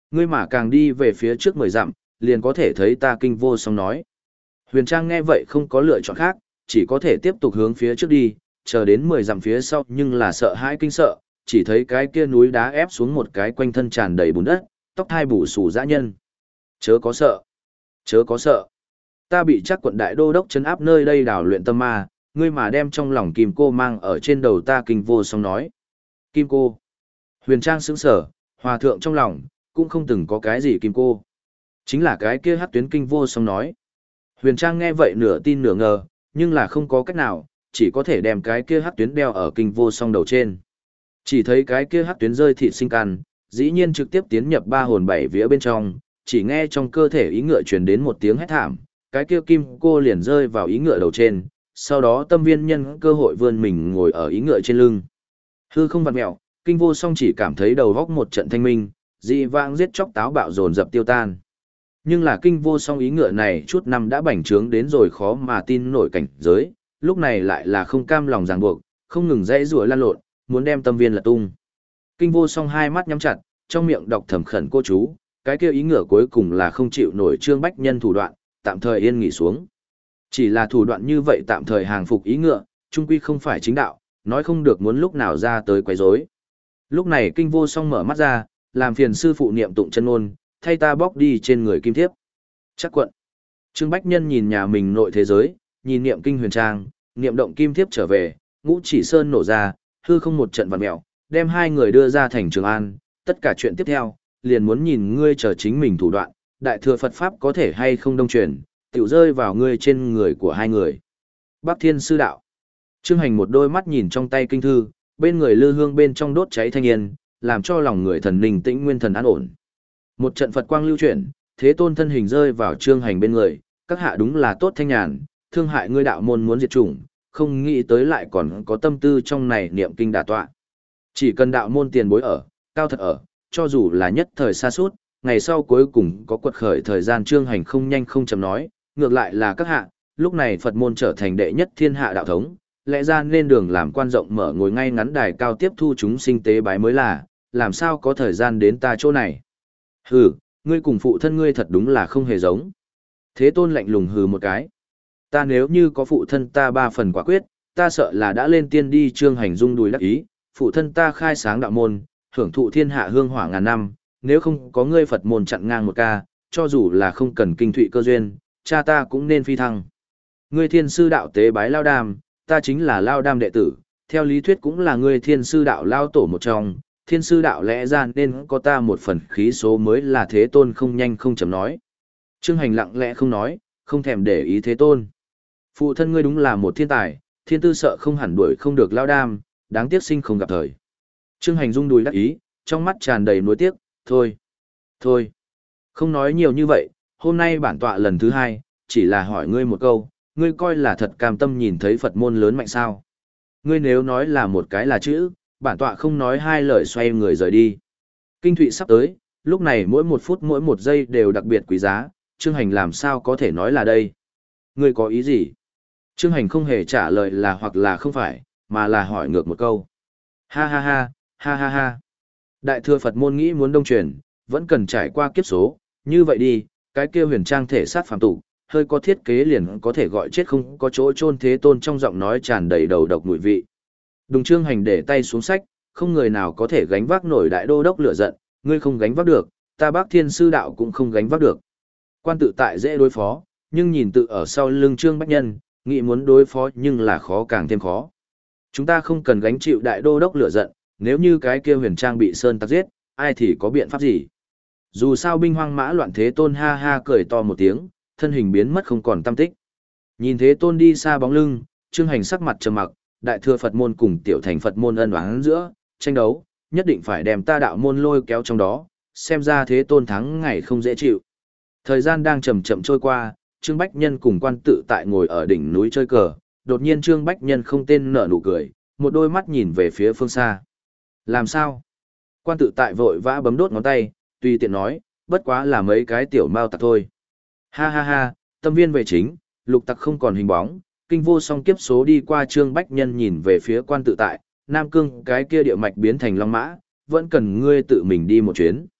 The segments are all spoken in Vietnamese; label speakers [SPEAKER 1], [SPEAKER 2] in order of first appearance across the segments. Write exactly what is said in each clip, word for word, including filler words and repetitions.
[SPEAKER 1] Ngươi mà càng đi về phía trước mười dặm, liền có thể thấy ta kinh vô song nói. Huyền Trang nghe vậy không có lựa chọn khác, chỉ có thể tiếp tục hướng phía trước đi, chờ đến mười dặm phía sau nhưng là sợ hãi kinh sợ, chỉ thấy cái kia núi đá ép xuống một cái quanh thân tràn đầy bùn đất, tóc hai bù xù dã nhân. Chớ có sợ, chớ có sợ. Ta bị chắc quận đại đô đốc trấn áp nơi đây đào luyện tâm ma, ngươi mà đem trong lòng kim cô mang ở trên đầu ta kinh vô song nói. Kim cô. Huyền Trang sững sở, hòa thượng trong lòng, cũng không từng có cái gì kim cô. Chính là cái kia hát tuyến kinh vô song nói. Huyền Trang nghe vậy nửa tin nửa ngờ, nhưng là không có cách nào, chỉ có thể đem cái kia hát tuyến đeo ở kinh vô song đầu trên. Chỉ thấy cái kia hát tuyến rơi thịt sinh căn, dĩ nhiên trực tiếp tiến nhập ba hồn bảy vía bên trong, chỉ nghe trong cơ thể ý ngựa truyền đến một tiếng hét thảm, cái kia kim cô liền rơi vào ý ngựa đầu trên, sau đó tâm viên nhân cơ hội vươn mình ngồi ở ý ngựa trên lưng. Hư không vặn mẹo, kinh vô song chỉ cảm thấy đầu góc một trận thanh minh, dị vãng giết chóc táo bạo dồn dập tiêu tan. Nhưng là kinh vô song ý ngựa này chút năm đã bành trướng đến rồi khó mà tin nổi cảnh giới, lúc này lại là không cam lòng ràng buộc, không ngừng dãy rủa lan lộn, muốn đem tâm viên lật tung. Kinh vô song hai mắt nhắm chặt, trong miệng đọc thầm khẩn cô chú, cái kia ý ngựa cuối cùng là không chịu nổi Trương Bách Nhân thủ đoạn, tạm thời yên nghỉ xuống. Chỉ là thủ đoạn như vậy tạm thời hàng phục ý ngựa, trung quy không phải chính đạo, nói không được muốn lúc nào ra tới quấy rối. Lúc này kinh vô song mở mắt ra, làm phiền sư phụ niệm tụng chân ngôn, thay ta bóc đi trên người kim thiếp. Chắc quận. Trương Bách Nhân nhìn nhà mình nội thế giới, nhìn niệm kinh huyền trang, niệm động kim thiếp trở về, ngũ chỉ sơn nổ ra, hư không một trận vặn mèo, đem hai người đưa ra thành Trường An, tất cả chuyện tiếp theo, liền muốn nhìn ngươi chờ chính mình thủ đoạn, đại thừa Phật Pháp có thể hay không đông truyền, tiểu rơi vào ngươi trên người của hai người. Bắc Thiên Sư Đạo. Trương Hành một đôi mắt nhìn trong tay kinh thư, bên người lư hương bên trong đốt cháy thanh yên, làm cho lòng người thần ninh tĩnh nguyên thần an ổn. Một trận Phật quang lưu chuyển, Thế Tôn thân hình rơi vào Trương Hành bên người, các hạ đúng là tốt thanh nhàn, thương hại ngươi đạo môn muốn diệt chủng, không nghĩ tới lại còn có tâm tư trong này niệm kinh đả tọa. Chỉ cần đạo môn tiền bối ở, cao thật ở, cho dù là nhất thời xa suốt, ngày sau cuối cùng có quật khởi thời gian. Trương Hành không nhanh không chậm nói, ngược lại là các hạ, lúc này Phật môn trở thành đệ nhất thiên hạ đạo thống, lẽ ra nên đường làm quan rộng mở ngồi ngay ngắn đài cao tiếp thu chúng sinh tế bái mới là, làm sao có thời gian đến ta chỗ này. Hừ, ngươi cùng phụ thân ngươi thật đúng là không hề giống. Thế Tôn lạnh lùng hừ một cái. Ta nếu như có phụ thân ta ba phần quả quyết, ta sợ là đã lên tiên đi. Trương Hành rung đùi đắc ý, phụ thân ta khai sáng đạo môn, hưởng thụ thiên hạ hương hỏa ngàn năm, nếu không có ngươi Phật môn chặn ngang một ca, cho dù là không cần kinh thụy cơ duyên, cha ta cũng nên phi thăng. Ngươi thiên sư đạo tế bái Lao Đam, ta chính là Lao Đam đệ tử, theo lý thuyết cũng là ngươi thiên sư đạo Lao tổ một trong, thiên sư đạo lẽ ra nên có ta một phần khí số mới là. Thế Tôn không nhanh không chậm nói. Trương Hành lặng lẽ không nói, không thèm để ý Thế Tôn. Phụ thân ngươi đúng là một thiên tài, thiên tư sợ không hẳn đuổi không được Lao Đam, đáng tiếc sinh không gặp thời. Trương Hành rung đùi đắc ý, trong mắt tràn đầy nuối tiếc, thôi, thôi, không nói nhiều như vậy, hôm nay bản tọa lần thứ hai, chỉ là hỏi ngươi một câu, ngươi coi là thật cam tâm nhìn thấy Phật môn lớn mạnh sao? Ngươi nếu nói là một cái là chữ, bản tọa không nói hai lời xoay người rời đi. Kinh thụy sắp tới, lúc này mỗi một phút mỗi một giây đều đặc biệt quý giá, Trương Hành làm sao có thể nói là đây? Ngươi có ý gì? Trương Hành không hề trả lời là hoặc là không phải, mà là hỏi ngược một câu. Ha ha ha, ha ha ha. Đại thừa Phật môn nghĩ muốn đông truyền, vẫn cần trải qua kiếp số, như vậy đi, cái kia huyền trang thể sát phàm tục, hơi có thiết kế liền có thể gọi chết không có chỗ chôn. Thế Tôn trong giọng nói tràn đầy đầu độc mùi vị. Đùng Trương Hành để tay xuống sách, không người nào có thể gánh vác nổi đại đô đốc lửa giận, ngươi không gánh vác được, ta Bác Thiên Sư đạo cũng không gánh vác được. Quan tự tại dễ đối phó, nhưng nhìn tự ở sau lưng Trương Bách Nhân, nghĩ muốn đối phó nhưng là khó càng thêm khó. Chúng ta không cần gánh chịu đại đô đốc lửa giận, nếu như cái kia huyền trang bị sơn tặc giết, ai thì có biện pháp gì? Dù sao binh hoang mã loạn. Thế Tôn ha ha cười to một tiếng, thân hình biến mất không còn tăm tích. Nhìn Thế Tôn đi xa bóng lưng, Trương Hành sắc mặt trầm mặc, đại thừa Phật môn cùng tiểu thành Phật môn ân oán giữa, tranh đấu, nhất định phải đem ta đạo môn lôi kéo trong đó, xem ra Thế Tôn thắng ngày không dễ chịu. Thời gian đang chậm chậm trôi qua, Trương Bách Nhân cùng Quan tự tại ngồi ở đỉnh núi chơi cờ, đột nhiên Trương Bách Nhân không tên nở nụ cười, một đôi mắt nhìn về phía phương xa. Làm sao? Quan tự tại vội vã bấm đốt ngón tay, tùy tiện nói, bất quá là mấy cái tiểu mao tặc thôi. Ha ha ha, tâm viên về chính, lục tặc không còn hình bóng, kinh vô song kiếp số đi qua. Trương Bách Nhân nhìn về phía Quan tự tại, Nam Cương cái kia địa mạch biến thành long mã, vẫn cần ngươi tự mình đi một chuyến.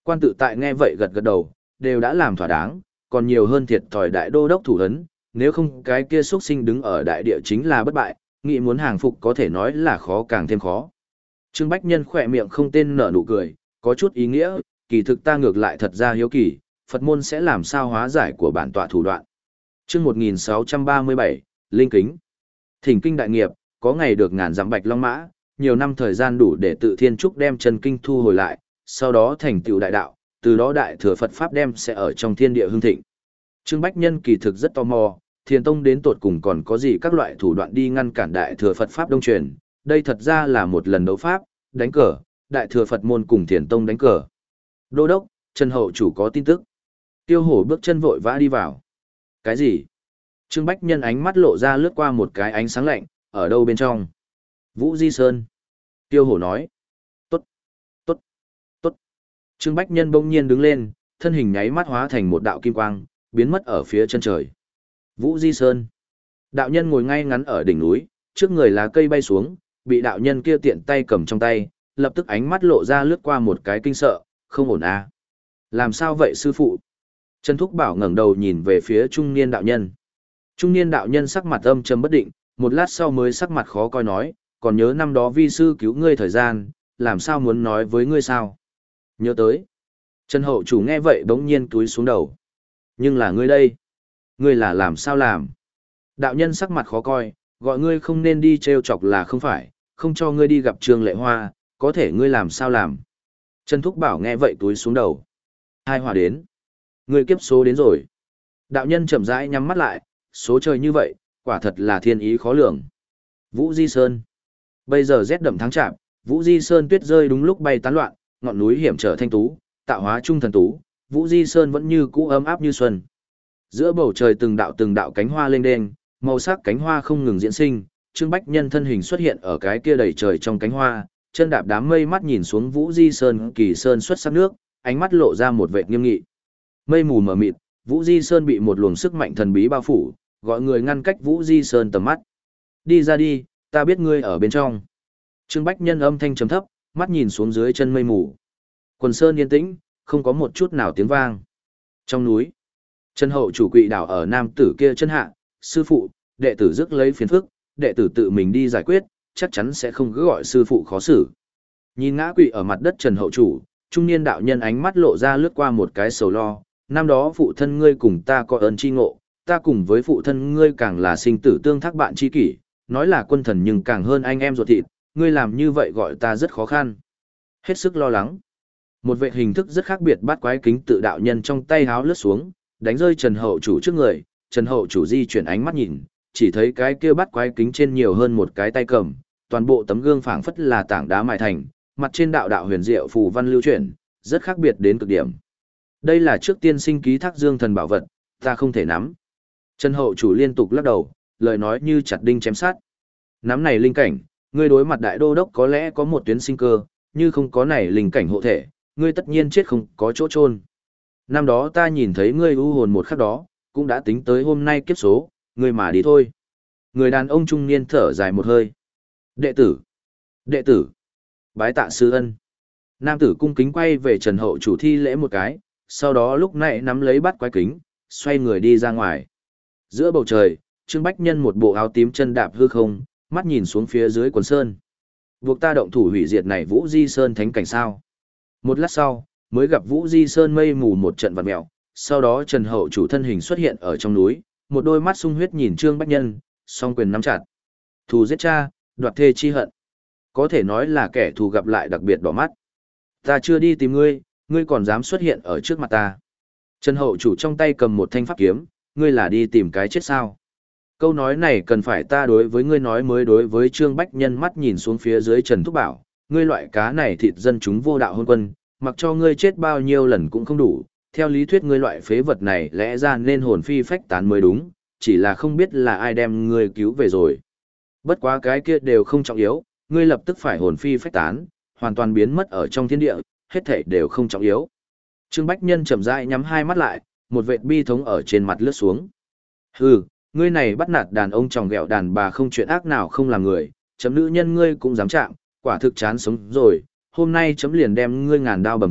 [SPEAKER 1] Quan tự tại nghe vậy gật gật đầu, đều đã làm thỏa đáng, còn nhiều hơn thiệt thòi đại đô đốc thủ ấn, nếu không cái kia xuất sinh đứng ở đại địa chính là bất bại, nghĩ muốn hàng phục có thể nói là khó càng thêm khó. Trương Bách Nhân khỏe miệng không tên nở nụ cười, có chút ý nghĩa, kỳ thực ta ngược lại thật ra hiếu kỳ, Phật môn sẽ làm sao hóa giải của bản tọa thủ đoạn. Chương một nghìn sáu trăm ba mươi bảy, Linh Kính. Thỉnh kinh đại nghiệp, có ngày được ngàn dặm bạch long mã, nhiều năm thời gian đủ để tự thiên trúc đem chân kinh thu hồi lại, sau đó thành tựu đại đạo, từ đó đại thừa Phật Pháp đem sẽ ở trong thiên địa hương thịnh. Trương Bách Nhân kỳ thực rất tò mò, Thiền Tông đến tột cùng còn có gì các loại thủ đoạn đi ngăn cản đại thừa Phật Pháp đông truyền, đây thật ra là một lần đấu pháp, đánh cờ, đại thừa Phật môn cùng Thiền Tông đánh cờ. Đô đốc, Trần Hậu chủ có tin tức. Tiêu Hổ bước chân vội vã đi vào. Cái gì? Trương Bách Nhân ánh mắt lộ ra lướt qua một cái ánh sáng lạnh, ở đâu bên trong? Vũ Di Sơn. Tiêu Hổ nói. Tốt, tốt, tốt. Trương Bách Nhân bỗng nhiên đứng lên, thân hình nháy mắt hóa thành một đạo kim quang, biến mất ở phía chân trời. Vũ Di Sơn. Đạo nhân ngồi ngay ngắn ở đỉnh núi, trước người lá cây bay xuống, bị đạo nhân kia tiện tay cầm trong tay, lập tức ánh mắt lộ ra lướt qua một cái kinh sợ, không ổn à. Làm sao vậy sư phụ? Trần Thúc Bảo ngẩng đầu nhìn về phía trung niên đạo nhân. Trung niên đạo nhân sắc mặt âm trầm bất định, một lát sau mới sắc mặt khó coi nói, còn nhớ năm đó vi sư cứu ngươi thời gian, làm sao muốn nói với ngươi sao? Nhớ tới. Trần Hậu chủ nghe vậy bỗng nhiên túi xuống đầu. Nhưng là ngươi đây. Ngươi là làm sao làm? Đạo nhân sắc mặt khó coi, gọi ngươi không nên đi trêu chọc là không phải, không cho ngươi đi gặp Trương Lệ Hoa, có thể ngươi làm sao làm? Trần Thúc Bảo nghe vậy túi xuống đầu. Hai hòa đến. Ngươi kiếp số đến rồi. Đạo nhân chậm rãi nhắm mắt lại, số trời như vậy, quả thật là thiên ý khó lường. Vũ Di Sơn. Bây giờ rét đậm tháng chạp, Vũ Di Sơn tuyết rơi đúng lúc bay tán loạn, ngọn núi hiểm trở thanh tú, tạo hóa trung thần tú, Vũ Di Sơn vẫn như cũ ấm áp như xuân. Giữa bầu trời từng đạo từng đạo cánh hoa lênh đênh, màu sắc cánh hoa không ngừng diễn sinh, Trương Bách Nhân thân hình xuất hiện ở cái kia đầy trời trong cánh hoa, chân đạp đám mây mắt nhìn xuống Vũ Di Sơn, kỳ sơn xuất sắc nước, ánh mắt lộ ra một vệt nghiêm nghị. Mây mù mờ mịt, Vũ Di Sơn bị một luồng sức mạnh thần bí bao phủ, gọi người ngăn cách Vũ Di Sơn tầm mắt. Đi ra đi, ta biết ngươi ở bên trong. Trương Bách Nhân âm thanh trầm thấp, mắt nhìn xuống dưới chân mây mù. Quần sơn yên tĩnh, không có một chút nào tiếng vang. Trong núi, Trần Hậu chủ quỵ đảo ở nam tử kia chân hạ, sư phụ, đệ tử rước lấy phiền phức, đệ tử tự mình đi giải quyết, chắc chắn sẽ không cứ gọi sư phụ khó xử. Nhìn ngã quỵ ở mặt đất Trần Hậu chủ, trung niên đạo nhân ánh mắt lộ ra lướt qua một cái sầu lo, năm đó phụ thân ngươi cùng ta có ơn chi ngộ, ta cùng với phụ thân ngươi càng là sinh tử tương thác bạn chi kỷ, nói là quân thần nhưng càng hơn anh em ruột thịt, ngươi làm như vậy gọi ta rất khó khăn. Hết sức lo lắng. Một vệ hình thức rất khác biệt bắt quái kính tự đạo nhân trong tay háo lướt xuống, đánh rơi Trần Hậu chủ trước người, Trần Hậu chủ di chuyển ánh mắt nhìn, chỉ thấy cái kia bắt quái kính trên nhiều hơn một cái tay cầm, toàn bộ tấm gương phảng phất là tảng đá mài thành, mặt trên đạo đạo huyền diệu phù văn lưu chuyển, rất khác biệt đến cực điểm. Đây là trước tiên sinh ký thác dương thần bảo vật, ta không thể nắm. Trần Hậu chủ liên tục lắc đầu, lời nói như chặt đinh chém sát. Nắm này linh cảnh, ngươi đối mặt đại đô đốc có lẽ có một tuyến sinh cơ, như không có này linh cảnh hộ thể, ngươi tất nhiên chết không có chỗ chôn. Năm đó ta nhìn thấy ngươi u hồn một khắc đó, cũng đã tính tới hôm nay kiếp số, ngươi mà đi thôi. Người đàn ông trung niên thở dài một hơi. Đệ tử, đệ tử, bái tạ sư ân. Nam tử cung kính quay về Trần Hậu chủ thi lễ một cái, sau đó lúc này nắm lấy bắt quái kính, xoay người đi ra ngoài. Giữa bầu trời, Trương Bách Nhân một bộ áo tím chân đạp hư không, mắt nhìn xuống phía dưới quần sơn. Buộc ta động thủ hủy diệt này Vũ Di Sơn thánh cảnh sao. Một lát sau, mới gặp Vũ Di Sơn mây mù một trận vặn mèo, sau đó Trần Hậu chủ thân hình xuất hiện ở trong núi, một đôi mắt sung huyết nhìn Trương Bách Nhân, song quyền nắm chặt. Thù giết cha, đoạt thê chi hận. Có thể nói là kẻ thù gặp lại đặc biệt đỏ mắt. Ta chưa đi tìm ngươi, ngươi còn dám xuất hiện ở trước mặt ta. Trần Hậu chủ trong tay cầm một thanh pháp kiếm, ngươi là đi tìm cái chết sao? Câu nói này cần phải ta đối với ngươi nói mới đối với Trương Bách Nhân mắt nhìn xuống phía dưới Trần Thúc bảo, ngươi loại cá này thịt dân chúng vô đạo hôn quân, mặc cho ngươi chết bao nhiêu lần cũng không đủ, theo lý thuyết ngươi loại phế vật này lẽ ra nên hồn phi phách tán mới đúng, chỉ là không biết là ai đem ngươi cứu về rồi. Bất quá cái kia đều không trọng yếu, ngươi lập tức phải hồn phi phách tán, hoàn toàn biến mất ở trong thiên địa, hết thảy đều không trọng yếu. Trương Bách Nhân chậm rãi nhắm hai mắt lại, một vệt bi thống ở trên mặt lướt xuống. Hừ, ngươi này bắt nạt đàn ông tròng ghẹo đàn bà không chuyện ác nào không làm người, chấm nữ nhân ngươi cũng dám chạm, quả thực chán sống rồi, hôm nay chấm liền đem ngươi ngàn đao bầm thây,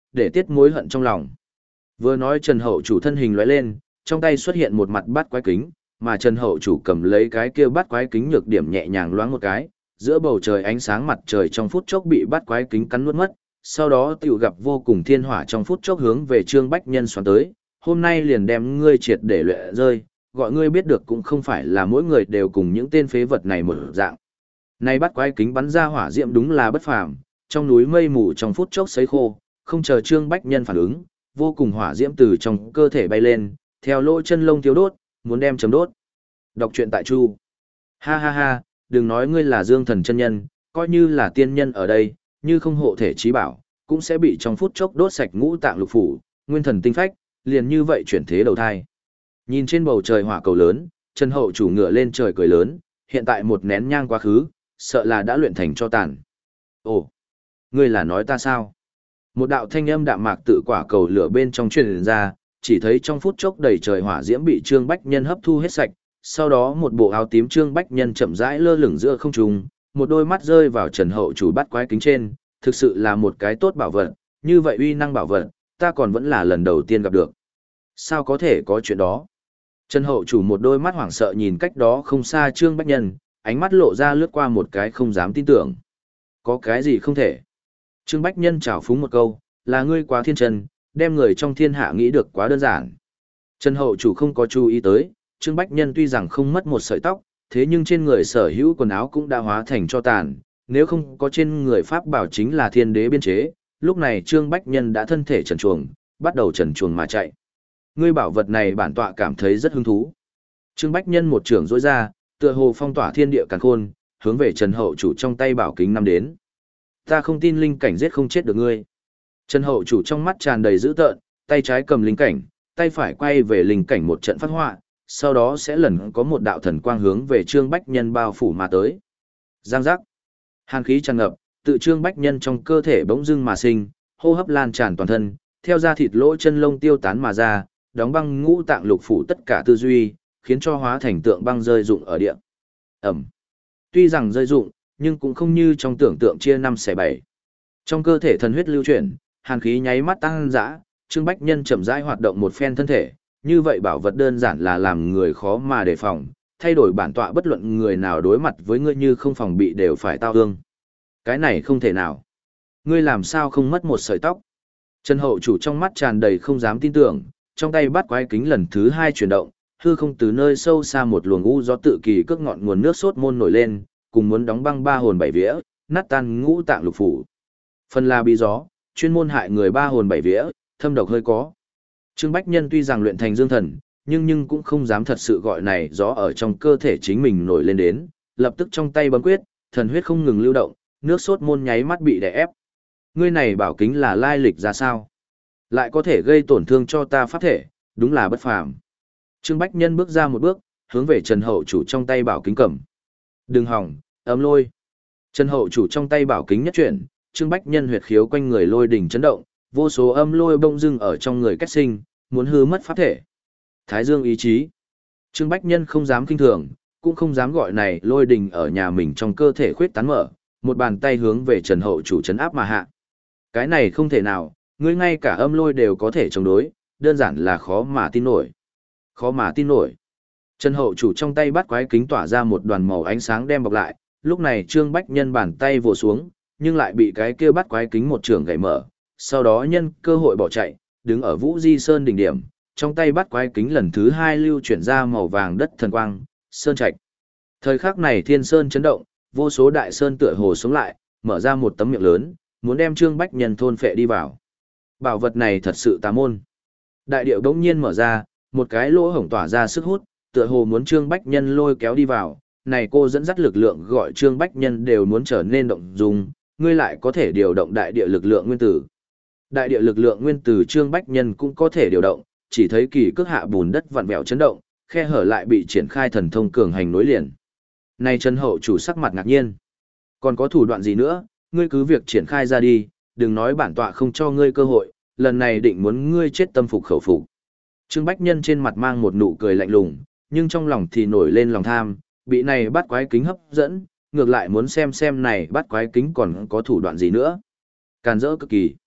[SPEAKER 1] để tiết mối hận trong lòng. Vừa nói Trần Hậu chủ thân hình lóe lên, trong tay xuất hiện một mặt bát quái kính, mà Trần Hậu chủ cầm lấy cái kia bát quái kính nhược điểm nhẹ nhàng loáng một cái, giữa bầu trời ánh sáng mặt trời trong phút chốc bị bát quái kính cắn nuốt mất, sau đó tiểu gặp vô cùng thiên hỏa trong phút chốc hướng về Trương Bách Nhân xoắn tới, hôm nay liền đem ngươi triệt để luyện rơi, gọi ngươi biết được cũng không phải là mỗi người đều cùng những tên phế vật này một dạng. Này bát quái kính bắn ra hỏa diệm đúng là bất phàm, trong núi mây mù trong phút chốc sấy khô, không chờ Trương Bách Nhân phản ứng, vô cùng hỏa diễm từ trong cơ thể bay lên, theo lỗ chân lông thiếu đốt, muốn đem chấm đốt. Đọc truyện tại Chu. Ha ha ha, đừng nói ngươi là Dương Thần chân nhân, coi như là tiên nhân ở đây, như không hộ thể trí bảo, cũng sẽ bị trong phút chốc đốt sạch ngũ tạng lục phủ, nguyên thần tinh phách, liền như vậy chuyển thế đầu thai. Nhìn trên bầu trời hỏa cầu lớn, Trần Hậu chủ ngựa lên trời cười lớn, hiện tại một nén nhang quá khứ, sợ là đã luyện thành cho tàn. Ồ, ngươi là nói ta sao? Một đạo thanh âm đạm mạc tự quả cầu lửa bên trong truyền ra, chỉ thấy trong phút chốc đầy trời hỏa diễm bị Trương Bách Nhân hấp thu hết sạch, sau đó một bộ áo tím Trương Bách Nhân chậm rãi lơ lửng giữa không trung, một đôi mắt rơi vào Trần Hậu chủ bắt quái kính trên, thực sự là một cái tốt bảo vật, như vậy uy năng bảo vật, ta còn vẫn là lần đầu tiên gặp được. Sao có thể có chuyện đó? Trần Hậu chủ một đôi mắt hoảng sợ nhìn cách đó không xa Trương Bách Nhân, ánh mắt lộ ra lướt qua một cái không dám tin tưởng. Có cái gì không thể? Trương Bách Nhân trào phúng một câu, là ngươi quá thiên trần, đem người trong thiên hạ nghĩ được quá đơn giản. Trần Hậu chủ không có chú ý tới, Trương Bách Nhân tuy rằng không mất một sợi tóc, thế nhưng trên người sở hữu quần áo cũng đã hóa thành cho tàn, nếu không có trên người pháp bảo chính là thiên đế biên chế, lúc này Trương Bách Nhân đã thân thể trần truồng, bắt đầu trần truồng mà chạy. Ngươi bảo vật này bản tọa cảm thấy rất hứng thú. Trương Bách Nhân một trường rỗi ra, tựa hồ phong tỏa thiên địa càn khôn, hướng về Trần Hậu chủ trong tay bảo kính năm đến. Ta không tin linh cảnh giết không chết được ngươi. Trần Hậu chủ trong mắt tràn đầy dữ tợn, tay trái cầm linh cảnh, tay phải quay về linh cảnh một trận phát họa, sau đó sẽ lần có một đạo thần quang hướng về Trương Bách Nhân bao phủ mà tới. Giang giác. Hàn khí tràn ngập, tự Trương Bách Nhân trong cơ thể bỗng dưng mà sinh, hô hấp lan tràn toàn thân, theo da thịt lỗ chân lông tiêu tán mà ra, đóng băng ngũ tạng lục phủ tất cả tư duy, khiến cho hóa thành tượng băng rơi rụng ở địa. Ẩm. Tuy rằng rơi rụng, nhưng cũng không như trong tưởng tượng chia năm xẻ bảy. Trong cơ thể thần huyết lưu chuyển, hàn khí nháy mắt tăng dã, Trương Bách Nhân chậm rãi hoạt động một phen thân thể, như vậy bảo vật đơn giản là làm người khó mà đề phòng, thay đổi bản tọa bất luận người nào đối mặt với ngươi như không phòng bị đều phải tao ương. Cái này không thể nào. Ngươi làm sao không mất một sợi tóc? Trần Hậu chủ trong mắt tràn đầy không dám tin tưởng, trong tay bắt quái kính lần thứ hai chuyển động, hư không từ nơi sâu xa một luồng u gió tự kỳ cước ngọn nguồn nước sốt môn nổi lên, cùng muốn đóng băng ba hồn bảy vía, nát tan ngũ tạng lục phủ. Phần là bị gió, chuyên môn hại người ba hồn bảy vía, thâm độc hơi có. Trương Bách Nhân tuy rằng luyện thành dương thần, nhưng nhưng cũng không dám thật sự gọi này gió ở trong cơ thể chính mình nổi lên đến, lập tức trong tay bấm quyết, thần huyết không ngừng lưu động, nước sốt môn nháy mắt bị đè ép. Ngươi này bảo kính là lai lịch ra sao? Lại có thể gây tổn thương cho ta pháp thể, đúng là bất phàm. Trương Bách Nhân bước ra một bước, hướng về Trần Hậu chủ trong tay bảo kính cầm. Đừng hỏng, ấm lôi. Trần Hậu chủ trong tay bảo kính nhất chuyển, Trương Bách Nhân huyệt khiếu quanh người lôi đỉnh chấn động, vô số âm lôi bông dưng ở trong người cách sinh, muốn hư mất pháp thể. Thái Dương ý chí. Trương Bách Nhân không dám kinh thường, cũng không dám gọi này lôi đình ở nhà mình trong cơ thể khuyết tán mở, một bàn tay hướng về Trần Hậu chủ chấn áp mà hạ. Cái này không thể nào, ngươi ngay cả âm lôi đều có thể chống đối, đơn giản là khó mà tin nổi. Khó mà tin nổi. Trần Hậu chủ trong tay bắt quái kính tỏa ra một đoàn màu ánh sáng đem bọc lại, lúc này Trương Bách Nhân bàn tay vồ xuống, nhưng lại bị cái kia bắt quái kính một trường gãy mở, sau đó nhân cơ hội bỏ chạy, đứng ở Vũ Di Sơn đỉnh điểm, trong tay bắt quái kính lần thứ hai lưu chuyển ra màu vàng đất thần quang, sơn trạch. Thời khắc này thiên sơn chấn động, vô số đại sơn tựa hồ sống lại, mở ra một tấm miệng lớn, muốn đem Trương Bách Nhân thôn phệ đi vào. Bảo vật này thật sự tà môn. Đại điệu đống nhiên mở ra, một cái lỗ hổng tỏa ra sức hút, tựa hồ muốn Trương Bách Nhân lôi kéo đi vào. Này cô dẫn dắt lực lượng gọi Trương Bách Nhân đều muốn trở nên động dung, ngươi lại có thể điều động đại địa lực lượng nguyên tử. Đại địa lực lượng nguyên tử Trương Bách Nhân cũng có thể điều động, chỉ thấy kỳ cước hạ bùn đất vặn vẹo chấn động, khe hở lại bị triển khai thần thông cường hành nối liền. Này Trần Hậu chủ sắc mặt ngạc nhiên. Còn có thủ đoạn gì nữa, ngươi cứ việc triển khai ra đi, đừng nói bản tọa không cho ngươi cơ hội, lần này định muốn ngươi chết tâm phục khẩu phục. Trương Bách Nhân trên mặt mang một nụ cười lạnh lùng, nhưng trong lòng thì nổi lên lòng tham, bị này bắt quái kính hấp dẫn, ngược lại muốn xem xem này bắt quái kính còn có thủ đoạn gì nữa. Càn rỡ cực kỳ.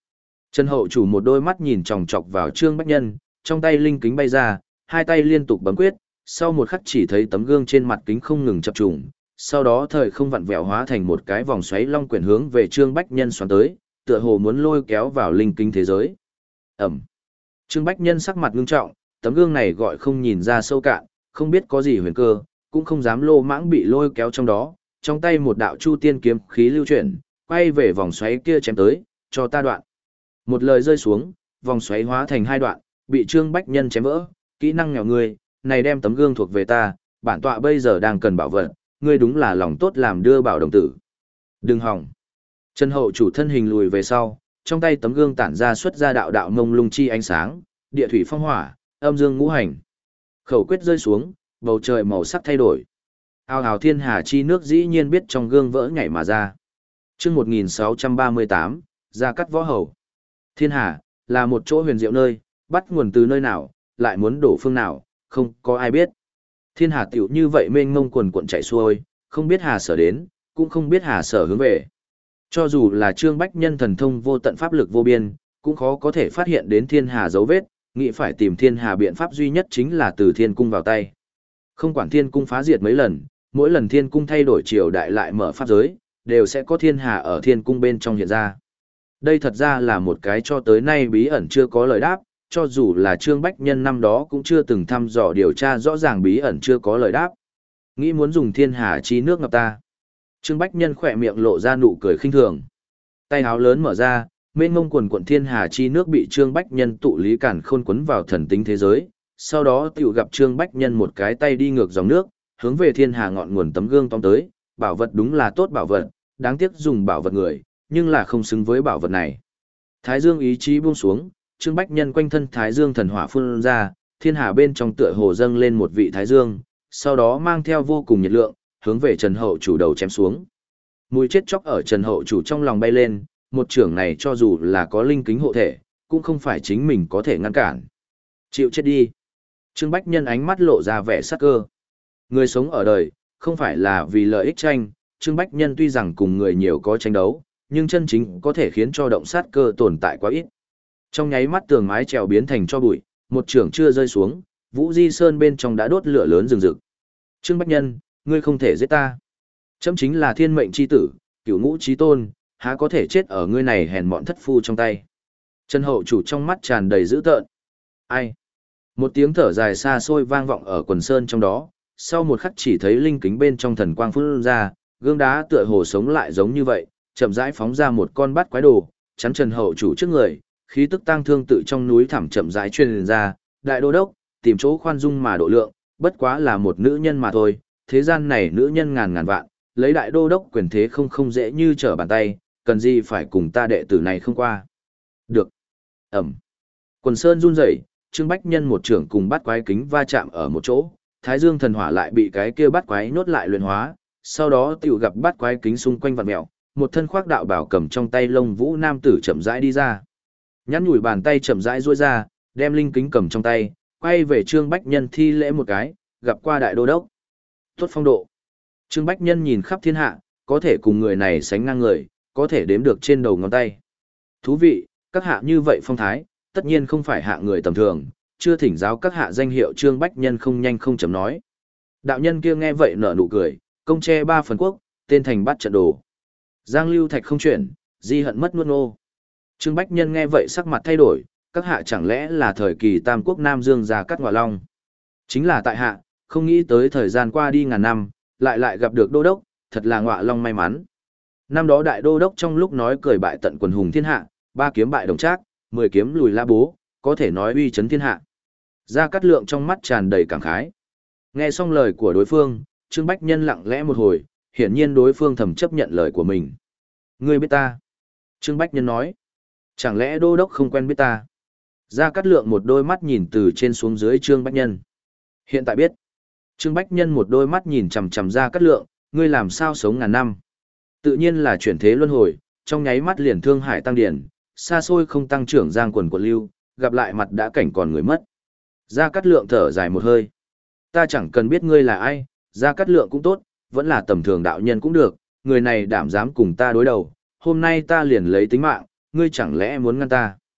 [SPEAKER 1] Trần Hậu Chủ một đôi mắt nhìn chòng chọc vào Trương Bách Nhân, trong tay linh kính bay ra, hai tay liên tục bấm quyết, sau một khắc chỉ thấy tấm gương trên mặt kính không ngừng chập trùng, sau đó thời không vặn vẹo hóa thành một cái vòng xoáy long quyển hướng về Trương Bách Nhân xoắn tới, tựa hồ muốn lôi kéo vào linh kính thế giới. Ẩm. Trương Bách Nhân sắc mặt ngưng trọng, tấm gương này gọi không nhìn ra sâu cạn, không biết có gì huyền cơ, cũng không dám lô mãng bị lôi kéo trong đó, trong tay một đạo chu tiên kiếm khí lưu chuyển, quay về vòng xoáy kia chém tới, cho ta đoạn. Một lời rơi xuống, vòng xoáy hóa thành hai đoạn, bị Trương Bách Nhân chém vỡ, kỹ năng nghèo người, này đem tấm gương thuộc về ta, bản tọa bây giờ đang cần bảo vật, ngươi đúng là lòng tốt làm đưa bảo đồng tử. Đừng hỏng. Trần Hậu Chủ thân hình lùi về sau, trong tay tấm gương tản ra xuất ra đạo đạo mông lung chi ánh sáng, địa thủy phong hỏa, âm dương ngũ hành. Khẩu quyết rơi xuống, bầu trời màu sắc thay đổi. Ao hào thiên hà chi nước dĩ nhiên biết trong gương vỡ nhảy mà ra. Chương một nghìn sáu trăm ba mươi tám, Gia Cắt Võ Hầu. Thiên hà là một chỗ huyền diệu nơi, bắt nguồn từ nơi nào, lại muốn đổ phương nào, không có ai biết. Thiên hà tiểu như vậy mênh mông quần cuộn chảy xuôi, không biết hà sở đến, cũng không biết hà sở hướng về. Cho dù là Trương Bách Nhân thần thông vô tận pháp lực vô biên, cũng khó có thể phát hiện đến thiên hà dấu vết, nghĩ phải tìm thiên hà biện pháp duy nhất chính là từ thiên cung vào tay. Không quản thiên cung phá diệt mấy lần, mỗi lần thiên cung thay đổi triều đại lại mở pháp giới, đều sẽ có thiên hà ở thiên cung bên trong hiện ra. Đây thật ra là một cái cho tới nay bí ẩn chưa có lời đáp, cho dù là Trương Bách Nhân năm đó cũng chưa từng thăm dò điều tra rõ ràng bí ẩn chưa có lời đáp. Nghĩ muốn dùng thiên hà chi nước ngập ta. Trương Bách Nhân khỏe miệng lộ ra nụ cười khinh thường. Tay áo lớn mở ra, mênh mông quần quận thiên hà chi nước bị Trương Bách Nhân tụ lý cản khôn quấn vào thần tính thế giới, sau đó tiểu gặp Trương Bách Nhân một cái tay đi ngược dòng nước, hướng về thiên hà ngọn nguồn tấm gương tóm tới, bảo vật đúng là tốt bảo vật, đáng tiếc dùng bảo vật người, nhưng là không xứng với bảo vật này. Thái Dương ý chí buông xuống, Trương Bách Nhân quanh thân Thái Dương thần hỏa phun ra, thiên hà bên trong tựa hồ dâng lên một vị Thái Dương, sau đó mang theo vô cùng nhiệt lượng, hướng về Trần Hậu Chủ đầu chém xuống. Mùi chết chóc ở Trần Hậu Chủ trong lòng bay lên, một trưởng này cho dù là có linh kính hộ thể, cũng không phải chính mình có thể ngăn cản. Chịu chết đi. Trương Bách Nhân ánh mắt lộ ra vẻ sắc cơ. Người sống ở đời, không phải là vì lợi ích tranh, Trương Bách Nhân tuy rằng cùng người nhiều có tranh đấu, nhưng chân chính có thể khiến cho động sát cơ tồn tại quá ít. Trong nháy mắt tường mái trèo biến thành cho bụi, một trưởng chưa rơi xuống, Vũ Di Sơn bên trong đã đốt lửa lớn rừng rực. Trương Bách Nhân, ngươi không thể giết ta. Chấm chính là thiên mệnh chi tử, cửu ngũ chí tôn, há có thể chết ở ngươi này hèn mọn thất phu trong tay. Trần Hậu Chủ trong mắt tràn đầy dữ tợn. Ai? Một tiếng thở dài xa xôi vang vọng ở quần sơn trong đó, sau một khắc chỉ thấy linh kính bên trong thần quang phun ra, gương đá tựa hồ sống lại giống như vậy, chậm rãi phóng ra một con bát quái đồ, chắn Trần Hậu Chủ trước người, khí tức tang thương tự trong núi thẳm chậm rãi truyền ra, đại đô đốc, tìm chỗ khoan dung mà độ lượng, bất quá là một nữ nhân mà thôi, thế gian này nữ nhân ngàn ngàn vạn, lấy đại đô đốc quyền thế không không dễ như trở bàn tay, cần gì phải cùng ta đệ tử này không qua. Được. Ẩm. Quần sơn run rẩy, Trương Bách Nhân một trưởng cùng bát quái kính va chạm ở một chỗ, Thái Dương thần hỏa lại bị cái kia bát quái nốt lại luyện hóa, sau đó tiểu gặp bát quái kính xung quanh vặn mèo, một thân khoác đạo bảo cầm trong tay lông vũ nam tử chậm rãi đi ra. Nhắn nhủi bàn tay chậm rãi duỗi ra, đem linh kính cầm trong tay, quay về Trương Bách Nhân thi lễ một cái, gặp qua đại đô đốc. Tốt phong độ. Trương Bách Nhân nhìn khắp thiên hạ, có thể cùng người này sánh ngang người, có thể đếm được trên đầu ngón tay. Thú vị, các hạ như vậy phong thái, tất nhiên không phải hạ người tầm thường, chưa thỉnh giáo các hạ danh hiệu. Trương Bách Nhân không nhanh không chậm nói. Đạo nhân kia nghe vậy nở nụ cười, công tre ba phần quốc, tên thành bắt trận đồ. Giang lưu thạch không chuyển, di hận mất nuốt nô. Trương Bách Nhân nghe vậy sắc mặt thay đổi, các hạ chẳng lẽ là thời kỳ Tam Quốc Nam Dương Gia Cát Ngọa Long. Chính là tại hạ, không nghĩ tới thời gian qua đi ngàn năm, lại lại gặp được đô đốc, thật là Ngọa Long may mắn. Năm đó đại đô đốc trong lúc nói cười bại tận quần hùng thiên hạ, ba kiếm bại đồng trác, mười kiếm lùi la bố, có thể nói uy chấn thiên hạ. Gia Cát Lượng trong mắt tràn đầy cảm khái. Nghe xong lời của đối phương, Trương Bách Nhân lặng lẽ một hồi, hiển nhiên đối phương thầm chấp nhận lời của mình. Ngươi biết ta? Trương Bách Nhân nói. Chẳng lẽ đô đốc không quen biết ta? Gia Cát Lượng một đôi mắt nhìn từ trên xuống dưới Trương Bách Nhân. Hiện tại biết. Trương Bách Nhân một đôi mắt nhìn chằm chằm Gia Cát Lượng, ngươi làm sao sống ngàn năm? Tự nhiên là chuyển thế luân hồi, trong nháy mắt liền thương hải tăng điển, xa xôi không tăng trưởng giang quần quần lưu, gặp lại mặt đã cảnh còn người mất. Gia Cát Lượng thở dài một hơi. Ta chẳng cần biết ngươi là ai, Gia Cát Lượng cũng tốt, vẫn là tầm thường đạo nhân cũng được, người này đảm dám cùng ta đối đầu, hôm nay ta liền lấy tính mạng, ngươi chẳng lẽ muốn ngăn ta?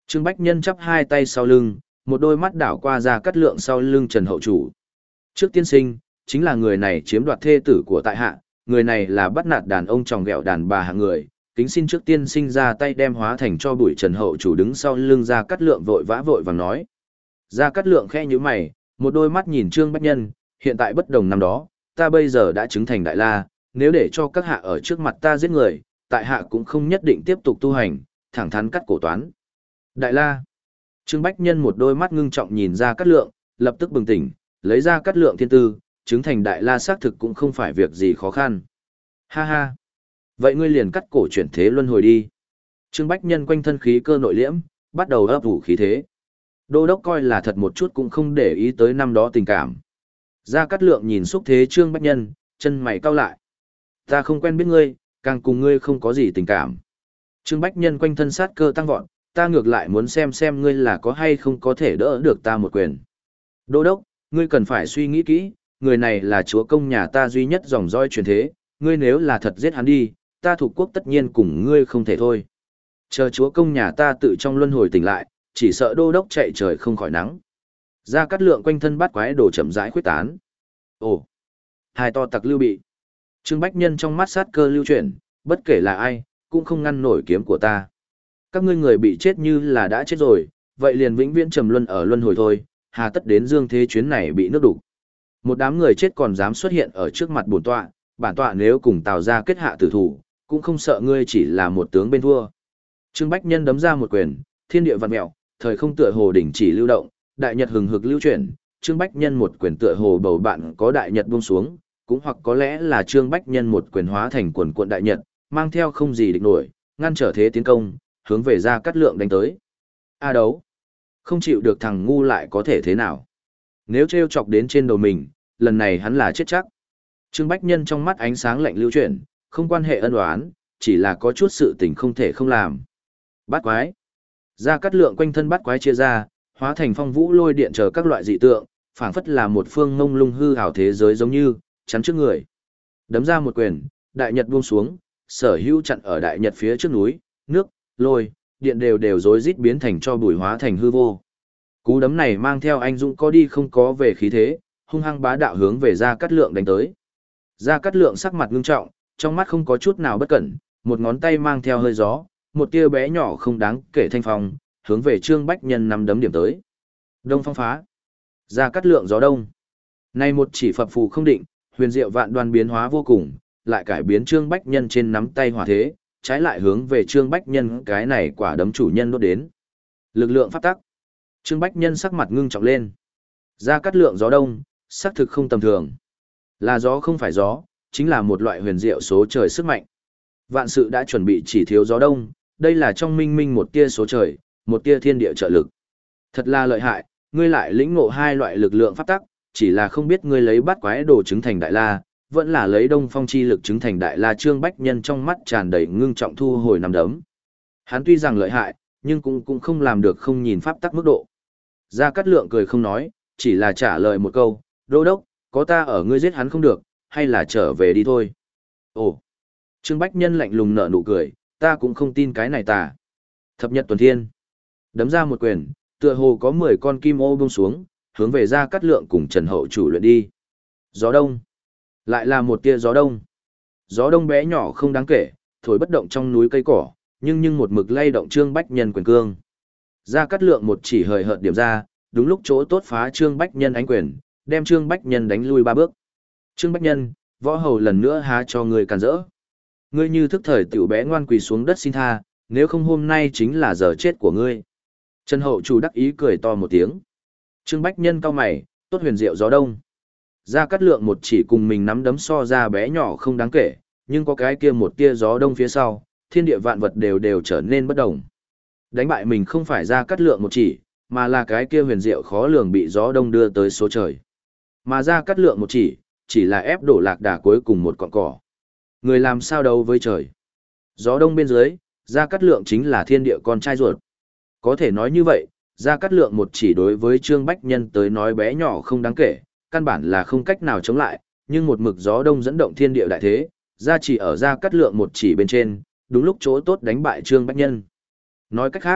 [SPEAKER 1] Trương Bách Nhân chắp hai tay sau lưng, một đôi mắt đảo qua Gia Cát Lượng sau lưng Trần Hậu Chủ. Trước tiên sinh, chính là người này chiếm đoạt thê tử của tại hạ, người này là bắt nạt đàn ông tròng ghẹo đàn bà hạng người, kính xin trước tiên sinh ra tay đem hóa thành cho bụi. Trần Hậu Chủ đứng sau lưng Gia Cát Lượng vội vã vội vàng nói. Gia Cát Lượng khẽ nhíu mày, một đôi mắt nhìn Trương Bách Nhân, hiện tại bất đồng năm đó, ta bây giờ đã chứng thành đại la, nếu để cho các hạ ở trước mặt ta giết người, tại hạ cũng không nhất định tiếp tục tu hành, thẳng thắn cắt cổ toán. Đại la. Trương Bách Nhân một đôi mắt ngưng trọng nhìn Gia Cát Lượng, lập tức bừng tỉnh, lấy Gia Cát Lượng thiên tư, chứng thành đại la xác thực cũng không phải việc gì khó khăn. Ha ha. Vậy ngươi liền cắt cổ chuyển thế luân hồi đi. Trương Bách Nhân quanh thân khí cơ nội liễm, bắt đầu ấp ủ khí thế. Đô đốc coi là thật một chút cũng không để ý tới năm đó tình cảm. Gia Cát Lượng nhìn xúc thế Trương Bách Nhân, chân mày cau lại. Ta không quen biết ngươi, càng cùng ngươi không có gì tình cảm. Trương Bách Nhân quanh thân sát cơ tăng vọt, ta ngược lại muốn xem xem ngươi là có hay không có thể đỡ được ta một quyền. Đô đốc, ngươi cần phải suy nghĩ kỹ, người này là chúa công nhà ta duy nhất dòng dõi truyền thế, ngươi nếu là thật giết hắn đi, ta thuộc quốc tất nhiên cùng ngươi không thể thôi. Chờ chúa công nhà ta tự trong luân hồi tỉnh lại, chỉ sợ đô đốc chạy trời không khỏi nắng. Gia Cát Lượng quanh thân bắt quái đồ chậm rãi khuyết tán. Ồ, hai to tặc lưu bị. Trương Bách Nhân trong mắt sát cơ lưu chuyển, bất kể là ai, cũng không ngăn nổi kiếm của ta. Các ngươi người bị chết như là đã chết rồi, vậy liền vĩnh viễn trầm luân ở luân hồi thôi, hà tất đến dương thế chuyến này bị nước đục. Một đám người chết còn dám xuất hiện ở trước mặt bổn tọa, bản tọa nếu cùng Tào gia kết hạ tử thủ, cũng không sợ ngươi chỉ là một tướng bên thua. Trương Bách Nhân đấm ra một quyền, thiên địa vặn mèo, thời không tựa hồ đỉnh chỉ lưu động, đại nhật hừng hực lưu chuyển, Trương Bách Nhân một quyền tựa hồ bầu bạn có đại nhật buông xuống, cũng hoặc có lẽ là Trương Bách Nhân một quyền hóa thành quần cuộn đại nhật, mang theo không gì địch nổi, ngăn trở thế tiến công, hướng về Gia Cát Lượng đánh tới. A đấu, không chịu được thằng ngu lại có thể thế nào? Nếu trêu chọc đến trên đầu mình, lần này hắn là chết chắc. Trương Bách Nhân trong mắt ánh sáng lạnh lưu chuyển, không quan hệ ân oán, chỉ là có chút sự tình không thể không làm. Bát quái. Gia Cát Lượng quanh thân bát quái chia ra, hóa thành phong vũ lôi điện chờ các loại dị tượng, phảng phất là một phương ngông lung hư ảo thế giới giống như chắn trước người. Đấm ra một quyền, đại nhật buông xuống, sở hữu chặn ở đại nhật phía trước núi, nước, lôi, điện đều đều rối rít biến thành cho bụi hóa thành hư vô. Cú đấm này mang theo anh dũng có đi không có về khí thế, hung hăng bá đạo hướng về Gia Cát Lượng đánh tới. Gia Cát Lượng sắc mặt ngưng trọng, trong mắt không có chút nào bất cẩn, một ngón tay mang theo hơi gió, một tia bé nhỏ không đáng kể thanh phong, hướng về Trương Bách Nhân nắm đấm điểm tới. Đông phong phá. Gia Cát Lượng gió đông. Này một chỉ phập phù không định, huyền diệu vạn đoan biến hóa vô cùng, lại cải biến Trương Bách Nhân trên nắm tay hỏa thế, trái lại hướng về Trương Bách Nhân cái này quả đấm chủ nhân đốt đến. Lực lượng pháp tắc. Trương Bách Nhân sắc mặt ngưng trọng lên. Gia Cát Lượng gió đông, sắc thực không tầm thường. Là gió không phải gió, chính là một loại huyền diệu số trời sức mạnh. Vạn sự đã chuẩn bị chỉ thiếu gió đông, đây là trong minh minh một tia số trời, một tia thiên địa trợ lực. Thật là lợi hại, ngươi lại lĩnh ngộ hai loại lực lượng pháp tắc, chỉ là không biết ngươi lấy bát quái đồ chứng thành đại la, vẫn là lấy đông phong chi lực chứng thành đại la. Trương Bách Nhân trong mắt tràn đầy ngưng trọng thu hồi nắm đấm. Hắn tuy rằng lợi hại, nhưng cũng cũng không làm được không nhìn pháp tắc mức độ. Gia Cát Lượng cười không nói, chỉ là trả lời một câu, đô đốc, có ta ở ngươi giết hắn không được, hay là trở về đi thôi. Ồ, Trương Bách Nhân lạnh lùng nở nụ cười, ta cũng không tin cái này tà. Thập nhật tuần thiên. Đấm ra một quyền, tựa hồ có mười con kim ô buông xuống, hướng về Gia Cát Lượng cùng Trần Hậu Chủ luyện đi. Gió đông. Lại là một tia gió đông. Gió đông bé nhỏ không đáng kể, thổi bất động trong núi cây cỏ, nhưng nhưng một mực lay động Trương Bách Nhân quyền cương. Gia Cát Lượng một chỉ hời hợt điểm ra, đúng lúc chỗ tốt phá Trương Bách Nhân ánh quyền, đem Trương Bách Nhân đánh lui ba bước. Trương Bách Nhân, võ hầu lần nữa há cho người càn rỡ. Ngươi như thức thời tiểu bé ngoan quỳ xuống đất xin tha, nếu không hôm nay chính là giờ chết của ngươi. Trần Hậu Chủ đắc ý cười to một tiếng. Trương Bách Nhân cau mày, tốt huyền diệu gió đông. Gia Cát Lượng một chỉ cùng mình nắm đấm so ra bé nhỏ không đáng kể, nhưng có cái kia một tia gió đông phía sau, thiên địa vạn vật đều đều trở nên bất động. Đánh bại mình không phải Gia Cát Lượng một chỉ, mà là cái kia huyền diệu khó lường bị gió đông đưa tới số trời. Mà Gia Cát Lượng một chỉ, chỉ là ép đổ lạc đà cuối cùng một cọng cỏ. Người làm sao đấu với trời. Gió đông bên dưới, Gia Cát Lượng chính là thiên địa con trai ruột. Có thể nói như vậy, Gia Cát Lượng một chỉ đối với Trương Bách Nhân tới nói bé nhỏ không đáng kể, căn bản là không cách nào chống lại, nhưng một mực gió đông dẫn động thiên địa đại thế, gia chỉ ở Gia Cát Lượng một chỉ bên trên, đúng lúc chỗ tốt đánh bại Trương Bách Nhân. Nói cách khác,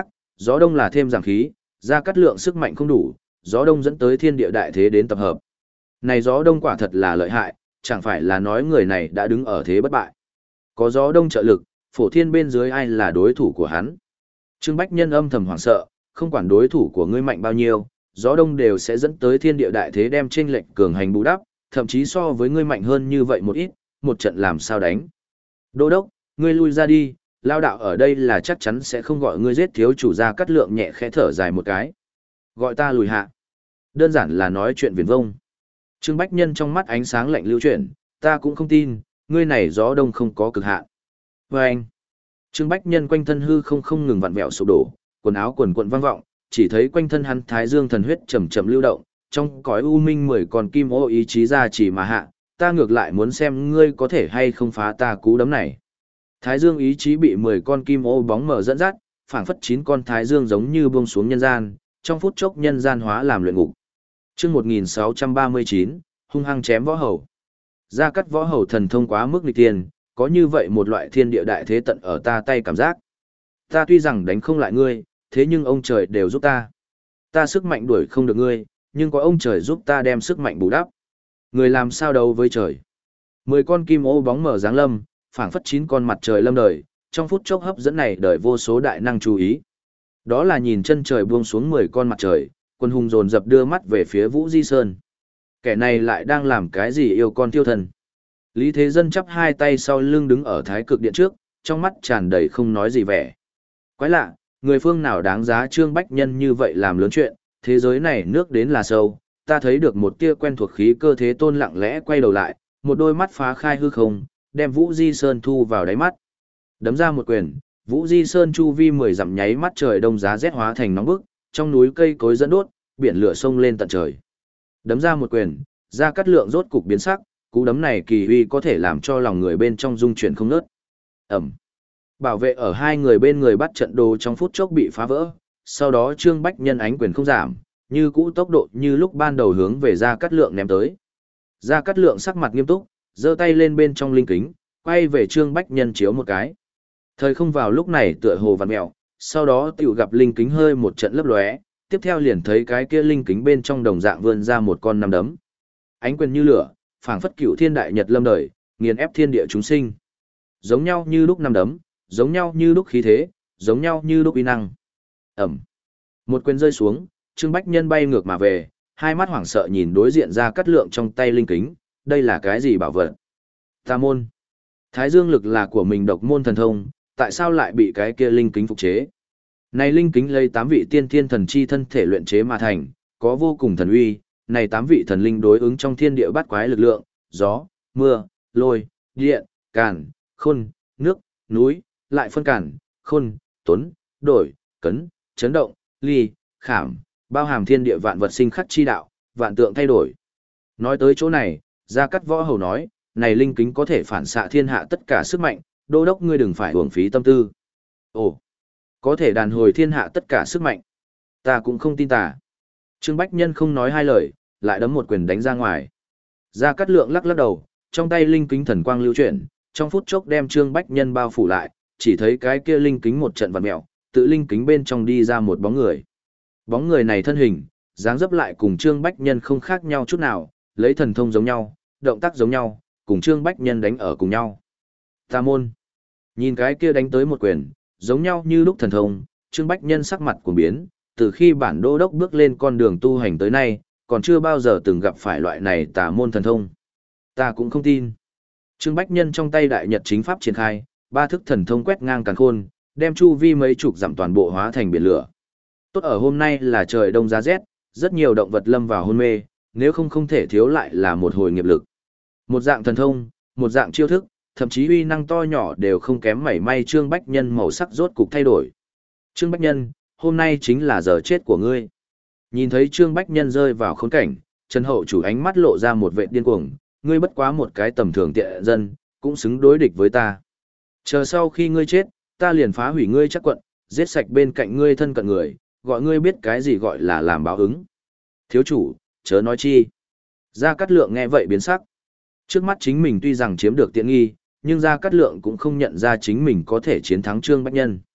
[SPEAKER 1] Gió đông là thêm giảm khí, Gia Cát Lượng sức mạnh không đủ, gió đông dẫn tới thiên địa đại thế đến tập hợp. Này gió đông quả thật là lợi hại, chẳng phải là nói người này đã đứng ở thế bất bại. Có gió đông trợ lực, phổ thiên bên dưới ai là đối thủ của hắn. Trương Bách Nhân âm thầm hoảng sợ, không quản đối thủ của ngươi mạnh bao nhiêu, gió đông đều sẽ dẫn tới thiên địa đại thế đem chênh lệch cường hành bù đắp, thậm chí so với ngươi mạnh hơn như vậy một ít, một trận làm sao đánh. Đô đốc, ngươi lui ra đi, lao đạo ở đây là chắc chắn sẽ không gọi ngươi giết thiếu chủ Gia Cát Lượng nhẹ khẽ thở dài một cái. Gọi ta lùi hạ. Đơn giản là nói chuyện viển vông. Trương Bách Nhân trong mắt ánh sáng lạnh lưu chuyển, ta cũng không tin, ngươi này gió đông không có cực hạn. Và anh, Trương Bách Nhân quanh thân hư không không ngừng vặn vẹo sụp đổ, quần áo quần quận vang vọng, chỉ thấy quanh thân hắn thái dương thần huyết chậm chậm lưu động, trong cõi u minh mười con kim ô ý chí ra chỉ mà hạ, ta ngược lại muốn xem ngươi có thể hay không phá ta cú đấm này. Thái dương ý chí bị mười con kim ô bóng mở dẫn dắt, phảng phất chín con thái dương giống như buông xuống nhân gian, trong phút chốc nhân gian hóa làm luyện ngục. Chương một nghìn sáu trăm ba mươi chín, hung hăng chém võ hầu. Gia Cát võ hầu thần thông quá mức nghịch tiên, có như vậy một loại thiên địa đại thế tận ở ta tay cảm giác. Ta tuy rằng đánh không lại ngươi, thế nhưng ông trời đều giúp ta. Ta sức mạnh đuổi không được ngươi, nhưng có ông trời giúp ta đem sức mạnh bù đắp. Người làm sao đấu với trời. Mười con kim ô bóng mở dáng lâm, phảng phất chín con mặt trời lâm đời, trong phút chốc hấp dẫn này đời vô số đại năng chú ý. Đó là nhìn chân trời buông xuống mười con mặt trời, quân hùng dồn dập đưa mắt về phía Vũ Di Sơn. Kẻ này lại đang làm cái gì yêu con tiêu thần. Lý Thế Dân chắp hai tay sau lưng đứng ở thái cực điện trước, trong mắt tràn đầy không nói gì vẻ. Quái lạ, người phương nào đáng giá Trương Bách Nhân như vậy làm lớn chuyện, thế giới này nước đến là sâu, ta thấy được một tia quen thuộc khí cơ thế tôn lặng lẽ quay đầu lại, một đôi mắt phá khai hư không, đem Vũ Di Sơn thu vào đáy mắt. Đấm ra một quyền, Vũ Di Sơn chu vi mười dặm nháy mắt trời đông giá rét hóa thành nóng bức, trong núi cây cối dẫn đốt, biển lửa sông lên tận trời. Đấm ra một quyền, Gia Cát Lượng rốt cục biến sắc, cú đấm này kỳ uy có thể làm cho lòng người bên trong rung chuyển không ngớt. Ẩm. Bảo vệ ở hai người bên người bắt trận đồ trong phút chốc bị phá vỡ, sau đó Trương Bách Nhân ánh quyền không giảm, như cũ tốc độ như lúc ban đầu hướng về Gia Cát Lượng ném tới. Gia Cát Lượng sắc mặt nghiêm túc, giơ tay lên bên trong linh kính, quay về Trương Bách Nhân chiếu một cái. Thời không vào lúc này tựa hồ vặn mèo, sau đó tiểu gặp linh kính hơi một trận lấp lóe, tiếp theo liền thấy cái kia linh kính bên trong đồng dạng vươn ra một con nắm đấm. Ánh quyền như lửa, phảng phất cửu thiên đại nhật lâm đời, nghiền ép thiên địa chúng sinh. Giống nhau như lúc nắm đấm, giống nhau như lúc khí thế, giống nhau như lúc uy năng. Ẩm. Một quyền rơi xuống, Trương Bách Nhân bay ngược mà về, hai mắt hoảng sợ nhìn đối diện Gia Cát Lượng trong tay linh kính, đây là cái gì bảo vật? Tà môn. Thái dương lực là của mình độc môn thần thông, tại sao lại bị cái kia linh kính phục chế? Này linh kính lấy tám vị tiên thiên thần chi thân thể luyện chế mà thành, có vô cùng thần uy, này tám vị thần linh đối ứng trong thiên địa bát quái lực lượng, gió, mưa, lôi, điện, càn, khôn, nước, núi, lại phân càn, khôn, tuấn, đổi, cấn, chấn động, ly, khảm, bao hàm thiên địa vạn vật sinh khắc chi đạo, vạn tượng thay đổi. Nói tới chỗ này, Gia Cát võ hầu nói, này linh kính có thể phản xạ thiên hạ tất cả sức mạnh, đô đốc ngươi đừng phải uổng phí tâm tư. Ồ, có thể đàn hồi thiên hạ tất cả sức mạnh. Ta cũng không tin tà. Trương Bách Nhân không nói hai lời, lại đấm một quyền đánh ra ngoài. Gia Cát Lượng lắc lắc đầu, trong tay linh kính thần quang lưu chuyển, trong phút chốc đem Trương Bách Nhân bao phủ lại, chỉ thấy cái kia linh kính một trận vặn mèo, tự linh kính bên trong đi ra một bóng người. Bóng người này thân hình, dáng dấp lại cùng Trương Bách Nhân không khác nhau chút nào, lấy thần thông giống nhau, động tác giống nhau, cùng Trương Bách Nhân đánh ở cùng nhau. Tà môn. Nhìn cái kia đánh tới một quyền, giống nhau như lúc thần thông, Trương Bách Nhân sắc mặt cuồng biến, từ khi bản đô đốc bước lên con đường tu hành tới nay, còn chưa bao giờ từng gặp phải loại này tà môn thần thông. Ta cũng không tin. Trương Bách Nhân trong tay đại nhật chính pháp triển khai, ba thức thần thông quét ngang càn khôn, đem chu vi mấy chục dặm toàn bộ hóa thành biển lửa. Tốt ở hôm nay là trời đông giá rét, rất nhiều động vật lâm vào hôn mê, nếu không không thể thiếu lại là một hồi nghiệp lực. Một dạng thần thông, một dạng chiêu thức, thậm chí uy năng to nhỏ đều không kém mảy may. Trương Bách Nhân màu sắc rốt cục thay đổi. Trương Bách Nhân, hôm nay chính là giờ chết của ngươi. Nhìn thấy Trương Bách Nhân rơi vào khốn cảnh, Trần Hậu chủ ánh mắt lộ ra một vẻ điên cuồng, ngươi bất quá một cái tầm thường tiện dân, cũng xứng đối địch với ta. Chờ sau khi ngươi chết, ta liền phá hủy ngươi chắc quận, giết sạch bên cạnh ngươi thân cận người, gọi ngươi biết cái gì gọi là làm báo ứng. Thiếu chủ, chớ nói chi. Gia Cát Lượng nghe vậy biến sắc. Trước mắt chính mình tuy rằng chiếm được tiện nghi, nhưng Gia Cát Lượng cũng không nhận ra chính mình có thể chiến thắng Trương Bách Nhân.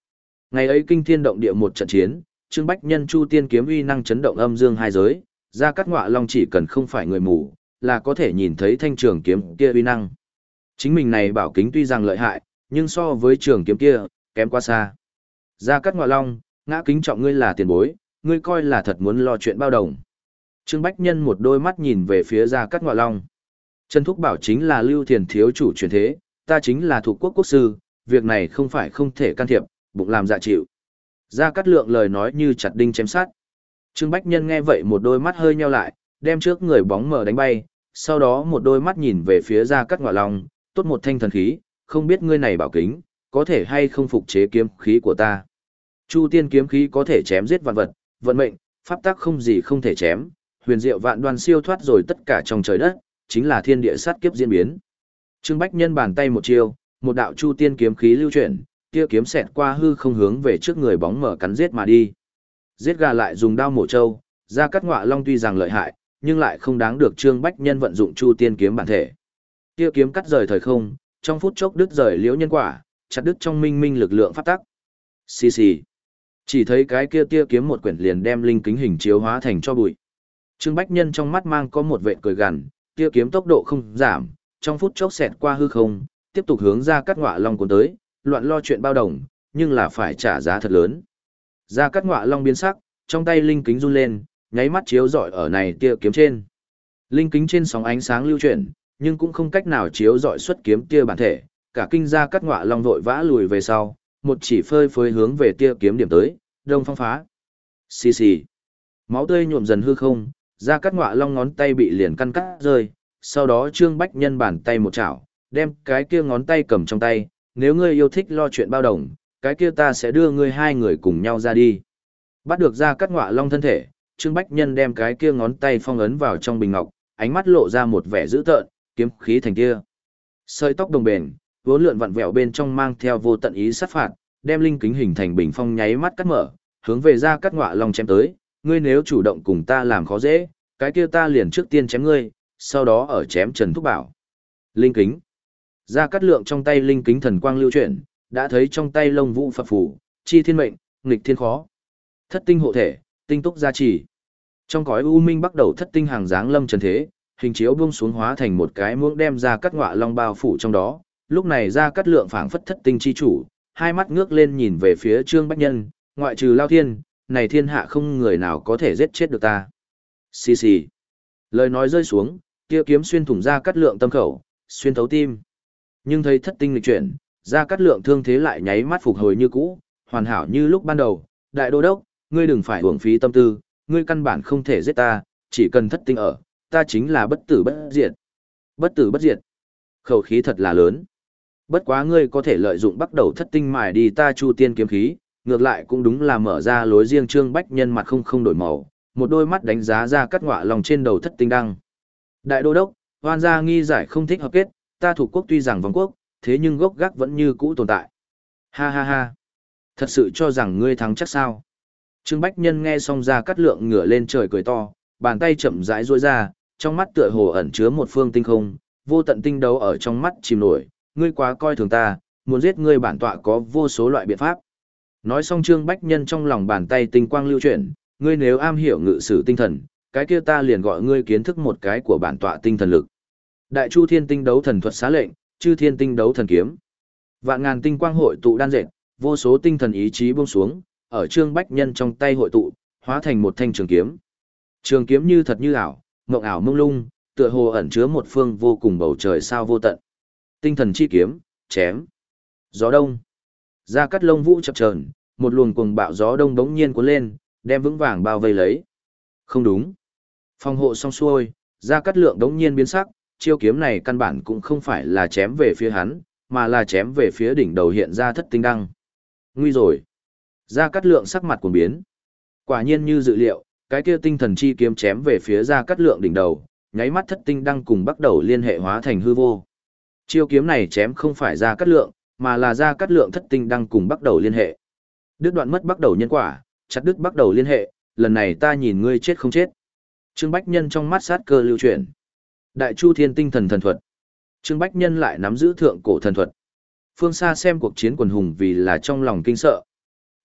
[SPEAKER 1] Ngày ấy kinh thiên động địa một trận chiến, Trương Bách Nhân Chu Tiên kiếm uy năng chấn động âm dương hai giới, Gia Cát Ngọa Long chỉ cần không phải người mù, là có thể nhìn thấy thanh trường kiếm kia uy năng. Chính mình này bảo kính tuy rằng lợi hại, nhưng so với trường kiếm kia, kém quá xa. Gia Cát Ngọa Long, ngã kính trọng ngươi là tiền bối, ngươi coi là thật muốn lo chuyện bao đồng. Trương Bách Nhân một đôi mắt nhìn về phía Gia Cát Ngọa Long. Trần Thúc bảo chính là Lưu Thiền thiếu chủ truyền thế, ta chính là thuộc quốc quốc sư, việc này không phải không thể can thiệp, bụng làm dạ chịu. Gia Cát Lượng lời nói như chặt đinh chém sát. Trương Bách Nhân nghe vậy một đôi mắt hơi nheo lại, đem trước người bóng mờ đánh bay, sau đó một đôi mắt nhìn về phía Gia Cát Ngọa Long, tốt một thanh thần khí, không biết ngươi này bảo kính, có thể hay không phục chế kiếm khí của ta. Chu Tiên kiếm khí có thể chém giết vạn vật, vận mệnh, pháp tắc không gì không thể chém, huyền diệu vạn đoan siêu thoát rồi tất cả trong trời đất, chính là thiên địa sát kiếp diễn biến. Trương Bách Nhân bàn tay một chiêu, một đạo Chu Tiên kiếm khí lưu chuyển, kia kiếm xẹt qua hư không hướng về trước người bóng mở cắn giết mà đi. Giết gà lại dùng đao mổ trâu, Gia Cát Ngọa Long tuy rằng lợi hại, nhưng lại không đáng được Trương Bách Nhân vận dụng Chu Tiên kiếm bản thể. Kia kiếm cắt rời thời không, trong phút chốc đứt rời liễu nhân quả, chặt đứt trong minh minh lực lượng pháp tắc. Xì xì. Chỉ thấy cái kia tia kiếm một quyển liền đem linh kính hình chiếu hóa thành cho bụi. Trương Bách Nhân trong mắt mang có một vệt cười gằn, tia kiếm tốc độ không giảm, trong phút chốc xẹt qua hư không, tiếp tục hướng Gia Cát Ngọa Long cuốn tới, loạn lo chuyện bao đồng, nhưng là phải trả giá thật lớn. Gia Cát Ngọa Long biến sắc, trong tay linh kính run lên, nháy mắt chiếu rọi ở này tia kiếm trên. Linh kính trên sóng ánh sáng lưu chuyển, nhưng cũng không cách nào chiếu rọi xuất kiếm tia bản thể, cả kinh Gia Cát Ngọa Long vội vã lùi về sau, một chỉ phơi phới hướng về tia kiếm điểm tới, đông phong phá. Xì xì. Máu tươi nhuộm dần hư không, Gia Cát Ngọa Long ngón tay bị liền căn cắt rơi, sau đó Trương Bách Nhân bàn tay một chảo, đem cái kia ngón tay cầm trong tay, nếu ngươi yêu thích lo chuyện bao đồng, cái kia ta sẽ đưa ngươi hai người cùng nhau ra đi. Bắt được Gia Cát Ngọa Long thân thể, Trương Bách Nhân đem cái kia ngón tay phong ấn vào trong bình ngọc, ánh mắt lộ ra một vẻ dữ tợn, kiếm khí thành kia. Sợi tóc đồng bền, vốn lượn vặn vẹo bên trong mang theo vô tận ý sát phạt, đem linh kính hình thành bình phong nháy mắt cắt mở, hướng về Gia Cát Ngọa Long chém tới, ngươi nếu chủ động cùng ta làm khó dễ, cái kia ta liền trước tiên chém ngươi, sau đó ở chém Trần Thúc Bảo. Linh kính. Gia Cát Lượng trong tay linh kính thần quang lưu chuyển, đã thấy trong tay lông vũ phập phù, chi thiên mệnh, nghịch thiên khó. Thất tinh hộ thể, tinh túc gia trì. Trong cõi u minh bắt đầu thất tinh hàng dáng lâm trần thế, hình chiếu buông xuống hóa thành một cái muỗng đem Gia Cát Ngọa Long bao phủ trong đó. Lúc này Gia Cát Lượng phảng phất thất tinh chi chủ, hai mắt ngước lên nhìn về phía Trương Bách Nhân, ngoại trừ Lao Thiên, này thiên hạ không người nào có thể giết chết được ta. Xì xì. Lời nói rơi xuống, kia kiếm xuyên thủng Gia Cát Lượng tâm khẩu, xuyên thấu tim. Nhưng thấy thất tinh lịch chuyển, Gia Cát Lượng thương thế lại nháy mắt phục hồi như cũ, hoàn hảo như lúc ban đầu. Đại đô đốc, ngươi đừng phải uổng phí tâm tư, ngươi căn bản không thể giết ta, chỉ cần thất tinh ở, ta chính là bất tử bất diệt. Bất tử bất diệt. Khẩu khí thật là lớn. Bất quá ngươi có thể lợi dụng bắt đầu thất tinh mài đi ta Chu Tiên kiếm khí, ngược lại cũng đúng là mở ra lối riêng. Trương Bách Nhân mặt không không đổi màu, một đôi mắt đánh giá Gia Cát Ngọa Long trên đầu thất tinh đăng. Đại đô đốc, oan gia nghi giải không thích hợp kết, ta thuộc quốc tuy rằng vong quốc, thế nhưng gốc gác vẫn như cũ tồn tại. Ha ha ha. Thật sự cho rằng ngươi thắng chắc sao? Trương Bách Nhân nghe xong Gia Cát Lượng ngửa lên trời cười to, bàn tay chậm rãi duỗi ra, trong mắt tựa hồ ẩn chứa một phương tinh không, vô tận tinh đấu ở trong mắt chìm nổi, ngươi quá coi thường ta, muốn giết ngươi bản tọa có vô số loại biện pháp. Nói xong Trương Bách Nhân trong lòng bàn tay tinh quang lưu chuyển, ngươi nếu am hiểu ngự sử tinh thần, cái kia ta liền gọi ngươi kiến thức một cái của bản tọa tinh thần lực. Đại Chu Thiên Tinh Đấu Thần Thuật xá lệnh, Chư Thiên Tinh Đấu Thần Kiếm. Vạn ngàn tinh quang hội tụ đan dệt, vô số tinh thần ý chí buông xuống, ở Trương Bách Nhân trong tay hội tụ, hóa thành một thanh trường kiếm. Trường kiếm như thật như ảo, mộng ảo mông lung, tựa hồ ẩn chứa một phương vô cùng bầu trời sao vô tận. Tinh thần chi kiếm, chém. Gió đông. Gia Cát lông vũ chập chờn, một luồng cuồng bạo gió đông bỗng nhiên cuốn lên, đem vững vàng bao vây lấy. Không đúng. Phòng hộ xong xuôi, Gia Cát Lượng đống nhiên biến sắc, chiêu kiếm này căn bản cũng không phải là chém về phía hắn, mà là chém về phía đỉnh đầu hiện ra thất tinh đăng. Nguy rồi. Gia Cát Lượng sắc mặt cuồng biến. Quả nhiên như dự liệu, cái kia tinh thần chi kiếm chém về phía Gia Cát Lượng đỉnh đầu, nháy mắt thất tinh đăng cùng bắt đầu liên hệ hóa thành hư vô. Chiêu kiếm này chém không phải Gia Cát Lượng, mà là Gia Cát Lượng thất tinh đăng cùng bắt đầu liên hệ. Đứt đoạn mất bắt đầu nhân quả, chặt đứt bắt đầu liên hệ, lần này ta nhìn ngươi chết không chết. Trương Bách Nhân trong mắt sát cơ lưu chuyển. Đại Chu Thiên Tinh Thần Thần Thuật. Trương Bách Nhân lại nắm giữ thượng cổ thần thuật. Phương xa xem cuộc chiến quần hùng vì là trong lòng kinh sợ.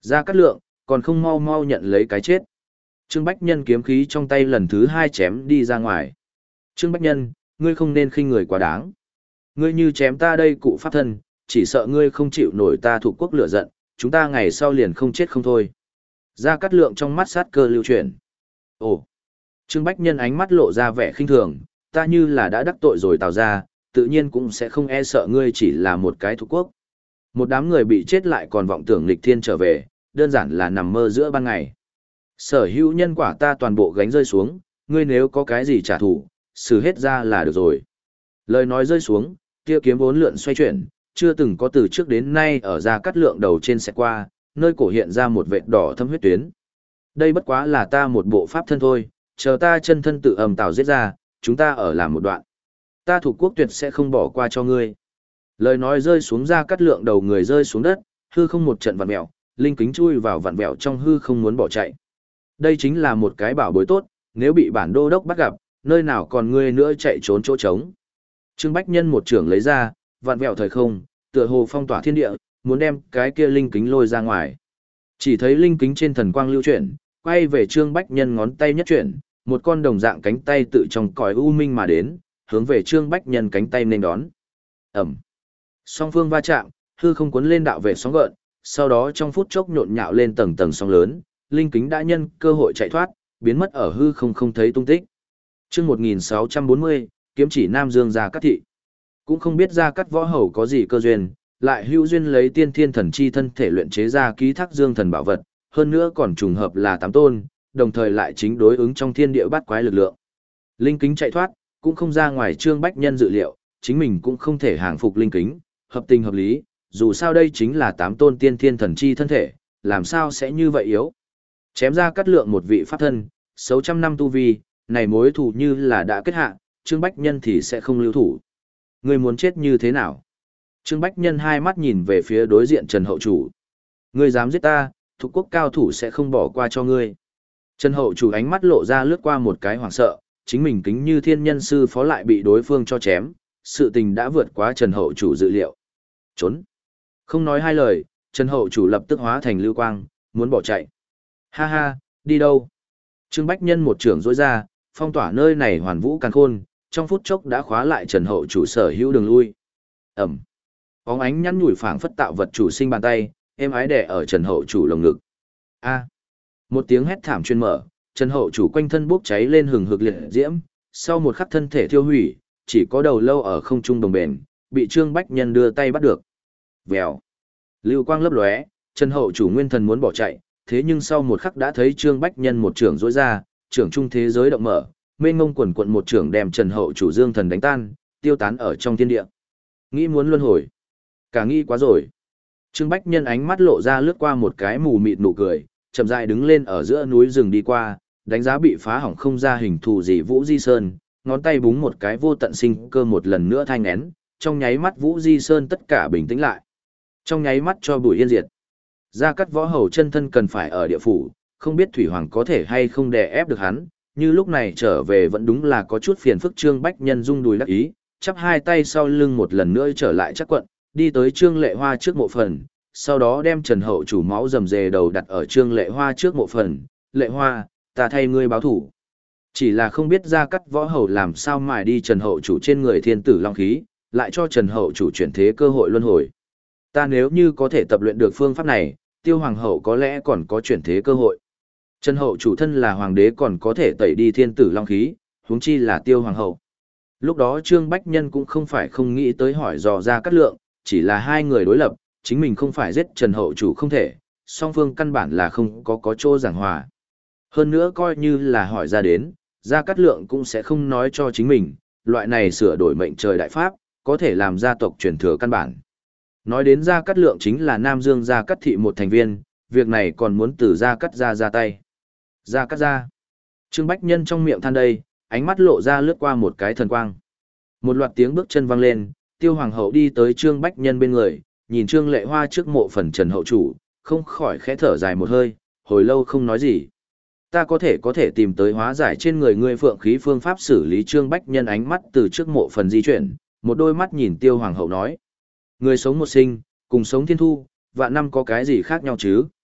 [SPEAKER 1] Gia Cát Lượng, còn không mau mau nhận lấy cái chết. Trương Bách Nhân kiếm khí trong tay lần thứ hai chém đi ra ngoài. Trương Bách Nhân, ngươi không nên khinh người quá đáng. Ngươi như chém ta đây cụ pháp thân, chỉ sợ ngươi không chịu nổi ta thuộc quốc lửa giận, chúng ta ngày sau liền không chết không thôi. Gia Cát Lượng trong mắt sát cơ lưu chuyển. Ồ! Trương Bách Nhân ánh mắt lộ ra vẻ khinh thường, ta như là đã đắc tội rồi Tào ra, tự nhiên cũng sẽ không e sợ ngươi chỉ là một cái thuộc quốc. Một đám người bị chết lại còn vọng tưởng nghịch thiên trở về, đơn giản là nằm mơ giữa ban ngày. Sở hữu nhân quả ta toàn bộ gánh rơi xuống, ngươi nếu có cái gì trả thù, xử hết ra là được rồi. Lời nói rơi xuống, kia kiếm vốn lượn xoay chuyển, chưa từng có từ trước đến nay ở Gia Cát Lượng đầu trên sẽ qua, nơi cổ hiện ra một vệt đỏ thâm huyết tuyến. Đây bất quá là ta một bộ pháp thân thôi, chờ ta chân thân tự ầm tào giết ra, chúng ta ở làm một đoạn. Ta thuộc quốc tuyệt sẽ không bỏ qua cho ngươi. Lời nói rơi xuống Gia Cát Lượng đầu người rơi xuống đất, hư không một trận vặn vẹo, linh kính chui vào vặn vẹo trong hư không muốn bỏ chạy. Đây chính là một cái bảo bối tốt, nếu bị bản đô đốc bắt gặp, nơi nào còn ngươi nữa chạy trốn chỗ trống. Trương Bách Nhân một trưởng lấy ra, vặn vẹo thời không, tựa hồ phong tỏa thiên địa, muốn đem cái kia linh kính lôi ra ngoài. Chỉ thấy linh kính trên thần quang lưu chuyển, quay về Trương Bách Nhân ngón tay nhất chuyển, một con đồng dạng cánh tay tự trong cõi u minh mà đến, hướng về Trương Bách Nhân cánh tay nên đón. Ẩm. Song phương va chạm, hư không cuốn lên đạo vệ sóng gợn, sau đó trong phút chốc nhộn nhạo lên tầng tầng sóng lớn, linh kính đã nhân cơ hội chạy thoát, biến mất ở hư không không thấy tung tích. Chương một nghìn sáu trăm bốn mươi, kiếm chỉ Nam Dương Gia Cát thị. Cũng không biết Gia Cát võ hầu có gì cơ duyên, lại hữu duyên lấy tiên thiên thần chi thân thể luyện chế ra ký thác dương thần bảo vật, hơn nữa còn trùng hợp là tám tôn, đồng thời lại chính đối ứng trong thiên địa bát quái lực lượng. Linh kính chạy thoát, cũng không ra ngoài Trương Bách Nhân dự liệu, chính mình cũng không thể hàng phục linh kính, hợp tình hợp lý, dù sao đây chính là tám tôn tiên thiên thần chi thân thể, làm sao sẽ như vậy yếu. Chém ra Cát Lượng một vị pháp thân, sáu trăm năm tu vi, này mối thù như là đã kết hạ, Trương Bách Nhân thì sẽ không lưu thủ. Ngươi muốn chết như thế nào? Trương Bách Nhân hai mắt nhìn về phía đối diện Trần Hậu Chủ. Ngươi dám giết ta, thuộc quốc cao thủ sẽ không bỏ qua cho ngươi. Trần Hậu Chủ ánh mắt lộ ra lướt qua một cái hoảng sợ, chính mình kính như thiên nhân sư phó lại bị đối phương cho chém, sự tình đã vượt quá Trần Hậu Chủ dự liệu. Trốn. Không nói hai lời, Trần Hậu Chủ lập tức hóa thành lưu quang, muốn bỏ chạy. Ha ha, đi đâu? Trương Bách Nhân một trưởng rỗi ra, phong tỏa nơi này hoàn vũ càn khôn, trong phút chốc đã khóa lại Trần Hậu Chủ sở hữu đường lui. Ẩm. Bóng ánh nhăn nhủi phảng phất tạo vật chủ sinh bàn tay, êm ái đè ở Trần Hậu Chủ lồng ngực. A. Một tiếng hét thảm truyền mở, Trần Hậu Chủ quanh thân bốc cháy lên hừng hực liệt diễm, sau một khắc thân thể thiêu hủy, chỉ có đầu lâu ở không trung đồng bền, bị Trương Bách Nhân đưa tay bắt được. Vèo. Lưu quang lấp lóe, Trần Hậu Chủ nguyên thần muốn bỏ chạy, thế nhưng sau một khắc đã thấy Trương Bách Nhân một trưởng rỗi ra, trưởng trung thế giới động mở, mênh mông quần quận một trưởng đem Trần Hậu Chủ dương thần đánh tan, tiêu tán ở trong thiên địa. Nghĩ muốn luân hồi, cả nghĩ quá rồi. Trương Bách Nhân ánh mắt lộ ra lướt qua một cái mù mịt nụ cười, chậm rãi đứng lên ở giữa núi rừng đi qua, đánh giá bị phá hỏng không ra hình thù gì Vũ Di Sơn, ngón tay búng một cái vô tận sinh cơ một lần nữa thanh nén, trong nháy mắt Vũ Di Sơn tất cả bình tĩnh lại. Trong nháy mắt cho bụi yên diệt. Gia Cát võ hầu chân thân cần phải ở địa phủ, không biết Thủy Hoàng có thể hay không đè ép được hắn, như lúc này trở về vẫn đúng là có chút phiền phức. Trương Bách Nhân rung đùi đắc ý, chắp hai tay sau lưng một lần nữa trở lại chắc quận, đi tới Trương Lệ Hoa trước mộ phần, sau đó đem Trần Hậu Chủ máu rầm rề đầu đặt ở Trương Lệ Hoa trước mộ phần. Lệ Hoa, ta thay ngươi báo thủ. Chỉ là không biết Gia Cát võ hầu làm sao mài đi Trần Hậu Chủ trên người thiên tử long khí, lại cho Trần Hậu Chủ chuyển thế cơ hội luân hồi. Ta nếu như có thể tập luyện được phương pháp này, Tiêu Hoàng hậu có lẽ còn có chuyển thế cơ hội. Trần Hậu Chủ thân là hoàng đế còn có thể tẩy đi thiên tử long khí, huống chi là Tiêu Hoàng hậu. Lúc đó Trương Bách Nhân cũng không phải không nghĩ tới hỏi dò Gia Cát Lượng, chỉ là hai người đối lập, chính mình không phải giết Trần Hậu Chủ không thể, song phương căn bản là không có có chỗ giảng hòa. Hơn nữa coi như là hỏi ra đến, Gia Cát Lượng cũng sẽ không nói cho chính mình, loại này sửa đổi mệnh trời đại pháp, có thể làm gia tộc truyền thừa căn bản. Nói đến Gia Cát Lượng chính là Nam Dương Gia Cát thị một thành viên, việc này còn muốn từ Gia Cát gia ra tay. Gia Cát gia. Trương Bách Nhân trong miệng than đây, ánh mắt lộ ra lướt qua một cái thần quang. Một loạt tiếng bước chân vang lên, Tiêu Hoàng hậu đi tới Trương Bách Nhân bên người, nhìn Trương Lệ Hoa trước mộ phần Trần Hậu Chủ, không khỏi khẽ thở dài một hơi, hồi lâu không nói gì. Ta có thể có thể tìm tới hóa giải trên người ngươi phượng khí phương pháp xử lý. Trương Bách Nhân ánh mắt từ trước mộ phần di chuyển, một đôi mắt nhìn Tiêu Hoàng hậu nói. Người sống một sinh, cùng sống thiên thu, vạn năm có cái gì khác nhau chứ?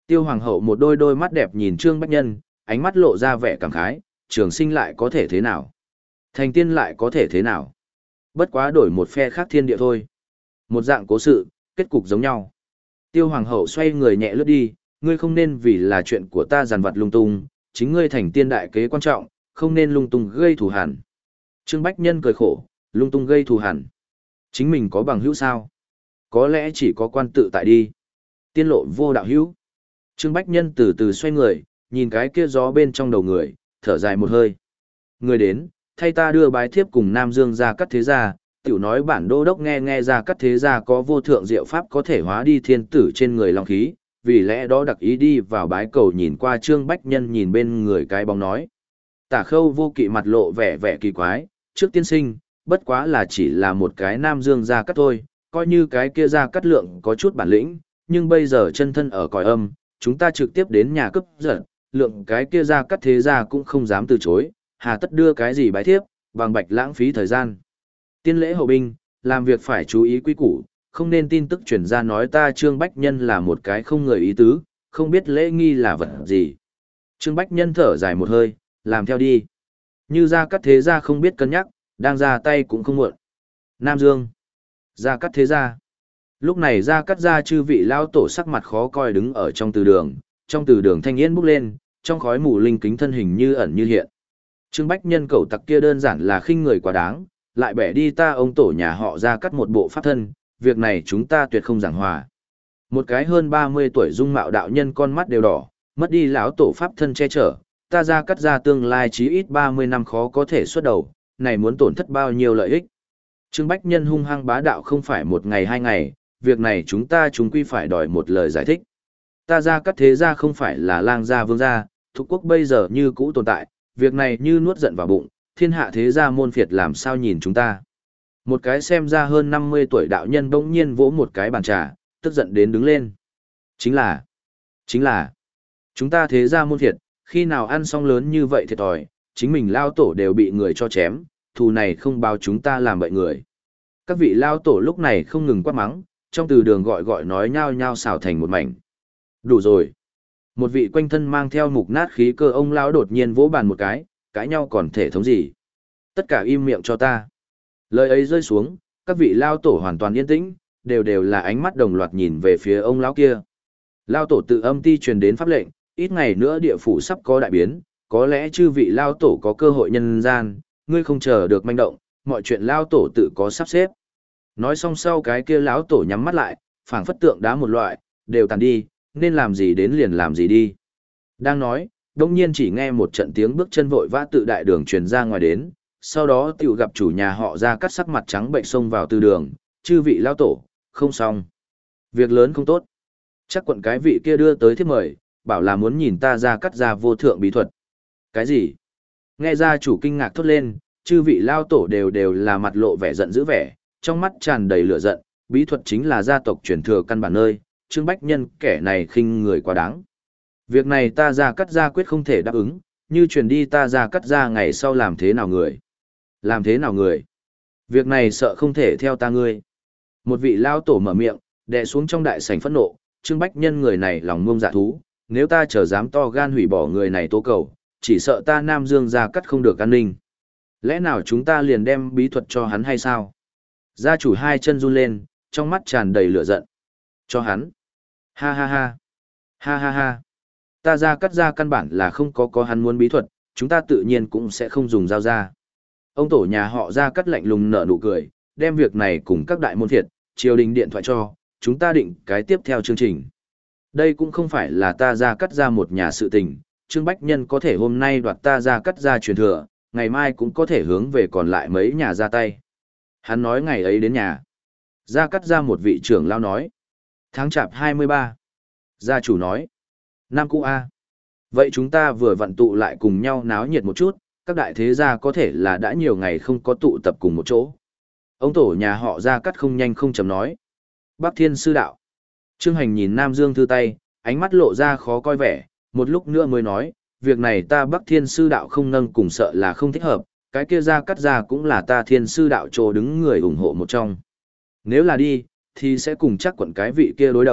[SPEAKER 1] Tiêu hoàng hậu một đôi đôi mắt đẹp nhìn Trương Bách Nhân, ánh mắt lộ ra vẻ cảm khái, trường sinh lại có thể thế nào? Thành tiên lại có thể thế nào? Bất quá đổi một phe khác thiên địa thôi. Một dạng cố sự, kết cục giống nhau. Tiêu hoàng hậu xoay người nhẹ lướt đi, ngươi không nên vì là chuyện của ta giàn vặt lung tung, chính ngươi thành tiên đại kế quan trọng, không nên lung tung gây thù hằn. Trương Bách Nhân cười khổ, lung tung gây thù hằn. Chính mình có bằng hữu sao? Có lẽ chỉ có quan tự tại đi. Tiên lộ vô đạo hữu. Trương Bách Nhân từ từ xoay người, nhìn cái kia gió bên trong đầu người, thở dài một hơi. Người đến, thay ta đưa bái thiếp cùng Nam Dương ra cắt thế gia, tiểu nói bản đô đốc nghe nghe ra cắt thế gia có vô thượng diệu pháp có thể hóa đi thiên tử trên người long khí, vì lẽ đó đặc ý đi vào bái cầu nhìn qua Trương Bách Nhân nhìn bên người cái bóng nói. Tả Khâu Vô Kỵ mặt lộ vẻ vẻ kỳ quái, trước tiên sinh, bất quá là chỉ là một cái Nam Dương ra cắt thôi, coi như cái kia ra cắt lượng có chút bản lĩnh, nhưng bây giờ chân thân ở cõi âm, chúng ta trực tiếp đến nhà cướp giật, lượng cái kia ra cắt thế gia cũng không dám từ chối, hà tất đưa cái gì bái thiếp, bằng bạch lãng phí thời gian. Tiên lễ hậu binh, làm việc phải chú ý quy củ, không nên tin tức truyền ra nói ta Trương Bách Nhân là một cái không người ý tứ, không biết lễ nghi là vật gì. Trương Bách Nhân thở dài một hơi, làm theo đi. Như ra cắt thế gia không biết cân nhắc, đang ra tay cũng không muộn. Nam Dương, ra cắt thế gia. Lúc này ra cắt gia chư vị lao tổ sắc mặt khó coi đứng ở trong từ đường, trong từ đường thanh yên bốc lên, trong khói mù linh kính thân hình như ẩn như hiện. Trương Bách Nhân cẩu tặc kia đơn giản là khinh người quá đáng, lại bẻ đi ta ông tổ nhà họ ra cắt một bộ pháp thân, việc này chúng ta tuyệt không giảng hòa. Một cái hơn ba mươi tuổi dung mạo đạo nhân con mắt đều đỏ, mất đi lão tổ pháp thân che chở, ta ra cắt ra tương lai chí ít ba mươi năm khó có thể xuất đầu, này muốn tổn thất bao nhiêu lợi ích. Trương Bách Nhân hung hăng bá đạo không phải một ngày hai ngày, việc này chúng ta chúng quy phải đòi một lời giải thích. Ta ra cắt thế gia không phải là lang gia vương gia, thuộc quốc bây giờ như cũ tồn tại, việc này như nuốt giận vào bụng, thiên hạ thế gia môn phiệt làm sao nhìn chúng ta. Một cái xem ra hơn năm mươi tuổi đạo nhân bỗng nhiên vỗ một cái bàn trà, tức giận đến đứng lên. Chính là, chính là, chúng ta thế gia môn phiệt, khi nào ăn xong lớn như vậy thiệt thòi, chính mình lao tổ đều bị người cho chém, thù này không báo chúng ta làm bậy người. Các vị lao tổ lúc này không ngừng quát mắng, trong từ đường gọi gọi nói nhao nhao xào thành một mảnh. Đủ rồi. Một vị quanh thân mang theo mục nát khí cơ ông lão đột nhiên vỗ bàn một cái, cãi nhau còn thể thống gì. Tất cả im miệng cho ta. Lời ấy rơi xuống, các vị lao tổ hoàn toàn yên tĩnh, đều đều là ánh mắt đồng loạt nhìn về phía ông lão kia. Lao tổ tự âm ti truyền đến pháp lệnh, ít ngày nữa địa phủ sắp có đại biến, có lẽ chư vị lao tổ có cơ hội nhân gian, ngươi không chờ được manh động, mọi chuyện lao tổ tự có sắp xếp. Nói xong sau cái kia lão tổ nhắm mắt lại, phảng phất tượng đá một loại, đều tàn đi, nên làm gì đến liền làm gì đi. Đang nói, đông nhiên chỉ nghe một trận tiếng bước chân vội vã tự đại đường truyền ra ngoài đến, sau đó tiểu gặp chủ nhà họ ra cắt sắc mặt trắng bệnh xông vào từ đường, chư vị lao tổ, không xong. Việc lớn không tốt. Chắc quận cái vị kia đưa tới thiếp mời, bảo là muốn nhìn ta ra cắt ra vô thượng bí thuật. Cái gì? Nghe ra chủ kinh ngạc thốt lên, chư vị lao tổ đều đều là mặt lộ vẻ giận dữ vẻ, trong mắt tràn đầy lửa giận, bí thuật chính là gia tộc truyền thừa căn bản nơi, Trương Bách Nhân kẻ này khinh người quá đáng. Việc này ta ra cắt ra quyết không thể đáp ứng, như truyền đi ta ra cắt ra ngày sau làm thế nào người? Làm thế nào người? Việc này sợ không thể theo ta ngươi. Một vị lao tổ mở miệng, đè xuống trong đại sảnh phẫn nộ, Trương Bách Nhân người này lòng ngông dạ thú, nếu ta chờ dám to gan hủy bỏ người này tố cầu, chỉ sợ ta Nam Dương ra cắt không được an ninh. Lẽ nào chúng ta liền đem bí thuật cho hắn hay sao? Gia chủ hai chân run lên, trong mắt tràn đầy lửa giận. Cho hắn. Ha ha ha. Ha ha ha. Ta ra cắt ra căn bản là không có có hắn muốn bí thuật, chúng ta tự nhiên cũng sẽ không dùng dao ra. Ông tổ nhà họ ra cắt lạnh lùng nở nụ cười, đem việc này cùng các đại môn phiệt, triều đình điện thoại cho, chúng ta định cái tiếp theo chương trình. Đây cũng không phải là ta ra cắt ra một nhà sự tình, Trương Bách Nhân có thể hôm nay đoạt ta ra cắt ra truyền thừa, ngày mai cũng có thể hướng về còn lại mấy nhà ra tay. Hắn nói ngày ấy đến nhà. Ra cắt ra một vị trưởng lao nói. Tháng chạp hai mươi ba. Gia chủ nói. Nam Cũ A. Vậy chúng ta vừa vận tụ lại cùng nhau náo nhiệt một chút, các đại thế gia có thể là đã nhiều ngày không có tụ tập cùng một chỗ. Ông tổ nhà họ ra cắt không nhanh không chậm nói. Bắc Thiên Sư Đạo. Trương Hành nhìn Nam Dương Thư tay, ánh mắt lộ ra khó coi vẻ, một lúc nữa mới nói, việc này ta Bắc Thiên Sư Đạo không nâng cùng sợ là không thích hợp, cái kia ra cắt ra cũng là ta Thiên Sư Đạo trồ đứng người ủng hộ một trong. Nếu là đi, thì sẽ cùng chắc quận cái vị kia đối đầu,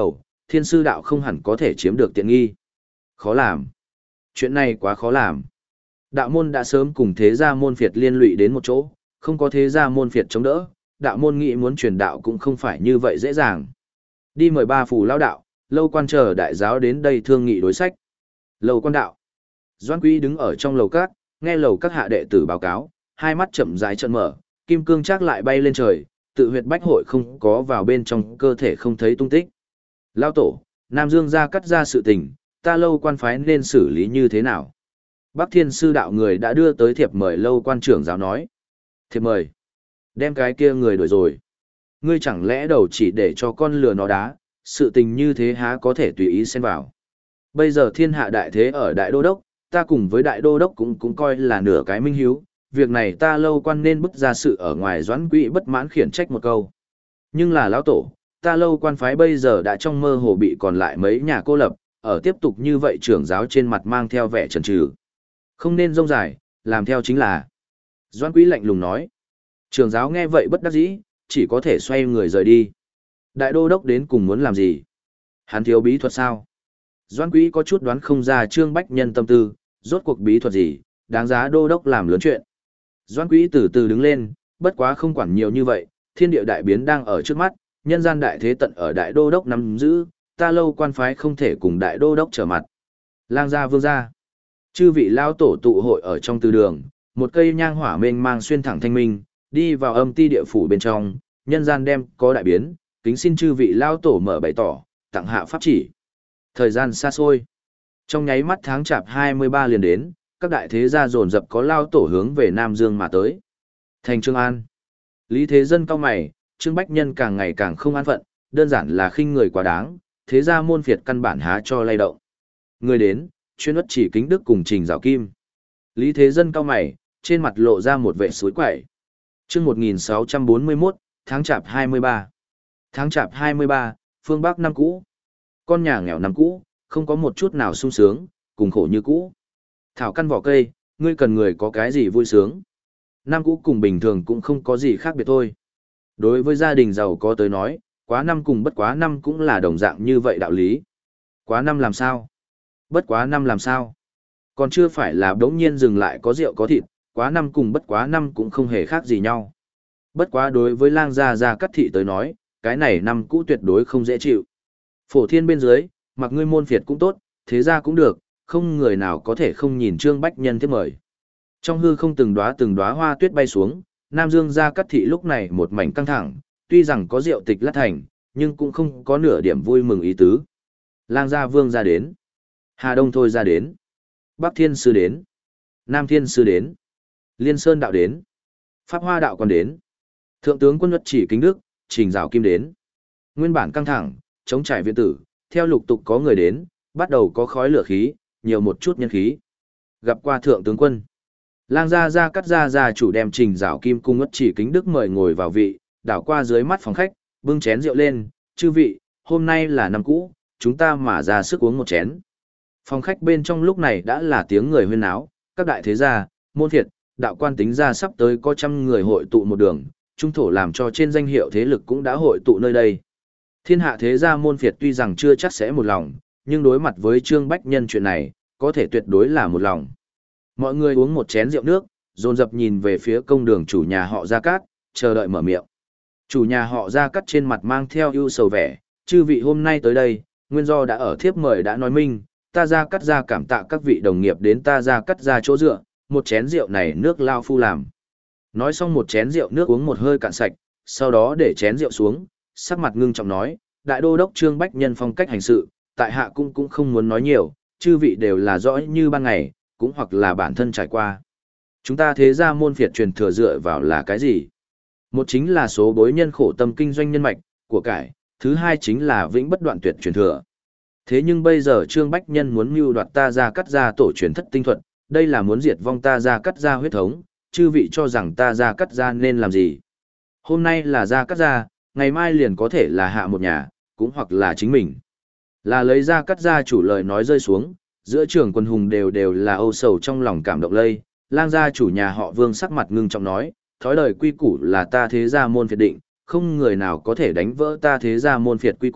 [SPEAKER 1] thiên sư đạo không hẳn có thể chiếm được tiện nghi. Khó làm. Chuyện này quá khó làm. Đạo môn đã sớm cùng thế gia môn phiệt liên lụy đến một chỗ, không có thế gia môn phiệt chống đỡ, đạo môn nghĩ muốn truyền đạo cũng không phải như vậy dễ dàng. Đi mời ba phù lao đạo, Lâu Quan chờ đại giáo đến đây thương nghị đối sách. Lâu Quan đạo. Doãn Quý đứng ở trong lầu các, nghe lầu các hạ đệ tử báo cáo, hai mắt chậm rãi trợn mở, kim cương chắc lại bay lên trời, tự huyệt bách hội không có vào bên trong cơ thể không thấy tung tích. Lao tổ, Nam Dương gia cắt ra sự tình, ta Lâu Quan phái nên xử lý như thế nào? Bắc Thiên sư đạo người đã đưa tới thiệp mời Lâu Quan trưởng giáo nói. Thiệp mời? Đem cái kia người đuổi rồi. Ngươi chẳng lẽ đầu chỉ để cho con lừa nó đá, sự tình như thế há có thể tùy ý xen vào. Bây giờ thiên hạ đại thế ở đại đô đốc, ta cùng với đại đô đốc cũng cũng coi là nửa cái minh hiếu, việc này ta Lâu Quan nên bức ra sự ở ngoài Doãn Quý bất mãn khiển trách một câu. Nhưng là lão tổ, ta Lâu Quan phái bây giờ đã trong mơ hồ bị còn lại mấy nhà cô lập, ở tiếp tục như vậy trưởng giáo trên mặt mang theo vẻ chần chừ. Không nên rông dài, làm theo chính là. Doãn Quý lạnh lùng nói. Trưởng giáo nghe vậy bất đắc dĩ, chỉ có thể xoay người rời đi. Đại đô đốc đến cùng muốn làm gì? Hắn thiếu bí thuật sao? Doãn Quý có chút đoán không ra Trương Bách Nhân tâm tư, rốt cuộc bí thuật gì, đáng giá đô đốc làm lớn chuyện. Doãn Quý từ từ đứng lên, bất quá không quản nhiều như vậy, thiên địa đại biến đang ở trước mắt, nhân gian đại thế tận ở đại đô đốc nắm giữ, ta Lâu Quan phái không thể cùng đại đô đốc trở mặt. Lang gia vương gia. Chư vị lao tổ tụ hội ở trong từ đường, một cây nhang hỏa mênh mang xuyên thẳng thanh minh, đi vào âm ti địa phủ bên trong, nhân gian đem có đại biến, kính xin chư vị lao tổ mở bày tỏ, tặng hạ pháp chỉ. Thời gian xa xôi. Trong nháy mắt tháng chạp hai mươi ba liền đến, các đại thế gia dồn dập có lao tổ hướng về Nam Dương mà tới. Thành Trương An. Lý Thế Dân cao mày, Trương Bách Nhân càng ngày càng không an phận, đơn giản là khinh người quá đáng, thế gia môn phiệt căn bản há cho lay động. Người đến, chuyên ất chỉ kính đức cùng Trình Giảo Kim. Lý Thế Dân cao mày, trên mặt lộ ra một vẻ suối quẩy. Chương một nghìn sáu trăm bốn mươi mốt, tháng chạp hai mươi ba. Tháng chạp hai mươi ba, phương Bắc năm cũ. Con nhà nghèo năm cũ, không có một chút nào sung sướng, cùng khổ như cũ. Thảo căn vỏ cây, ngươi cần người có cái gì vui sướng. Năm cũ cùng bình thường cũng không có gì khác biệt thôi. Đối với gia đình giàu có tới nói, quá năm cùng bất quá năm cũng là đồng dạng như vậy đạo lý. Quá năm làm sao? Bất quá năm làm sao? Còn chưa phải là đống nhiên dừng lại có rượu có thịt, quá năm cùng bất quá năm cũng không hề khác gì nhau. Bất quá đối với lang gia gia cắt thị tới nói, cái này năm cũ tuyệt đối không dễ chịu. Phổ thiên bên dưới, mặc ngươi môn phiệt cũng tốt, thế gia cũng được, không người nào có thể không nhìn Trương Bách Nhân tiếp mời. Trong hư không từng đóa từng đóa hoa tuyết bay xuống, Nam Dương gia cắt thị lúc này một mảnh căng thẳng, tuy rằng có rượu tịch lát thành, nhưng cũng không có nửa điểm vui mừng ý tứ. Lang gia vương ra đến, Hà Đông thôi ra đến, Bắc Thiên sư đến, Nam Thiên sư đến, Liên Sơn đạo đến, Pháp Hoa đạo còn đến, Thượng tướng quân Nhất Chỉ Kính Đức, Trình Giảo Kim đến. Nguyên bản căng thẳng, chống trải viện tử, theo lục tục có người đến, bắt đầu có khói lửa khí, nhiều một chút nhân khí. Gặp qua thượng tướng quân, Lang gia gia cắt gia gia chủ đem Trình Giảo Kim cung Nhất Chỉ Kính Đức mời ngồi vào vị, đảo qua dưới mắt phòng khách, bưng chén rượu lên, chư vị, hôm nay là năm cũ, chúng ta mà ra sức uống một chén. Phòng khách bên trong lúc này đã là tiếng người huyên náo, các đại thế gia, môn phiệt, đạo quan tính ra sắp tới có trăm người hội tụ một đường, trung thổ làm cho trên danh hiệu thế lực cũng đã hội tụ nơi đây. Thiên hạ thế gia môn phiệt tuy rằng chưa chắc sẽ một lòng, nhưng đối mặt với Trương Bách Nhân chuyện này, có thể tuyệt đối là một lòng. Mọi người uống một chén rượu nước, dồn dập nhìn về phía công đường chủ nhà họ Gia Cát, chờ đợi mở miệng. Chủ nhà họ Gia Cát trên mặt mang theo ưu sầu vẻ, chư vị hôm nay tới đây, nguyên do đã ở thiếp mời đã nói minh, ta Gia Cát gia cảm tạ các vị đồng nghiệp đến ta Gia Cát gia chỗ dựa, một chén rượu này nước lao phu làm. Nói xong một chén rượu nước uống một hơi cạn sạch, sau đó để chén rượu xuống, sắc mặt ngưng trọng nói, đại đô đốc Trương Bách Nhân phong cách hành sự, tại hạ cũng cũng không muốn nói nhiều, chư vị đều là rõ như ban ngày, cũng hoặc là bản thân trải qua. Chúng ta thế gia môn phiệt truyền thừa dựa vào là cái gì? Một chính là số bối nhân khổ tâm kinh doanh nhân mạch, của cải, thứ hai chính là vĩnh bất đoạn tuyệt truyền thừa. Thế nhưng bây giờ Trương Bách Nhân muốn mưu đoạt ta Gia Cát gia tổ truyền thất tinh thuật, đây là muốn diệt vong ta Gia Cát gia huyết thống, chư vị cho rằng ta Gia Cát gia nên làm gì? Hôm nay là Gia Cát gia, ngày mai liền có thể là hạ một nhà, cũng hoặc là chính mình. Là lấy Gia Cát gia chủ lời nói rơi xuống, giữa trường quân hùng đều đều là âu sầu trong lòng cảm động lây, lang gia chủ nhà họ Vương sắc mặt ngưng trọng nói, thói đời quy củ là ta thế gia môn phiệt định, không người nào có thể đánh vỡ ta thế gia môn phiệt quy củ,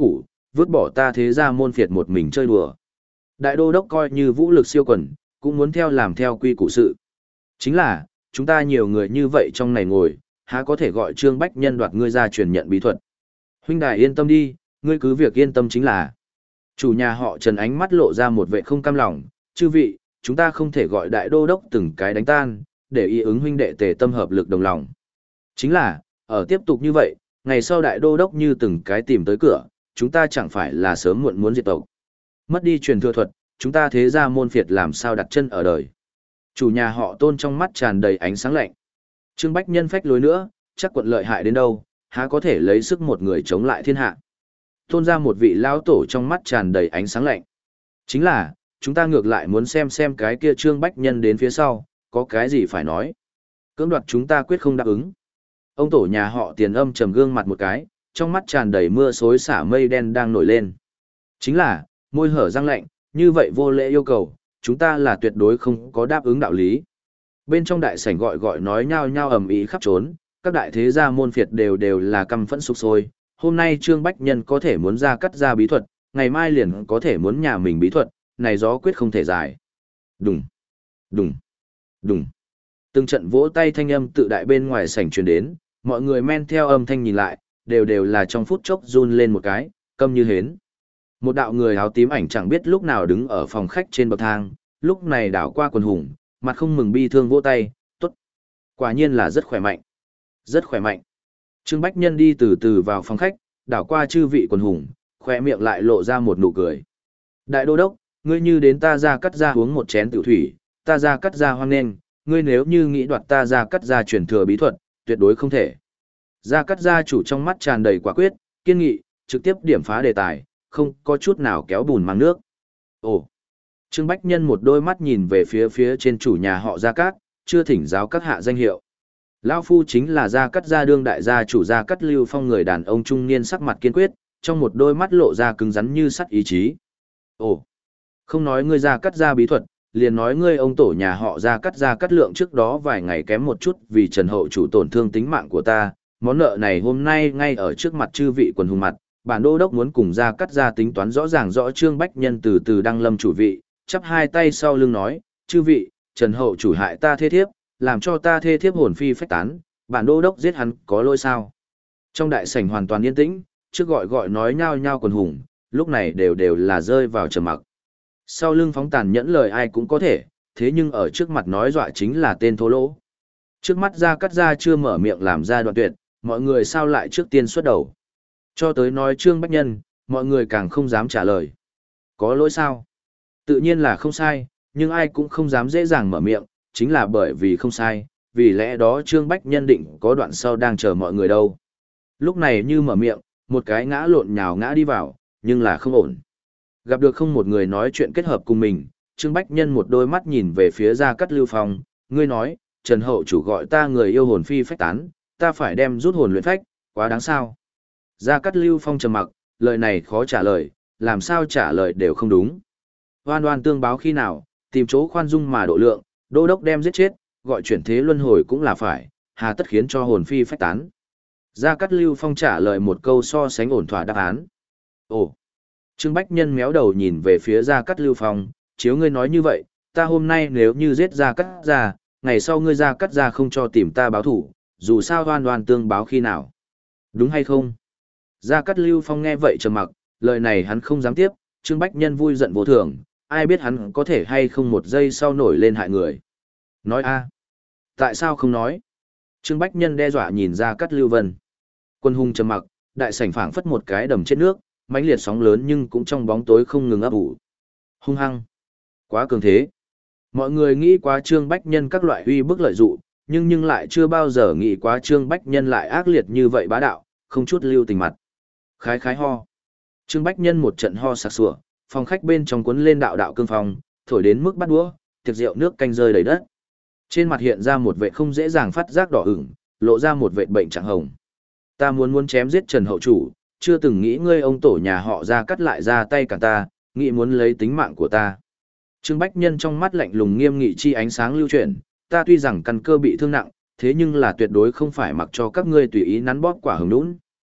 [SPEAKER 1] vứt bỏ ta thế gia môn phiệt một mình chơi đùa. Đại đô đốc coi như vũ lực siêu quần, cũng muốn theo làm theo quy củ sự. Chính là, chúng ta nhiều người như vậy trong này ngồi, há có thể gọi Trương Bách Nhân đoạt ngươi ra truyền nhận bí thuật. Huynh đài yên tâm đi, ngươi cứ việc yên tâm chính là. Chủ nhà họ Trần ánh mắt lộ ra một vẻ không cam lòng, chư vị, chúng ta không thể gọi đại đô đốc từng cái đánh tan, để ý ứng huynh đệ tề tâm hợp lực đồng lòng. Chính là, ở tiếp tục như vậy, ngày sau đại đô đốc như từng cái tìm tới cửa, chúng ta chẳng phải là sớm muộn muốn diệt tộc. Mất đi truyền thừa thuật, chúng ta thế ra môn phiệt làm sao đặt chân ở đời. Chủ nhà họ Tôn trong mắt tràn đầy ánh sáng lạnh. Trương Bách Nhân phách lối nữa, chắc quận lợi hại đến đâu, há có thể lấy sức một người chống lại thiên hạ. Tôn ra một vị lão tổ trong mắt tràn đầy ánh sáng lạnh. Chính là, chúng ta ngược lại muốn xem xem cái kia Trương Bách Nhân đến phía sau, có cái gì phải nói. Cưỡng đoạt chúng ta quyết không đáp ứng. Ông tổ nhà họ Tiền âm trầm gương mặt một cái, trong mắt tràn đầy mưa xối xả mây đen đang nổi lên. Chính là, môi hở răng lạnh, như vậy vô lễ yêu cầu, chúng ta là tuyệt đối không có đáp ứng đạo lý. Bên trong đại sảnh gọi gọi nói nhao nhao ầm ĩ khắp trốn, các đại thế gia môn phiệt đều đều là căm phẫn sục sôi. Hôm nay Trương Bách Nhân có thể muốn ra cắt ra bí thuật, ngày mai liền có thể muốn nhà mình bí thuật, này gió quyết không thể giải. Đùng, đùng, đùng. Từng trận vỗ tay thanh âm tự đại bên ngoài sảnh truyền đến, mọi người men theo âm thanh nhìn lại, đều đều là trong phút chốc run lên một cái, câm như hến. Một đạo người áo tím ảnh chẳng biết lúc nào đứng ở phòng khách trên bậc thang, lúc này đảo qua quần hùng, mặt không mừng bi thương vỗ tay, tốt. Quả nhiên là rất khỏe mạnh. Rất khỏe mạnh. Trương Bách Nhân đi từ từ vào phòng khách, đảo qua chư vị quần hùng, khỏe miệng lại lộ ra một nụ cười. Đại đô đốc, ngươi như đến ta ra cắt ra uống một chén tiểu thủy, ta ra cắt ra hoang nghênh, ngươi nếu như nghĩ đoạt ta ra cắt ra truyền thừa bí thuật, tuyệt đối không thể. Gia cắt gia chủ trong mắt tràn đầy quả quyết, kiên nghị, trực tiếp điểm phá đề tài, không có chút nào kéo bùn mang nước. Ồ! Trương Bách Nhân một đôi mắt nhìn về phía phía trên chủ nhà họ Gia Cát, chưa thỉnh giáo các hạ danh hiệu. Lão phu chính là Gia Cát gia đương đại gia chủ Gia Cát Lưu Phong, người đàn ông trung niên sắc mặt kiên quyết, trong một đôi mắt lộ ra cứng rắn như sắt ý chí. Ồ! Không nói ngươi Gia Cát gia bí thuật, liền nói ngươi ông tổ nhà họ Gia Cát Gia Cát Lượng trước đó vài ngày kém một chút vì Trần hậu chủ tổn thương tính mạng của ta, món nợ này hôm nay ngay ở trước mặt chư vị quần hùng mặt, bản đô đốc muốn cùng Gia Cát gia tính toán rõ ràng rõ. Trương Bách Nhân từ từ đăng lâm chủ vị, chắp hai tay sau lưng nói, chư vị, Trần hậu chủ hại ta thê thiếp, làm cho ta thê thiếp hồn phi phách tán, bản đô đốc giết hắn có lỗi sao? Trong đại sảnh hoàn toàn yên tĩnh, trước gọi gọi nói nhao nhao quần hùng, lúc này đều đều là rơi vào trầm mặc. Sau lưng phóng tàn nhẫn lời ai cũng có thể, thế nhưng ở trước mặt nói dọa chính là tên thô lỗ. Trước mắt Gia Cát gia chưa mở miệng làm ra đoạn tuyệt, mọi người sao lại trước tiên xuất đầu. Cho tới nói Trương Bách Nhân, mọi người càng không dám trả lời. Có lỗi sao? Tự nhiên là không sai, nhưng ai cũng không dám dễ dàng mở miệng, chính là bởi vì không sai, vì lẽ đó Trương Bách Nhân định có đoạn sau đang chờ mọi người đâu. Lúc này như mở miệng, một cái ngã lộn nhào ngã đi vào, nhưng là không ổn. Gặp được không một người nói chuyện kết hợp cùng mình, Trương Bách Nhân một đôi mắt nhìn về phía Gia Cát Lưu Phong, ngươi nói, Trần hậu chủ gọi ta người yêu hồn phi phách tán, ta phải đem rút hồn luyện phách, quá đáng sao. Gia Cát Lưu Phong trầm mặc, lời này khó trả lời, làm sao trả lời đều không đúng. Oan oan tương báo khi nào, tìm chỗ khoan dung mà độ lượng, đô đốc đem giết chết, gọi chuyển thế luân hồi cũng là phải, hà tất khiến cho hồn phi phách tán. Gia Cát Lưu Phong trả lời một câu so sánh ổn thỏa đáp án. Ồ! Trương Bách Nhân méo đầu nhìn về phía Gia Cát Lưu Phong, chiếu ngươi nói như vậy, ta hôm nay nếu như giết Gia Cát gia, ngày sau ngươi Gia Cát gia không cho tìm ta báo thủ, dù sao oan oan tương báo khi nào. Đúng hay không? Gia Cát Lưu Phong nghe vậy trầm mặc, lời này hắn không dám tiếp, Trương Bách Nhân vui giận vô thường, ai biết hắn có thể hay không một giây sau nổi lên hại người. Nói a, tại sao không nói? Trương Bách Nhân đe dọa nhìn Gia Cát Lưu Vân. Quân hùng trầm mặc, đại sảnh phảng phất một cái đầm chết nước, mãnh liệt sóng lớn nhưng cũng trong bóng tối không ngừng ấp ủ. Hung hăng, quá cường thế. Mọi người nghĩ quá Trương Bách Nhân các loại uy bức lợi dụ, nhưng nhưng lại chưa bao giờ nghĩ quá Trương Bách Nhân lại ác liệt như vậy bá đạo, không chút lưu tình mặt. Khái khái ho. Trương Bách Nhân một trận ho sặc sủa, phòng khách bên trong cuốn lên đạo đạo cương phong, thổi đến mức bắt đũa, tiệc rượu nước canh rơi đầy đất. Trên mặt hiện ra một vệt không dễ dàng phát giác đỏ ửng, lộ ra một vệt bệnh trạng hồng. Ta muốn muốn chém giết Trần hậu chủ, chưa từng nghĩ ngươi ông tổ nhà họ Gia Cát lại ra tay cả ta, nghĩ muốn lấy tính mạng của ta. Trương Bách Nhân trong mắt lạnh lùng nghiêm nghị chi ánh sáng lưu chuyển, ta tuy rằng căn cơ bị thương nặng, thế nhưng là tuyệt đối không phải mặc cho các ngươi tùy ý nắn bóp quả hứng nũng.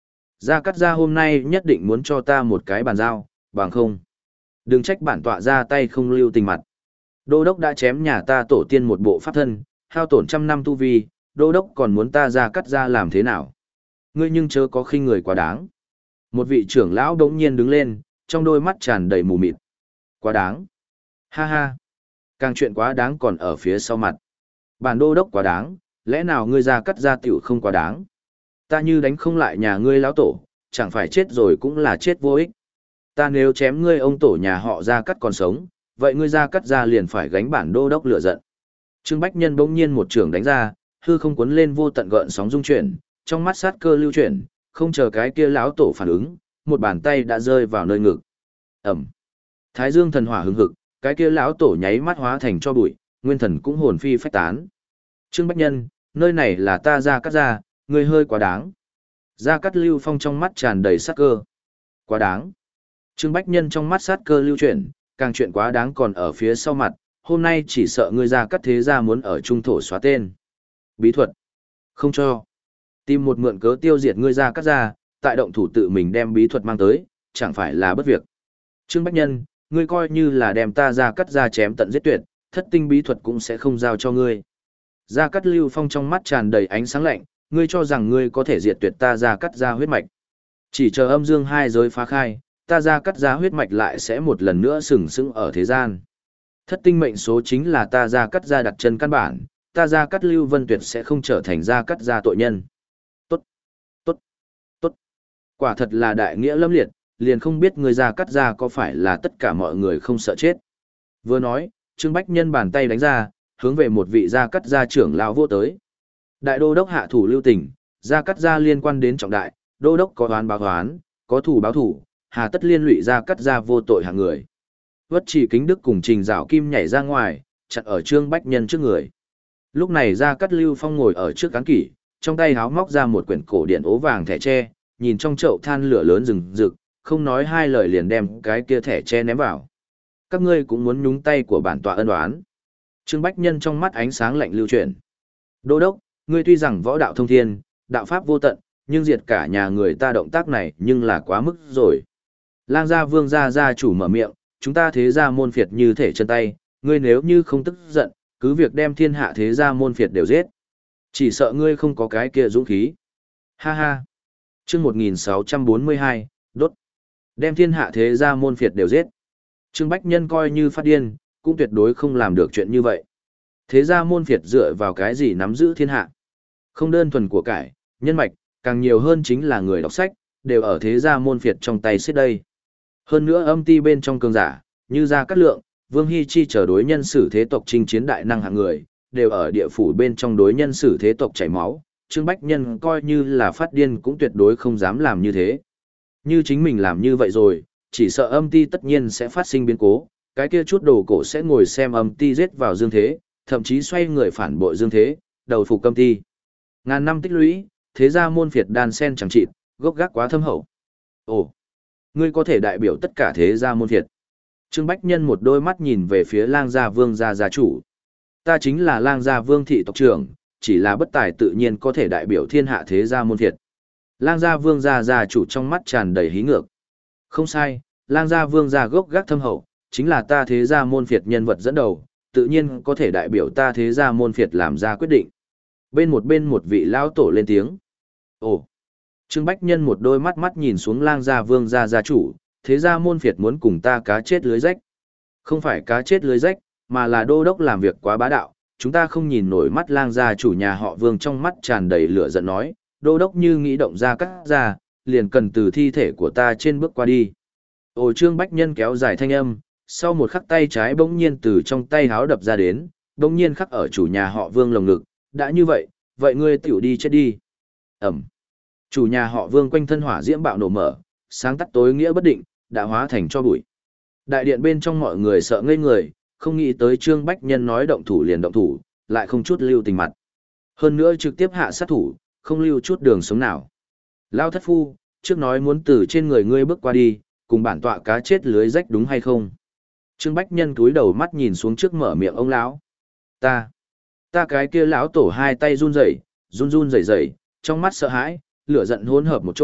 [SPEAKER 1] Gia Cát gia hôm nay nhất định muốn cho ta một cái bàn giao, bằng không. Đừng trách bản tọa ra tay không lưu tình mặt. Đô đốc đã chém nhà ta tổ tiên một bộ pháp thân, hao tổn trăm năm tu vi, đô đốc còn muốn ta Gia Cát gia làm thế nào? Ngươi nhưng chớ có khinh người quá đáng. Một vị trưởng lão đống nhiên đứng lên, trong đôi mắt tràn đầy mù mịt. Quá đáng. Ha ha. Càng chuyện quá đáng còn ở phía sau mặt. Bản đô đốc quá đáng, lẽ nào ngươi Gia Cát gia tiểu không quá đáng? Ta như đánh không lại nhà ngươi lão tổ, chẳng phải chết rồi cũng là chết vô ích. Ta nếu chém ngươi ông tổ nhà họ Gia Cát còn sống, vậy ngươi Gia Cát gia liền phải gánh bản đô đốc lửa giận. Trương Bách Nhân bỗng nhiên một trường đánh ra, hư không cuốn lên vô tận gợn sóng rung chuyển, trong mắt sát cơ lưu chuyển, không chờ cái kia lão tổ phản ứng, một bàn tay đã rơi vào nơi ngực. Ẩm. Thái Dương thần hỏa hừng hực, cái kia lão tổ nháy mắt hóa thành cho bụi, nguyên thần cũng hồn phi phách tán. Trương Bách Nhân, nơi này là ta Gia Cát gia, ngươi hơi quá đáng. Gia Cát Lưu Phong trong mắt tràn đầy sát cơ. Quá đáng. Trương Bách Nhân trong mắt sát cơ lưu chuyển, càng chuyện quá đáng còn ở phía sau mặt, hôm nay chỉ sợ ngươi Gia Cát thế gia muốn ở trung thổ xóa tên. Bí thuật. Không cho. Tìm một mượn cớ tiêu diệt ngươi Gia Cát gia, tại động thủ tự mình đem bí thuật mang tới, chẳng phải là bất việc. Trương Bách Nhân, ngươi coi như là đem ta Gia Cát gia chém tận giết tuyệt, thất tinh bí thuật cũng sẽ không giao cho ngươi. Gia Cát Lưu Phong trong mắt tràn đầy ánh sáng lạnh, ngươi cho rằng ngươi có thể diệt tuyệt ta Gia Cát gia huyết mạch. Chỉ chờ âm dương hai giới phá khai, ta Gia Cát gia huyết mạch lại sẽ một lần nữa sừng sững ở thế gian. Thất tinh mệnh số chính là ta Gia Cát gia đặt chân căn bản, ta Gia Cát Lưu Vân tuyệt sẽ không trở thành Gia Cát gia tội nhân. Tốt, tốt, tốt. Quả thật là đại nghĩa lâm liệt, liền không biết người Gia Cát gia có phải là tất cả mọi người không sợ chết. Vừa nói, Trương Bách Nhân bàn tay đánh ra, hướng về một vị Gia Cát gia trưởng lão vô tới. Đại đô đốc hạ thủ lưu tình, Gia Cát gia liên quan đến trọng đại, đô đốc có oán báo oán, có thủ báo thủ, hà tất liên lụy Gia Cát gia vô tội hạng người. Vất Chỉ Kính Đức cùng Trình Dạo Kim nhảy ra ngoài, chặn ở Trương Bách Nhân trước người. Lúc này Gia Cát Lưu Phong ngồi ở trước cán kỷ, trong tay háo móc ra một quyển cổ điển ố vàng thẻ tre, nhìn trong chậu than lửa lớn rừng rực, không nói hai lời liền đem cái kia thẻ tre ném vào. Các ngươi cũng muốn nhúng tay của bản tọa ân oán. Trương Bách Nhân trong mắt ánh sáng lạnh lưu chuyển. Đô đốc, ngươi tuy rằng võ đạo thông thiên, đạo pháp vô tận, nhưng diệt cả nhà người ta động tác này nhưng là quá mức rồi. Lang gia Vương gia gia chủ mở miệng, chúng ta thế gia môn phiệt như thể chân tay, ngươi nếu như không tức giận, cứ việc đem thiên hạ thế gia môn phiệt đều giết. Chỉ sợ ngươi không có cái kia dũng khí. Ha ha. Chương một nghìn sáu trăm bốn mươi hai, đốt. Đem thiên hạ thế gia môn phiệt đều giết. Trương Bách Nhân coi như phát điên, cũng tuyệt đối không làm được chuyện như vậy. Thế gia môn phiệt dựa vào cái gì nắm giữ thiên hạ? Không đơn thuần của cải, nhân mạch, càng nhiều hơn chính là người đọc sách, đều ở thế gia môn phiệt trong tay xếp đây. Hơn nữa âm ti bên trong cường giả, như Gia Cát Lượng, Vương Hy Chi chờ đối nhân xử thế tộc chinh chiến đại năng hạng người, đều ở địa phủ bên trong đối nhân xử thế tộc chảy máu, Trương Bách Nhân coi như là phát điên cũng tuyệt đối không dám làm như thế. Như chính mình làm như vậy rồi, chỉ sợ âm ti tất nhiên sẽ phát sinh biến cố, cái kia chút đồ cổ sẽ ngồi xem âm ti giết vào dương thế, thậm chí xoay người phản bội dương thế, đầu phục âm ti. Ngàn năm tích lũy, thế gia môn phiệt đan sen chẳng chịt, gốc gác quá thâm hậu. Ồ, ngươi có thể đại biểu tất cả thế gia môn phiệt. Trương Bách Nhân một đôi mắt nhìn về phía Lang gia Vương gia gia chủ. Ta chính là Lang gia Vương thị tộc trưởng, chỉ là bất tài tự nhiên có thể đại biểu thiên hạ thế gia môn phiệt. Lang gia Vương gia gia chủ trong mắt tràn đầy hí ngược. Không sai, Lang gia Vương gia gốc gác thâm hậu, chính là ta thế gia môn phiệt nhân vật dẫn đầu, tự nhiên có thể đại biểu ta thế gia môn phiệt làm ra quyết định. Bên một bên một vị lão tổ lên tiếng. Ồ. Trương Bách Nhân một đôi mắt mắt nhìn xuống Lang gia Vương gia gia chủ, thế gia môn phiệt muốn cùng ta cá chết lưới rách. Không phải cá chết lưới rách, mà là đô đốc làm việc quá bá đạo, chúng ta không nhìn nổi mắt Lang gia chủ nhà họ Vương trong mắt tràn đầy lửa giận nói, đô đốc như nghĩ động ra cắt ra, liền cần từ thi thể của ta trên bước qua đi. Ồ Trương Bách Nhân kéo dài thanh âm, sau một khắc tay trái bỗng nhiên từ trong tay háo đập ra đến, bỗng nhiên khắc ở chủ nhà họ Vương lồng ngực, đã như vậy, vậy ngươi tiểu đi chết đi. Ẩm. Chủ nhà họ Vương quanh thân hỏa diễm bạo nổ mở, sáng tắt tối nghĩa bất định, đã hóa thành cho bụi. Đại điện bên trong mọi người sợ ngây người, không nghĩ tới Trương Bách Nhân nói động thủ liền động thủ, lại không chút lưu tình mặt. Hơn nữa trực tiếp hạ sát thủ, không lưu chút đường sống nào. Lao thất phu, trước nói muốn từ trên người ngươi bước qua đi, cùng bản tọa cá chết lưới rách đúng hay không? Trương Bách Nhân cúi đầu mắt nhìn xuống trước mở miệng ông lão. Ta, ta cái kia lão tổ hai tay run rẩy, run run rẩy rẩy, trong mắt sợ hãi, lửa giận hỗn hợp một chỗ,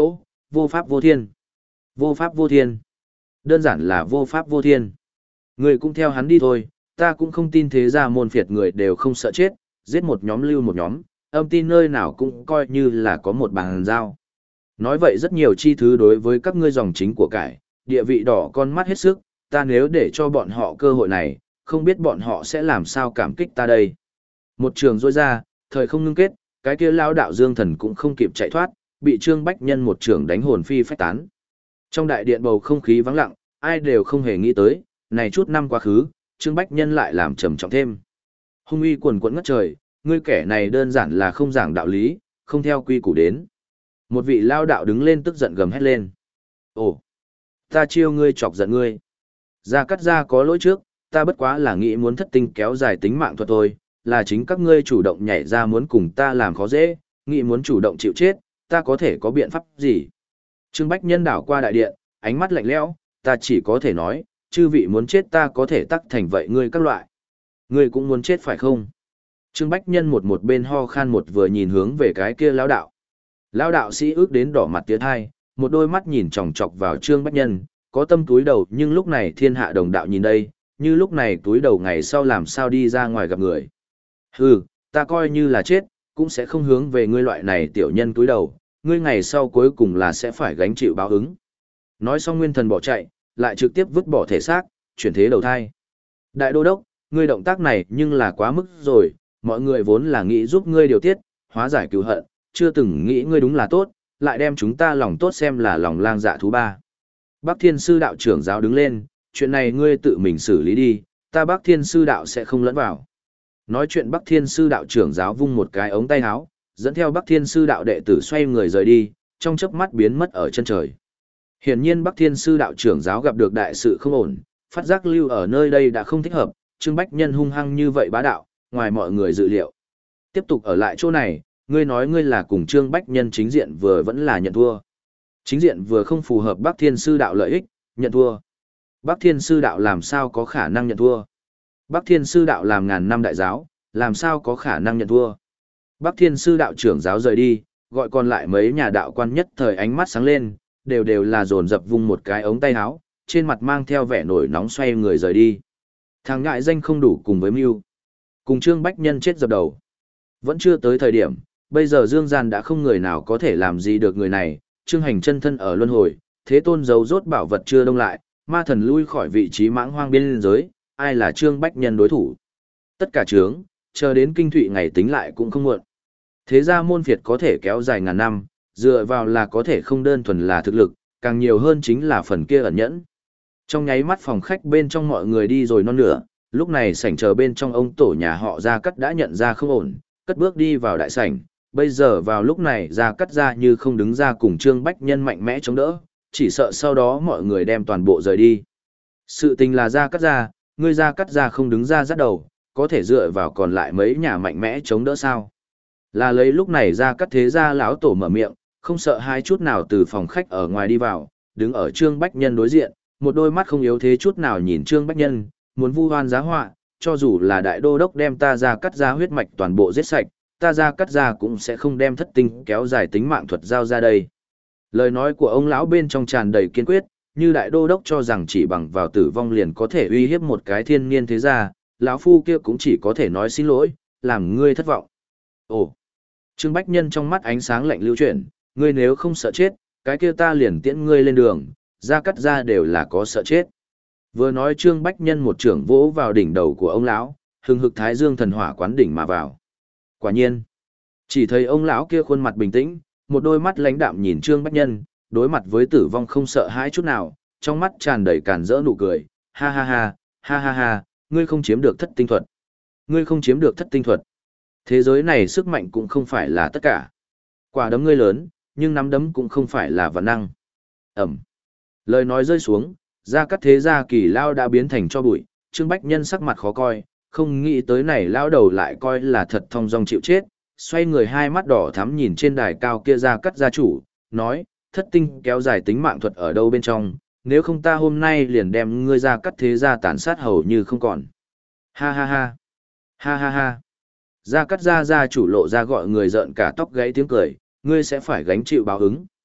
[SPEAKER 1] vô pháp vô thiên. Vô pháp vô thiên. Đơn giản là vô pháp vô thiên. Người cũng theo hắn đi thôi, ta cũng không tin thế gia môn phiệt người đều không sợ chết, giết một nhóm lưu một nhóm, âm tin nơi nào cũng coi như là có một bàn giao. Nói vậy rất nhiều chi thứ đối với các ngươi dòng chính của cải, địa vị đỏ con mắt hết sức, ta nếu để cho bọn họ cơ hội này, không biết bọn họ sẽ làm sao cảm kích ta đây. Một trường rôi ra, thời không ngưng kết, cái kia lao đạo dương thần cũng không kịp chạy thoát, bị Trương Bách Nhân một trường đánh hồn phi phách tán. Trong đại điện bầu không khí vắng lặng, ai đều không hề nghĩ tới, này chút năm quá khứ, Trương Bách Nhân lại làm trầm trọng thêm. Hung uy quần quẫn ngất trời, ngươi kẻ này đơn giản là không giảng đạo lý, không theo quy củ đến. Một vị lao đạo đứng lên tức giận gầm hét lên. Ồ, ta chiêu ngươi chọc giận ngươi. Gia Cát Gia có lỗi trước, ta bất quá là nghĩ muốn thất tinh kéo dài tính mạng thuật thôi, là chính các ngươi chủ động nhảy ra muốn cùng ta làm khó dễ, nghĩ muốn chủ động chịu chết, ta có thể có biện pháp gì? Trương Bách Nhân đảo qua đại điện, ánh mắt lạnh lẽo, ta chỉ có thể nói, chư vị muốn chết ta có thể tắc thành vậy ngươi các loại. Ngươi cũng muốn chết phải không? Trương Bách Nhân một một bên ho khan một vừa nhìn hướng về cái kia lão đạo. Lão đạo sĩ ước đến đỏ mặt tiến hai, một đôi mắt nhìn chòng chọc vào Trương Bách Nhân, có tâm túi đầu nhưng lúc này thiên hạ đồng đạo nhìn đây, như lúc này túi đầu ngày sau làm sao đi ra ngoài gặp người. Hừ, ta coi như là chết, cũng sẽ không hướng về ngươi loại này tiểu nhân túi đầu, ngươi ngày sau cuối cùng là sẽ phải gánh chịu báo ứng. Nói xong nguyên thần bỏ chạy, lại trực tiếp vứt bỏ thể xác, chuyển thế đầu thai. Đại đô đốc, ngươi động tác này nhưng là quá mức rồi, mọi người vốn là nghĩ giúp ngươi điều tiết, hóa giải cừu hận, chưa từng nghĩ ngươi đúng là tốt, lại đem chúng ta lòng tốt xem là lòng lang dạ thú ba. Bắc Thiên Sư đạo trưởng giáo đứng lên, chuyện này ngươi tự mình xử lý đi, ta Bắc Thiên Sư đạo sẽ không lẫn vào. Nói chuyện Bắc Thiên Sư đạo trưởng giáo vung một cái ống tay áo, dẫn theo Bắc Thiên Sư đạo đệ tử xoay người rời đi, trong chớp mắt biến mất ở chân trời. Hiển nhiên Bắc Thiên Sư đạo trưởng giáo gặp được đại sự không ổn, phát giác lưu ở nơi đây đã không thích hợp, Trương Bách Nhân hung hăng như vậy bá đạo, ngoài mọi người dự liệu. Tiếp tục ở lại chỗ này, ngươi nói ngươi là cùng Trương Bách Nhân chính diện vừa vẫn là nhận thua. Chính diện vừa không phù hợp Bắc Thiên Sư đạo lợi ích, nhận thua. Bắc Thiên Sư đạo làm sao có khả năng nhận thua? Bắc Thiên Sư đạo làm ngàn năm đại giáo, làm sao có khả năng nhận thua? Bắc Thiên Sư đạo trưởng giáo rời đi, gọi còn lại mấy nhà đạo quan nhất thời ánh mắt sáng lên, đều đều là dồn dập vung một cái ống tay áo, trên mặt mang theo vẻ nổi nóng xoay người rời đi. Thằng ngại danh không đủ cùng với mưu. Cùng Trương Bách Nhân chết dập đầu. Vẫn chưa tới thời điểm, bây giờ Dương Gian đã không người nào có thể làm gì được người này, Trương Hành chân thân ở luân hồi, thế tôn giấu rốt bảo vật chưa đông lại, ma thần lui khỏi vị trí mãng hoang biên giới, ai là Trương Bách Nhân đối thủ. Tất cả trướng, chờ đến kinh thụy ngày tính lại cũng không muộn. Thế ra môn phiệt có thể kéo dài ngàn năm, dựa vào là có thể không đơn thuần là thực lực, càng nhiều hơn chính là phần kia ẩn nhẫn. Trong nháy mắt phòng khách bên trong mọi người đi rồi non nửa, lúc này sảnh chờ bên trong ông tổ nhà họ Gia Cắt đã nhận ra không ổn, cất bước đi vào đại sảnh, bây giờ vào lúc này Gia Cắt ra như không đứng ra cùng Trương Bách Nhân mạnh mẽ chống đỡ, chỉ sợ sau đó mọi người đem toàn bộ rời đi. Sự tình là Gia Cắt ra, ngươi Gia Cắt ra không đứng ra dắt đầu, có thể dựa vào còn lại mấy nhà mạnh mẽ chống đỡ sao? Là lấy lúc này Gia Cắt thế gia lão tổ mở miệng, không sợ hai chút nào từ phòng khách ở ngoài đi vào, đứng ở Trương Bách Nhân đối diện, một đôi mắt không yếu thế chút nào nhìn Trương Bách Nhân, muốn vu oan giá họa, cho dù là đại đô đốc đem ta Gia Cắt ra huyết mạch toàn bộ giết sạch, ta Gia Cắt ra cũng sẽ không đem thất tinh kéo dài tính mạng thuật giao ra đây. Lời nói của ông lão bên trong tràn đầy kiên quyết, như đại đô đốc cho rằng chỉ bằng vào tử vong liền có thể uy hiếp một cái thiên niên thế gia, lão phu kia cũng chỉ có thể nói xin lỗi, làm ngươi thất vọng. Ồ. Trương Bách Nhân trong mắt ánh sáng lạnh lưu chuyển, ngươi nếu không sợ chết, cái kia ta liền tiễn ngươi lên đường, Gia Cắt ra đều là có sợ chết. Vừa nói Trương Bách Nhân một trưởng vỗ vào đỉnh đầu của ông lão, hừng hực thái dương thần hỏa quán đỉnh mà vào. Quả nhiên, chỉ thấy ông lão kia khuôn mặt bình tĩnh, một đôi mắt lãnh đạm nhìn Trương Bách Nhân, đối mặt với tử vong không sợ hãi chút nào, trong mắt tràn đầy càn rỡ nụ cười, ha ha ha, ha ha ha, ngươi không chiếm được thất tinh thuật. Ngươi không chiếm được thất tinh thuật. Thế giới này sức mạnh cũng không phải là tất cả. Quả đấm ngươi lớn, nhưng nắm đấm cũng không phải là vạn năng. Ẩm. Lời nói rơi xuống, Gia Cắt thế gia kỳ lao đã biến thành cho bụi, Trương Bách Nhân sắc mặt khó coi, không nghĩ tới này lao đầu lại coi là thật thong dong chịu chết, xoay người hai mắt đỏ thắm nhìn trên đài cao kia Gia Cắt gia chủ, nói, thất tinh kéo dài tính mạng thuật ở đâu bên trong, nếu không ta hôm nay liền đem ngươi Gia Cắt thế gia tàn sát hầu như không còn. Ha ha ha. Ha ha ha. Gia Cắt gia gia chủ lộ ra gọi người giận cả tóc gáy tiếng cười, ngươi sẽ phải gánh chịu báo ứng.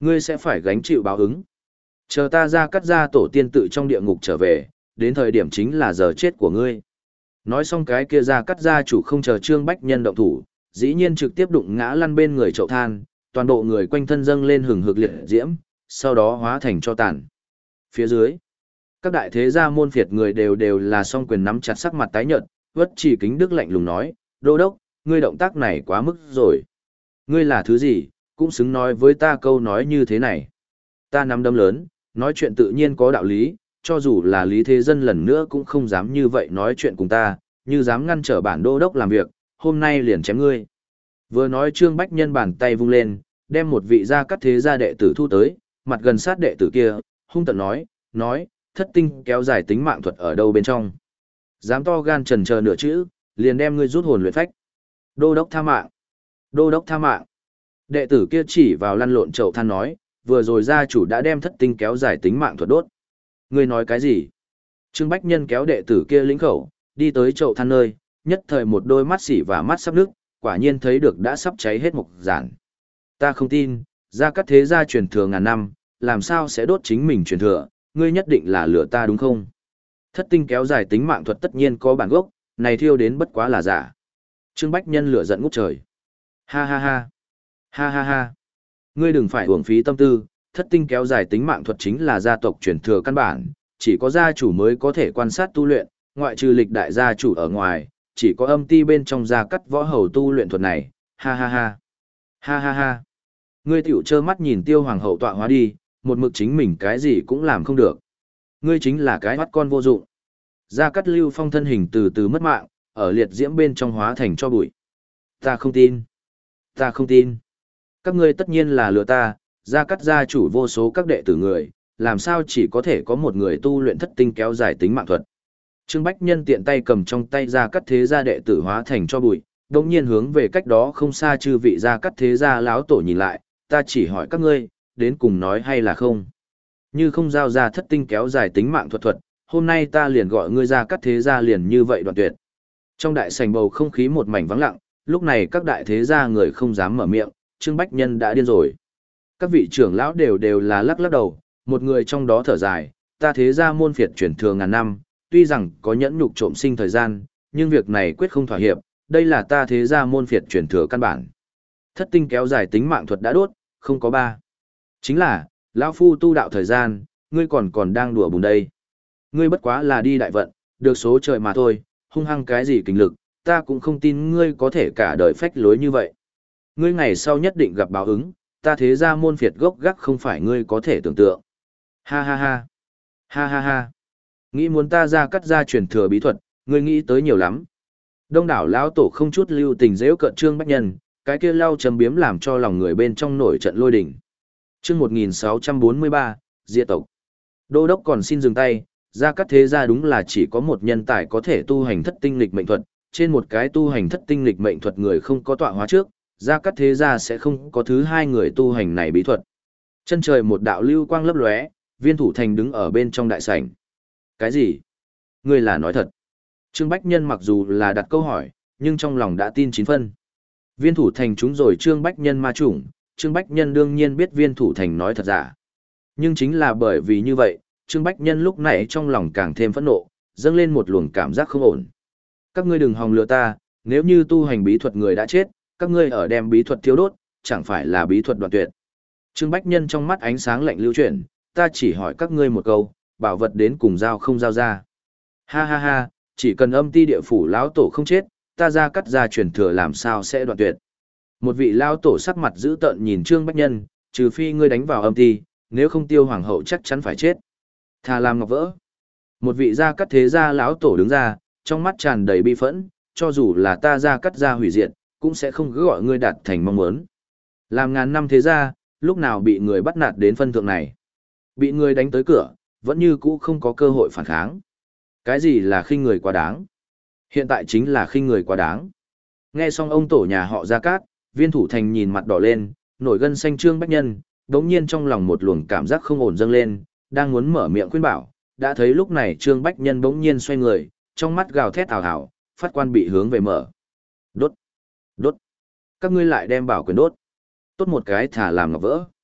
[SPEAKER 1] Ngươi sẽ phải gánh chịu báo ứng. Chờ ta ra cắt ra tổ tiên tự trong địa ngục trở về, đến thời điểm chính là giờ chết của ngươi. Nói xong cái kia ra cắt ra chủ không chờ Trương Bách Nhân động thủ, dĩ nhiên trực tiếp đụng ngã lăn bên người chậu than, toàn bộ người quanh thân dâng lên hừng hực liệt diễm, sau đó hóa thành cho tàn. Phía dưới, các đại thế gia môn phiệt người đều đều là song quyền nắm chặt sắc mặt tái nhợt, Vất Chỉ Kính Đức lạnh lùng nói, đô đốc, ngươi động tác này quá mức rồi. Ngươi là thứ gì, cũng xứng nói với ta câu nói như thế này. Ta nắm đấm lớn, nói chuyện tự nhiên có đạo lý, cho dù là Lý Thế Dân lần nữa cũng không dám như vậy nói chuyện cùng ta, như dám ngăn trở bản đô đốc làm việc, hôm nay liền chém ngươi. Vừa nói Trương Bách Nhân bàn tay vung lên, đem một vị gia cắt thế gia đệ tử thu tới, mặt gần sát đệ tử kia, hung tợn nói, nói, thất tinh kéo dài tính mạng thuật ở đâu bên trong. Dám to gan trần chờ nửa chữ, liền đem ngươi rút hồn luyện phách. Đô đốc tha mạng. Đô đốc tha mạng. Đệ tử kia chỉ vào lăn lộn chậu than nói, vừa rồi gia chủ đã đem thất tinh kéo dài tính mạng thuật đốt. Ngươi nói cái gì? Trương Bách Nhân kéo đệ tử kia lĩnh khẩu, đi tới chậu than nơi, nhất thời một đôi mắt xỉ và mắt sắp nước, quả nhiên thấy được đã sắp cháy hết mục giản. Ta không tin, gia cắt thế gia truyền thừa ngàn năm, làm sao sẽ đốt chính mình truyền thừa, ngươi nhất định là lừa ta đúng không? Thất tinh kéo dài tính mạng thuật tất nhiên có bản gốc, này thiêu đến bất quá là giả. Trương Bách Nhân lửa giận ngút trời. Ha ha ha. Ha ha ha. Ngươi đừng phải uổng phí tâm tư, thất tinh kéo dài tính mạng thuật chính là gia tộc truyền thừa căn bản, chỉ có gia chủ mới có thể quan sát tu luyện, ngoại trừ lịch đại gia chủ ở ngoài, chỉ có âm ti bên trong gia cắt võ hầu tu luyện thuật này. Ha ha ha. Ha ha ha. Ngươi tiểu trơ mắt nhìn Tiêu Hoàng hậu tọa hóa đi, một mực chính mình cái gì cũng làm không được. Ngươi chính là cái mắt con vô dụng. Gia Cát Lưu Phong thân hình từ từ mất mạng, ở liệt diễm bên trong hóa thành cho bụi. Ta không tin. Ta không tin. Các ngươi tất nhiên là lừa ta, Gia Cát gia chủ vô số các đệ tử người, làm sao chỉ có thể có một người tu luyện thất tinh kéo dài tính mạng thuật. Trương Bách Nhân tiện tay cầm trong tay Gia Cát thế gia đệ tử hóa thành cho bụi, đồng nhiên hướng về cách đó không xa chư vị Gia Cát thế gia lão tổ nhìn lại, ta chỉ hỏi các ngươi, đến cùng nói hay là không. Như không giao ra thất tinh kéo dài tính mạng thuật thuật, hôm nay ta liền gọi ngươi Gia Cát thế gia liền như vậy đoạn tuyệt. Trong đại sảnh bầu không khí một mảnh vắng lặng, lúc này các đại thế gia người không dám mở miệng, Trương Bách Nhân đã điên rồi. Các vị trưởng lão đều đều là lắc lắc đầu, một người trong đó thở dài, ta thế gia môn phiệt truyền thừa ngàn năm, tuy rằng có nhẫn nhục trộm sinh thời gian, nhưng việc này quyết không thỏa hiệp, đây là ta thế gia môn phiệt truyền thừa căn bản. Thất tinh kéo dài tính mạng thuật đã đốt, không có ba. Chính là, lão phu tu đạo thời gian, ngươi còn còn đang đùa bùn đây. Ngươi bất quá là đi đại vận, được số trời mà thôi, hung hăng cái gì kinh lực, ta cũng không tin ngươi có thể cả đời phách lối như vậy. Ngươi ngày sau nhất định gặp báo ứng, ta thế gia môn phiệt gốc gác không phải ngươi có thể tưởng tượng. Ha ha ha. Ha ha ha. Nghĩ muốn ta ra cắt ra truyền thừa bí thuật, ngươi nghĩ tới nhiều lắm. Đông đảo lão tổ không chút lưu tình dễu cợt Trương Bách Nhân, cái kia lau châm biếm làm cho lòng người bên trong nổi trận lôi đỉnh. Chương một nghìn sáu trăm bốn mươi ba, Diệt tộc. Đô đốc còn xin dừng tay, Gia Cát thế gia đúng là chỉ có một nhân tài có thể tu hành thất tinh lịch mệnh thuật, trên một cái tu hành thất tinh lịch mệnh thuật người không có tọa hóa trước, Gia Cát thế gia sẽ không có thứ hai người tu hành này bí thuật. Chân trời một đạo lưu quang lấp lóe, Viên Thủ Thành đứng ở bên trong đại sảnh. Cái gì? Ngươi là nói thật? Trương Bách Nhân mặc dù là đặt câu hỏi, nhưng trong lòng đã tin chín phân. Viên Thủ Thành trúng rồi Trương Bách Nhân ma chủng, Trương Bách Nhân đương nhiên biết Viên Thủ Thành nói thật giả. Nhưng chính là bởi vì như vậy, Trương Bách Nhân lúc này trong lòng càng thêm phẫn nộ, dâng lên một luồng cảm giác không ổn. Các ngươi đừng hòng lừa ta, nếu như tu hành bí thuật người đã chết, các ngươi ở đem bí thuật thiêu đốt, chẳng phải là bí thuật đoạn tuyệt. Trương Bách Nhân trong mắt ánh sáng lạnh lưu chuyển, ta chỉ hỏi các ngươi một câu, bảo vật đến cùng giao không giao ra. Ha ha ha, chỉ cần âm ti địa phủ lão tổ không chết, ta ra cắt ra truyền thừa làm sao sẽ đoạn tuyệt. Một vị lão tổ sắc mặt dữ tợn nhìn Trương Bách Nhân, trừ phi ngươi đánh vào âm ti, nếu không Tiêu Hoàng hậu chắc chắn phải chết. Thà làm ngọc vỡ. Một vị gia cắt thế gia lão tổ đứng ra, trong mắt tràn đầy bi phẫn, cho dù là ta gia cắt gia hủy diệt, cũng sẽ không cứ gọi ngươi đạt thành mong muốn. Làm ngàn năm thế gia, lúc nào bị người bắt nạt đến phân thượng này. Bị người đánh tới cửa, vẫn như cũ không có cơ hội phản kháng. Cái gì là khinh người quá đáng? Hiện tại chính là khinh người quá đáng. Nghe xong ông tổ nhà họ Gia Cát, Viên Thủ Thành nhìn mặt đỏ lên, nổi gân xanh Trương Bách Nhân, đống nhiên trong lòng một luồng cảm giác không ổn dâng lên, đang muốn mở miệng khuyên bảo, đã thấy lúc này Trương Bách Nhân bỗng nhiên xoay người, trong mắt gào thét ảo ảo, phát quan bị hướng về mở. Đốt! Đốt! Các ngươi lại đem bảo quyền đốt. Tốt một cái thả làm ngọc vỡ.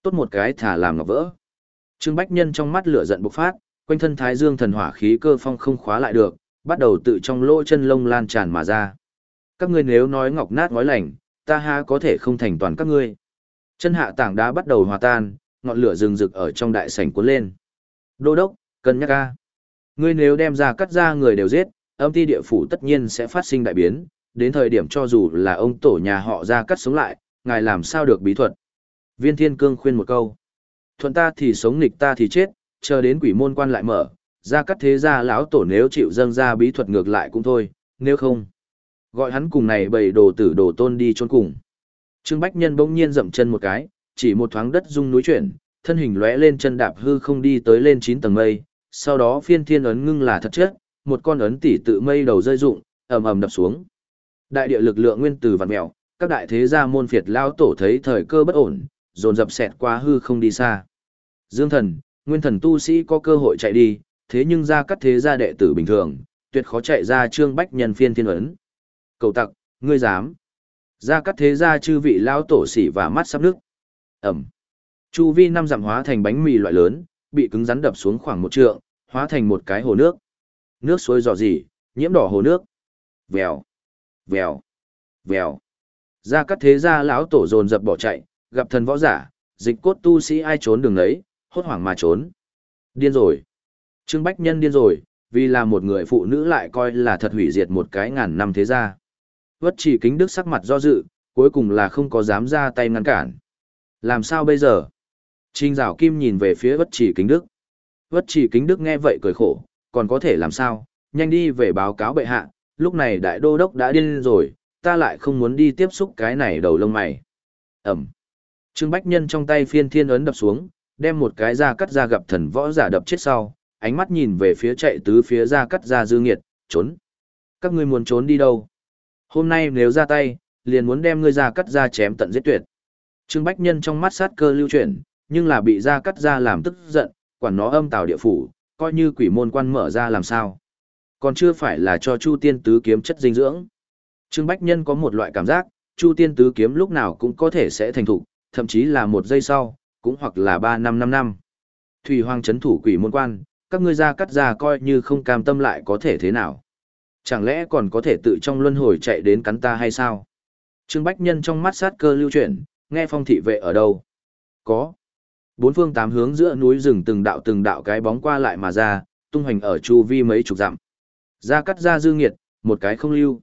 [SPEAKER 1] Tốt một cái thả làm ngọc vỡ. Trương Bách Nhân trong mắt lửa giận bộc phát, quanh thân Thái Dương thần hỏa khí cơ phong không khóa lại được, bắt đầu tự trong lỗ chân lông lan tràn mà ra. Các ngươi nếu nói ngọc nát ngói lành, ta ha có thể không thành toàn các ngươi. Chân hạ tảng đá bắt đầu hòa tan, ngọn lửa rừng rực ở trong đại sảnh cuốn lên. Đô đốc, cân nhắc a. Ngươi nếu đem ra cắt ra người đều giết, âm ti địa phủ tất nhiên sẽ phát sinh đại biến, đến thời điểm cho dù là ông tổ nhà họ ra cắt sống lại, ngài làm sao được bí thuật. Viên Thiên Cương khuyên một câu. Thuận ta thì sống, nghịch ta thì chết, chờ đến quỷ môn quan lại mở, ra cắt thế gia lão tổ nếu chịu dâng ra bí thuật ngược lại cũng thôi, nếu không. Gọi hắn cùng này bầy đồ tử đồ tôn đi chôn cùng. Trương Bách Nhân bỗng nhiên dậm chân một cái, chỉ một thoáng đất rung núi chuyển, thân hình lóe lên chân đạp hư không đi tới lên chín tầng mây, sau đó phiên thiên ấn ngưng là thật chất, một con ấn tỷ tự mây đầu rơi rụng, ầm ầm đập xuống. Đại địa lực lượng nguyên tử vặn mèo, các đại thế gia môn phiệt lao tổ thấy thời cơ bất ổn, dồn dập xẹt qua hư không đi xa. Dương thần, nguyên thần tu sĩ có cơ hội chạy đi, thế nhưng ra các thế gia đệ tử bình thường, tuyệt khó chạy ra Trương Bách Nhân phiên thiên ấn. Cầu tặc, ngươi dám? Ra các thế gia chư vị lao tổ xỉ và mắt sắp nước. Ẩm. Chu vi năm dặm hóa thành bánh mì loại lớn, bị cứng rắn đập xuống khoảng một trượng, hóa thành một cái hồ nước. Nước suối rò rỉ, nhiễm đỏ hồ nước. Vèo, vèo, vèo. Ra các thế gia lão tổ dồn dập bỏ chạy, gặp thần võ giả, dịch cốt tu sĩ ai trốn đường đấy, hốt hoảng mà trốn. Điên rồi. Trương Bách Nhân điên rồi, vì là một người phụ nữ lại coi là thật hủy diệt một cái ngàn năm thế gia. Vất Chỉ Kính Đức sắc mặt do dự, cuối cùng là không có dám ra tay ngăn cản. Làm sao bây giờ? Trình Giảo Kim nhìn về phía Vất Chỉ Kính Đức. Vất Chỉ Kính Đức nghe vậy cười khổ, còn có thể làm sao? Nhanh đi về báo cáo bệ hạ, lúc này đại đô đốc đã điên rồi, ta lại không muốn đi tiếp xúc cái này đầu lông mày. Ẩm. Trương Bách Nhân trong tay phiên thiên ấn đập xuống, đem một cái ra cắt ra gặp thần võ giả đập chết sau, ánh mắt nhìn về phía chạy tứ phía ra cắt ra dư nghiệt, trốn. Các ngươi muốn trốn đi đâu? Hôm nay nếu ra tay, liền muốn đem ngươi ra cắt ra chém tận giết tuyệt. Trương Bách Nhân trong mắt sát cơ lưu chuyển, nhưng là bị ra cắt ra làm tức giận, quản nó âm tào địa phủ, coi như quỷ môn quan mở ra làm sao. Còn chưa phải là cho Chu Tiên Tứ Kiếm chất dinh dưỡng. Trương Bách Nhân có một loại cảm giác, Chu Tiên Tứ Kiếm lúc nào cũng có thể sẽ thành thục, thậm chí là một giây sau, cũng hoặc là ba năm năm năm. Thủy Hoàng chấn thủ quỷ môn quan, các ngươi ra cắt ra coi như không cam tâm lại có thể thế nào. Chẳng lẽ còn có thể tự trong luân hồi chạy đến cắn ta hay sao? Trương Bách Nhân trong mắt sát cơ lưu chuyển, nghe phong thị vệ ở đâu? Có. Bốn phương tám hướng giữa núi rừng từng đạo từng đạo cái bóng qua lại mà ra, tung hoành ở chu vi mấy chục dặm. Ra cắt ra dư nghiệt, một cái không lưu.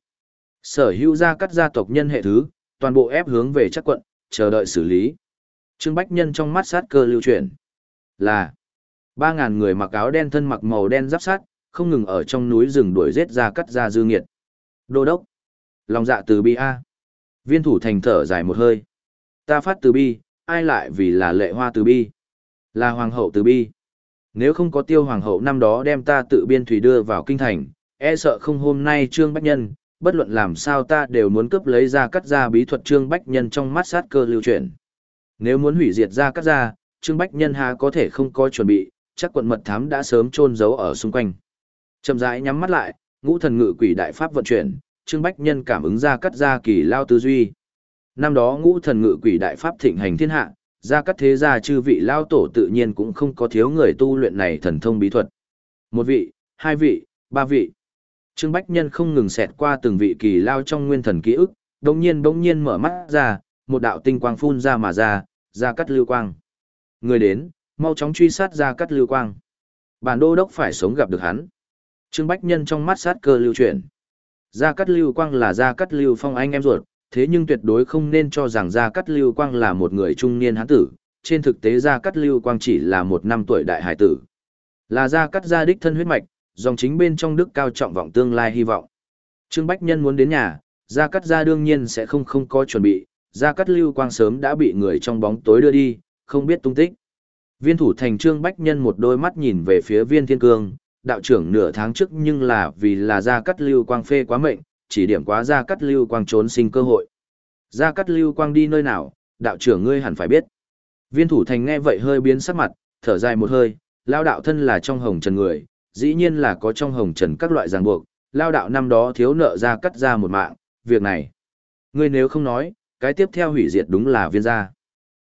[SPEAKER 1] Sở hữu ra cắt gia tộc nhân hệ thứ, toàn bộ ép hướng về chắc quận, chờ đợi xử lý. Trương Bách Nhân trong mắt sát cơ lưu chuyển. Là ba ngàn người mặc áo đen thân mặc màu đen giáp sát, không ngừng ở trong núi rừng đuổi giết ra cắt ra dư nghiệt. Đô đốc. Lòng dạ từ bi A. Viên thủ thành thở dài một hơi. Ta phát từ bi, ai lại vì là lệ hoa từ bi? Là hoàng hậu từ bi. Nếu không có tiêu hoàng hậu năm đó đem ta tự biên thủy đưa vào kinh thành, e sợ không hôm nay Trương Bách Nhân, bất luận làm sao ta đều muốn cướp lấy ra cắt ra bí thuật. Trương Bách Nhân trong mắt sát cơ lưu chuyển. Nếu muốn hủy diệt ra cắt ra, Trương Bách Nhân há có thể không có chuẩn bị, chắc quận mật thám đã sớm chôn giấu ở xung quanh. Chậm rãi nhắm mắt lại, ngũ thần ngự quỷ đại pháp vận chuyển, Trương Bách Nhân cảm ứng ra cắt ra kỳ lao tư duy. Năm đó ngũ thần ngự quỷ đại pháp thịnh hành thiên hạ, ra cắt thế gia chư vị lao tổ tự nhiên cũng không có thiếu người tu luyện này thần thông bí thuật. Một vị, hai vị, ba vị. Trương Bách Nhân không ngừng xẹt qua từng vị kỳ lao trong nguyên thần ký ức, đồng nhiên bỗng nhiên mở mắt ra, một đạo tinh quang phun ra mà ra, ra cắt lưu quang. Người đến, mau chóng truy sát ra cắt lưu quang. Bản đô đốc phải sống gặp được hắn. Trương Bách Nhân trong mắt sát cơ lưu chuyển. Gia Cát Lưu Quang là Gia Cát Lưu Phong anh em ruột, thế nhưng tuyệt đối không nên cho rằng Gia Cát Lưu Quang là một người trung niên hán tử, trên thực tế Gia Cát Lưu Quang chỉ là một năm tuổi đại hải tử. Là Gia Cát gia đích thân huyết mạch, dòng chính bên trong đức cao trọng vọng tương lai hy vọng. Trương Bách Nhân muốn đến nhà, Gia Cát gia đương nhiên sẽ không không có chuẩn bị, Gia Cát Lưu Quang sớm đã bị người trong bóng tối đưa đi, không biết tung tích. Viên thủ thành Trương Bách Nhân một đôi mắt nhìn về phía Viên Thiên Cương, đạo trưởng nửa tháng trước nhưng là vì là Gia Cát Lưu Quang phê quá mệnh, chỉ điểm quá Gia Cát Lưu Quang trốn sinh cơ hội. Gia Cát Lưu Quang đi nơi nào, đạo trưởng ngươi hẳn phải biết. Viên thủ thành nghe vậy hơi biến sắc mặt, thở dài một hơi, lao đạo thân là trong hồng trần người, dĩ nhiên là có trong hồng trần các loại ràng buộc, lao đạo năm đó thiếu nợ Gia Cát gia một mạng, việc này. Ngươi nếu không nói, cái tiếp theo hủy diệt đúng là Viên gia.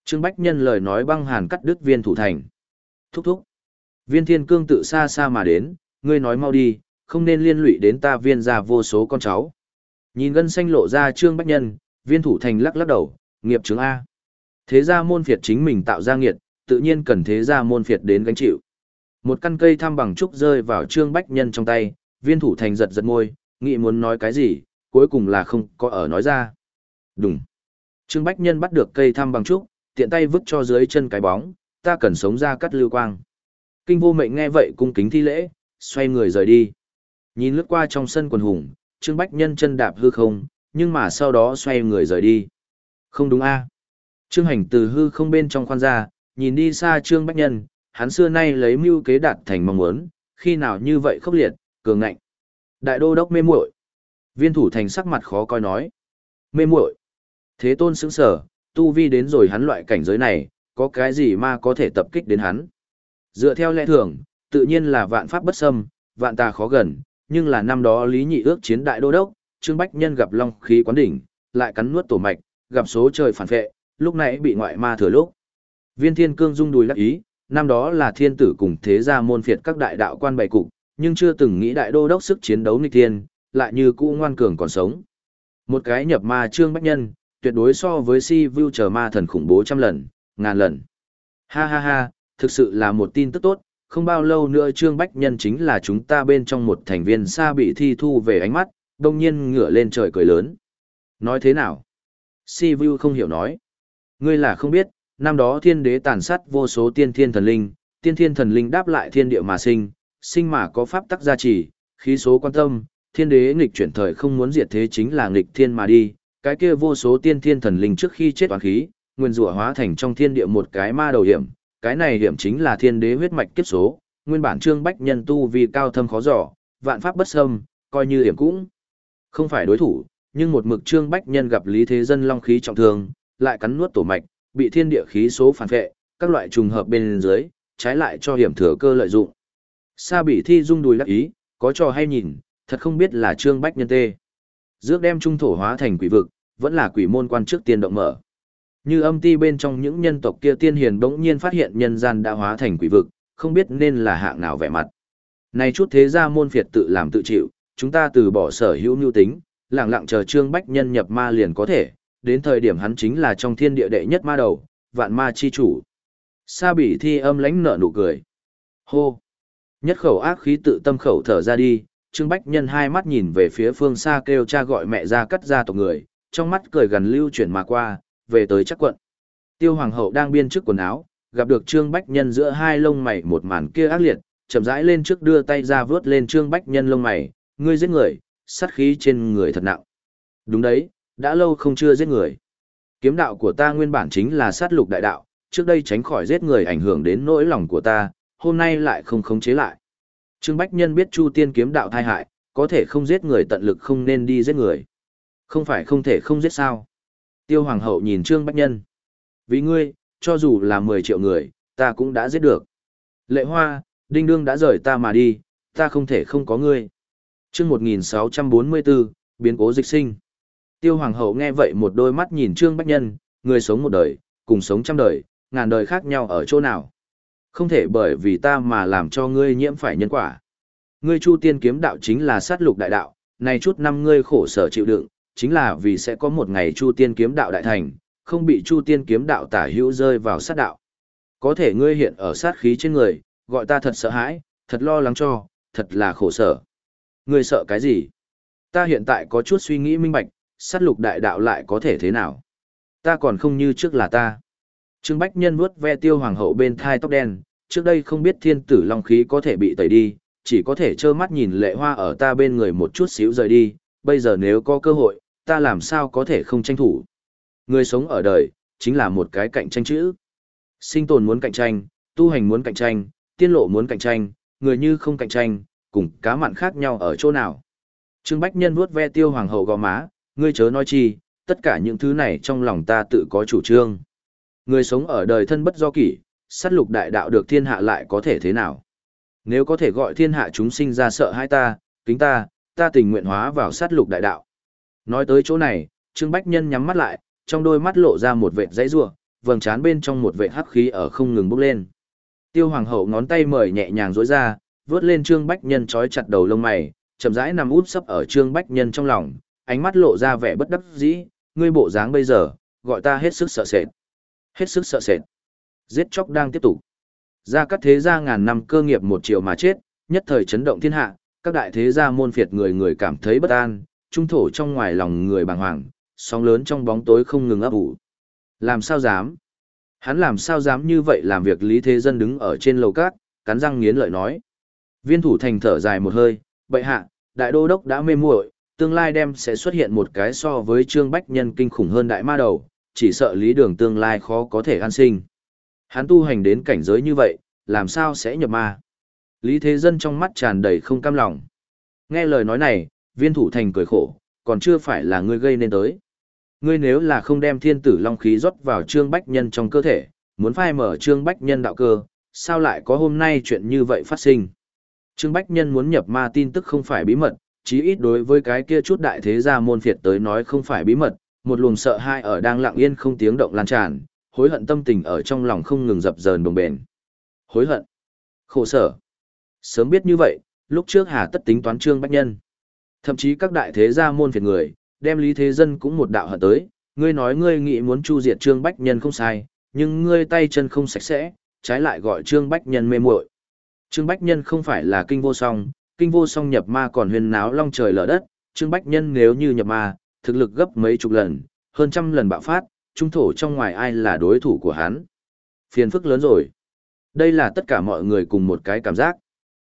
[SPEAKER 1] Trương Bách Nhân lời nói băng hàn cắt đứt Viên Thủ Thành. Thúc thúc. Viên Thiên Cương tự xa xa mà đến, ngươi nói mau đi, không nên liên lụy đến ta Viên gia vô số con cháu. Nhìn gân xanh lộ ra Trương Bách Nhân, Viên Thủ Thành lắc lắc đầu, nghiệp chứng A. Thế gia môn phiệt chính mình tạo ra nghiệt, tự nhiên cần thế gia môn phiệt đến gánh chịu. Một căn cây thăm bằng trúc rơi vào Trương Bách Nhân trong tay, Viên Thủ Thành giật giật môi, nghĩ muốn nói cái gì, cuối cùng là không có ở nói ra. Đúng. Trương Bách Nhân bắt được cây thăm bằng trúc, tiện tay vứt cho dưới chân cái bóng, ta cần sống ra cắt lưu quang. Kinh Vô Mệnh nghe vậy cung kính thi lễ, xoay người rời đi. Nhìn lướt qua trong sân quần hùng, Trương Bách Nhân chân đạp hư không, nhưng mà sau đó xoay người rời đi. Không đúng a? Trương Hành từ hư không bên trong khoan ra, nhìn đi xa Trương Bách Nhân, hắn xưa nay lấy mưu kế đạt thành mong muốn, khi nào như vậy khốc liệt, cường ngạnh. Đại đô đốc mê muội. Viên Thủ Thành sắc mặt khó coi nói. Mê muội? Thế Tôn sững sờ, tu vi đến rồi hắn loại cảnh giới này, có cái gì mà có thể tập kích đến hắn? Dựa theo lẽ thường, tự nhiên là vạn pháp bất xâm, vạn tà khó gần, nhưng là năm đó Lý Nhị ước chiến đại đô đốc, Trương Bách Nhân gặp long khí quán đỉnh, lại cắn nuốt tổ mạch, gặp số trời phản phệ, lúc nãy bị ngoại ma thừa lúc. Viên Thiên Cương rung đùi đắc ý, năm đó là thiên tử cùng thế gia môn phiệt các đại đạo quan bày cục, nhưng chưa từng nghĩ đại đô đốc sức chiến đấu nghịch thiên, lại như cũ ngoan cường còn sống. Một cái nhập ma Trương Bách Nhân, tuyệt đối so với Si Vu chờ ma thần khủng bố trăm lần, ngàn lần. Ha ha ha, thực sự là một tin tức tốt, không bao lâu nữa Trương Bách Nhân chính là chúng ta bên trong một thành viên Sa bị thi thu về ánh mắt, đông nhiên ngửa lên trời cười lớn. Nói thế nào? Si Vu không hiểu nói. Ngươi là không biết, năm đó thiên đế tàn sát vô số tiên thiên thần linh, tiên thiên thần linh đáp lại thiên địa mà sinh, sinh mà có pháp tắc gia trì, khí số quan tâm, thiên đế nghịch chuyển thời không muốn diệt thế chính là nghịch thiên mà đi, cái kia vô số tiên thiên thần linh trước khi chết toàn khí, nguyên rủa hóa thành trong thiên địa một cái ma đầu hiểm, cái này hiểm chính là thiên đế huyết mạch kiếp số, nguyên bản Trương Bách Nhân tu vì cao thâm khó dò, vạn pháp bất xâm, coi như hiểm cũng không phải đối thủ, nhưng một mực Trương Bách Nhân gặp Lý Thế Dân long khí trọng thương, lại cắn nuốt tổ mạch, bị thiên địa khí số phản vệ, các loại trùng hợp bên dưới, trái lại cho hiểm thừa cơ lợi dụng. Sa Bỉ Thi rung đùi đắc ý, có trò hay nhìn, thật không biết là Trương Bách Nhân tê. Dước đem trung thổ hóa thành quỷ vực, vẫn là quỷ môn quan trước tiên động mở. Như âm ti bên trong những nhân tộc kia tiên hiền bỗng nhiên phát hiện nhân gian đã hóa thành quỷ vực, không biết nên là hạng nào vẻ mặt. Này chút thế gia môn phiệt tự làm tự chịu, chúng ta từ bỏ sở hữu nhu tính, lặng lặng chờ Trương Bách Nhân nhập ma liền có thể, đến thời điểm hắn chính là trong thiên địa đệ nhất ma đầu, vạn ma chi chủ. Sa Bỉ Thi âm lãnh nở nụ cười. Hô! Nhất khẩu ác khí tự tâm khẩu thở ra đi, Trương Bách Nhân hai mắt nhìn về phía phương xa kêu cha gọi mẹ ra cắt ra tộc người, trong mắt cười gần lưu chuyển mà qua, về tới chắc quận. Tiêu Hoàng hậu đang biên trước quần áo, gặp được Trương Bách Nhân giữa hai lông mày một màn kia ác liệt, chậm rãi lên trước đưa tay ra vớt lên Trương Bách Nhân lông mày, ngươi giết người, sát khí trên người thật nặng. Đúng đấy, đã lâu không chưa giết người. Kiếm đạo của ta nguyên bản chính là sát lục đại đạo, trước đây tránh khỏi giết người ảnh hưởng đến nỗi lòng của ta, hôm nay lại không khống chế lại. Trương Bách Nhân biết Chu Tiên kiếm đạo thai hại, có thể không giết người tận lực không nên đi giết người. Không phải không thể không giết sao? Tiêu Hoàng hậu nhìn Trương Bách Nhân. Vì ngươi, cho dù là mười triệu người, ta cũng đã giết được. Lệ Hoa, Đinh Đương đã rời ta mà đi, ta không thể không có ngươi. Chương một nghìn sáu trăm bốn mươi bốn, biến cố dịch sinh. Tiêu Hoàng hậu nghe vậy một đôi mắt nhìn Trương Bách Nhân, người sống một đời, cùng sống trăm đời, ngàn đời khác nhau ở chỗ nào? Không thể bởi vì ta mà làm cho ngươi nhiễm phải nhân quả. Ngươi Chu Tiên kiếm đạo chính là sát lục đại đạo, này chút năm ngươi khổ sở chịu đựng, chính là vì sẽ có một ngày Chu Tiên kiếm đạo đại thành, không bị Chu Tiên kiếm đạo tả hữu rơi vào sát đạo. Có thể ngươi hiện ở sát khí trên người, gọi ta thật sợ hãi, thật lo lắng cho, thật là khổ sở. Ngươi sợ cái gì? Ta hiện tại có chút suy nghĩ minh bạch, sát lục đại đạo lại có thể thế nào? Ta còn không như trước là ta. Trương Bách Nhân vuốt ve Tiêu Hoàng hậu bên thai tóc đen, trước đây không biết thiên tử long khí có thể bị tẩy đi, chỉ có thể trơ mắt nhìn Lệ Hoa ở ta bên người một chút xíu rời đi, bây giờ nếu có cơ hội, ta làm sao có thể không tranh thủ. Người sống ở đời, chính là một cái cạnh tranh chữ. Sinh tồn muốn cạnh tranh, tu hành muốn cạnh tranh, tiên lộ muốn cạnh tranh, người như không cạnh tranh, cùng cá mặn khác nhau ở chỗ nào. Trương Bách Nhân vuốt ve Tiêu Hoàng hậu gò má, ngươi chớ nói chi, tất cả những thứ này trong lòng ta tự có chủ trương. Người sống ở đời thân bất do kỷ, sát lục đại đạo được thiên hạ lại có thể thế nào? Nếu có thể gọi thiên hạ chúng sinh ra sợ hai ta, kính ta, ta tình nguyện hóa vào sát lục đại đạo. Nói tới chỗ này, Trương Bách Nhân nhắm mắt lại, trong đôi mắt lộ ra một vệt dãy rủa, vầng trán bên trong một vệt hắc khí ở không ngừng bốc lên. Tiêu Hoàng hậu ngón tay mời nhẹ nhàng duỗi ra, vướt lên Trương Bách Nhân trói chặt đầu lông mày, chậm rãi nằm úp sấp ở Trương Bách Nhân trong lòng, ánh mắt lộ ra vẻ bất đắc dĩ, ngươi bộ dáng bây giờ, gọi ta hết sức sợ sệt. Hết sức sợ sệt. Giết chóc đang tiếp tục. Gia Cát thế gia ngàn năm cơ nghiệp một chiều mà chết, nhất thời chấn động thiên hạ, các đại thế gia môn phiệt người người cảm thấy bất an, trung thổ trong ngoài lòng người bàng hoàng, sóng lớn trong bóng tối không ngừng ấp ủ. Làm sao dám? Hắn làm sao dám như vậy làm việc? Lý Thế Dân đứng ở trên lầu cát, cắn răng nghiến lợi nói. Viên Thủ Thành thở dài một hơi, bệ hạ, đại đô đốc đã mê muội, tương lai đem sẽ xuất hiện một cái so với Trương Bách Nhân kinh khủng hơn đại ma đầu, chỉ sợ Lý Đường tương lai khó có thể an sinh. Hắn tu hành đến cảnh giới như vậy, làm sao sẽ nhập ma? Lý Thế Dân trong mắt tràn đầy không cam lòng. Nghe lời nói này, Viên Thủ Thành cười khổ, còn chưa phải là ngươi gây nên tới. Ngươi nếu là không đem thiên tử long khí rót vào Trương Bách Nhân trong cơ thể, muốn phai mở Trương Bách Nhân đạo cơ, sao lại có hôm nay chuyện như vậy phát sinh? Trương Bách Nhân muốn nhập ma tin tức không phải bí mật, chí ít đối với cái kia chút đại thế gia môn phiệt tới nói không phải bí mật, một luồng sợ hãi ở đang lặng yên không tiếng động lan tràn, hối hận tâm tình ở trong lòng không ngừng dập dờn bồng bềnh. Hối hận, khổ sở. Sớm biết như vậy, lúc trước hà tất tính toán Trương Bách Nhân. Thậm chí các đại thế gia môn phiệt người, đem Lý Thế Dân cũng một đạo hận tới, ngươi nói ngươi nghĩ muốn chu diệt Trương Bách Nhân không sai, nhưng ngươi tay chân không sạch sẽ, trái lại gọi Trương Bách Nhân mê muội. Trương Bách Nhân không phải là kinh vô song, kinh vô song nhập ma còn huyên náo long trời lở đất, Trương Bách Nhân nếu như nhập ma, thực lực gấp mấy chục lần, hơn trăm lần bạo phát, trung thổ trong ngoài ai là đối thủ của hắn. Phiền phức lớn rồi. Đây là tất cả mọi người cùng một cái cảm giác.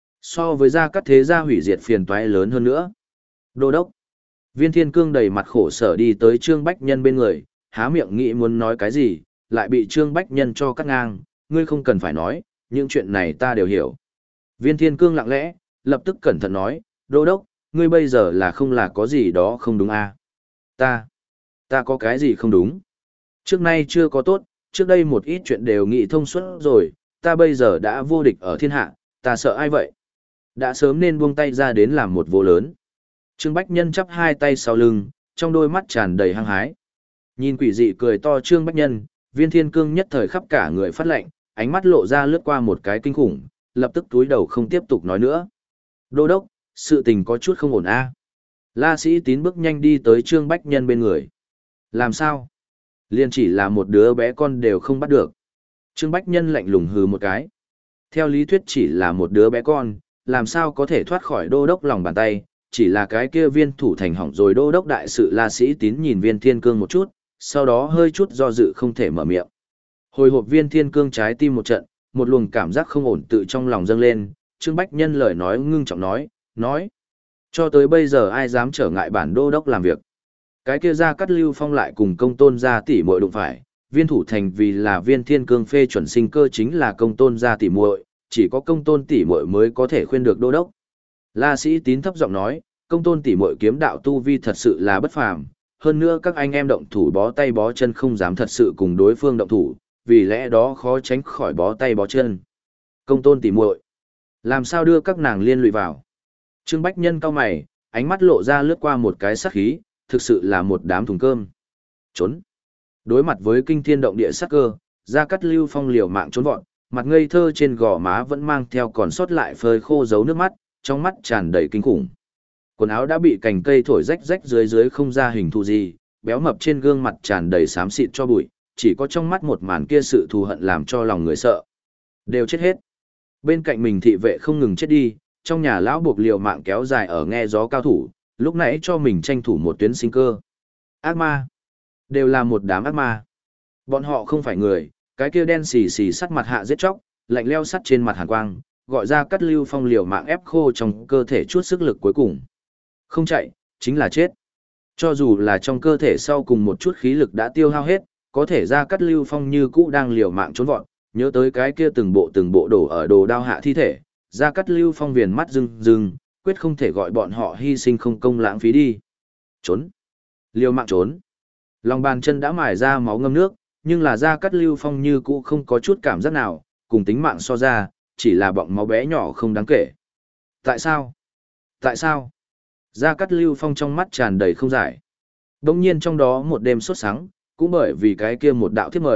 [SPEAKER 1] So với Gia Cát thế gia hủy diệt phiền toái lớn hơn nữa. Đô đốc. Viên Thiên Cương đầy mặt khổ sở đi tới Trương Bách Nhân bên người, há miệng nghĩ muốn nói cái gì, lại bị Trương Bách Nhân cho cắt ngang, ngươi không cần phải nói, những chuyện này ta đều hiểu. Viên Thiên Cương lặng lẽ, lập tức cẩn thận nói, đô đốc, ngươi bây giờ là không là có gì đó không đúng à? Ta, ta có cái gì không đúng? Trước nay chưa có tốt, trước đây một ít chuyện đều nghĩ thông suốt rồi, ta bây giờ đã vô địch ở thiên hạ, ta sợ ai vậy? Đã sớm nên buông tay ra đến làm một vô lớn. Trương Bách Nhân chắp hai tay sau lưng, trong đôi mắt tràn đầy hăng hái. Nhìn quỷ dị cười to Trương Bách Nhân, Viên Thiên Cương nhất thời khắp cả người phát lạnh, ánh mắt lộ ra lướt qua một cái kinh khủng, lập tức túi đầu không tiếp tục nói nữa. Đô đốc, sự tình có chút không ổn a. À? La Sĩ Tín bước nhanh đi tới Trương Bách Nhân bên người. Làm sao? Liên chỉ là một đứa bé con đều không bắt được. Trương Bách Nhân lạnh lùng hừ một cái. Theo lý thuyết chỉ là một đứa bé con, làm sao có thể thoát khỏi đô đốc lòng bàn tay, chỉ là cái kia Viên Thủ Thành hỏng rồi. Đô đốc đại sự La Sĩ Tín nhìn Viên Thiên Cương một chút, sau đó hơi chút do dự không thể mở miệng. Hồi hộp Viên Thiên Cương trái tim một trận, một luồng cảm giác không ổn tự trong lòng dâng lên, Trương Bách Nhân lời nói ngưng trọng nói, nói. Cho tới bây giờ ai dám trở ngại bản đô đốc làm việc. Cái kia Gia Cát Lưu Phong lại cùng công tôn gia tỷ muội đụng phải, Viên Thủ Thành vì là Viên Thiên Cương phê chuẩn sinh cơ chính là công tôn gia tỷ muội, chỉ có công tôn tỷ muội mới có thể khuyên được đô đốc. La Sĩ Tín thấp giọng nói, công tôn tỷ muội kiếm đạo tu vi thật sự là bất phàm, hơn nữa các anh em động thủ bó tay bó chân không dám thật sự cùng đối phương động thủ, vì lẽ đó khó tránh khỏi bó tay bó chân. Công tôn tỷ muội, làm sao đưa các nàng liên lụy vào? Trương Bách Nhân cau mày, ánh mắt lộ ra lướt qua một cái sắc khí, thực sự là một đám thùng cơm. Trốn. Đối mặt với kinh thiên động địa sắc cơ, Gia Cát Lưu Phong liều mạng trốn vọt, mặt ngây thơ trên gò má vẫn mang theo còn sót lại phơi khô dấu nước mắt, trong mắt tràn đầy kinh khủng. Quần áo đã bị cành cây thổi rách rách dưới dưới không ra hình thù gì, béo mập trên gương mặt tràn đầy xám xịt cho bụi, chỉ có trong mắt một màn kia sự thù hận làm cho lòng người sợ. Đều chết hết. Bên cạnh mình thị vệ không ngừng chết đi, trong nhà lão buộc liều mạng kéo dài ở nghe gió cao thủ, lúc nãy cho mình tranh thủ một tuyến sinh cơ. Ác ma. Đều là một đám ác ma. Bọn họ không phải người, cái kia đen xì xì sắt mặt hạ giết chóc, lạnh leo sắt trên mặt hàn quang, gọi ra Cát Lưu Phong liều mạng ép khô trong cơ thể chút sức lực cuối cùng. Không chạy, chính là chết. Cho dù là trong cơ thể sau cùng một chút khí lực đã tiêu hao hết, có thể ra Cát Lưu Phong như cũ đang liều mạng trốn vọt, nhớ tới cái kia từng bộ từng bộ đổ ở đồ đao hạ thi thể, ra Cát Lưu Phong viền mắt rưng rưng, quyết không thể gọi bọn họ hy sinh không công lãng phí đi. Trốn. Liều mạng trốn. Lòng bàn chân đã mài ra máu ngâm nước, nhưng là ra Cát Lưu Phong như cũ không có chút cảm giác nào, cùng tính mạng so ra, chỉ là bọng máu bé nhỏ không đáng kể. Tại sao? Tại sao? Gia Cát Lưu Phong trong mắt tràn đầy không giải. Đông nhiên trong đó một đêm sốt sắng, cũng bởi vì cái kia một đạo thiếp mời,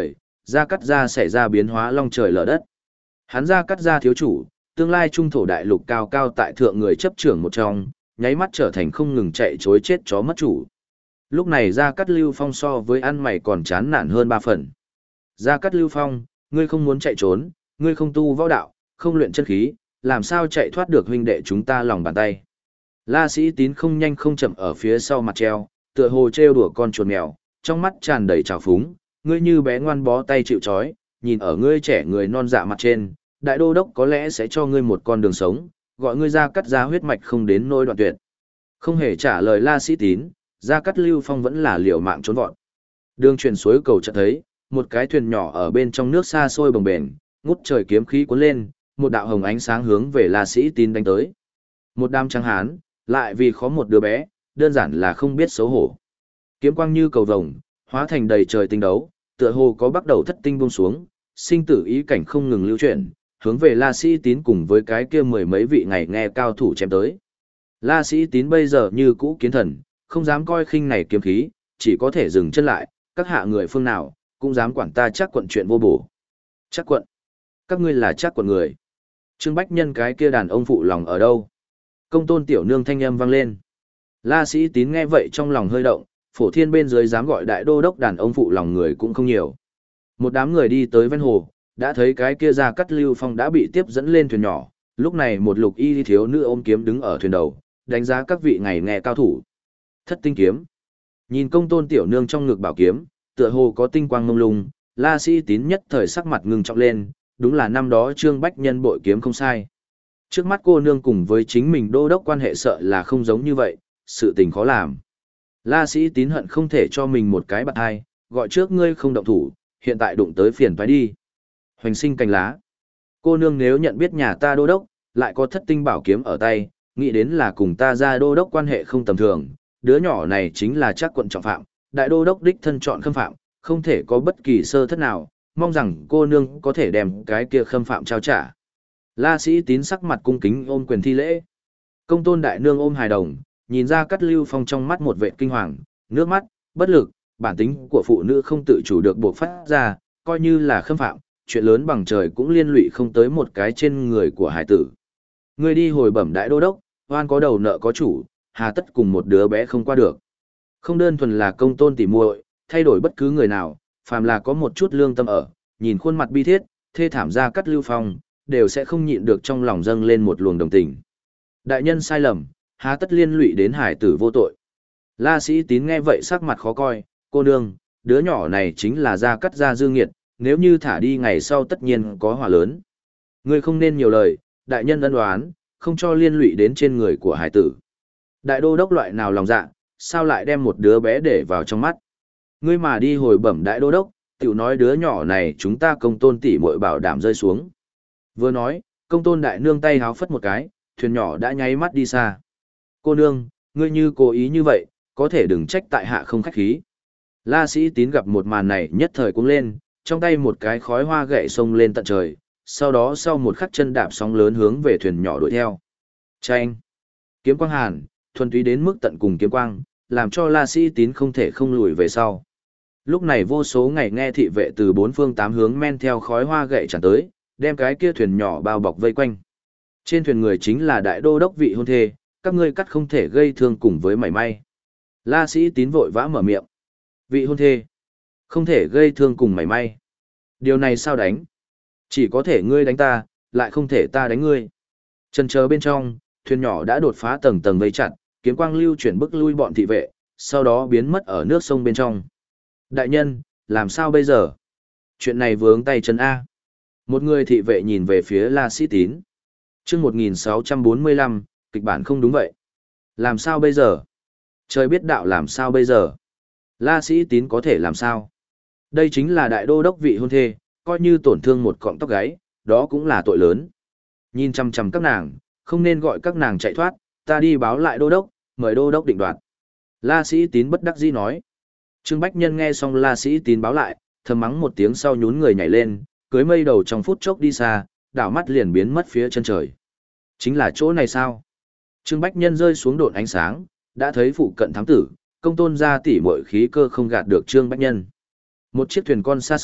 [SPEAKER 1] Gia Cát Gia xảy ra biến hóa long trời lở đất. Hắn Gia Cát Gia thiếu chủ, tương lai trung thổ đại lục cao cao tại thượng người chấp trưởng một trong, nháy mắt trở thành không ngừng chạy chối chết chó mất chủ. Lúc này Gia Cát Lưu Phong so với ăn mày còn chán nản hơn ba phần. Gia Cát Lưu Phong, ngươi không muốn chạy trốn, ngươi không tu võ đạo, không luyện chân khí, làm sao chạy thoát được huynh đệ chúng ta lòng bàn tay. La Sĩ Tín không nhanh không chậm ở phía sau mặt treo, tựa hồ trêu đùa con chuột mèo, trong mắt tràn đầy trào phúng, ngươi như bé ngoan bó tay chịu trói, nhìn ở ngươi trẻ người non dạ mặt trên, đại đô đốc có lẽ sẽ cho ngươi một con đường sống, gọi ngươi Gia Cát Gia huyết mạch không đến nỗi đoạn tuyệt. Không hề trả lời La Sĩ Tín, Gia Cát Lưu Phong vẫn là liều mạng trốn vọt. Đường truyền suối cầu chợt thấy, một cái thuyền nhỏ ở bên trong nước xa xôi bồng bềnh, ngút trời kiếm khí cuốn lên, một đạo hồng ánh sáng hướng về La Sĩ Tín đánh tới. Một đám trắng hán, lại vì khó một đứa bé, đơn giản là không biết xấu hổ. Kiếm quang như cầu vồng, hóa thành đầy trời tinh đấu, tựa hồ có bắt đầu thất tinh buông xuống, sinh tử ý cảnh không ngừng lưu chuyển, hướng về La Sĩ Tín cùng với cái kia mười mấy vị ngày nghe cao thủ chém tới. La Sĩ Tín bây giờ như cũ kiến thần, không dám coi khinh này kiếm khí, chỉ có thể dừng chân lại, các hạ người phương nào, cũng dám quản ta chắc quận chuyện vô bổ. Chắc quận? Các ngươi là chắc quận người. Trương Bách Nhân cái kia đàn ông phụ lòng ở đâu? Công tôn tiểu nương thanh âm vang lên. La Sĩ Tín nghe vậy trong lòng hơi động, phổ thiên bên dưới dám gọi đại đô đốc đàn ông phụ lòng người cũng không nhiều. Một đám người đi tới ven hồ, đã thấy cái kia Gia Cát Lưu Phong đã bị tiếp dẫn lên thuyền nhỏ, lúc này một lục y thiếu nữ ôm kiếm đứng ở thuyền đầu, đánh giá các vị ngày nghe cao thủ. Thất tinh kiếm. Nhìn công tôn tiểu nương trong ngực bảo kiếm, tựa hồ có tinh quang mông lung, La Sĩ Tín nhất thời sắc mặt ngưng trọng lên, đúng là năm đó Trương Bách Nhân bội kiếm không sai. Trước mắt cô nương cùng với chính mình đô đốc quan hệ sợ là không giống như vậy, sự tình khó làm. La Sĩ Tín hận không thể cho mình một cái bạt hai, gọi trước ngươi không động thủ, hiện tại đụng tới phiền phải đi. Hoành sinh cành lá. Cô nương nếu nhận biết nhà ta đô đốc, lại có thất tinh bảo kiếm ở tay, nghĩ đến là cùng ta ra đô đốc quan hệ không tầm thường, đứa nhỏ này chính là chắc quận trọng phạm, đại đô đốc đích thân chọn khâm phạm, không thể có bất kỳ sơ thất nào, mong rằng cô nương có thể đem cái kia khâm phạm trao trả. La Sĩ Tín sắc mặt cung kính ôm quyền thi lễ. Công tôn đại nương ôm hài đồng, nhìn ra Cát Lưu Phong trong mắt một vệ kinh hoàng, nước mắt, bất lực, bản tính của phụ nữ không tự chủ được buộc phát ra, coi như là khâm phạm, chuyện lớn bằng trời cũng liên lụy không tới một cái trên người của hải tử. Ngươi đi hồi bẩm đại đô đốc, oan có đầu nợ có chủ, hà tất cùng một đứa bé không qua được. Không đơn thuần là công tôn tỉ muội, thay đổi bất cứ người nào, phàm là có một chút lương tâm ở, nhìn khuôn mặt bi thiết, thê thảm Gia Cát Lưu Phong, đều sẽ không nhịn được trong lòng dâng lên một luồng đồng tình. Đại nhân sai lầm, há tất liên lụy đến hải tử vô tội. La Sĩ Tín nghe vậy sắc mặt khó coi, cô nương, đứa nhỏ này chính là Gia Cát Gia dương nghiệt, nếu như thả đi ngày sau tất nhiên có hỏa lớn. Ngươi không nên nhiều lời, đại nhân ân oán, không cho liên lụy đến trên người của hải tử. Đại đô đốc loại nào lòng dạ, sao lại đem một đứa bé để vào trong mắt. Ngươi mà đi hồi bẩm đại đô đốc, tiểu nói đứa nhỏ này chúng ta công tôn tỷ muội bảo đảm rơi xuống. Vừa nói, công tôn đại nương tay háo phất một cái, thuyền nhỏ đã nháy mắt đi xa. Cô nương, ngươi như cố ý như vậy, có thể đừng trách tại hạ không khách khí. La Sĩ Tín gặp một màn này nhất thời cũng lên, trong tay một cái khói hoa gậy xông lên tận trời, sau đó sau một khắc chân đạp sóng lớn hướng về thuyền nhỏ đuổi theo. Chanh! Kiếm quang hàn, thuần túy đến mức tận cùng kiếm quang, làm cho La Sĩ Tín không thể không lùi về sau. Lúc này vô số ngày nghe thị vệ từ bốn phương tám hướng men theo khói hoa gậy tràn tới, đem cái kia thuyền nhỏ bao bọc vây quanh. Trên thuyền người chính là đại đô đốc vị hôn thê, các ngươi cắt không thể gây thương cùng với mảy may. La Sĩ Tín vội vã mở miệng. Vị hôn thê, không thể gây thương cùng mảy may. Điều này sao đánh? Chỉ có thể ngươi đánh ta, lại không thể ta đánh ngươi. Chần chờ bên trong, thuyền nhỏ đã đột phá tầng tầng vây chặt, kiếm quang lưu chuyển bức lui bọn thị vệ, sau đó biến mất ở nước sông bên trong. Đại nhân, làm sao bây giờ? Chuyện này vướng tay chân A. Một người thị vệ nhìn về phía La Sĩ Tín. Chương một nghìn sáu trăm bốn mươi lăm, kịch bản không đúng vậy. Làm sao bây giờ? Trời biết đạo làm sao bây giờ? La Sĩ Tín có thể làm sao? Đây chính là đại đô đốc vị hôn thê, coi như tổn thương một cọng tóc gáy, đó cũng là tội lớn. Nhìn chằm chằm các nàng, không nên gọi các nàng chạy thoát, ta đi báo lại đô đốc, mời đô đốc định đoạt. La Sĩ Tín bất đắc dĩ nói. Trương Bách Nhân nghe xong La Sĩ Tín báo lại, thầm mắng một tiếng sau nhún người nhảy lên, cưới mây đầu trong phút chốc đi xa, đảo mắt liền biến mất phía chân trời. Chính là chỗ này sao? Trương Bách Nhân rơi xuống độn ánh sáng, đã thấy phụ cận thám tử, công tôn gia tỷ muội khí cơ không gạt được Trương Bách Nhân. Một chiếc thuyền con xa xôi,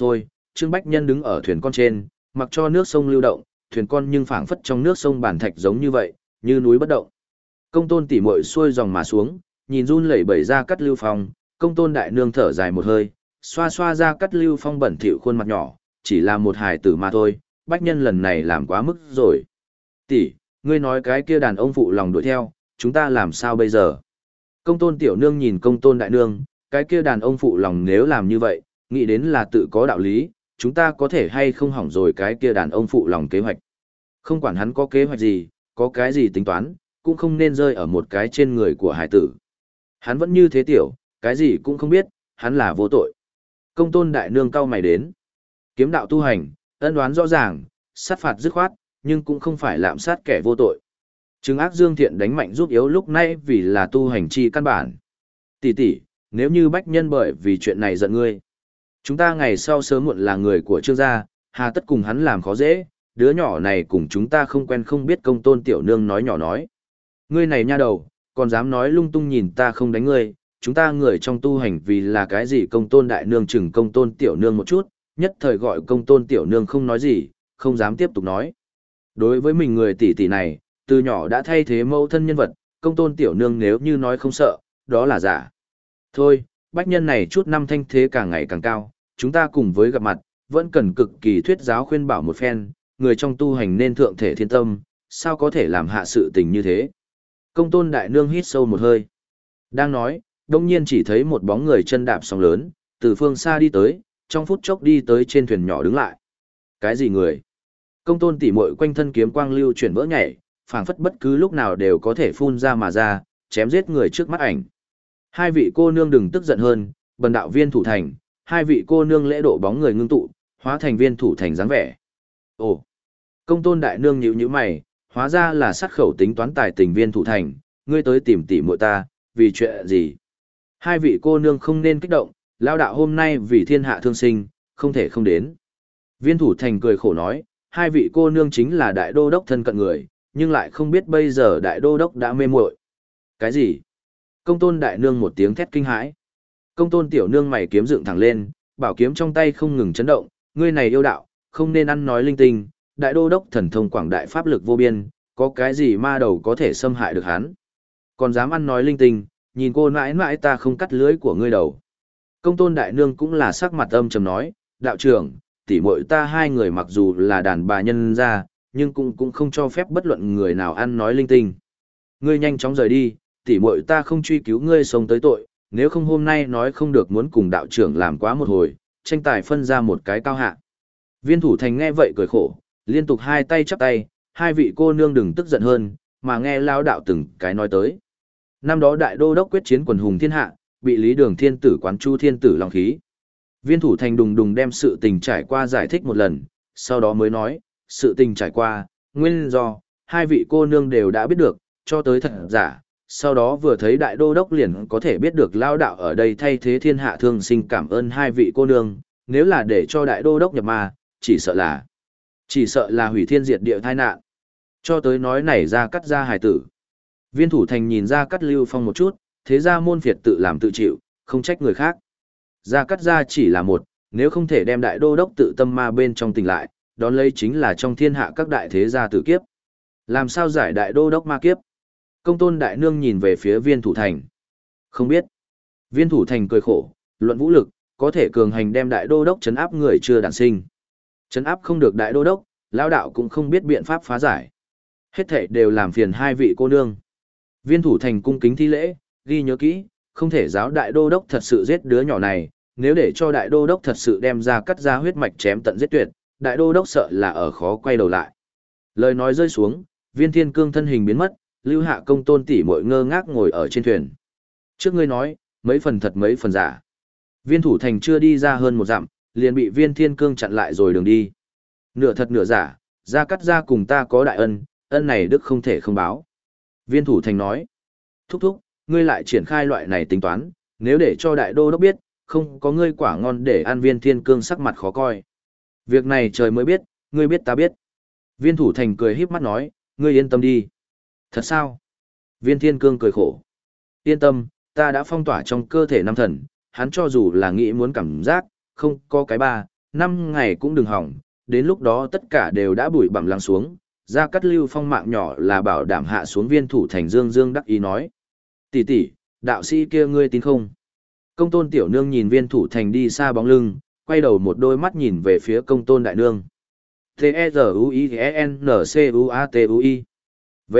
[SPEAKER 1] Trương Bách Nhân đứng ở thuyền con trên, mặc cho nước sông lưu động, thuyền con nhưng phảng phất trong nước sông bản thạch giống như vậy, như núi bất động. Công tôn tỉ muội xuôi dòng mà xuống, nhìn run lẩy bẩy ra cắt Lưu Phong, công tôn đại nương thở dài một hơi, xoa xoa ra cắt Lưu Phong bẩn thỉu khuôn mặt nhỏ, chỉ là một hài tử mà thôi, Bách Nhân lần này làm quá mức rồi. Tỷ, ngươi nói cái kia đàn ông phụ lòng đuổi theo, chúng ta làm sao bây giờ? Công tôn tiểu nương nhìn công tôn đại nương, cái kia đàn ông phụ lòng nếu làm như vậy, nghĩ đến là tự có đạo lý, chúng ta có thể hay không hỏng rồi cái kia đàn ông phụ lòng kế hoạch. Không quản hắn có kế hoạch gì, có cái gì tính toán, cũng không nên rơi ở một cái trên người của hải tử. Hắn vẫn như thế tiểu, cái gì cũng không biết, hắn là vô tội. Công tôn đại nương cau mày đến. Kiếm đạo tu hành, ân đoán rõ ràng, sát phạt dứt khoát, nhưng cũng không phải lạm sát kẻ vô tội. Trừng ác dương thiện đánh mạnh giúp yếu lúc nay vì là tu hành chi căn bản. Tỷ tỷ, nếu như Bách Nhân bởi vì chuyện này giận ngươi, chúng ta ngày sau sớm muộn là người của Trương gia, hà tất cùng hắn làm khó dễ, đứa nhỏ này cùng chúng ta không quen không biết. Công tôn tiểu nương nói nhỏ nói. Ngươi này nha đầu, còn dám nói lung tung, nhìn ta không đánh ngươi, chúng ta người trong tu hành vì là cái gì? Công tôn đại nương chừng công tôn tiểu nương một chút, nhất thời gọi công tôn tiểu nương không nói gì, không dám tiếp tục nói. Đối với mình người tỷ tỷ này, từ nhỏ đã thay thế mẫu thân nhân vật, công tôn tiểu nương nếu như nói không sợ, đó là giả. Thôi, Bách Nhân này chút năm thanh thế càng ngày càng cao, chúng ta cùng với gặp mặt, vẫn cần cực kỳ thuyết giáo khuyên bảo một phen, người trong tu hành nên thượng thể thiên tâm, sao có thể làm hạ sự tình như thế. Công tôn đại nương hít sâu một hơi. Đang nói, đông nhiên chỉ thấy một bóng người chân đạp sóng lớn, từ phương xa đi tới, trong phút chốc đi tới trên thuyền nhỏ đứng lại. Cái gì người? Công tôn tỉ muội quanh thân kiếm quang lưu chuyển vỡ nhảy, phảng phất bất cứ lúc nào đều có thể phun ra mà ra, chém giết người trước mắt ảnh. Hai vị cô nương đừng tức giận hơn, bần đạo Viên Thủ Thành, hai vị cô nương lễ độ bóng người ngưng tụ, hóa thành Viên Thủ Thành dáng vẻ. Ồ, công tôn đại nương nhíu nhíu mày, hóa ra là sát khẩu tính toán tài tình Viên Thủ Thành, ngươi tới tìm tỉ muội ta, vì chuyện gì? Hai vị cô nương không nên kích động, lao đạo hôm nay vì thiên hạ thương sinh, không thể không đến. Viên Thủ Thành cười khổ nói, hai vị cô nương chính là đại đô đốc thân cận người, nhưng lại không biết bây giờ đại đô đốc đã mê muội. Cái gì? Công tôn đại nương một tiếng thét kinh hãi. Công tôn tiểu nương mày kiếm dựng thẳng lên, bảo kiếm trong tay không ngừng chấn động, ngươi này yêu đạo, không nên ăn nói linh tinh, đại đô đốc thần thông quảng đại pháp lực vô biên, có cái gì ma đầu có thể xâm hại được hắn. Còn dám ăn nói linh tinh, nhìn cô mãi mãi ta không cắt lưới của ngươi đầu. Công tôn đại nương cũng là sắc mặt âm trầm nói, đạo trưởng, tỷ muội ta hai người mặc dù là đàn bà nhân gia, nhưng cũng cũng không cho phép bất luận người nào ăn nói linh tinh. Ngươi nhanh chóng rời đi, tỷ muội ta không truy cứu ngươi sống tới tội, nếu không hôm nay nói không được muốn cùng đạo trưởng làm quá một hồi, tranh tài phân ra một cái cao hạ. Viên Thủ Thành nghe vậy cười khổ, liên tục hai tay chắp tay, hai vị cô nương đừng tức giận hơn, mà nghe lao đạo từng cái nói tới. Năm đó đại đô đốc quyết chiến quần hùng thiên hạ, bị Lý Đường Thiên Tử quán chu thiên tử long khí. Viên Thủ Thành đùng đùng đem sự tình trải qua giải thích một lần, sau đó mới nói, sự tình trải qua, nguyên do, hai vị cô nương đều đã biết được, cho tới thật giả, sau đó vừa thấy đại đô đốc liền có thể biết được lao đạo ở đây thay thế thiên hạ thương sinh, cảm ơn hai vị cô nương, nếu là để cho đại đô đốc nhập ma, chỉ sợ là, chỉ sợ là hủy thiên diệt địa tai nạn. Cho tới nói này ra cắt ra hài tử. Viên Thủ Thành nhìn ra cắt Lưu Phong một chút, thế ra môn phiệt tự làm tự chịu, không trách người khác. Ra cắt ra chỉ là một, nếu không thể đem đại đô đốc tự tâm ma bên trong tỉnh lại, đón lấy chính là trong thiên hạ các đại thế gia tử kiếp. Làm sao giải đại đô đốc ma kiếp? Công tôn đại nương nhìn về phía Viên Thủ Thành. Không biết. Viên Thủ Thành cười khổ, luận vũ lực, có thể cường hành đem đại đô đốc trấn áp người chưa đản sinh. Trấn áp không được đại đô đốc, lão đạo cũng không biết biện pháp phá giải. Hết thảy đều làm phiền hai vị cô nương. Viên Thủ Thành cung kính thi lễ, ghi nhớ kỹ, không thể giáo đại đô đốc thật sự giết đứa nhỏ này, nếu để cho đại đô đốc thật sự đem ra cắt ra huyết mạch chém tận giết tuyệt, đại đô đốc sợ là ở khó quay đầu lại. Lời nói rơi xuống, Viên Thiên Cương thân hình biến mất, lưu hạ công tôn tỷ muội ngơ ngác ngồi ở trên thuyền. Trước ngươi nói, mấy phần thật mấy phần giả. Viên Thủ Thành chưa đi ra hơn một dặm, liền bị Viên Thiên Cương chặn lại rồi đường đi. Nửa thật nửa giả, ra cắt ra cùng ta có đại ân, ân này đức không thể không báo. Viên Thủ Thành nói, thúc thúc, ngươi lại triển khai loại này tính toán, nếu để cho đại đô đốc biết, không có ngươi quả ngon để ăn. Viên Thiên Cương sắc mặt khó coi. Việc này trời mới biết, ngươi biết ta biết. Viên Thủ Thành cười híp mắt nói, ngươi yên tâm đi. Thật sao? Viên Thiên Cương cười khổ. Yên tâm, ta đã phong tỏa trong cơ thể năm thần, hắn cho dù là nghĩ muốn cảm giác, không có cái ba, năm ngày cũng đừng hỏng, đến lúc đó tất cả đều đã bụi bặm lắng xuống, Gia Cát Lưu Phong mạng nhỏ là bảo đảm hạ xuống Viên Thủ Thành dương dương đắc ý nói. Tỷ tỷ, đạo sĩ kia ngươi tin không? Công tôn tiểu nương nhìn Viên Thủ Thành đi xa bóng lưng, quay đầu một đôi mắt nhìn về phía công tôn đại nương. T-E-Z-U-I-N-C-U-A-T-U-I V.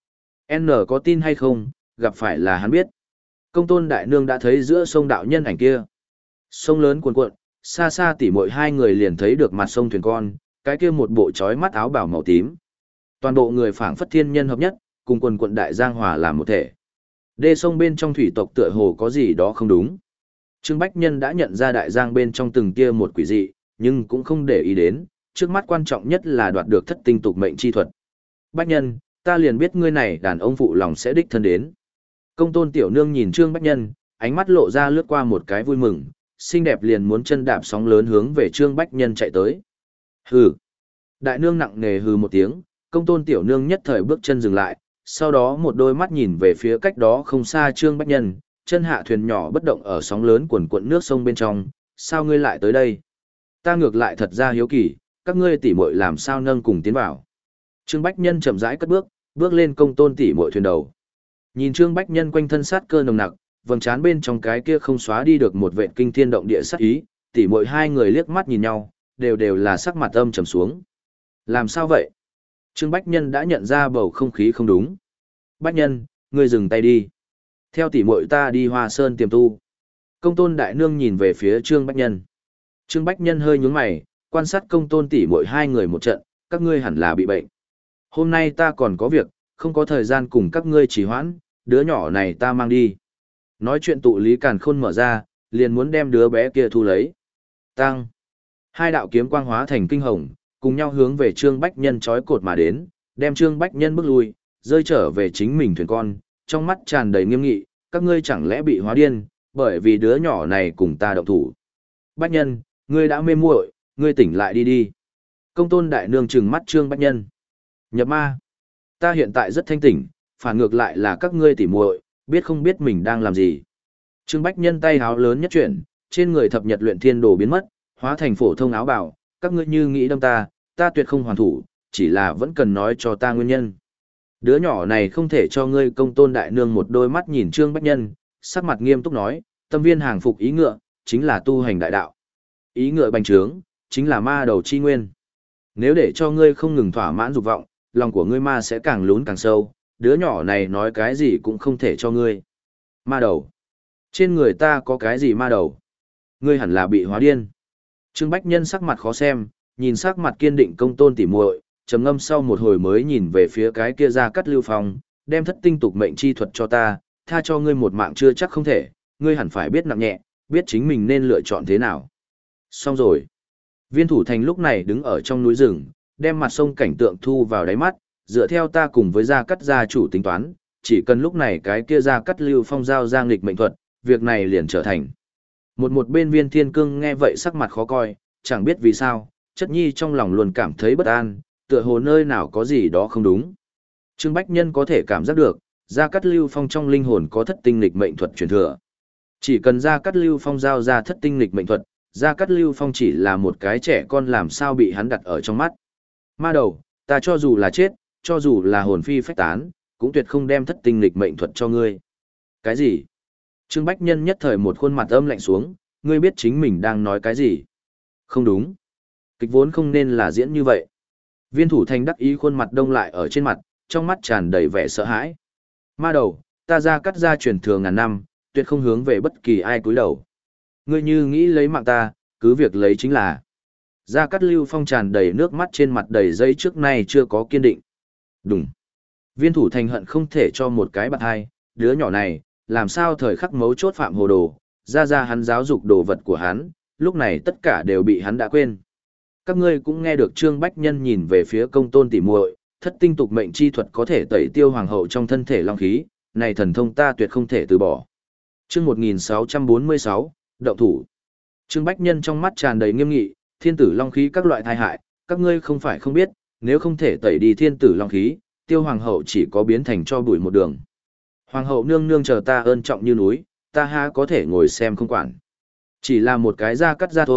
[SPEAKER 1] N có tin hay không, gặp phải là hắn biết. Công tôn đại nương đã thấy giữa sông đạo nhân ảnh kia. Sông lớn cuồn cuộn, xa xa tỉ muội hai người liền thấy được mặt sông thuyền con, cái kia một bộ trói mắt áo bào màu tím. Toàn bộ người phảng phất thiên nhân hợp nhất, cùng quần quận đại giang hòa làm một thể. Đê sông bên trong thủy tộc tựa hồ có gì đó không đúng. Trương Bách Nhân đã nhận ra đại giang bên trong từng kia một quỷ dị, nhưng cũng không để ý đến, trước mắt quan trọng nhất là đoạt được thất tinh tục mệnh chi thuật. Bách Nhân, ta liền biết ngươi này đàn ông phụ lòng sẽ đích thân đến. Công tôn tiểu nương nhìn Trương Bách Nhân, ánh mắt lộ ra lướt qua một cái vui mừng, xinh đẹp liền muốn chân đạp sóng lớn hướng về Trương Bách Nhân chạy tới. Hừ. Đại nương nặng nề hừ một tiếng, công tôn tiểu nương nhất thời bước chân dừng lại, sau đó một đôi mắt nhìn về phía cách đó không xa Trương Bách Nhân, chân hạ thuyền nhỏ bất động ở sóng lớn cuồn cuộn nước sông bên trong, sao ngươi lại tới đây? Ta ngược lại thật ra hiếu kỳ, các ngươi tỉ muội làm sao nâng cùng tiến vào. Trương Bách Nhân chậm rãi cất bước, bước lên công tôn tỉ muội thuyền đầu. Nhìn Trương Bách Nhân quanh thân sát cơ nồng nặc, vầng trán bên trong cái kia không xóa đi được một vệt kinh thiên động địa sát ý, tỉ muội hai người liếc mắt nhìn nhau, đều đều là sắc mặt âm trầm xuống. Làm sao vậy? Trương Bách Nhân đã nhận ra bầu không khí không đúng. Bách Nhân, ngươi dừng tay đi. Theo tỉ muội ta đi Hoa Sơn tiềm tu. Công tôn đại nương nhìn về phía Trương Bách Nhân. Trương Bách Nhân hơi nhướng mày, quan sát công tôn tỉ muội hai người một trận, các ngươi hẳn là bị bệnh. Hôm nay ta còn có việc, không có thời gian cùng các ngươi trì hoãn, đứa nhỏ này ta mang đi. Nói chuyện tụ lý càn khôn mở ra, liền muốn đem đứa bé kia thu lấy. Tăng. Hai đạo kiếm quang hóa thành kinh hồng, cùng nhau hướng về Trương Bách Nhân trói cột mà đến, đem Trương Bách Nhân bước lui, rơi trở về chính mình thuyền con, trong mắt tràn đầy nghiêm nghị, các ngươi chẳng lẽ bị hóa điên, bởi vì đứa nhỏ này cùng ta động thủ. Bách Nhân, ngươi đã mê muội, ngươi tỉnh lại đi đi. Công tôn đại nương trừng mắt Trương Bách Nhân. Nhập ma. Ta hiện tại rất thanh tỉnh, phản ngược lại là các ngươi tỉ muội, biết không biết mình đang làm gì. Trương Bách Nhân tay háo lớn nhất chuyển, trên người thập nhật luyện thiên đồ biến mất, hóa thành phổ thông áo bào, các ngươi như nghĩ đâm ta, ta tuyệt không hoàn thủ, chỉ là vẫn cần nói cho ta nguyên nhân. Đứa nhỏ này không thể cho ngươi. Công tôn đại nương một đôi mắt nhìn Trương Bách Nhân, sắc mặt nghiêm túc nói, tâm viên hàng phục ý ngựa, chính là tu hành đại đạo. Ý ngựa bành trướng, chính là ma đầu chi nguyên. Nếu để cho ngươi không ngừng thỏa mãn dục vọng, lòng của ngươi ma sẽ càng lún càng sâu, đứa nhỏ này nói cái gì cũng không thể cho ngươi. Ma đầu. Trên người ta có cái gì ma đầu? Ngươi hẳn là bị hóa điên. Trương Bách Nhân sắc mặt khó xem, nhìn sắc mặt kiên định công tôn tỉ muội, trầm ngâm sau một hồi mới nhìn về phía cái kia Gia Cát Lưu Phong, đem thất tinh tục mệnh chi thuật cho ta, tha cho ngươi một mạng chưa chắc không thể, ngươi hẳn phải biết nặng nhẹ, biết chính mình nên lựa chọn thế nào. Xong rồi. Viên Thủ Thành lúc này đứng ở trong núi rừng, đem mặt sông cảnh tượng thu vào đáy mắt, dựa theo ta cùng với Gia Cát gia chủ tính toán, chỉ cần lúc này cái kia Gia Cát Lưu Phong giao ra nghịch mệnh thuật, việc này liền trở thành. Một một bên Viên Thiên Cương nghe vậy sắc mặt khó coi, chẳng biết vì sao, chất nhi trong lòng luôn cảm thấy bất an, tựa hồ nơi nào có gì đó không đúng. Trương Bách Nhân có thể cảm giác được, Gia Cát Lưu Phong trong linh hồn có thất tinh nghịch mệnh thuật truyền thừa. Chỉ cần Gia Cát Lưu Phong giao ra thất tinh nghịch mệnh thuật, Gia Cát Lưu Phong chỉ là một cái trẻ con làm sao bị hắn đặt ở trong mắt. Ma đầu, ta cho dù là chết, cho dù là hồn phi phách tán, cũng tuyệt không đem thất tinh nghịch mệnh thuật cho ngươi. Cái gì? Trương Bách Nhân nhất thời một khuôn mặt âm lạnh xuống, ngươi biết chính mình đang nói cái gì? Không đúng. Kịch vốn không nên là diễn như vậy. Viên Thủ Thành đắc ý khuôn mặt đông lại ở trên mặt, trong mắt tràn đầy vẻ sợ hãi. Ma đầu, ta Gia Cát gia truyền thừa ngàn năm, tuyệt không hướng về bất kỳ ai cúi đầu. Ngươi như nghĩ lấy mạng ta, cứ việc lấy chính là. Gia Cát Lưu Phong tràn đầy nước mắt trên mặt đầy giấy trước nay chưa có kiên định. Đúng. Viên Thủ Thành hận không thể cho một cái bạt hai, đứa nhỏ này, làm sao thời khắc mấu chốt phạm hồ đồ, ra ra hắn giáo dục đồ vật của hắn, lúc này tất cả đều bị hắn đã quên. Các ngươi cũng nghe được Trương Bách Nhân nhìn về phía công tôn tỉ muội, thất tinh tục mệnh chi thuật có thể tẩy tiêu hoàng hậu trong thân thể long khí, này thần thông ta tuyệt không thể từ bỏ. Chương một nghìn sáu trăm bốn mươi sáu, động thủ. Trương Bách Nhân trong mắt tràn đầy nghiêm nghị, thiên tử long khí các loại tai hại, các ngươi không phải không biết, nếu không thể tẩy đi thiên tử long khí, tiêu hoàng hậu chỉ có biến thành cho bụi một đường. Hoàng hậu nương nương chờ ta ơn trọng như núi, ta ha có thể ngồi xem không quản. Chỉ là một cái Gia Cát gia thôi,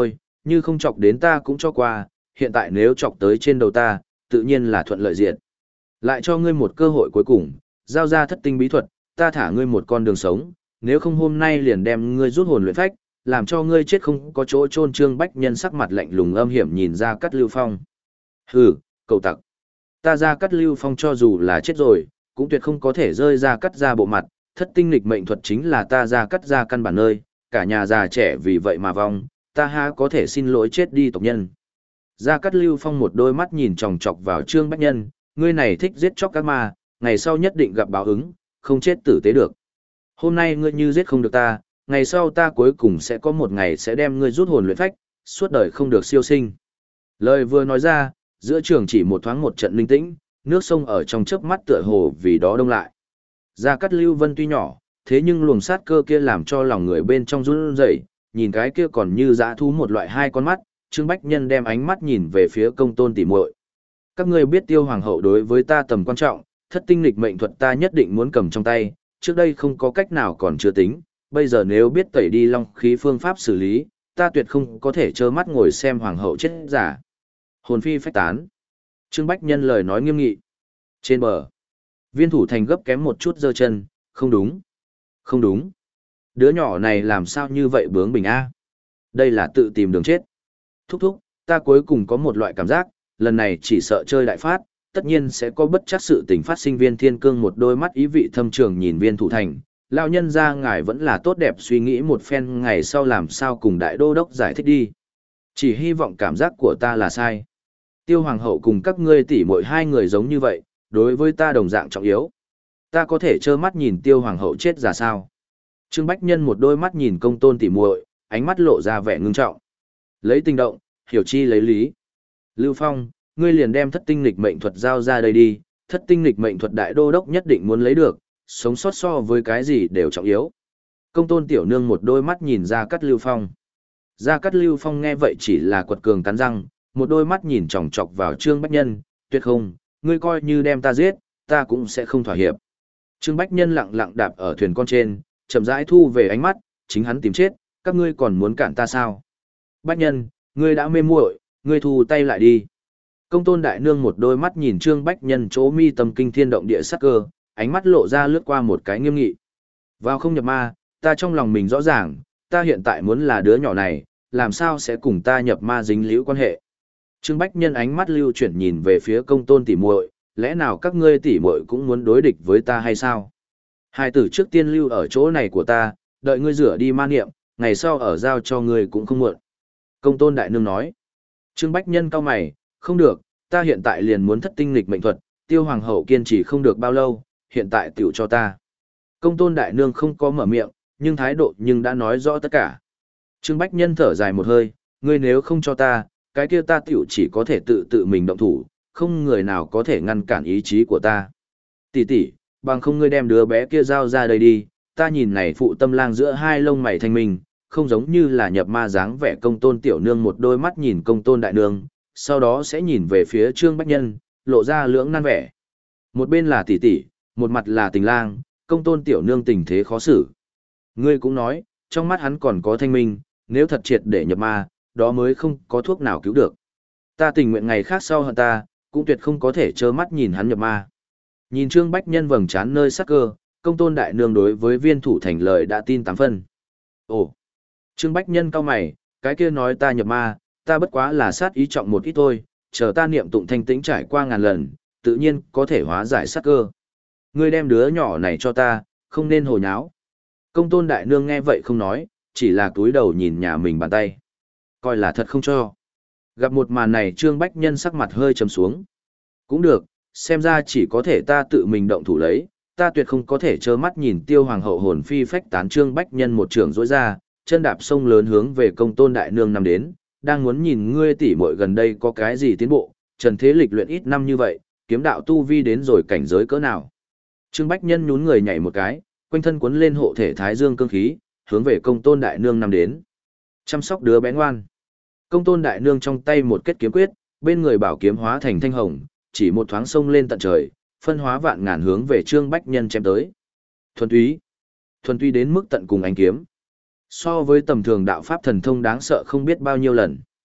[SPEAKER 1] Như không chọc đến ta cũng cho qua, hiện tại nếu chọc tới trên đầu ta, tự nhiên là thuận lợi diệt. Lại cho ngươi một cơ hội cuối cùng, giao ra thất tinh bí thuật, ta thả ngươi một con đường sống, nếu không hôm nay liền đem ngươi rút hồn luyện phách, làm cho ngươi chết không có chỗ chôn. Trương Bách Nhân sắc mặt lạnh lùng âm hiểm nhìn ra Cát Lưu Phong. Hừ, cậu tặc. Ta ra Cát Lưu Phong cho dù là chết rồi, cũng tuyệt không có thể rơi ra cắt ra bộ mặt, thất tinh lịch mệnh thuật chính là ta ra cắt ra căn bản nơi, cả nhà già trẻ vì vậy mà vong, ta ha có thể xin lỗi chết đi tộc nhân. Gia Cát Lưu Phong một đôi mắt nhìn chòng chọc vào Trương Bách Nhân, ngươi này thích giết chóc các ma, ngày sau nhất định gặp báo ứng, không chết tử tế được. Hôm nay ngươi như giết không được ta, ngày sau ta cuối cùng sẽ có một ngày sẽ đem ngươi rút hồn luyện phách, suốt đời không được siêu sinh. Lời vừa nói ra, giữa trường chỉ một thoáng một trận linh tĩnh, nước sông ở trong chớp mắt tựa hồ vì đó đông lại. Gia Cát Lưu Vân tuy nhỏ, thế nhưng luồng sát cơ kia làm cho lòng người bên trong run rẩy, nhìn cái kia còn như dã thú một loại hai con mắt, Trương Bách Nhân đem ánh mắt nhìn về phía Công Tôn tỉ muội. Các ngươi biết Tiêu Hoàng hậu đối với ta tầm quan trọng, thất tinh lịch mệnh thuật ta nhất định muốn cầm trong tay, trước đây không có cách nào còn chưa tính, bây giờ nếu biết tẩy đi long khí phương pháp xử lý, ta tuyệt không có thể trơ mắt ngồi xem Hoàng hậu chết giả. Hồn phi phách tán. Trương Bách Nhân lời nói nghiêm nghị. Trên bờ, Viên Thủ Thành gấp kém một chút giơ chân, không đúng. Không đúng. Đứa nhỏ này làm sao như vậy bướng bỉnh a? Đây là tự tìm đường chết. Thúc thúc, ta cuối cùng có một loại cảm giác, lần này chỉ sợ chơi đại phát, tất nhiên sẽ có bất chắc sự tình phát sinh. Viên Thiên Cương một đôi mắt ý vị thâm trường nhìn Viên Thủ Thành, lão nhân gia ngài vẫn là tốt đẹp suy nghĩ một phen ngày sau làm sao cùng đại đô đốc giải thích đi. Chỉ hy vọng cảm giác của ta là sai. Tiêu Hoàng hậu cùng các ngươi tỷ muội hai người giống như vậy, đối với ta đồng dạng trọng yếu. Ta có thể trơ mắt nhìn Tiêu Hoàng hậu chết ra sao? Trương Bách Nhân một đôi mắt nhìn Công Tôn tỷ muội, ánh mắt lộ ra vẻ ngưng trọng. Lấy tình động, hiểu chi lấy lý. Lưu Phong, ngươi liền đem thất tinh lịch mệnh thuật giao ra đây đi, thất tinh lịch mệnh thuật đại đô đốc nhất định muốn lấy được, sống sót so với cái gì đều trọng yếu. Công Tôn tiểu nương một đôi mắt nhìn Gia Cát Lưu Phong. Gia Cát Lưu Phong nghe vậy chỉ là quật cường cắn răng, một đôi mắt nhìn chòng chọc vào Trương Bách Nhân, tuyệt không, ngươi coi như đem ta giết, ta cũng sẽ không thỏa hiệp. Trương Bách Nhân lặng lặng đạp ở thuyền con trên, chậm rãi thu về ánh mắt, chính hắn tìm chết, các ngươi còn muốn cản ta sao? Bách Nhân, ngươi đã mê muội, ngươi thu tay lại đi. Công Tôn đại nương một đôi mắt nhìn Trương Bách Nhân chỗ mi tâm kinh thiên động địa sắc cơ, ánh mắt lộ ra lướt qua một cái nghiêm nghị. Vào không nhập ma, ta trong lòng mình rõ ràng, ta hiện tại muốn là đứa nhỏ này, làm sao sẽ cùng ta nhập ma dính liễu quan hệ. Trương Bách Nhân ánh mắt lưu chuyển nhìn về phía Công Tôn tỷ muội, lẽ nào các ngươi tỷ muội cũng muốn đối địch với ta hay sao? Hai tử trước tiên lưu ở chỗ này của ta, đợi ngươi rửa đi ma niệm, ngày sau ở giao cho ngươi cũng không muộn. Công Tôn đại nương nói. Trương Bách Nhân cau mày, không được, ta hiện tại liền muốn thất tinh lịch mệnh thuật, Tiêu Hoàng hậu kiên trì không được bao lâu, hiện tại tiểu cho ta. Công Tôn đại nương không có mở miệng, nhưng thái độ nhưng đã nói rõ tất cả. Trương Bách Nhân thở dài một hơi, ngươi nếu không cho ta, cái kia ta tiểu chỉ có thể tự tự mình động thủ, không người nào có thể ngăn cản ý chí của ta. Tỷ tỷ, bằng không ngươi đem đứa bé kia giao ra đây đi, ta nhìn này phụ tâm lang giữa hai lông mày thanh minh, không giống như là nhập ma dáng vẻ. Công Tôn tiểu nương một đôi mắt nhìn Công Tôn đại nương, sau đó sẽ nhìn về phía Trương Bách Nhân, lộ ra lưỡng nan vẻ. Một bên là tỷ tỷ, một mặt là tình lang, Công Tôn tiểu nương tình thế khó xử. Ngươi cũng nói, trong mắt hắn còn có thanh minh, nếu thật triệt để nhập ma, đó mới không có thuốc nào cứu được. Ta tình nguyện ngày khác sau hơn ta, cũng tuyệt không có thể trơ mắt nhìn hắn nhập ma. Nhìn Trương Bách Nhân vầng trán nơi sắc cơ, Công Tôn đại nương đối với Viên Thủ Thành lời đã tin tám phân. Ồ! Trương Bách Nhân cau mày, cái kia nói ta nhập ma, ta bất quá là sát ý trọng một ít thôi, chờ ta niệm tụng thanh tĩnh trải qua ngàn lần, tự nhiên có thể hóa giải sắc cơ. Ngươi đem đứa nhỏ này cho ta, không nên hồ nháo. Công Tôn đại nương nghe vậy không nói, chỉ là túi đầu nhìn nhà mình bàn tay. Coi là thật không cho. Gặp một màn này Trương Bách Nhân sắc mặt hơi trầm xuống. Cũng được, xem ra chỉ có thể ta tự mình động thủ lấy, ta tuyệt không có thể trơ mắt nhìn Tiêu Hoàng hậu hồn phi phách tán. Trương Bách Nhân một trường rỗi ra, chân đạp sông lớn hướng về Công Tôn đại nương nằm đến, đang muốn nhìn ngươi tỷ muội gần đây có cái gì tiến bộ, trần thế lịch luyện ít năm như vậy, kiếm đạo tu vi đến rồi cảnh giới cỡ nào. Trương Bách Nhân nhún người nhảy một cái, quanh thân cuốn lên hộ thể thái dương cương khí, hướng về Công Tôn đại nương nằm đến. Chăm sóc đứa bé ngoan. Công Tôn đại nương trong tay một kết kiếm quyết, bên người bảo kiếm hóa thành thanh hồng, chỉ một thoáng sông lên tận trời, phân hóa vạn ngàn hướng về Trương Bách Nhân chém tới. Thuần túy, thuần túy đến mức tận cùng ánh kiếm. So với tầm thường đạo pháp thần thông đáng sợ không biết bao nhiêu lần.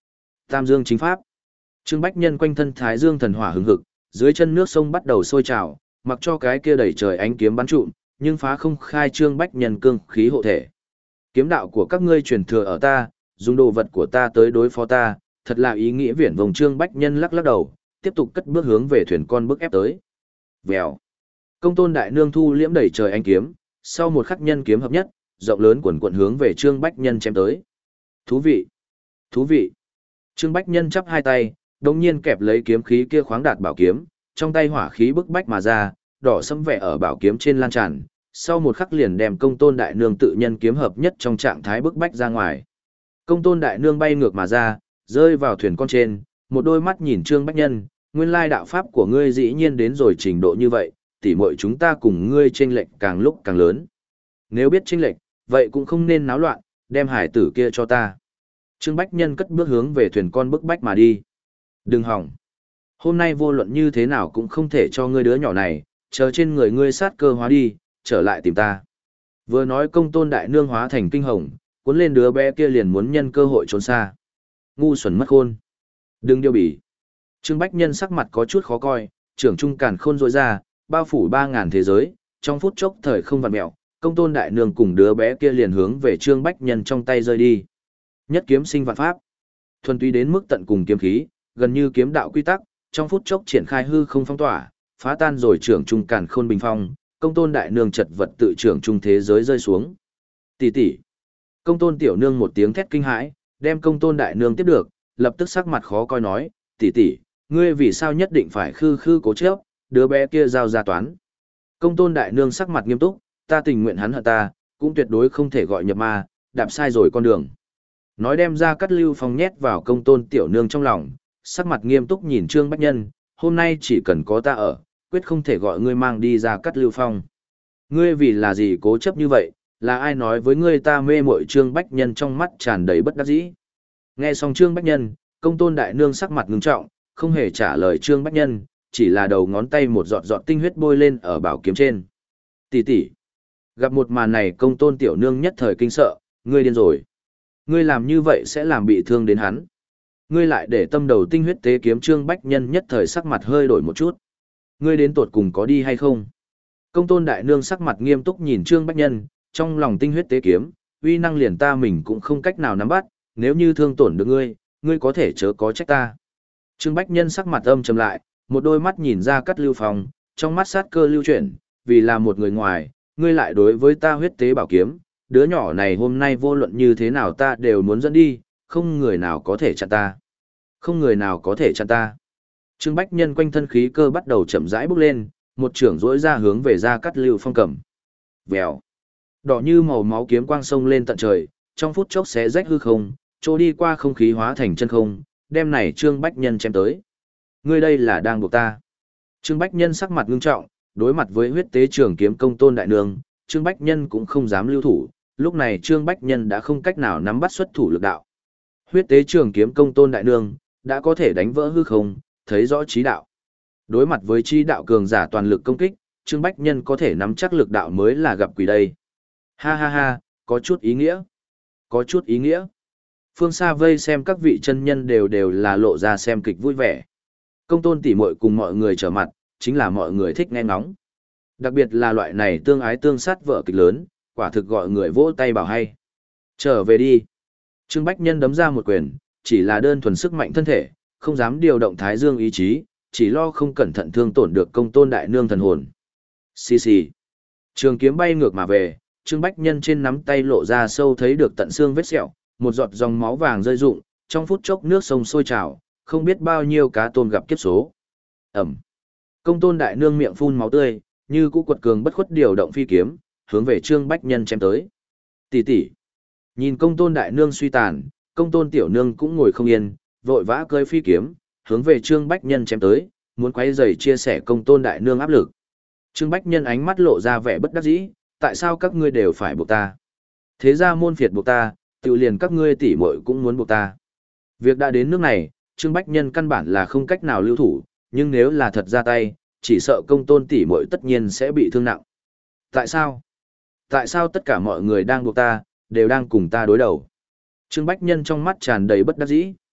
[SPEAKER 1] Tam Dương chính pháp. Trương Bách Nhân quanh thân Thái Dương thần hỏa hừng hực, dưới chân nước sông bắt đầu sôi trào, mặc cho cái kia đẩy trời ánh kiếm bắn trụm, nhưng phá không khai Trương Bách Nhân cương khí hộ thể. Kiếm đạo của các ngươi truyền thừa ở ta, dùng đồ vật của ta tới đối phó ta, thật là ý nghĩa viển vông. Trương Bách Nhân lắc lắc đầu, tiếp tục cất bước hướng về thuyền con bước ép tới. Vèo. Công tôn đại nương thu liễm đẩy trời ánh kiếm, sau một khắc nhân kiếm hợp nhất, rộng lớn quần quần hướng về Trương Bách Nhân chém tới. Thú vị, thú vị. Trương Bách Nhân chắp hai tay, đồng nhiên kẹp lấy kiếm khí kia khoáng đạt bảo kiếm, trong tay hỏa khí bức bách mà ra, đỏ sẫm vẻ ở bảo kiếm trên lan tràn, sau một khắc liền đem công tôn đại nương tự nhân kiếm hợp nhất trong trạng thái bức bách ra ngoài. Công tôn đại nương bay ngược mà ra, rơi vào thuyền con trên, một đôi mắt nhìn Trương Bách Nhân, nguyên lai đạo pháp của ngươi dĩ nhiên đến rồi trình độ như vậy, tỉ muội chúng ta cùng ngươi chênh lệch càng lúc càng lớn. Nếu biết chênh lệch, vậy cũng không nên náo loạn, đem hải tử kia cho ta. Trương Bách Nhân cất bước hướng về thuyền con bức bách mà đi. Đừng hỏng. Hôm nay vô luận như thế nào cũng không thể cho ngươi đứa nhỏ này, chờ trên người ngươi sát cơ hóa đi, trở lại tìm ta. Vừa nói công tôn đại nương hóa thành kinh hồng, cuốn lên đứa bé kia liền muốn nhân cơ hội trốn xa. Ngu xuẩn mất khôn. Đừng điêu bỉ. Trương Bách Nhân sắc mặt có chút khó coi, trưởng trung càn khôn rối ra, bao phủ ba ngàn thế giới, trong phút chốc thời không vặn mẹo, công tôn đại nương cùng đứa bé kia liền hướng về Trương Bách Nhân trong tay rơi đi. Nhất kiếm sinh vạn pháp. Thuần túy đến mức tận cùng kiếm khí, gần như kiếm đạo quy tắc, trong phút chốc triển khai hư không phong tỏa, phá tan rồi trưởng trung càn khôn bình phong, công tôn đại nương chật vật tự trưởng trung thế giới rơi xuống. Tỷ tỷ. Công tôn tiểu nương một tiếng thét kinh hãi, đem công tôn đại nương tiếp được, lập tức sắc mặt khó coi nói, tỷ tỷ, ngươi vì sao nhất định phải khư khư cố chấp, đứa bé kia giao ra toán. Công tôn đại nương sắc mặt nghiêm túc, ta tình nguyện hắn hận ta, cũng tuyệt đối không thể gọi nhập ma, đạp sai rồi con đường. Nói đem ra cắt lưu phong nhét vào công tôn tiểu nương trong lòng, sắc mặt nghiêm túc nhìn Trương Bách Nhân, hôm nay chỉ cần có ta ở, quyết không thể gọi ngươi mang đi ra cắt lưu phong. Ngươi vì là gì cố chấp như vậy, là ai nói với ngươi ta mê muội? Trương Bách Nhân trong mắt tràn đầy bất đắc dĩ. Nghe xong Trương Bách Nhân, công tôn đại nương sắc mặt ngưng trọng, không hề trả lời Trương Bách Nhân, chỉ là đầu ngón tay một giọt giọt tinh huyết bôi lên ở bảo kiếm trên. Tỷ tỷ. Gặp một màn này công tôn tiểu nương nhất thời kinh sợ, ngươi điên rồi. Ngươi làm như vậy sẽ làm bị thương đến hắn. Ngươi lại để tâm đầu tinh huyết tế kiếm. Trương Bách Nhân nhất thời sắc mặt hơi đổi một chút. Ngươi đến tột cùng có đi hay không? Công tôn đại nương sắc mặt nghiêm túc nhìn Trương Bách Nhân, trong lòng tinh huyết tế kiếm, uy năng liền ta mình cũng không cách nào nắm bắt, nếu như thương tổn được ngươi, ngươi có thể chớ có trách ta. Trương Bách Nhân sắc mặt âm trầm lại, một đôi mắt nhìn ra cắt lưu phong, trong mắt sát cơ lưu chuyển, vì là một người ngoài, ngươi lại đối với ta huyết tế bảo kiếm, đứa nhỏ này hôm nay vô luận như thế nào ta đều muốn dẫn đi, không người nào có thể chặn ta. Không người nào có thể chặn ta. Trương Bách Nhân quanh thân khí cơ bắt đầu chậm rãi bốc lên, một trưởng rỗi ra hướng về ra cắt lưu phong cầm. Vèo. Đỏ như màu máu kiếm quang sông lên tận trời, trong phút chốc xé rách hư không, trôi đi qua không khí hóa thành chân không, đem này Trương Bách Nhân chém tới. Ngươi đây là đang buộc ta. Trương Bách Nhân sắc mặt ngưng trọng, đối mặt với huyết tế trường kiếm công tôn đại nương, Trương Bách Nhân cũng không dám lưu thủ, lúc này Trương Bách Nhân đã không cách nào nắm bắt xuất thủ lực đạo. Huyết tế trường kiếm công tôn đại nương, đã có thể đánh vỡ hư không, thấy rõ trí đạo. Đối mặt với trí đạo cường giả toàn lực công kích, Trương Bách Nhân có thể nắm chắc lực đạo mới là gặp quỷ đây. Ha ha ha, có chút ý nghĩa. Có chút ý nghĩa. Phương xa vây xem các vị chân nhân đều đều là lộ ra xem kịch vui vẻ. Công tôn tỉ muội cùng mọi người trở mặt, chính là mọi người thích nghe ngóng. Đặc biệt là loại này tương ái tương sát vợ kịch lớn, quả thực gọi người vỗ tay bảo hay. Trở về đi. Trương Bách Nhân đấm ra một quyền, chỉ là đơn thuần sức mạnh thân thể, không dám điều động thái dương ý chí, chỉ lo không cẩn thận thương tổn được công tôn đại nương thần hồn. Xì xì. Trường kiếm bay ngược mà về, Trương Bách Nhân trên nắm tay lộ ra sâu thấy được tận xương vết sẹo, một giọt dòng máu vàng rơi rụng, trong phút chốc nước sông sôi trào, không biết bao nhiêu cá tôm gặp kiếp số. Ẩm. Công tôn đại nương miệng phun máu tươi, như cũ quật cường bất khuất điều động phi kiếm, hướng về Trương Bách Nhân chém tới. Tỷ tỷ. Nhìn công tôn đại nương suy tàn, công tôn tiểu nương cũng ngồi không yên, vội vã cơi phi kiếm, hướng về Trương Bách Nhân chém tới, muốn quấy rầy chia sẻ công tôn đại nương áp lực. Trương Bách Nhân ánh mắt lộ ra vẻ bất đắc dĩ, tại sao các ngươi đều phải buộc ta? Thế ra môn phiệt buộc ta, tự liền các ngươi tỷ muội cũng muốn buộc ta. Việc đã đến nước này, Trương Bách Nhân căn bản là không cách nào lưu thủ, nhưng nếu là thật ra tay, chỉ sợ công tôn tỷ muội tất nhiên sẽ bị thương nặng. Tại sao? Tại sao tất cả mọi người đang buộc ta, đều đang cùng ta đối đầu? Trương Bách Nhân trong mắt tràn đầy bất đắc dĩ.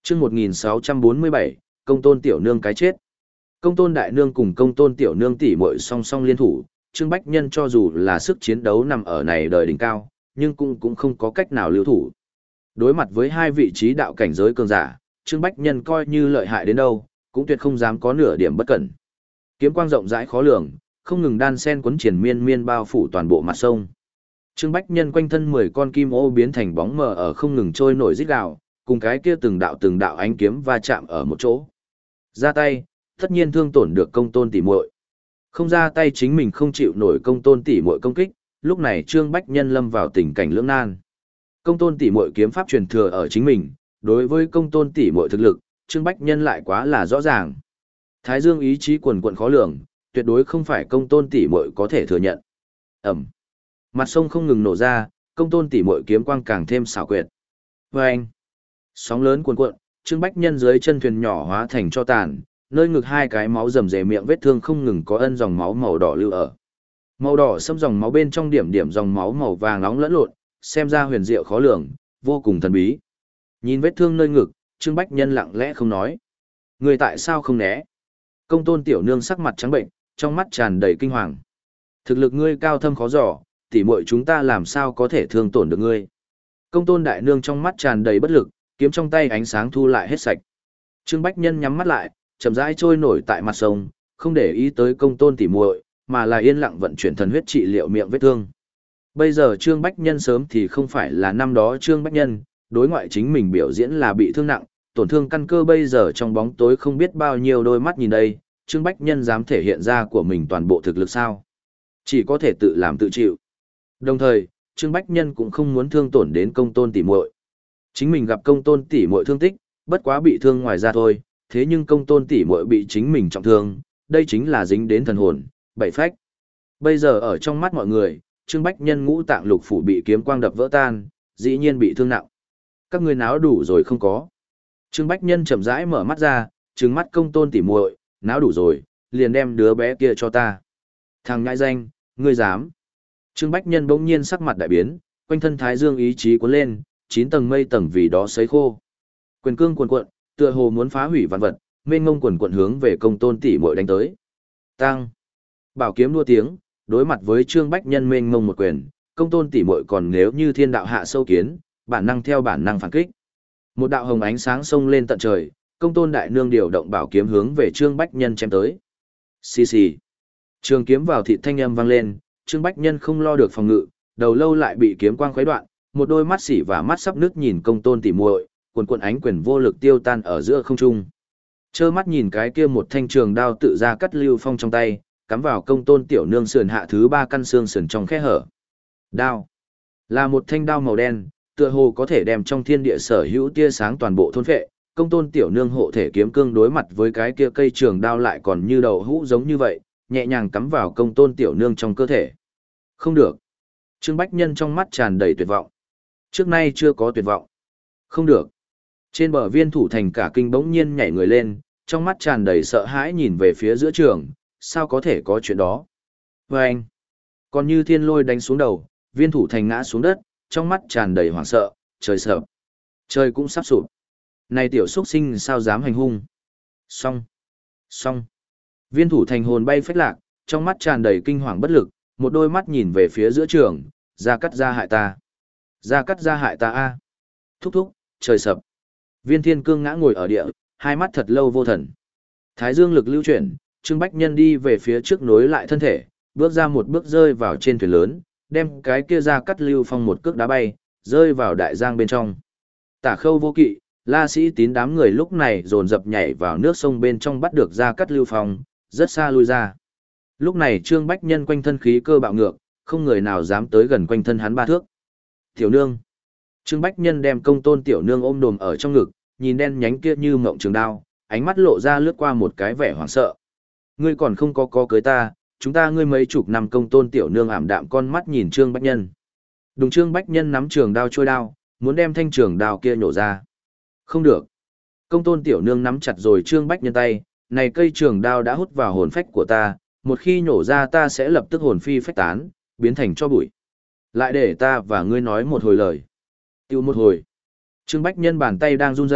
[SPEAKER 1] Chương một nghìn sáu trăm bốn mươi bảy, công tôn tiểu nương cái chết. Công tôn đại nương cùng công tôn tiểu nương tỷ muội song song liên thủ, Trương Bách Nhân cho dù là sức chiến đấu nằm ở này đời đỉnh cao, nhưng cũng cũng không có cách nào lưu thủ. Đối mặt với hai vị trí đạo cảnh giới cường giả, Trương Bách Nhân coi như lợi hại đến đâu, cũng tuyệt không dám có nửa điểm bất cẩn. Kiếm quang rộng rãi khó lường, không ngừng đan sen cuốn triển miên miên bao phủ toàn bộ mặt sông. Trương Bách Nhân quanh thân mười con kim ô biến thành bóng mờ ở không ngừng trôi nổi rít gào, cùng cái kia từng đạo từng đạo ánh kiếm va chạm ở một chỗ. Ra tay, tất nhiên thương tổn được công tôn tỷ muội. Không ra tay chính mình không chịu nổi công tôn tỷ muội công kích, lúc này Trương Bách Nhân lâm vào tình cảnh lưỡng nan. Công tôn tỷ muội kiếm pháp truyền thừa ở chính mình, đối với công tôn tỷ muội thực lực, Trương Bách Nhân lại quá là rõ ràng. Thái Dương ý chí quần quần khó lường, tuyệt đối không phải công tôn tỷ muội có thể thừa nhận. Ẩm. Mặt sông không ngừng nổ ra, công tôn tỷ muội kiếm quang càng thêm xảo quyệt. Vâng. Sóng lớn cuồn cuộn, Trương Bách Nhân dưới chân thuyền nhỏ hóa thành cho tàn, nơi ngực hai cái máu rầm rề miệng vết thương không ngừng có ân dòng máu màu đỏ lưu ở. Màu đỏ xâm dòng máu bên trong điểm điểm dòng máu màu vàng nóng lẫn lộn, xem ra huyền diệu khó lường, vô cùng thần bí. Nhìn vết thương nơi ngực, Trương Bách Nhân lặng lẽ không nói. Người tại sao không né? Công tôn tiểu nương sắc mặt trắng bệnh, trong mắt tràn đầy kinh hoàng. Thực lực ngươi cao thâm khó dò, tỉ muội chúng ta làm sao có thể thương tổn được ngươi? Công tôn đại nương trong mắt tràn đầy bất lực, kiếm trong tay ánh sáng thu lại hết sạch. Trương Bách Nhân nhắm mắt lại, chậm rãi trôi nổi tại mặt sông, không để ý tới công tôn tỉ muội, mà là yên lặng vận chuyển thần huyết trị liệu miệng vết thương. Bây giờ Trương Bách Nhân sớm thì không phải là năm đó Trương Bách Nhân, đối ngoại chính mình biểu diễn là bị thương nặng, tổn thương căn cơ bây giờ trong bóng tối không biết bao nhiêu đôi mắt nhìn đây, Trương Bách Nhân dám thể hiện ra của mình toàn bộ thực lực sao? Chỉ có thể tự làm tự chịu. Đồng thời, Trương Bách Nhân cũng không muốn thương tổn đến công tôn tỷ muội. Chính mình gặp công tôn tỷ muội thương tích, bất quá bị thương ngoài ra thôi, thế nhưng công tôn tỷ muội bị chính mình trọng thương, đây chính là dính đến thần hồn, bảy phách. Bây giờ ở trong mắt mọi người, Trương Bách Nhân ngũ tạng lục phủ bị kiếm quang đập vỡ tan, dĩ nhiên bị thương nặng. Các ngươi náo đủ rồi không có? Trương Bách Nhân chậm rãi mở mắt ra, trừng mắt công tôn tỷ muội, náo đủ rồi, liền đem đứa bé kia cho ta. Thằng ngại danh, ngươi dám? Trương Bách Nhân bỗng nhiên sắc mặt đại biến, quanh thân thái dương ý chí cuốn lên, chín tầng mây tầng vì đó sấy khô. Quyền cương cuồn cuộn, tựa hồ muốn phá hủy vạn vật, mênh ngông quần quần hướng về công tôn tỷ muội đánh tới. Tăng. Bảo kiếm đua tiếng, đối mặt với Trương Bách Nhân mênh ngông một quyền, công tôn tỷ muội còn nếu như thiên đạo hạ sâu kiến, bản năng theo bản năng phản kích. Một đạo hồng ánh sáng xông lên tận trời, công tôn đại nương điều động bảo kiếm hướng về Trương Bách Nhân chém tới. Xì xì. Trường kiếm vào thịt thanh âm vang lên, Trương Bách Nhân không lo được phòng ngự, đầu lâu lại bị kiếm quang khuấy đoạn, một đôi mắt xỉ và mắt sắp nước nhìn công tôn tỷ muội, cuồn cuộn ánh quyền vô lực tiêu tan ở giữa không trung. Trơ mắt nhìn cái kia một thanh trường đao tự ra cắt lưu phong trong tay, cắm vào công tôn tiểu nương sườn hạ thứ ba căn xương sườn trong khe hở. Đao là một thanh đao màu đen, tựa hồ có thể đem trong thiên địa sở hữu tia sáng toàn bộ thôn phệ. Công tôn tiểu nương hộ thể kiếm cương đối mặt với cái kia cây trường đao lại còn như đầu hũ giống như vậy, nhẹ nhàng cắm vào công tôn tiểu nương trong cơ thể. Không được. Trương Bách Nhân trong mắt tràn đầy tuyệt vọng. Trước nay chưa có tuyệt vọng. Không được. Trên bờ Viên Thủ Thành cả kinh bỗng nhiên nhảy người lên, trong mắt tràn đầy sợ hãi nhìn về phía giữa trường, sao có thể có chuyện đó. Và anh, còn như thiên lôi đánh xuống đầu, Viên Thủ Thành ngã xuống đất, trong mắt tràn đầy hoảng sợ, trời sợ. Trời cũng sắp sụp. Này tiểu xuất sinh sao dám hành hung. Xong. Xong. Viên Thủ Thành hồn bay phách lạc, trong mắt tràn đầy kinh hoàng bất lực, một đôi mắt nhìn về phía giữa trường, ra cắt ra hại ta. Ra cắt ra hại ta a. Thúc thúc, trời sập. Viên Thiên Cương ngã ngồi ở địa, hai mắt thật lâu vô thần. Thái dương lực lưu chuyển, Trương Bách Nhân đi về phía trước nối lại thân thể, bước ra một bước rơi vào trên thuyền lớn, đem cái kia ra cắt lưu phong một cước đá bay, rơi vào đại giang bên trong. Tả Khâu Vô Kỵ, La Sĩ Tín đám người lúc này dồn dập nhảy vào nước sông bên trong bắt được ra cắt lưu phong, rất xa lui ra. Lúc này Trương Bách Nhân quanh thân khí cơ bạo ngược, không người nào dám tới gần quanh thân hắn ba thước. Tiểu nương. Trương Bách Nhân đem công tôn tiểu nương ôm đồm ở trong ngực, nhìn đen nhánh kia như mộng trường đao, ánh mắt lộ ra lướt qua một cái vẻ hoảng sợ. Ngươi còn không có có cưới ta, chúng ta ngươi mấy chục năm. Công tôn tiểu nương ảm đạm con mắt nhìn Trương Bách Nhân. Đùng Trương Bách Nhân nắm trường đao trôi đao, muốn đem thanh trường đao kia nhổ ra. Không được. Công tôn tiểu nương nắm chặt rồi Trương Bách Nhân tay, này cây trường đao đã hút vào hồn phách của ta, một khi nhổ ra ta sẽ lập tức hồn phi phách tán, biến thành cho bụi. Lại để ta và ngươi nói một hồi lời. Tiêu một hồi. Trương Bách Nhân bàn tay đang run rẩy,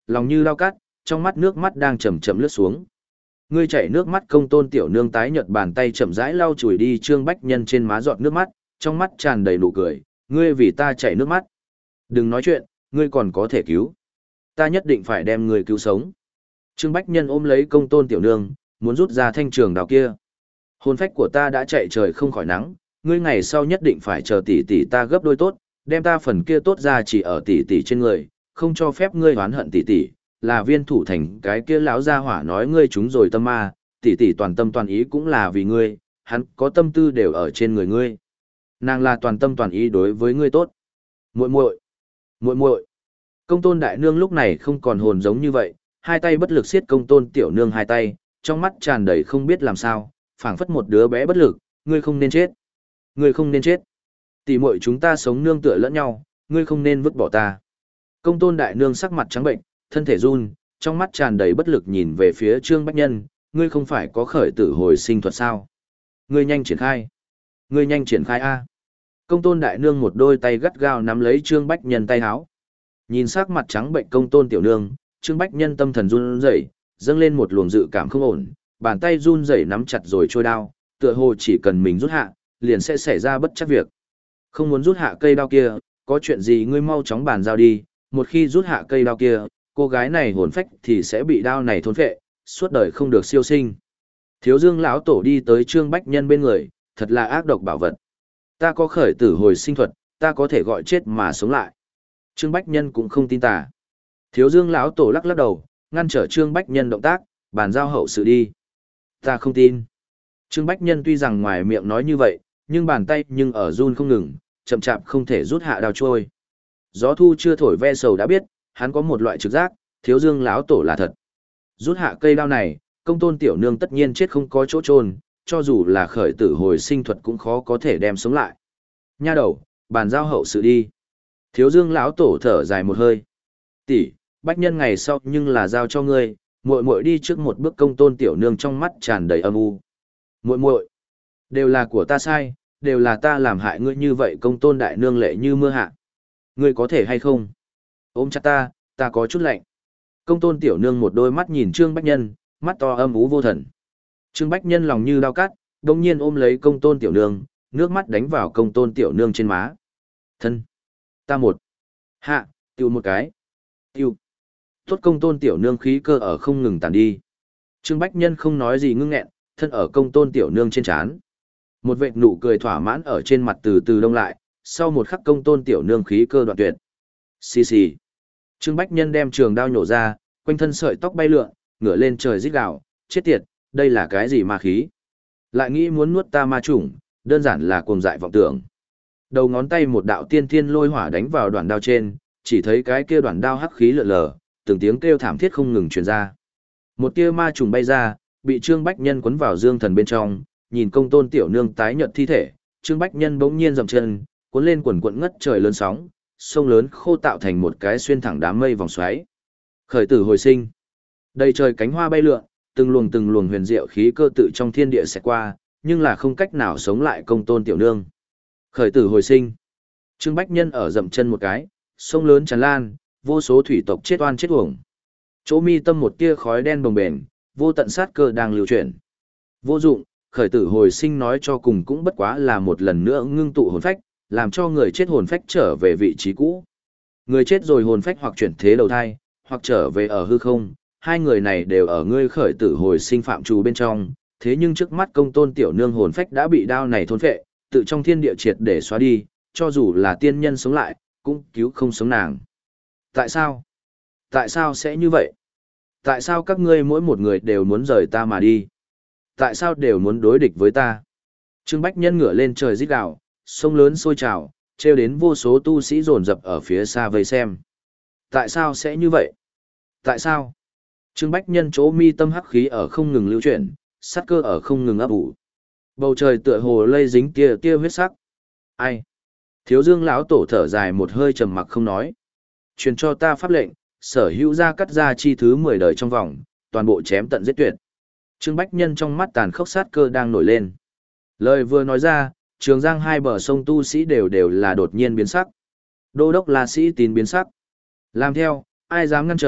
[SPEAKER 1] lòng như lao cắt, trong mắt nước mắt đang chậm chậm lướt xuống. Ngươi chảy nước mắt công tôn tiểu nương tái nhợt bàn tay chậm rãi lau chùi đi Trương Bách Nhân trên má giọt nước mắt, trong mắt tràn đầy nụ cười, ngươi vì ta chảy nước mắt. Đừng nói chuyện, ngươi còn có thể cứu. Ta nhất định phải đem ngươi cứu sống. Trương Bách Nhân ôm lấy công tôn tiểu nương, muốn rút ra thanh trường đào kia. Hồn phách của ta đã chạy trời không khỏi nắng, ngươi ngày sau nhất định phải chờ tỷ tỷ ta gấp đôi tốt, đem ta phần kia tốt ra chỉ ở tỷ tỷ trên người, không cho phép ngươi oán hận tỷ tỷ, là viên thủ thành cái kia lão gia hỏa nói ngươi chúng rồi tâm ma, tỷ tỷ toàn tâm toàn ý cũng là vì ngươi, hắn có tâm tư đều ở trên người ngươi. Nàng là toàn tâm toàn ý đối với ngươi tốt. Muội muội, muội muội. Công tôn đại nương lúc này không còn hồn giống như vậy, hai tay bất lực siết công tôn tiểu nương hai tay, trong mắt tràn đầy không biết làm sao, phảng phất một đứa bé bất lực, ngươi không nên chết. Ngươi không nên chết. Tỷ muội chúng ta sống nương tựa lẫn nhau, ngươi không nên vứt bỏ ta. Công tôn đại nương sắc mặt trắng bệnh, thân thể run, trong mắt tràn đầy bất lực nhìn về phía Trương Bách Nhân, ngươi không phải có khởi tử hồi sinh thuật sao? Ngươi nhanh triển khai. Ngươi nhanh triển khai a. Công tôn đại nương một đôi tay gắt gao nắm lấy Trương Bách Nhân tay háo. Nhìn sắc mặt trắng bệnh công tôn tiểu nương, Trương Bách Nhân tâm thần run rẩy, dâng lên một luồng dự cảm không ổn, bàn tay run rẩy nắm chặt rồi trôi đao, tựa hồ chỉ cần mình rút hạ, liền sẽ xảy ra bất chắc việc. Không muốn rút hạ cây đao kia, có chuyện gì ngươi mau chóng bàn giao đi, một khi rút hạ cây đao kia, cô gái này hồn phách thì sẽ bị đao này thôn phệ, suốt đời không được siêu sinh. Thiếu Dương lão tổ đi tới Trương Bách Nhân bên người, thật là ác độc bảo vật. Ta có khởi tử hồi sinh thuật, ta có thể gọi chết mà sống lại. Trương Bách Nhân cũng không tin tà. Thiếu Dương lão tổ lắc lắc đầu, ngăn trở Trương Bách Nhân động tác, bàn giao hậu sự đi. Ta không tin. Trương Bách Nhân tuy rằng ngoài miệng nói như vậy, nhưng bàn tay nhưng ở run không ngừng, chậm chạp không thể rút hạ đao trôi. Gió thu chưa thổi ve sầu đã biết, hắn có một loại trực giác, Thiếu Dương lão tổ là thật. Rút hạ cây đao này, công tôn tiểu nương tất nhiên chết không có chỗ chôn, cho dù là khởi tử hồi sinh thuật cũng khó có thể đem sống lại. Nha đầu, bàn giao hậu sự đi. Thiếu Dương lão tổ thở dài một hơi. Tỷ, Bách Nhân ngày sau nhưng là giao cho ngươi, muội muội đi trước một bước công tôn tiểu nương trong mắt tràn đầy âm u. Muội muội, đều là của ta sai, đều là ta làm hại ngươi như vậy công tôn đại nương lệ như mưa hạ. Ngươi có thể hay không? Ôm chặt ta, ta có chút lạnh. Công tôn tiểu nương một đôi mắt nhìn Trương Bách Nhân, mắt to âm ú vô thần. Trương Bách Nhân lòng như đao cắt, đồng nhiên ôm lấy công tôn tiểu nương, nước mắt đánh vào công tôn tiểu nương trên má. Thân. Ta một. Hạ, tiêu một cái. Tiêu. Tốt công tôn tiểu nương khí cơ ở không ngừng tàn đi. Trương Bách Nhân không nói gì ngưng nghẹn, thân ở công tôn tiểu nương trên trán. Một vệt nụ cười thỏa mãn ở trên mặt từ từ đông lại, sau một khắc công tôn tiểu nương khí cơ đoạn tuyệt. Xì xì. Trương Bách Nhân đem trường đao nhổ ra, quanh thân sợi tóc bay lượn, ngửa lên trời rít gào, chết tiệt, đây là cái gì ma khí? Lại nghĩ muốn nuốt ta ma chủng, đơn giản là cuồng dại vọng tưởng. Đầu ngón tay một đạo tiên thiên lôi hỏa đánh vào đoạn đao trên, chỉ thấy cái kia đoạn đao hắc khí lượn lờ, từng tiếng kêu thảm thiết không ngừng truyền ra. Một tia ma trùng bay ra, bị Trương Bách Nhân cuốn vào dương thần bên trong, nhìn công tôn tiểu nương tái nhợt thi thể, Trương Bách Nhân bỗng nhiên dậm chân, cuốn lên quần quần ngất trời lớn sóng, sông lớn khô tạo thành một cái xuyên thẳng đám mây vòng xoáy. Khởi tử hồi sinh. Đầy trời cánh hoa bay lượn, từng luồng từng luồng huyền diệu khí cơ tự trong thiên địa sẽ qua, nhưng là không cách nào sống lại công tôn tiểu nương. Khởi tử hồi sinh. Trương Bách Nhân ở dậm chân một cái, sông lớn tràn lan, vô số thủy tộc chết oan chết uổng. Chỗ mi tâm một tia khói đen bồng bềnh, vô tận sát cơ đang lưu chuyển. Vô dụng, khởi tử hồi sinh nói cho cùng cũng bất quá là một lần nữa ngưng tụ hồn phách, làm cho người chết hồn phách trở về vị trí cũ. Người chết rồi hồn phách hoặc chuyển thế đầu thai, hoặc trở về ở hư không, hai người này đều ở ngươi khởi tử hồi sinh phạm trù bên trong, thế nhưng trước mắt công tôn tiểu nương hồn phách đã bị đao này thôn phệ, tự trong thiên địa triệt để xóa đi, cho dù là tiên nhân sống lại, cũng cứu không sống nàng. Tại sao? Tại sao sẽ như vậy? Tại sao các ngươi mỗi một người đều muốn rời ta mà đi? Tại sao đều muốn đối địch với ta? Trương Bách Nhân ngửa lên trời rít gào, sông lớn sôi trào, treo đến vô số tu sĩ dồn dập ở phía xa vây xem. Tại sao sẽ như vậy? Tại sao? Trương Bách Nhân chỗ mi tâm hắc khí ở không ngừng lưu chuyển, sát cơ ở không ngừng ấp ủ. Bầu trời tựa hồ lây dính tia tia huyết sắc. Ai? Thiếu Dương lão tổ thở dài một hơi trầm mặc không nói. Truyền cho ta pháp lệnh, sở hữu gia cắt gia chi thứ mười đời trong vòng, toàn bộ chém tận giết tuyệt. Trương Bách Nhân trong mắt tàn khốc sát cơ đang nổi lên. Lời vừa nói ra, Trường Giang hai bờ sông tu sĩ đều đều là đột nhiên biến sắc. Đô đốc La Sĩ Tín biến sắc. Làm theo, ai dám ngăn trở,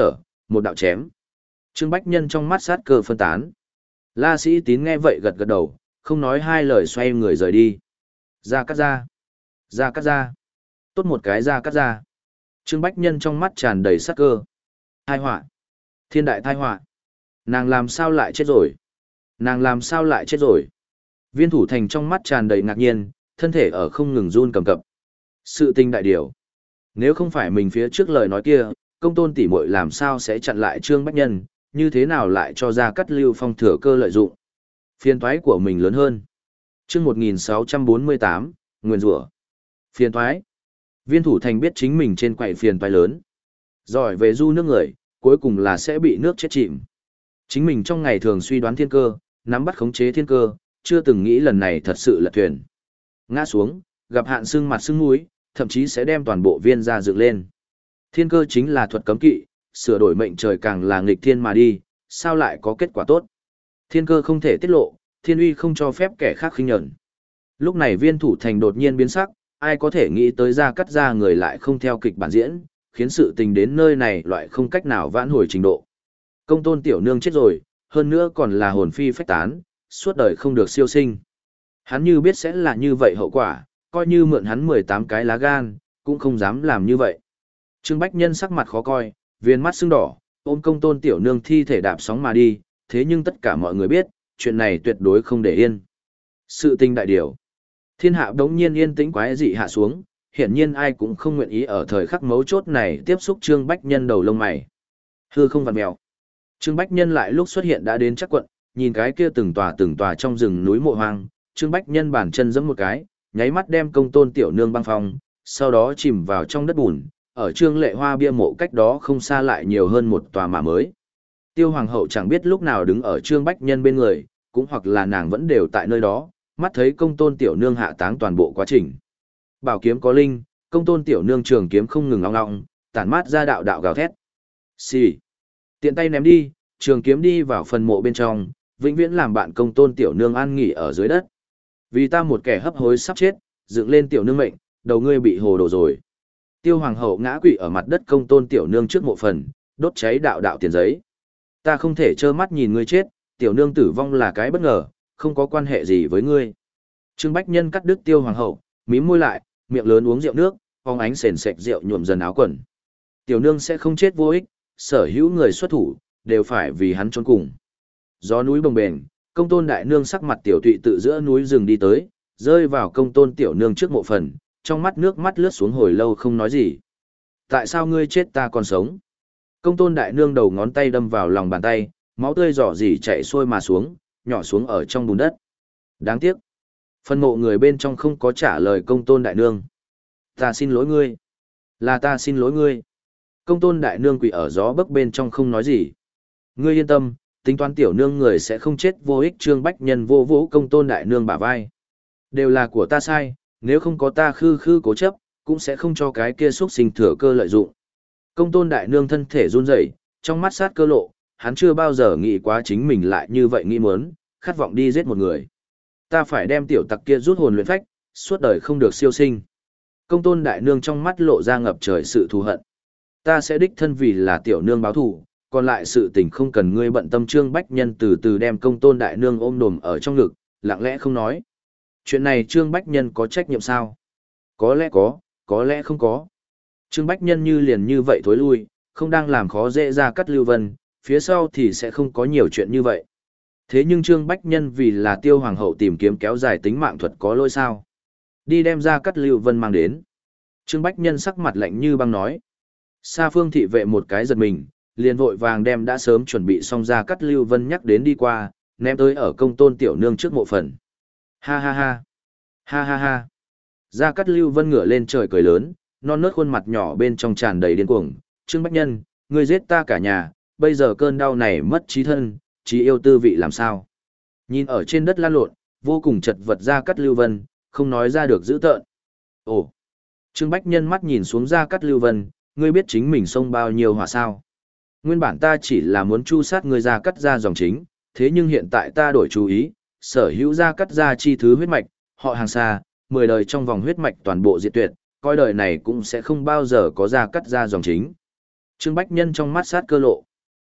[SPEAKER 1] một đạo chém. Trương Bách Nhân trong mắt sát cơ phân tán. La Sĩ Tín nghe vậy gật gật đầu, không nói hai lời xoay người rời đi. Ra cắt ra. Ra cắt ra. Tốt một cái ra cắt ra. Trương Bách Nhân trong mắt tràn đầy sát cơ. Tai họa. Thiên đại tai họa. Nàng làm sao lại chết rồi? Nàng làm sao lại chết rồi? Viên Thủ Thành trong mắt tràn đầy ngạc nhiên, thân thể ở không ngừng run cầm cập. Sự tình đại điều. Nếu không phải mình phía trước lời nói kia, Công Tôn tỷ muội làm sao sẽ chặn lại Trương Bách Nhân, như thế nào lại cho ra cắt Lưu Phong thừa cơ lợi dụng? Phiền toái của mình lớn hơn. Chương một nghìn sáu trăm bốn mươi tám, Nguyên rủa. Phiền toái. Viên Thủ Thành biết chính mình trên quầy phiền toái lớn. Giỏi về du nước người, cuối cùng là sẽ bị nước chết chìm. Chính mình trong ngày thường suy đoán thiên cơ, nắm bắt khống chế thiên cơ, chưa từng nghĩ lần này thật sự là thuyền. Ngã xuống, gặp hạn sưng mặt sưng mũi, thậm chí sẽ đem toàn bộ viên ra dựng lên. Thiên cơ chính là thuật cấm kỵ, sửa đổi mệnh trời càng là nghịch thiên mà đi, sao lại có kết quả tốt. Thiên cơ không thể tiết lộ, thiên uy không cho phép kẻ khác khinh nhẫn. Lúc này Viên Thủ Thành đột nhiên biến sắc, ai có thể nghĩ tới ra cắt ra người lại không theo kịch bản diễn, khiến sự tình đến nơi này loại không cách nào vãn hồi trình độ. Công Tôn tiểu nương chết rồi, hơn nữa còn là hồn phi phách tán, suốt đời không được siêu sinh. Hắn như biết sẽ là như vậy hậu quả, coi như mượn hắn mười tám cái lá gan, cũng không dám làm như vậy. Trương Bách Nhân sắc mặt khó coi, viên mắt sưng đỏ, ôm Công Tôn tiểu nương thi thể đạp sóng mà đi, thế nhưng tất cả mọi người biết, chuyện này tuyệt đối không để yên. Sự tình đại điều. Thiên hạ đống nhiên yên tĩnh quái dị hạ xuống, hiển nhiên ai cũng không nguyện ý ở thời khắc mấu chốt này tiếp xúc Trương Bách Nhân đầu lông mày. Hư không vặn mèo. Trương Bách Nhân lại lúc xuất hiện đã đến chắc quận, nhìn cái kia từng tòa từng tòa trong rừng núi mộ hoang, Trương Bách Nhân bàn chân giẫm một cái, nháy mắt đem Công Tôn tiểu nương băng phong, sau đó chìm vào trong đất bùn, ở Trương Lệ Hoa bia mộ cách đó không xa lại nhiều hơn một tòa mả mới. Tiêu Hoàng hậu chẳng biết lúc nào đứng ở Trương Bách Nhân bên người, cũng hoặc là nàng vẫn đều tại nơi đó, mắt thấy Công Tôn tiểu nương hạ táng toàn bộ quá trình. Bảo kiếm có linh, Công Tôn tiểu nương trường kiếm không ngừng ong ong, tản mát ra đạo đạo gào thét. Xì. Tiện tay ném đi, trường kiếm đi vào phần mộ bên trong, vĩnh viễn làm bạn Công Tôn tiểu nương an nghỉ ở dưới đất. Vì ta một kẻ hấp hối sắp chết, dựng lên tiểu nương mệnh, đầu ngươi bị hồ đồ rồi. Tiêu Hoàng hậu ngã quỵ ở mặt đất Công Tôn tiểu nương trước mộ phần, đốt cháy đạo đạo tiền giấy. Ta không thể trơ mắt nhìn ngươi chết, tiểu nương tử vong là cái bất ngờ, không có quan hệ gì với ngươi. Trương Bách Nhân cắt đứt Tiêu Hoàng hậu, mím môi lại, miệng lớn uống rượu nước, phóng ánh sền sệt rượu nhuộm dần áo quần. Tiểu nương sẽ không chết vô ích, sở hữu người xuất thủ, đều phải vì hắn trốn cùng. Gió núi bồng bềnh, Công Tôn đại nương sắc mặt tiểu tụy tự giữa núi rừng đi tới, rơi vào Công Tôn tiểu nương trước mộ phần, trong mắt nước mắt lướt xuống hồi lâu không nói gì. Tại sao ngươi chết ta còn sống? Công Tôn đại nương đầu ngón tay đâm vào lòng bàn tay, máu tươi rỏ rỉ chạy xuôi mà xuống, nhỏ xuống ở trong bùn đất. Đáng tiếc, phân mộ người bên trong không có trả lời Công Tôn đại nương. Ta xin lỗi ngươi. Là ta xin lỗi ngươi. Công Tôn đại nương quỳ ở gió bấc bên trong không nói gì. Ngươi yên tâm, tính toán tiểu nương người sẽ không chết vô ích. Trương Bách Nhân vô vũ Công Tôn đại nương bả vai. Đều là của ta sai, nếu không có ta khư khư cố chấp, cũng sẽ không cho cái kia xuất sinh thừa cơ lợi dụng. Công Tôn đại nương thân thể run rẩy, trong mắt sát cơ lộ, hắn chưa bao giờ nghĩ quá chính mình lại như vậy nghĩ muốn, khát vọng đi giết một người. Ta phải đem tiểu tặc kia rút hồn luyện phách, suốt đời không được siêu sinh. Công Tôn đại nương trong mắt lộ ra ngập trời sự thù hận. Ta sẽ đích thân vì là tiểu nương báo thù, còn lại sự tình không cần ngươi bận tâm. Trương Bách Nhân từ từ đem Công Tôn đại nương ôm đồm ở trong ngực, lặng lẽ không nói. Chuyện này Trương Bách Nhân có trách nhiệm sao? Có lẽ có, có lẽ không có. Trương Bách Nhân như liền như vậy thối lui, không đang làm khó dễ ra cắt Lưu Vân, phía sau thì sẽ không có nhiều chuyện như vậy. Thế nhưng Trương Bách Nhân vì là Tiêu Hoàng hậu tìm kiếm kéo dài tính mạng thuật có lỗi sao? Đi đem ra cắt Lưu Vân mang đến. Trương Bách Nhân sắc mặt lạnh như băng nói. Sa Phương thị vệ một cái giật mình, liền vội vàng đem đã sớm chuẩn bị xong ra cắt Lưu Vân nhắc đến đi qua, ném tới ở Công Tôn tiểu nương trước mộ phần. Ha ha ha. Ha ha ha. Gia Cát Lưu Vân ngửa lên trời cười lớn, non nớt khuôn mặt nhỏ bên trong tràn đầy điên cuồng. Trương Bách Nhân, ngươi giết ta cả nhà, bây giờ cơn đau này mất trí thân, trí yêu tư vị làm sao? Nhìn ở trên đất lăn lộn, vô cùng chật vật Gia Cát Lưu Vân, không nói ra được dữ tợn. Ồ. Trương Bách Nhân mắt nhìn xuống Gia Cát Lưu Vân, ngươi biết chính mình xông bao nhiêu hỏa sao? Nguyên bản ta chỉ là muốn chu sát ngươi Gia Cát ra dòng chính, thế nhưng hiện tại ta đổi chú ý, sở hữu Gia Cát ra chi thứ huyết mạch, họ hàng xa, mười đời trong vòng huyết mạch toàn bộ diệt tuyệt, coi đời này cũng sẽ không bao giờ có Gia Cát ra dòng chính. Trương Bách Nhân trong mắt sát cơ lộ.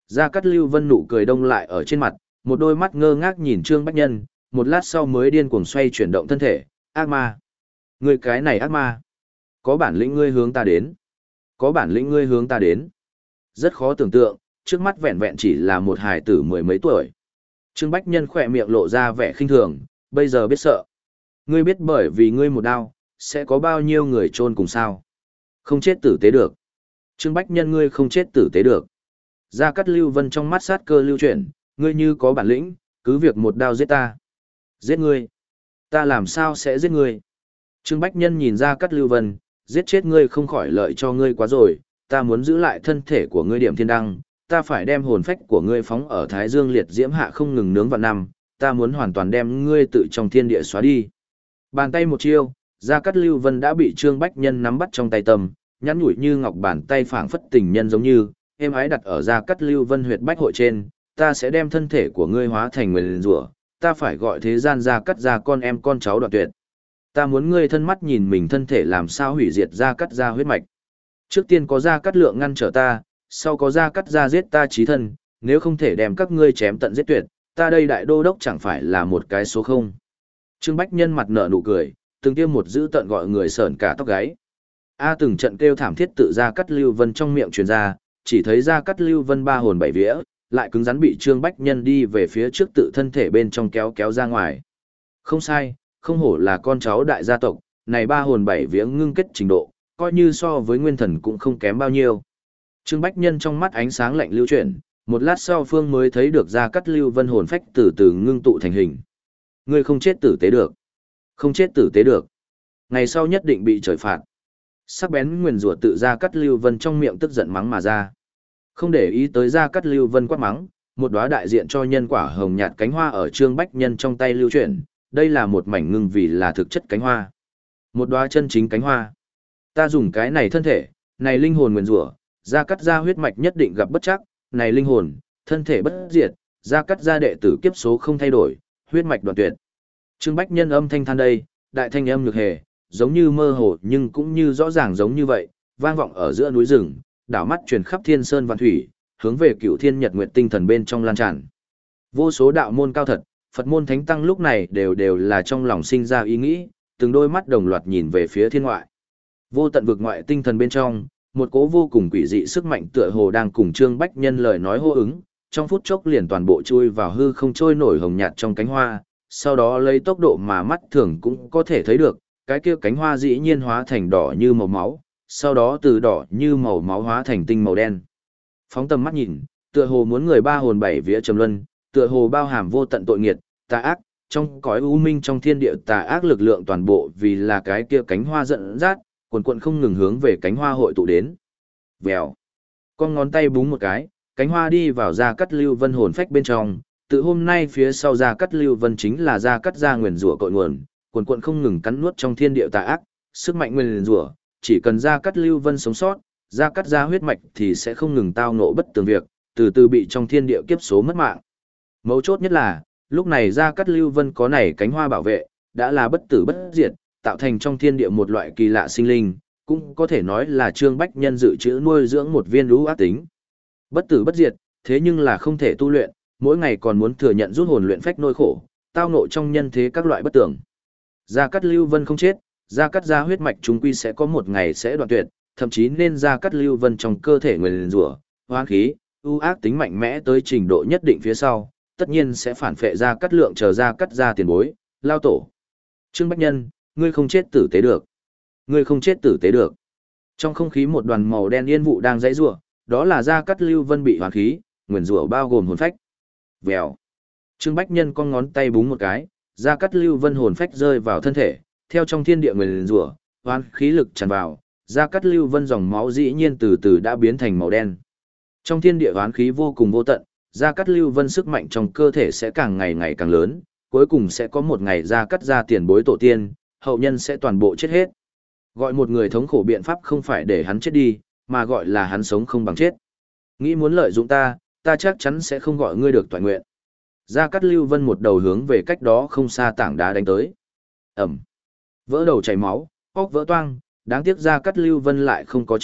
[SPEAKER 1] Gia Cát Lưu Vân nụ cười đông lại ở trên mặt, một đôi mắt ngơ ngác nhìn Trương Bách Nhân, một lát sau mới điên cuồng xoay chuyển động thân thể, ác ma. Ngươi cái này ác ma. Có bản lĩnh ngươi hướng ta đến. Có bản lĩnh ngươi hướng ta đến. Rất khó tưởng tượng, trước mắt vẹn vẹn chỉ là một hài tử mười mấy tuổi. Trương Bách Nhân khỏe miệng lộ ra vẻ khinh thường, bây giờ biết sợ. Ngươi biết bởi vì ngươi một đao, sẽ có bao nhiêu người chôn cùng sao? Không chết tử tế được. Trương Bách Nhân ngươi không chết tử tế được. Gia Cát Lưu Vân trong mắt sát cơ lưu chuyển, ngươi như có bản lĩnh, cứ việc một đao giết ta. Giết ngươi. Ta làm sao sẽ giết ngươi? Trương Bách Nhân nhìn Gia Cát Lưu Vân, giết chết ngươi không khỏi lợi cho ngươi quá rồi, ta muốn giữ lại thân thể của ngươi điểm thiên đăng, ta phải đem hồn phách của ngươi phóng ở Thái Dương liệt diễm hạ không ngừng nướng vạn năm, ta muốn hoàn toàn đem ngươi tự trong thiên địa xóa đi. Bàn tay một chiêu, Gia Cát Lưu Vân đã bị Trương Bách Nhân nắm bắt trong tay tầm, nhắn nhủi như ngọc bàn tay phảng phất tình nhân giống như, êm ái đặt ở Gia Cát Lưu Vân huyệt bách hội trên, ta sẽ đem thân thể của ngươi hóa thành nguyền rủa, ta phải gọi thế gian Gia Cát gia con em con cháu đoạn tuyệt. Ta muốn ngươi thân mắt nhìn mình thân thể làm sao hủy diệt Gia Cát gia huyết mạch. Trước tiên có Gia Cát Lượng ngăn trở ta, sau có Gia Cát gia giết ta chí thân, nếu không thể đem các ngươi chém tận giết tuyệt, ta đây đại đô đốc chẳng phải là một cái số không. Trương Bách Nhân mặt nở nụ cười, từng tiêm một giữ tận gọi người sởn cả tóc gáy. A từng trận kêu thảm thiết tự Gia Cát Lưu Vân trong miệng truyền ra, chỉ thấy Gia Cát Lưu Vân ba hồn bảy vía, lại cứng rắn bị Trương Bách Nhân đi về phía trước tự thân thể bên trong kéo kéo ra ngoài. Không sai, không hổ là con cháu đại gia tộc, này ba hồn bảy vía ngưng kết trình độ, coi như so với nguyên thần cũng không kém bao nhiêu. Trương Bách Nhân trong mắt ánh sáng lạnh lưu chuyển, một lát sau Phương mới thấy được Gia Cát Lưu Vân hồn phách từ từ ngưng tụ thành hình. Ngươi không chết tử tế được. Không chết tử tế được. Ngày sau nhất định bị trời phạt. Sắc bén nguyền rủa tự Gia Cát Lưu Vân trong miệng tức giận mắng mà ra. Không để ý tới Gia Cát Lưu Vân quát mắng, một đóa đại diện cho nhân quả hồng nhạt cánh hoa ở Trương Bách Nhân trong tay lưu chuyển, đây là một mảnh ngưng vì là thực chất cánh hoa. Một đóa chân chính cánh hoa. Ta dùng cái này thân thể, này linh hồn nguyền rủa, Gia Cát gia huyết mạch nhất định gặp bất trắc, này linh hồn, thân thể bất diệt, Gia Cát gia đệ tử kiếp số không thay đổi, huyết mạch đoạn tuyệt. Trương Bách Nhân âm thanh than đây, đại thanh âm nhược hề, giống như mơ hồ nhưng cũng như rõ ràng giống như vậy, vang vọng ở giữa núi rừng, đảo mắt truyền khắp thiên sơn văn thủy, hướng về cựu thiên nhật nguyệt tinh thần bên trong lan tràn. Vô số đạo môn cao thật, Phật môn thánh tăng lúc này đều đều là trong lòng sinh ra ý nghĩ, từng đôi mắt đồng loạt nhìn về phía thiên ngoại. Vô tận vực ngoại tinh thần bên trong, một cỗ vô cùng quỷ dị sức mạnh tựa hồ đang cùng Trương Bách Nhân lời nói hô ứng, trong phút chốc liền toàn bộ chui vào hư không trôi nổi hồng nhạt trong cánh hoa, sau đó lấy tốc độ mà mắt thường cũng có thể thấy được, cái kia cánh hoa dĩ nhiên hóa thành đỏ như màu máu, sau đó từ đỏ như màu máu hóa thành tinh màu đen. Phóng tầm mắt nhìn, tựa hồ muốn người ba hồn bảy vía trầm luân, tựa hồ bao hàm vô tận tội nghiệt, tà ác, trong cõi u minh trong thiên địa tà ác lực lượng toàn bộ vì là cái kia cánh hoa dẫn dắt, quần quần không ngừng hướng về cánh hoa hội tụ đến. Vèo. Con ngón tay búng một cái, cánh hoa đi vào Gia Cát Lưu Vân hồn phách bên trong, từ hôm nay phía sau Gia Cát Lưu Vân chính là Gia Cát gia nguyền rủa cội nguồn, quần quần không ngừng cắn nuốt trong thiên địa tà ác, sức mạnh nguyền rủa, chỉ cần Gia Cát Lưu Vân sống sót, Gia Cát gia huyết mạch thì sẽ không ngừng tao ngộ bất tường việc, từ từ bị trong thiên địa kiếp số mất mạng. Mấu chốt nhất là, lúc này Gia Cát Lưu Vân có này cánh hoa bảo vệ, đã là bất tử bất diệt, tạo thành trong thiên địa một loại kỳ lạ sinh linh, cũng có thể nói là Trương Bách Nhân dự trữ nuôi dưỡng một viên lũ ác tính. Bất tử bất diệt, thế nhưng là không thể tu luyện, mỗi ngày còn muốn thừa nhận rút hồn luyện phách nỗi khổ, tao ngộ trong nhân thế các loại bất tưởng. Gia Cát Lưu Vân không chết, Gia Cát gia huyết mạch chúng quy sẽ có một ngày sẽ đoạn tuyệt, thậm chí nên Gia Cát Lưu Vân trong cơ thể nguyền rủa, hoang khí, ưu ác tính mạnh mẽ tới trình độ nhất định phía sau, tất nhiên sẽ phản phệ Gia Cát Lượng chờ Gia Cát gia tiền bối, lao tổ. Trương Bách Nhân, ngươi không chết tử tế được. Ngươi không chết tử tế được. Trong không khí một đoàn màu đen yên vụ đang dãy rủa, đó là Gia Cát Lưu Vân bị hoang khí, nguyền rủa bao gồm hồn phách. Vèo. Trương Bách Nhân con ngón tay búng một cái, Gia Cát Lưu Vân hồn phách rơi vào thân thể, theo trong thiên địa nguyền rủa, hoang khí lực tràn vào, Gia Cát Lưu Vân dòng máu dĩ nhiên từ từ đã biến thành màu đen. Trong thiên địa hoán khí vô cùng vô tận, Gia Cát Lưu Vân sức mạnh trong cơ thể sẽ càng ngày ngày càng lớn, cuối cùng sẽ có một ngày Gia Cát gia tiền bối tổ tiên, hậu nhân sẽ toàn bộ chết hết. Gọi một người thống khổ biện pháp không phải để hắn chết đi, mà gọi là hắn sống không bằng chết. Nghĩ muốn lợi dụng ta, ta chắc chắn sẽ không gọi ngươi được toại nguyện. Gia Cát Lưu Vân một đầu hướng về cách đó không xa tảng đá đánh tới. Ẩm. Vỡ đầu chảy máu, óc vỡ toang, đáng tiếc Gia Cát Lưu Vân lại không có chết,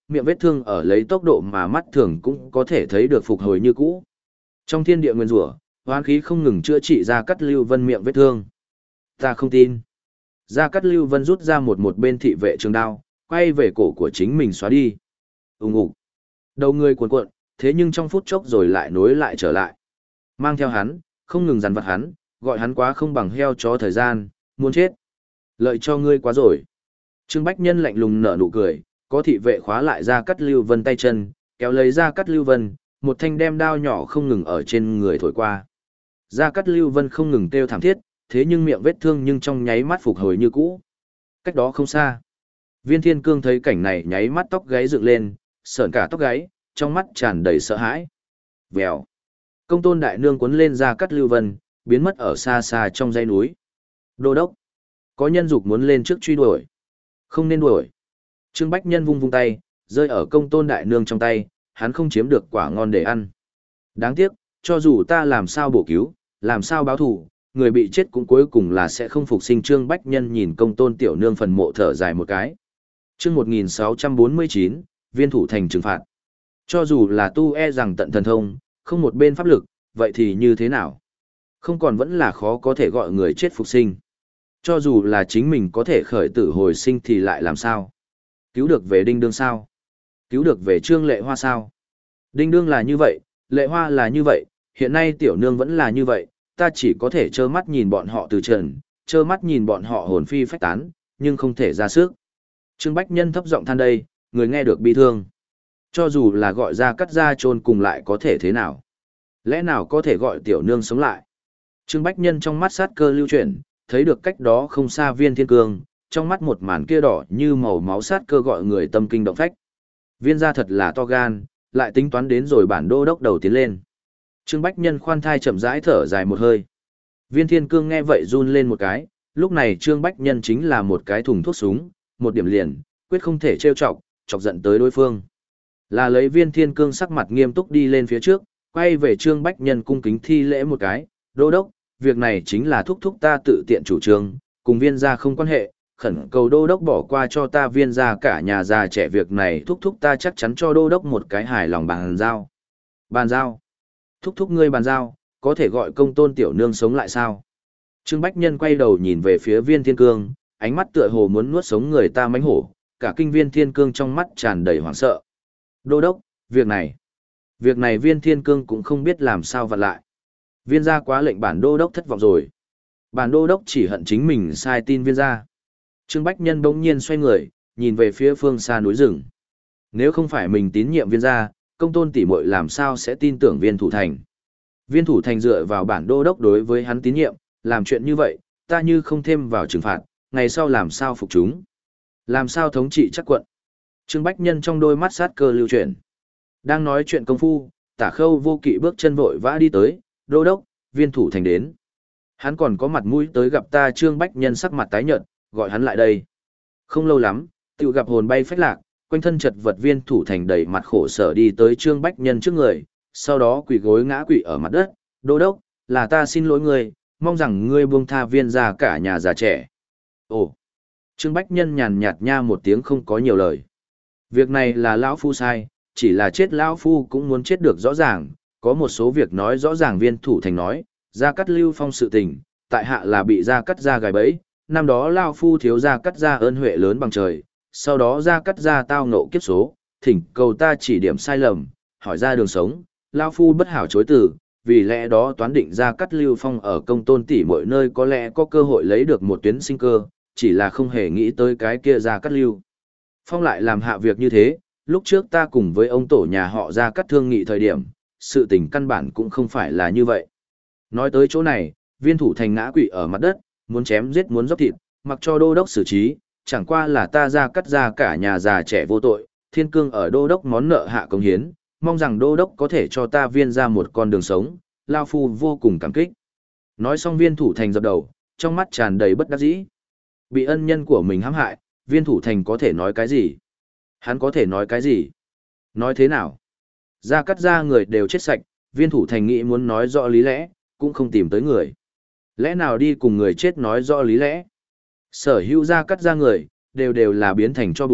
[SPEAKER 1] miệng vết thương ở lấy tốc độ mà mắt thường cũng có thể thấy được phục hồi như cũ. Trong thiên địa nguyên rủa, hoán khí không ngừng chữa trị Gia Cát Lưu Vân miệng vết thương. Ta không tin. Gia Cát Lưu Vân rút ra một một bên thị vệ trường đao, quay về cổ của chính mình xóa đi. Ùng ục. Đầu người cuộn cuộn, thế nhưng trong phút chốc rồi lại nối lại trở lại. Mang theo hắn, không ngừng dằn vặt hắn, gọi hắn quá không bằng heo chó thời gian, muốn chết. Lợi cho ngươi quá rồi. Trương Bách Nhân lạnh lùng nở nụ cười, có thị vệ khóa lại Gia Cát Lưu Vân tay chân, kéo lấy Gia Cát Lưu Vân, một thanh đem đao nhỏ không ngừng ở trên người thổi qua. Gia Cát Lưu Vân không ngừng kêu thảm thiết, thế nhưng miệng vết thương nhưng trong nháy mắt phục hồi như cũ. Cách đó không xa. Viên Thiên Cương thấy cảnh này nháy mắt tóc gáy dựng lên, sởn cả tóc gáy, trong mắt tràn đầy sợ hãi. Vèo. Công tôn đại nương cuốn lên Gia Cát Lưu Vân, biến mất ở xa xa trong dãy núi. Đô đốc. Có nhân dục muốn lên trước truy đuổi. Không nên đuổi. Trương Bách Nhân vung vung tay, rơi ở công tôn đại nương trong tay, hắn không chiếm được quả ngon để ăn. Đáng tiếc, cho dù ta làm sao bổ cứu, làm sao báo thù, người bị chết cũng cuối cùng là sẽ không phục sinh. Trương Bách Nhân nhìn công tôn tiểu nương phần mộ thở dài một cái. Chương một nghìn sáu trăm bốn mươi chín, viên thủ thành trừng phạt. Cho dù là tu e rằng tận thần thông, không một bên pháp lực, vậy thì như thế nào? Không còn vẫn là khó có thể gọi người chết phục sinh. Cho dù là chính mình có thể khởi tử hồi sinh thì lại làm sao? Cứu được về Đinh Đương sao? Cứu được về Trương Lệ Hoa sao? Đinh Đương là như vậy, Lệ Hoa là như vậy, hiện nay tiểu nương vẫn là như vậy, ta chỉ có thể trơ mắt nhìn bọn họ từ trần, trơ mắt nhìn bọn họ hồn phi phách tán, nhưng không thể ra sức. Trương Bách Nhân thấp giọng than đây, người nghe được bi thương. Cho dù là gọi ra cắt ra chôn cùng lại có thể thế nào? Lẽ nào có thể gọi tiểu nương sống lại? Trương Bách Nhân trong mắt sát cơ lưu chuyển, thấy được cách đó không xa Viên Thiên Cương, trong mắt một màn kia đỏ như màu máu sát cơ gọi người tâm kinh động phách. Viên gia thật là to gan, lại tính toán đến rồi bản đô đốc đầu tiến lên. Trương Bách Nhân khoan thai chậm rãi thở dài một hơi. Viên Thiên Cương nghe vậy run lên một cái, lúc này Trương Bách Nhân chính là một cái thùng thuốc súng, một điểm liền, quyết không thể trêu chọc, chọc giận tới đối phương. Là lấy Viên Thiên Cương sắc mặt nghiêm túc đi lên phía trước, quay về Trương Bách Nhân cung kính thi lễ một cái, đô đốc, việc này chính là thúc thúc ta tự tiện chủ trương, cùng Viên gia không quan hệ, khẩn cầu đô đốc bỏ qua cho ta Viên gia cả nhà già trẻ, việc này thúc thúc ta chắc chắn cho đô đốc một cái hài lòng bàn giao. Bàn giao? Thúc thúc ngươi bàn giao, có thể gọi công tôn tiểu nương sống lại sao? Trương Bách Nhân quay đầu nhìn về phía Viên Thiên Cương, ánh mắt tựa hồ muốn nuốt sống người ta mánh hổ, cả kinh Viên Thiên Cương trong mắt tràn đầy hoảng sợ. Đô đốc, việc này, việc này Viên Thiên Cương cũng không biết làm sao vặn lại. Viên gia quá lệnh bản đô đốc thất vọng rồi. Bản đô đốc chỉ hận chính mình sai tin Viên gia. Trương Bách Nhân bỗng nhiên xoay người, nhìn về phía phương xa núi rừng. Nếu không phải mình tín nhiệm Viên gia, công tôn tỷ muội làm sao sẽ tin tưởng Viên thủ thành. Viên thủ thành dựa vào bản đô đốc đối với hắn tín nhiệm, làm chuyện như vậy, ta như không thêm vào trừng phạt, ngày sau làm sao phục chúng. Làm sao thống trị chắc quận. Trương Bách Nhân trong đôi mắt sát cơ lưu chuyển. Đang nói chuyện công phu, Tả Khâu Vô Kỵ bước chân vội vã đi tới, đô đốc, Viên thủ thành đến. Hắn còn có mặt mũi tới gặp ta. Trương Bách Nhân sắc mặt tái nhợt, gọi hắn lại đây. Không lâu lắm, tự gặp hồn bay phách lạc, quanh thân chật vật Viên thủ thành đầy mặt khổ sở đi tới Trương Bách Nhân trước người, sau đó quỳ gối ngã quỵ ở mặt đất, đô đốc, là ta xin lỗi ngươi, mong rằng ngươi buông tha Viên gia cả nhà già trẻ. Ồ! Trương Bách Nhân nhàn nhạt nha một tiếng không có nhiều lời. Việc này là lão phu sai, chỉ là chết lão phu cũng muốn chết được rõ ràng, có một số việc nói rõ ràng. Viên thủ thành nói, Gia Cát Lưu Phong sự tình, tại hạ là bị Gia Cát gia gài bẫy, năm đó lão phu thiếu Gia Cát gia ơn huệ lớn bằng trời, sau đó Gia Cát gia tao ngộ kiếp số, thỉnh cầu ta chỉ điểm sai lầm, hỏi ra đường sống, lão phu bất hảo chối từ, vì lẽ đó toán định Gia Cát Lưu Phong ở công tôn tỷ mọi nơi có lẽ có cơ hội lấy được một tuyến sinh cơ, chỉ là không hề nghĩ tới cái kia Gia Cát Lưu Phong lại làm hạ việc như thế. Lúc trước ta cùng với ông tổ nhà họ Gia Cát thương nghị thời điểm, sự tình căn bản cũng không phải là như vậy. Nói tới chỗ này, Viên thủ thành ngã quỵ ở mặt đất, muốn chém giết muốn dốc thịt, mặc cho đô đốc xử trí, chẳng qua là ta Gia Cát gia cả nhà già trẻ vô tội, Thiên Cương ở đô đốc món nợ hạ công hiến, mong rằng đô đốc có thể cho ta Viên ra một con đường sống, lao phu vô cùng cảm kích. Nói xong Viên thủ thành dập đầu, trong mắt tràn đầy bất đắc dĩ. Bị ân nhân của mình hãm hại, Viên thủ thành có thể nói cái gì? Hắn có thể nói cái gì? Nói thế nào? Gia Cát gia người đều chết sạch, Viên thủ thành nghĩ muốn nói rõ lý lẽ, cũng không tìm tới người. Lẽ nào đi cùng người chết nói rõ lý lẽ? Sở hữu Gia Cát gia người, đều đều là biến thành cho bụi,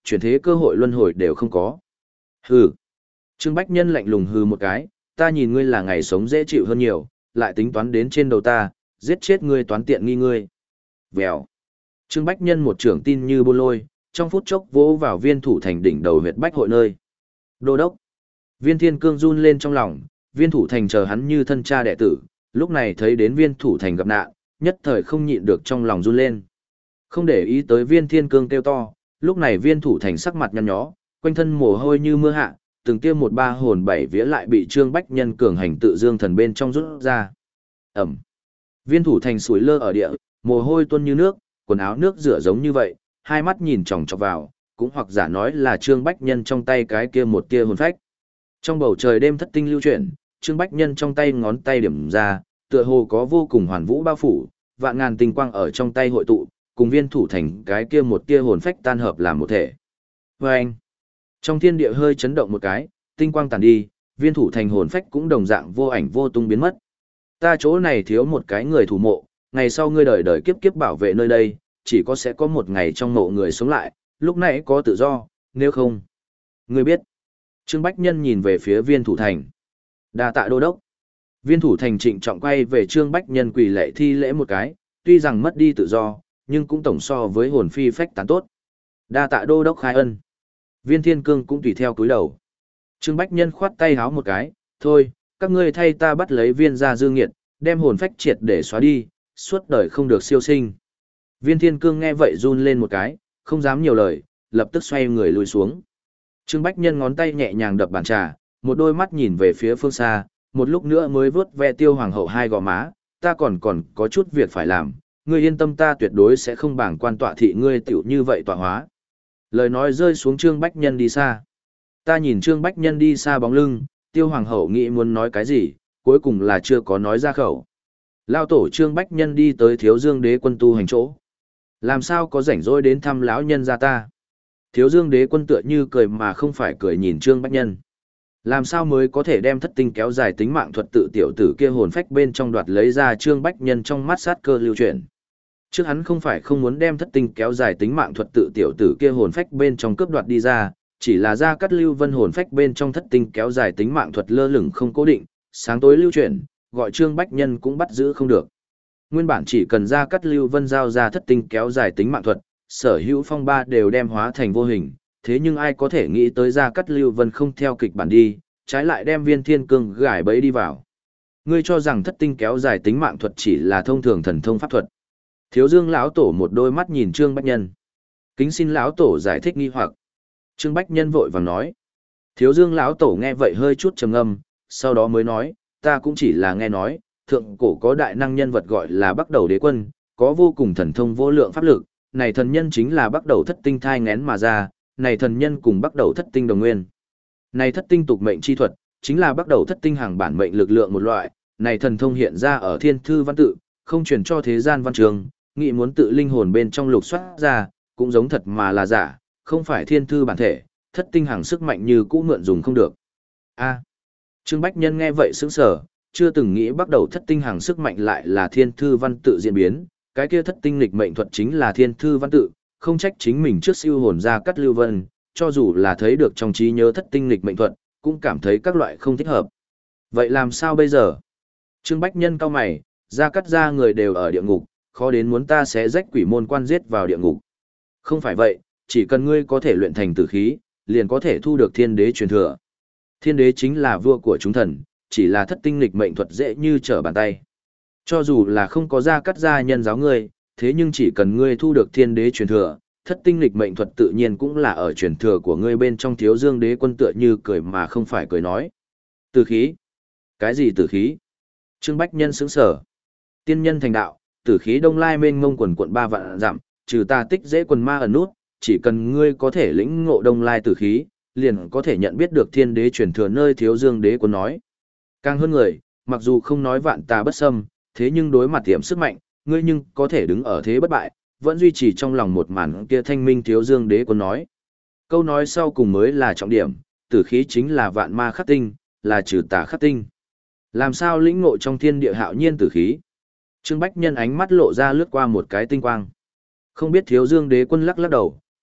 [SPEAKER 1] chuyển thế cơ hội luân hồi đều không có. Hừ. Trương Bách Nhân lạnh lùng hừ một cái, ta nhìn ngươi là ngày sống dễ chịu hơn nhiều, lại tính toán đến trên đầu ta, giết chết ngươi toán tiện nghi ngươi. Vèo. Trương Bách Nhân một trưởng tin như bôn lôi, trong phút chốc vỗ vào Viên Thủ Thành đỉnh đầu huyệt bách hội nơi. Đô đốc. Viên Thiên Cương run lên trong lòng, Viên Thủ Thành chờ hắn như thân cha đệ tử, lúc này thấy đến Viên Thủ Thành gặp nạn, nhất thời không nhịn được trong lòng run lên. Không để ý tới Viên Thiên Cương kêu to, lúc này Viên Thủ Thành sắc mặt nhăn nhó, quanh thân mồ hôi như mưa hạ, từng tiêm một ba hồn bảy vía lại bị Trương Bách Nhân cường hành tự dương thần bên trong rút ra. Ẩm. Viên Thủ Thành sủi lơ ở địa, mồ hôi tuôn như nước, quần áo nước rửa giống như vậy, hai mắt nhìn chòng chọc vào, cũng hoặc giả nói là Trương Bách Nhân trong tay cái kia một tia hồn phách. Trong bầu trời đêm thất tinh lưu chuyển, Trương Bách Nhân trong tay ngón tay điểm ra, tựa hồ có vô cùng hoàn vũ bao phủ, vạn ngàn tinh quang ở trong tay hội tụ, cùng Viên Thủ Thành cái kia một tia hồn phách tan hợp làm một thể. Và anh, trong thiên địa hơi chấn động một cái, tinh quang tàn đi, Viên Thủ Thành hồn phách cũng đồng dạng vô ảnh vô tung biến mất. Ta chỗ này thiếu một cái người thủ mộ, ngày sau ngươi đời đời kiếp kiếp bảo vệ nơi đây, chỉ có sẽ có một ngày trong mộ người sống lại, lúc nãy có tự do, nếu không. Ngươi biết. Trương Bách Nhân nhìn về phía Viên Thủ Thành. Đa tạ đô đốc. Viên Thủ Thành trịnh trọng quay về Trương Bách Nhân quỳ lệ thi lễ một cái, tuy rằng mất đi tự do, nhưng cũng tổng so với hồn phi phách tán tốt. Đa tạ đô đốc khai ân. Viên Thiên Cương cũng tùy theo cúi đầu. Trương Bách Nhân khoát tay háo một cái, thôi, các ngươi thay ta bắt lấy viên gia dương nghiệt, đem hồn phách triệt để xóa đi, suốt đời không được siêu sinh. Viên Thiên Cương nghe vậy run lên một cái, không dám nhiều lời, lập tức xoay người lùi xuống. Trương Bách Nhân ngón tay nhẹ nhàng đập bàn trà, một đôi mắt nhìn về phía phương xa, một lúc nữa mới vớt ve Tiêu Hoàng hậu hai gò má, ta còn còn có chút việc phải làm, ngươi yên tâm ta tuyệt đối sẽ không bảng quan tọa thị ngươi tiểu như vậy tọa hóa. Lời nói rơi xuống Trương Bách Nhân đi xa. Ta nhìn Trương Bách Nhân đi xa bóng lưng, Tiêu Hoàng hậu nghĩ muốn nói cái gì, cuối cùng là chưa có nói ra khẩu. Lao tổ Trương Bách Nhân đi tới Thiếu Dương Đế Quân tu hành chỗ. Làm sao có rảnh rỗi đến thăm lão nhân gia ta? Thiếu Dương Đế Quân tựa như cười mà không phải cười nhìn Trương Bách Nhân. Làm sao mới có thể đem thất tinh kéo dài tính mạng thuật tự tiểu tử kia hồn phách bên trong đoạt lấy ra Trương Bách Nhân trong mắt sát cơ lưu chuyển. Trước hắn không phải không muốn đem thất tinh kéo dài tính mạng thuật tự tiểu tử kia hồn phách bên trong cướp đoạt đi ra, chỉ là ra cắt lưu vân hồn phách bên trong thất tinh kéo dài tính mạng thuật lơ lửng không cố định, sáng tối lưu chuyển, gọi Trương Bách Nhân cũng bắt giữ không được. Nguyên bản chỉ cần ra cắt lưu vân giao ra thất tinh kéo dài tính mạng thuật, sở hữu phong ba đều đem hóa thành vô hình, thế nhưng ai có thể nghĩ tới ra cắt lưu vân không theo kịch bản đi, trái lại đem Viên Thiên Cương gài bẫy đi vào. Ngươi cho rằng thất tinh kéo dài tính mạng thuật chỉ là thông thường thần thông pháp thuật. Thiếu Dương lão tổ một đôi mắt nhìn Trương Bách Nhân. Kính xin lão tổ giải thích nghi hoặc. Trương Bách Nhân vội vàng nói. Thiếu Dương lão tổ nghe vậy hơi chút trầm ngâm, sau đó mới nói, ta cũng chỉ là nghe nói, thượng cổ có đại năng nhân vật gọi là Bắc Đầu Đế Quân, có vô cùng thần thông vô lượng pháp lực, này thần nhân chính là Bắc Đầu thất tinh thai ngén mà ra, này thần nhân cùng Bắc Đầu thất tinh đồng nguyên. Này thất tinh tục mệnh chi thuật, chính là Bắc Đầu thất tinh hàng bản mệnh lực lượng một loại, này thần thông hiện ra ở thiên thư văn tự, không truyền cho thế gian văn trường, nghĩ muốn tự linh hồn bên trong lục soát ra, cũng giống thật mà là giả, không phải thiên thư bản thể, thất tinh hàng sức mạnh như cũ mượn dùng không được. A. Trương Bách Nhân nghe vậy sững sờ, chưa từng nghĩ bắt đầu thất tinh hàng sức mạnh lại là thiên thư văn tự diễn biến, cái kia thất tinh lịch mệnh thuật chính là thiên thư văn tự, không trách chính mình trước siêu hồn ra cắt lưu vân, cho dù là thấy được trong trí nhớ thất tinh lịch mệnh thuật, cũng cảm thấy các loại không thích hợp. Vậy làm sao bây giờ? Trương Bách Nhân cau mày, ra cắt ra người đều ở địa ngục, khó đến muốn ta sẽ rách quỷ môn quan giết vào địa ngục. Không phải vậy, chỉ cần ngươi có thể luyện thành tử khí, liền có thể thu được thiên đế truyền thừa. Thiên đế chính là vua của chúng thần, chỉ là thất tinh lịch mệnh thuật dễ như trở bàn tay. Cho dù là không có ra cắt ra nhân giáo ngươi, thế nhưng chỉ cần ngươi thu được thiên đế truyền thừa, thất tinh lịch mệnh thuật tự nhiên cũng là ở truyền thừa của ngươi bên trong. Thiếu Dương Đế Quân tựa như cười mà không phải cười nói. Tử khí? Cái gì tử khí? Trương Bách Nhân sững sở. Tiên nhân thành đạo, tử khí đông lai mênh mông quần quận ba vạn dặm, trừ tà tích dễ quần ma ẩn nút, chỉ cần ngươi có thể lĩnh ngộ đông lai tử khí, liền có thể nhận biết được thiên đế truyền thừa nơi Thiếu Dương Đế Quân nói. Càng hơn người, mặc dù không nói vạn tà bất xâm, thế nhưng đối mặt tiệm sức mạnh, ngươi nhưng có thể đứng ở thế bất bại, vẫn duy trì trong lòng một màn kia thanh minh. Thiếu Dương Đế Quân nói. Câu nói sau cùng mới là trọng điểm, tử khí chính là vạn ma khắc tinh, là trừ tà khắc tinh. Làm sao lĩnh ngộ trong thiên địa hạo nhiên tử khí? Trương Bách Nhân ánh mắt lộ ra lướt qua một cái tinh quang. Không biết Thiếu Dương Đế Quân lắc lắc đầu,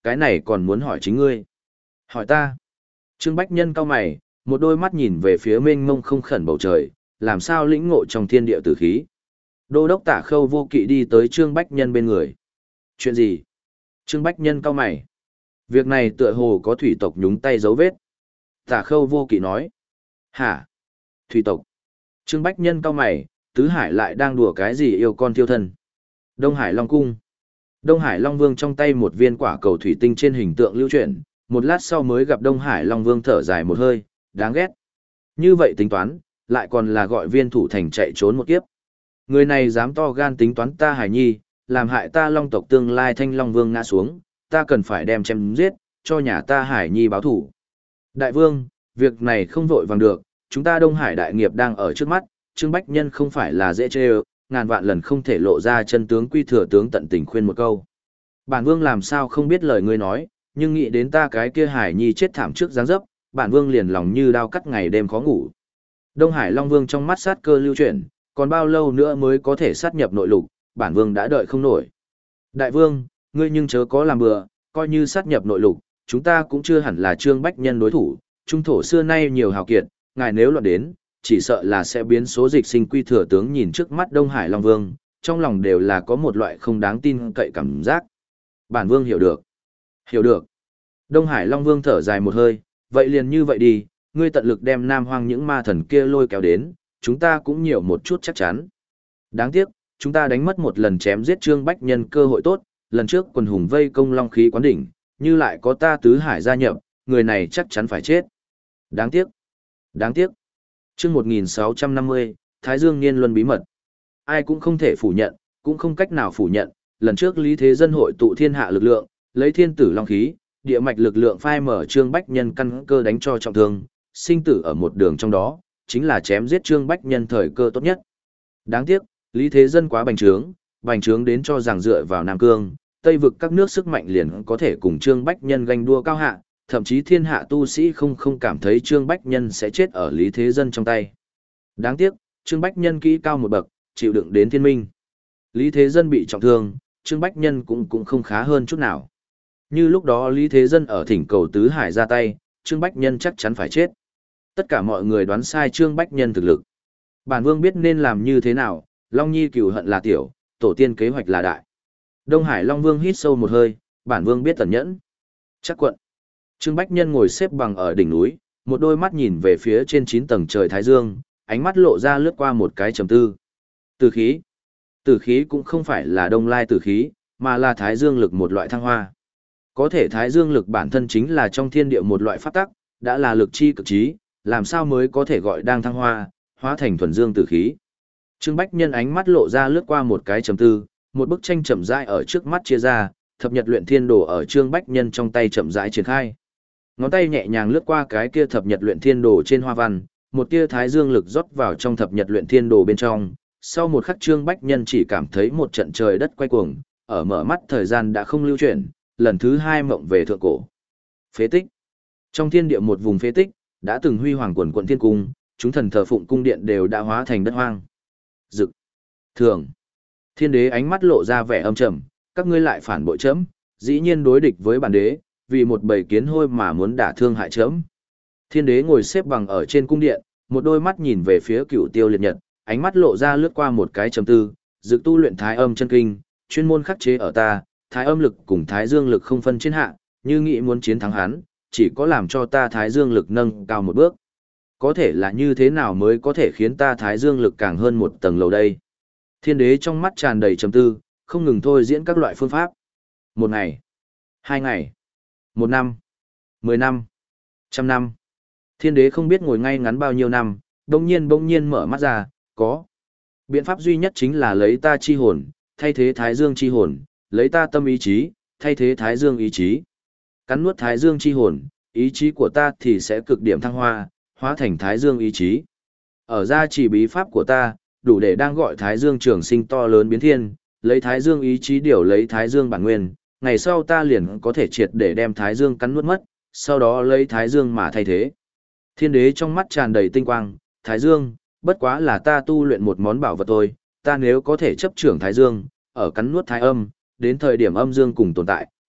[SPEAKER 1] cái này còn muốn hỏi chính ngươi. Hỏi ta. Trương Bách Nhân cau mày, một đôi mắt nhìn về phía mênh mông không khẩn bầu trời, làm sao lĩnh ngộ trong thiên địa tử khí. Đô đốc Tả Khâu Vô Kỵ đi tới Trương Bách Nhân bên người. Chuyện gì? Trương Bách Nhân cau mày. Việc này tựa hồ có thủy tộc nhúng tay dấu vết. Tả Khâu Vô Kỵ nói. Hả? Thủy tộc? Trương Bách Nhân cau mày, Tứ Hải lại đang đùa cái gì yêu con tiêu thân? Đông Hải Long Cung. Đông Hải Long Vương trong tay một viên quả cầu thủy tinh trên hình tượng lưu chuyển, một lát sau mới gặp Đông Hải Long Vương thở dài một hơi, đáng ghét. Như vậy tính toán, lại còn là gọi viên thủ thành chạy trốn một kiếp. Người này dám to gan tính toán ta Hải Nhi, làm hại ta Long tộc tương lai Thanh Long Vương ngã xuống, ta cần phải đem chém giết, cho nhà ta Hải Nhi báo thủ. Đại Vương, việc này không vội vàng được, chúng ta Đông Hải đại nghiệp đang ở trước mắt, Trương Bách Nhân không phải là dễ chê ơ, ngàn vạn lần không thể lộ ra chân tướng quy thừa tướng tận tình khuyên một câu. Bản Vương làm sao không biết lời ngươi nói, nhưng nghĩ đến ta cái kia Hải Nhi chết thảm trước giáng dấp, bản Vương liền lòng như đao cắt ngày đêm khó ngủ. Đông Hải Long Vương trong mắt sát cơ lưu chuyển, còn bao lâu nữa mới có thể sát nhập nội lục, bản Vương đã đợi không nổi. Đại Vương, ngươi nhưng chớ có làm bừa, coi như sát nhập nội lục, chúng ta cũng chưa hẳn là Trương Bách Nhân đối thủ, trung thổ xưa nay nhiều hào kiệt, ngài nếu loạn đến, chỉ sợ là sẽ biến số dịch sinh quy thừa tướng nhìn trước mắt Đông Hải Long Vương, trong lòng đều là có một loại không đáng tin cậy cảm giác. Bản Vương hiểu được. Hiểu được. Đông Hải Long Vương thở dài một hơi, vậy liền như vậy đi, ngươi tận lực đem Nam Hoang những ma thần kia lôi kéo đến, chúng ta cũng nhiều một chút chắc chắn. Đáng tiếc, chúng ta đánh mất một lần chém giết Trương Bách Nhân cơ hội tốt, lần trước quần hùng vây công Long khí quán đỉnh, như lại có ta Tứ Hải gia nhập, người này chắc chắn phải chết. Đáng tiếc. Đáng tiếc. Chương một nghìn sáu trăm năm mươi, Thái Dương Niên Luân bí mật. Ai cũng không thể phủ nhận, cũng không cách nào phủ nhận, lần trước Lý Thế Dân hội tụ thiên hạ lực lượng, lấy thiên tử long khí, địa mạch lực lượng phai mở Trương Bách Nhân căn cơ đánh cho trọng thương, sinh tử ở một đường trong đó, chính là chém giết Trương Bách Nhân thời cơ tốt nhất. Đáng tiếc, Lý Thế Dân quá bành trướng, bành trướng đến cho rằng dựa vào Nam Cương, Tây vực các nước sức mạnh liền có thể cùng Trương Bách Nhân ganh đua cao hạ, thậm chí thiên hạ tu sĩ không không cảm thấy Trương Bách Nhân sẽ chết ở Lý Thế Dân trong tay. Đáng tiếc, Trương Bách Nhân kỹ cao một bậc, chịu đựng đến thiên minh. Lý Thế Dân bị trọng thương, Trương Bách Nhân cũng cũng không khá hơn chút nào. Như lúc đó Lý Thế Dân ở thỉnh cầu Tứ Hải ra tay, Trương Bách Nhân chắc chắn phải chết. Tất cả mọi người đoán sai Trương Bách Nhân thực lực. Bản Vương biết nên làm như thế nào, Long Nhi cừu hận là tiểu, tổ tiên kế hoạch là đại. Đông Hải Long Vương hít sâu một hơi, bản Vương biết tẩn nhẫn. Chắc quận. Trương Bách Nhân ngồi xếp bằng ở đỉnh núi, một đôi mắt nhìn về phía trên chín tầng trời Thái Dương, ánh mắt lộ ra lướt qua một cái trầm tư. Tử khí. Tử khí cũng không phải là đông lai tử khí, mà là Thái Dương lực một loại thăng hoa. Có thể Thái Dương lực bản thân chính là trong thiên địa một loại pháp tắc, đã là lực chi cực trí, làm sao mới có thể gọi đang thăng hoa, hóa thành thuần dương tử khí. Trương Bách Nhân ánh mắt lộ ra lướt qua một cái trầm tư, một bức tranh chậm rãi ở trước mắt chia ra, thập nhật luyện thiên đồ ở Trương Bách Nhân trong tay chậm rãi triển khai. Ngón tay nhẹ nhàng lướt qua cái kia thập nhật luyện thiên đồ trên hoa văn, một tia Thái Dương lực rót vào trong thập nhật luyện thiên đồ bên trong. Sau một khắc Trương Bách Nhân chỉ cảm thấy một trận trời đất quay cuồng, ở mở mắt thời gian đã không lưu chuyển, lần thứ hai mộng về thượng cổ. Phế tích. Trong thiên địa một vùng phế tích, đã từng huy hoàng quần quận thiên cung, chúng thần thờ phụng cung điện đều đã hóa thành đất hoang. Dực. Thường. Thiên đế ánh mắt lộ ra vẻ âm trầm, các ngươi lại phản bội chấm, dĩ nhiên đối địch với bản đế, vì một bầy kiến hôi mà muốn đả thương hại chấm. Thiên đế ngồi xếp bằng ở trên cung điện, một đôi mắt nhìn về phía Cửu Tiêu Liệt Nhật, ánh mắt lộ ra lướt qua một cái trầm tư, dực tu luyện thái âm chân kinh, chuyên môn khắc chế ở ta, thái âm lực cùng thái dương lực không phân trên hạ, như nghĩ muốn chiến thắng hắn, chỉ có làm cho ta thái dương lực nâng cao một bước. Có thể là như thế nào mới có thể khiến ta thái dương lực càng hơn một tầng lầu đây? Thiên đế trong mắt tràn đầy trầm tư, không ngừng thôi diễn các loại phương pháp. Một ngày, hai ngày, một năm, mười năm, trăm năm. Thiên đế không biết ngồi ngay ngắn bao nhiêu năm, bỗng nhiên bỗng nhiên mở mắt ra, có. Biện pháp duy nhất chính là lấy ta chi hồn, thay thế thái dương chi hồn, lấy ta tâm ý chí, thay thế thái dương ý chí. Cắn nuốt thái dương chi hồn, ý chí của ta thì sẽ cực điểm thăng hoa, hóa thành thái dương ý chí. Ở gia chỉ bí pháp của ta, đủ để đang gọi thái dương trường sinh to lớn biến thiên, lấy thái dương ý chí điều lấy thái dương bản nguyên, ngày sau ta liền có thể triệt để đem thái dương cắn nuốt mất, sau đó lấy thái dương mà thay thế. Thiên đế trong mắt tràn đầy tinh quang, thái dương, bất quá là ta tu luyện một món bảo vật thôi, ta nếu có thể chấp trưởng thái dương, ở cắn nuốt thái âm, đến thời điểm âm dương cùng tồn tại,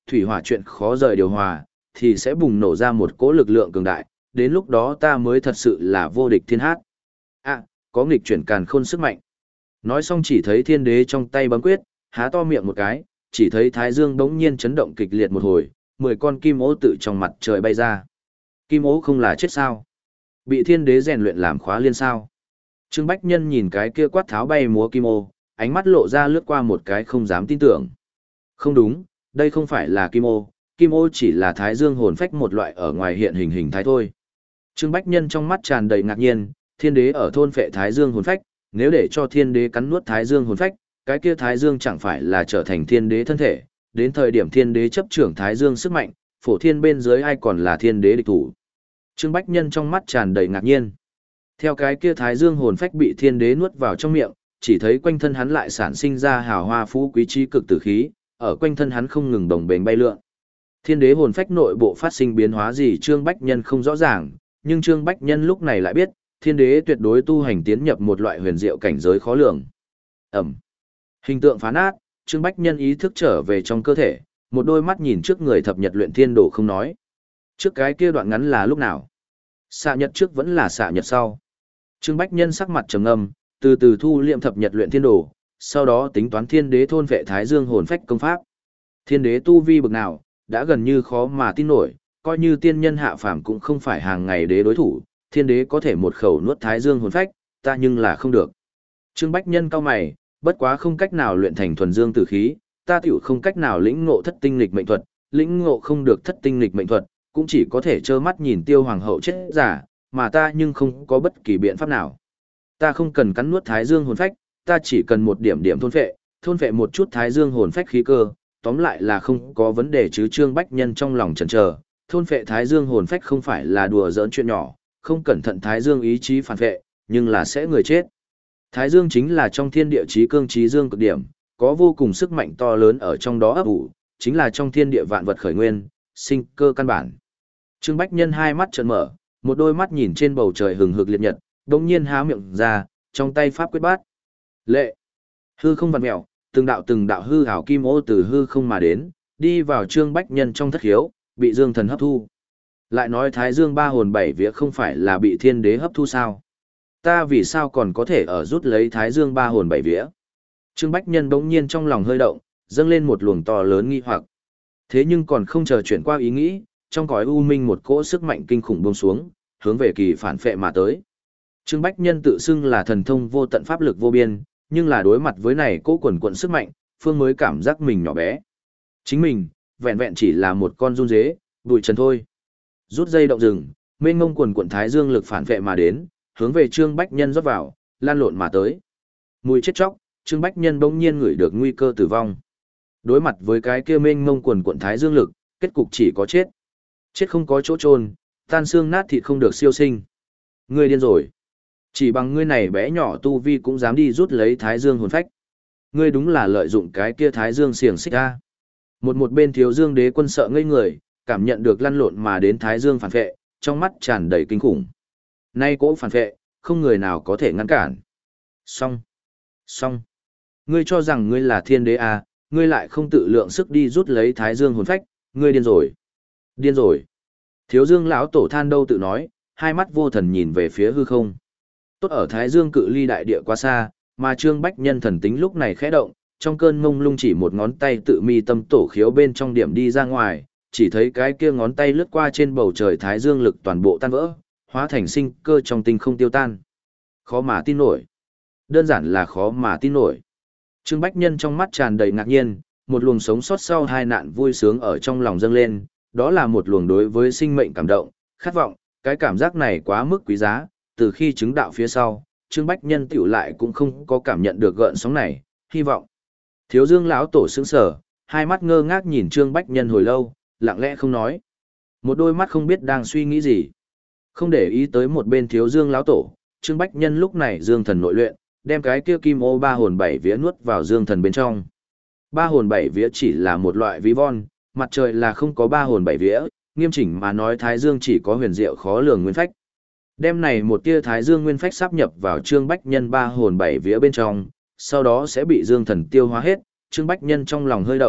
[SPEAKER 1] thủy hỏa chuyện khó rời điều hòa, thì sẽ bùng nổ ra một cỗ lực lượng cường đại, đến lúc đó ta mới thật sự là vô địch thiên hát. À, có nghịch chuyển càn khôn sức mạnh. Nói xong chỉ thấy thiên đế trong tay bấm quyết, há to miệng một cái, chỉ thấy thái dương bỗng nhiên chấn động kịch liệt một hồi, mười con kim ố tự trong mặt trời bay ra. Kim ố không là chết sao? Bị thiên đế rèn luyện làm khóa liên sao? Trương Bách Nhân nhìn cái kia quát tháo bay múa kim ô, ánh mắt lộ ra lướt qua một cái không dám tin tưởng. Không đúng, đây không phải là kim ô, kim ô chỉ là thái dương hồn phách một loại ở ngoài hiện hình hình thái thôi. Trương Bách Nhân trong mắt tràn đầy ngạc nhiên, thiên đế ở thôn phệ thái dương hồn phách, nếu để cho thiên đế cắn nuốt thái dương hồn phách, cái kia thái dương chẳng phải là trở thành thiên đế thân thể, đến thời điểm thiên đế chấp trưởng thái dương sức mạnh, phổ thiên bên dưới ai còn là thiên đế địch thủ. Trương Bách Nhân trong mắt tràn đầy ngạc nhiên. Theo cái kia thái dương hồn phách bị thiên đế nuốt vào trong miệng, chỉ thấy quanh thân hắn lại sản sinh ra hào hoa phú quý trí cực tử khí, ở quanh thân hắn không ngừng đồng bền bay lượn. Thiên đế hồn phách nội bộ phát sinh biến hóa gì Trương Bách Nhân không rõ ràng, nhưng Trương Bách Nhân lúc này lại biết, thiên đế tuyệt đối tu hành tiến nhập một loại huyền diệu cảnh giới khó lường. Ẩm. Hình tượng phá nát, Trương Bách Nhân ý thức trở về trong cơ thể, một đôi mắt nhìn trước người thập nhật luyện thiên đồ không nói. Trước cái kia đoạn ngắn là lúc nào? Xạ nhật trước vẫn là xạ nhật sau. Trương Bách Nhân sắc mặt trầm ngâm, từ từ thu liệm thập nhật luyện thiên đồ, sau đó tính toán thiên đế thôn vệ thái dương hồn phách công pháp. Thiên đế tu vi bực nào, đã gần như khó mà tin nổi, coi như tiên nhân hạ phàm cũng không phải hàng ngày đế đối thủ, thiên đế có thể một khẩu nuốt thái dương hồn phách, ta nhưng là không được. Trương Bách Nhân cau mày, bất quá không cách nào luyện thành thuần dương tử khí, ta tiểu không cách nào lĩnh ngộ thất tinh lịch mệnh thuật, lĩnh ngộ không được thất tinh lịch mệnh thuật, cũng chỉ có thể trơ mắt nhìn tiêu hoàng hậu chết giả, mà ta nhưng không có bất kỳ biện pháp nào. Ta không cần cắn nuốt thái dương hồn phách, ta chỉ cần một điểm điểm thôn phệ, thôn phệ một chút thái dương hồn phách khí cơ, tóm lại là không có vấn đề chứ. Trương Bách Nhân trong lòng chần chờ, thôn phệ thái dương hồn phách không phải là đùa giỡn chuyện nhỏ, không cẩn thận thái dương ý chí phản phệ, nhưng là sẽ người chết. Thái dương chính là trong thiên địa chí cương chí dương cực điểm, có vô cùng sức mạnh to lớn ở trong đó ấp ủ, chính là trong thiên địa vạn vật khởi nguyên, sinh cơ căn bản. Trương Bách Nhân hai mắt trợn mở, một đôi mắt nhìn trên bầu trời hừng hực liệt nhật, đột nhiên há miệng ra, trong tay pháp quyết bát. Lệ. Hư không vặn mèo, từng đạo từng đạo hư ảo kim ô từ hư không mà đến, đi vào Trương Bách Nhân trong thất khiếu, bị Dương Thần hấp thu. Lại nói Thái Dương ba hồn bảy vía không phải là bị Thiên Đế hấp thu sao? Ta vì sao còn có thể ở rút lấy Thái Dương ba hồn bảy vía? Trương Bách Nhân bỗng nhiên trong lòng hơi động, dâng lên một luồng to lớn nghi hoặc. Thế nhưng còn không chờ chuyển qua ý nghĩ, trong cõi u minh một cỗ sức mạnh kinh khủng buông xuống, hướng về Kỳ phản phệ mà tới. Trương Bách Nhân tự xưng là thần thông vô tận pháp lực vô biên, nhưng là đối mặt với này cỗ quần quần sức mạnh, Phương mới cảm giác mình nhỏ bé. Chính mình, vẹn vẹn chỉ là một con run dế, bụi trần thôi. Rút dây động rừng, mênh mông quần quần thái dương lực phản phệ mà đến, hướng về Trương Bách Nhân rót vào, lan lộn mà tới. Mùi chết chóc, Trương Bách Nhân bỗng nhiên ngửi được nguy cơ tử vong. Đối mặt với cái kia mênh mông quần quần thái dương lực, kết cục chỉ có chết. Chết không có chỗ chôn, tan xương nát thịt không được siêu sinh. Ngươi điên rồi. Chỉ bằng ngươi này bé nhỏ tu vi cũng dám đi rút lấy thái dương hồn phách. Ngươi đúng là lợi dụng cái kia thái dương xiềng xích ra. Một một bên thiếu dương đế quân sợ ngây người, cảm nhận được lăn lộn mà đến thái dương phản phệ, trong mắt tràn đầy kinh khủng. Nay cỗ phản phệ, không người nào có thể ngăn cản. Xong. Xong. Ngươi cho rằng ngươi là thiên đế à, ngươi lại không tự lượng sức đi rút lấy thái dương hồn phách, ngươi điên rồi. Điên rồi. Thiếu dương lão tổ than đâu tự nói, hai mắt vô thần nhìn về phía hư không. Tốt ở thái dương cự ly đại địa quá xa, mà Trương Bách Nhân thần tính lúc này khẽ động, trong cơn mông lung chỉ một ngón tay tự mi tâm tổ khiếu bên trong điểm đi ra ngoài, chỉ thấy cái kia ngón tay lướt qua trên bầu trời thái dương lực toàn bộ tan vỡ, hóa thành sinh cơ trong tinh không tiêu tan. Khó mà tin nổi. Đơn giản là khó mà tin nổi. Trương Bách Nhân trong mắt tràn đầy ngạc nhiên, một luồng sống sót sau hai nạn vui sướng ở trong lòng dâng lên, đó là một luồng đối với sinh mệnh cảm động, khát vọng, cái cảm giác này quá mức quý giá, từ khi chứng đạo phía sau, Trương Bách Nhân tiểu lại cũng không có cảm nhận được gợn sóng này, hy vọng. Thiếu Dương lão tổ sững sờ, hai mắt ngơ ngác nhìn Trương Bách Nhân hồi lâu, lặng lẽ không nói. Một đôi mắt không biết đang suy nghĩ gì. Không để ý tới một bên Thiếu Dương lão tổ, Trương Bách Nhân lúc này dương thần nội luyện, đem cái kia kim ô ba hồn bảy vía nuốt vào dương thần bên trong. Ba hồn bảy vía chỉ là một loại ví von, mặt trời là không có ba hồn bảy vía, nghiêm chỉnh mà nói Thái Dương chỉ có huyền diệu khó lường nguyên phách. Đem này một tia Thái Dương nguyên phách sáp nhập vào Trương Bách Nhân ba hồn bảy vía bên trong, sau đó sẽ bị dương thần tiêu hóa hết. Trương Bách Nhân trong lòng hơi động,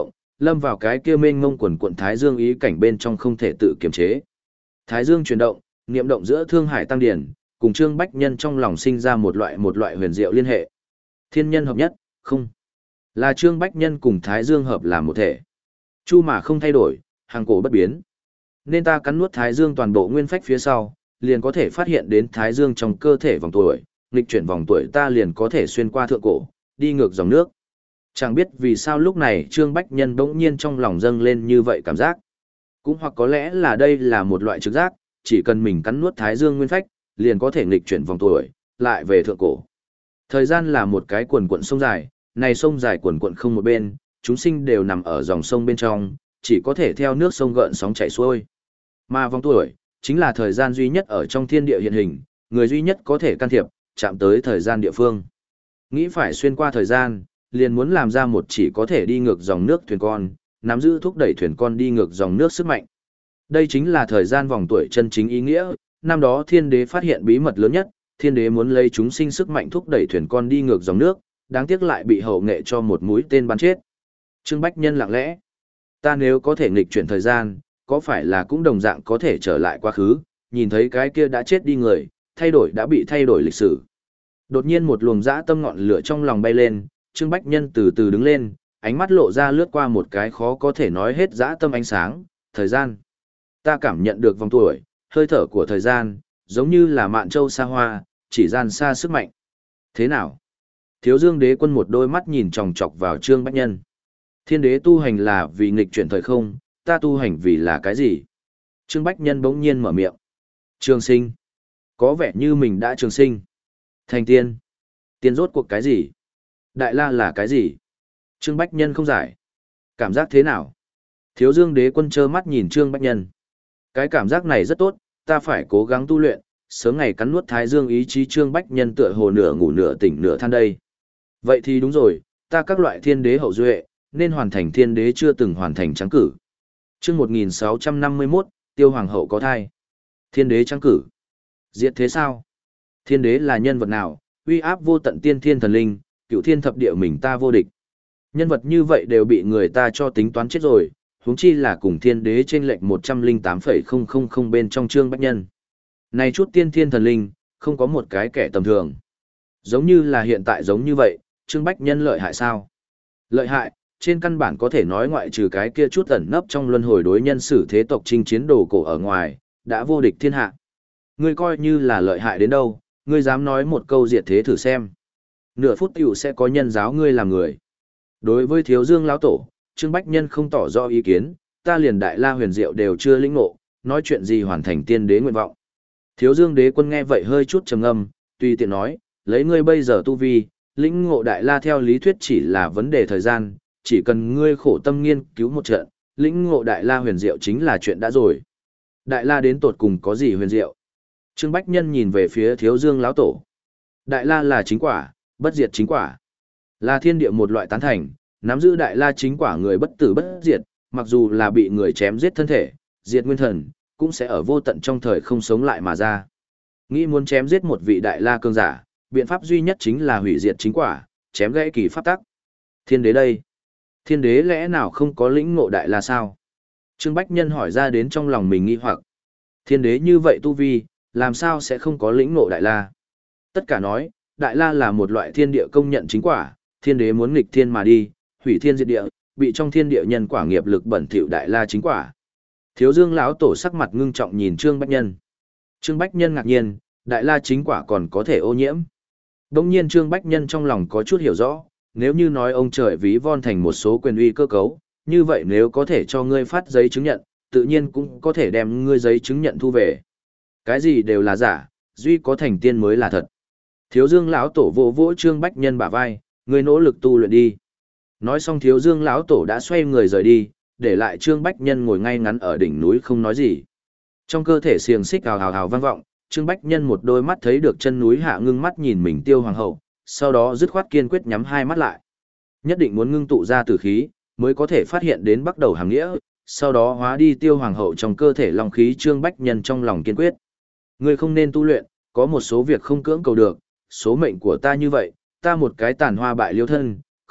[SPEAKER 1] lâm vào cái kia mênh mông quần quận Thái Dương ý cảnh bên trong không thể tự kiềm chế. Thái Dương chuyển động, niệm động giữa Thương Hải Tăng Điển, cùng Trương Bách Nhân trong lòng sinh ra một loại một loại huyền diệu liên hệ. Thiên nhân hợp nhất, không. Là Trương Bách Nhân cùng Thái Dương hợp làm một thể. Chu mà không thay đổi, hàng cổ bất biến. Nên ta cắn nuốt Thái Dương toàn bộ nguyên phách phía sau, liền có thể phát hiện đến Thái Dương trong cơ thể vòng tuổi, nghịch chuyển vòng tuổi ta liền có thể xuyên qua thượng cổ, đi ngược dòng nước. Chẳng biết vì sao lúc này Trương Bách Nhân bỗng nhiên trong lòng dâng lên như vậy cảm giác. Cũng hoặc có lẽ là đây là một loại trực giác, chỉ cần mình cắn nuốt Thái Dương nguyên phách, liền có thể nghịch chuyển vòng tuổi, lại về thượng cổ. Thời gian là một cái quần quận sông dài, này sông dài quần quận không một bên, chúng sinh đều nằm ở dòng sông bên trong, chỉ có thể theo nước sông gợn sóng chảy xuôi. Mà vòng tuổi, chính là thời gian duy nhất ở trong thiên địa hiện hình, người duy nhất có thể can thiệp, chạm tới thời gian địa phương. Nghĩ phải xuyên qua thời gian, liền muốn làm ra một chỉ có thể đi ngược dòng nước thuyền con, nắm giữ thúc đẩy thuyền con đi ngược dòng nước sức mạnh. Đây chính là thời gian vòng tuổi chân chính ý nghĩa, năm đó thiên đế phát hiện bí mật lớn nhất, thiên đế muốn lấy chúng sinh sức mạnh thúc đẩy thuyền con đi ngược dòng nước, đáng tiếc lại bị hậu nghệ cho một mũi tên bắn chết. Trương Bách Nhân lặng lẽ, ta nếu có thể nghịch chuyển thời gian, có phải là cũng đồng dạng có thể trở lại quá khứ, nhìn thấy cái kia đã chết đi người, thay đổi đã bị thay đổi lịch sử. Đột nhiên một luồng dã tâm ngọn lửa trong lòng bay lên, Trương Bách Nhân từ từ đứng lên, ánh mắt lộ ra lướt qua một cái khó có thể nói hết dã tâm ánh sáng, thời gian. Ta cảm nhận được vòng tuổi, hơi thở của thời gian, giống như là mạn châu xa hoa, chỉ gian xa sức mạnh. Thế nào? Thiếu Dương Đế Quân một đôi mắt nhìn chòng chọc vào Trương Bách Nhân. Thiên đế tu hành là vì nghịch chuyển thời không, ta tu hành vì là cái gì? Trương Bách Nhân bỗng nhiên mở miệng. Trường sinh. Có vẻ như mình đã trường sinh. Thành tiên. Tiên rốt cuộc cái gì? Đại la là cái gì? Trương Bách Nhân không giải. Cảm giác thế nào? Thiếu Dương Đế Quân trơ mắt nhìn Trương Bách Nhân. Cái cảm giác này rất tốt, ta phải cố gắng tu luyện, sớm ngày cắn nuốt Thái Dương ý chí. Trương Bách Nhân tựa hồ nửa ngủ nửa tỉnh nửa than đây. Vậy thì đúng rồi, ta các loại thiên đế hậu duệ, nên hoàn thành thiên đế chưa từng hoàn thành trắng cử. Chương một nghìn sáu trăm năm mươi mốt, Tiêu Hoàng hậu có thai. Thiên đế trắng cử. Diệt thế sao? Thiên đế là nhân vật nào? Uy áp vô tận tiên thiên thần linh, cựu thiên thập địa mình ta vô địch. Nhân vật như vậy đều bị người ta cho tính toán chết rồi, huống chi là cùng thiên đế trên lệnh một trăm lẻ tám phẩy không không không bên trong Trương Bách Nhân. Này chút tiên thiên thần linh, không có một cái kẻ tầm thường. Giống như là hiện tại giống như vậy, Trương Bách Nhân lợi hại sao? Lợi hại, trên căn bản có thể nói ngoại trừ cái kia chút ẩn nấp trong luân hồi đối nhân xử thế tộc chinh chiến đồ cổ ở ngoài, đã vô địch thiên hạ. Ngươi coi như là lợi hại đến đâu, ngươi dám nói một câu diệt thế thử xem. Nửa phút tiểu sẽ có nhân giáo ngươi làm người. Đối với Thiếu Dương lão tổ, Trương Bách Nhân không tỏ rõ ý kiến, ta liền Đại La huyền diệu đều chưa lĩnh ngộ, nói chuyện gì hoàn thành tiên đế nguyện vọng. Thiếu Dương Đế Quân nghe vậy hơi chút trầm ngâm, tùy tiện nói, lấy ngươi bây giờ tu vi, lĩnh ngộ Đại La theo lý thuyết chỉ là vấn đề thời gian, chỉ cần ngươi khổ tâm nghiên cứu một trận, lĩnh ngộ Đại La huyền diệu chính là chuyện đã rồi. Đại La đến tột cùng có gì huyền diệu? Trương Bách Nhân nhìn về phía Thiếu Dương lão tổ. Đại La là chính quả, bất diệt chính quả. Là thiên địa một loại tán thành, nắm giữ Đại La chính quả người bất tử bất diệt, mặc dù là bị người chém giết thân thể, diệt nguyên thần, cũng sẽ ở vô tận trong thời không sống lại mà ra. Nghĩ muốn chém giết một vị Đại La cường giả, biện pháp duy nhất chính là hủy diệt chính quả, chém gãy kỳ pháp tắc. Thiên đế đây. Thiên đế lẽ nào không có lĩnh ngộ Đại La sao? Trương Bách Nhân hỏi ra đến trong lòng mình nghi hoặc. Thiên đế như vậy tu vi, làm sao sẽ không có lĩnh ngộ Đại La? Tất cả nói, Đại La là một loại thiên địa công nhận chính quả, thiên đế muốn nghịch thiên mà đi, hủy thiên diệt địa, bị trong thiên địa nhân quả nghiệp lực bẩn thỉu Đại La chính quả. Thiếu Dương lão tổ sắc mặt ngưng trọng nhìn Trương Bách Nhân. Trương Bách Nhân ngạc nhiên, Đại La chính quả còn có thể ô nhiễm. Đống nhiên Trương Bách Nhân trong lòng có chút hiểu rõ, nếu như nói ông trời ví von thành một số quyền uy cơ cấu, như vậy nếu có thể cho ngươi phát giấy chứng nhận, tự nhiên cũng có thể đem ngươi giấy chứng nhận thu về. Cái gì đều là giả, duy có thành tiên mới là thật. Thiếu Dương lão tổ vỗ vỗ Trương Bách Nhân bả vai, ngươi nỗ lực tu luyện đi. Nói xong Thiếu Dương lão tổ đã xoay người rời đi, để lại Trương Bách Nhân ngồi ngay ngắn ở đỉnh núi không nói gì. Trong cơ thể xiềng xích hào hào hào vang vọng, Trương Bách Nhân một đôi mắt thấy được chân núi hạ ngưng mắt nhìn mình Tiêu Hoàng hậu, sau đó dứt khoát kiên quyết nhắm hai mắt lại. Nhất định muốn ngưng tụ ra tử khí, mới có thể phát hiện đến bắt đầu hàng nghĩa, sau đó hóa đi Tiêu Hoàng hậu trong cơ thể long khí. Trương Bách Nhân trong lòng kiên quyết. Ngươi không nên tu luyện, có một số việc không cưỡng cầu được, số mệnh của ta như vậy, ta một cái tàn hoa bại liêu thân,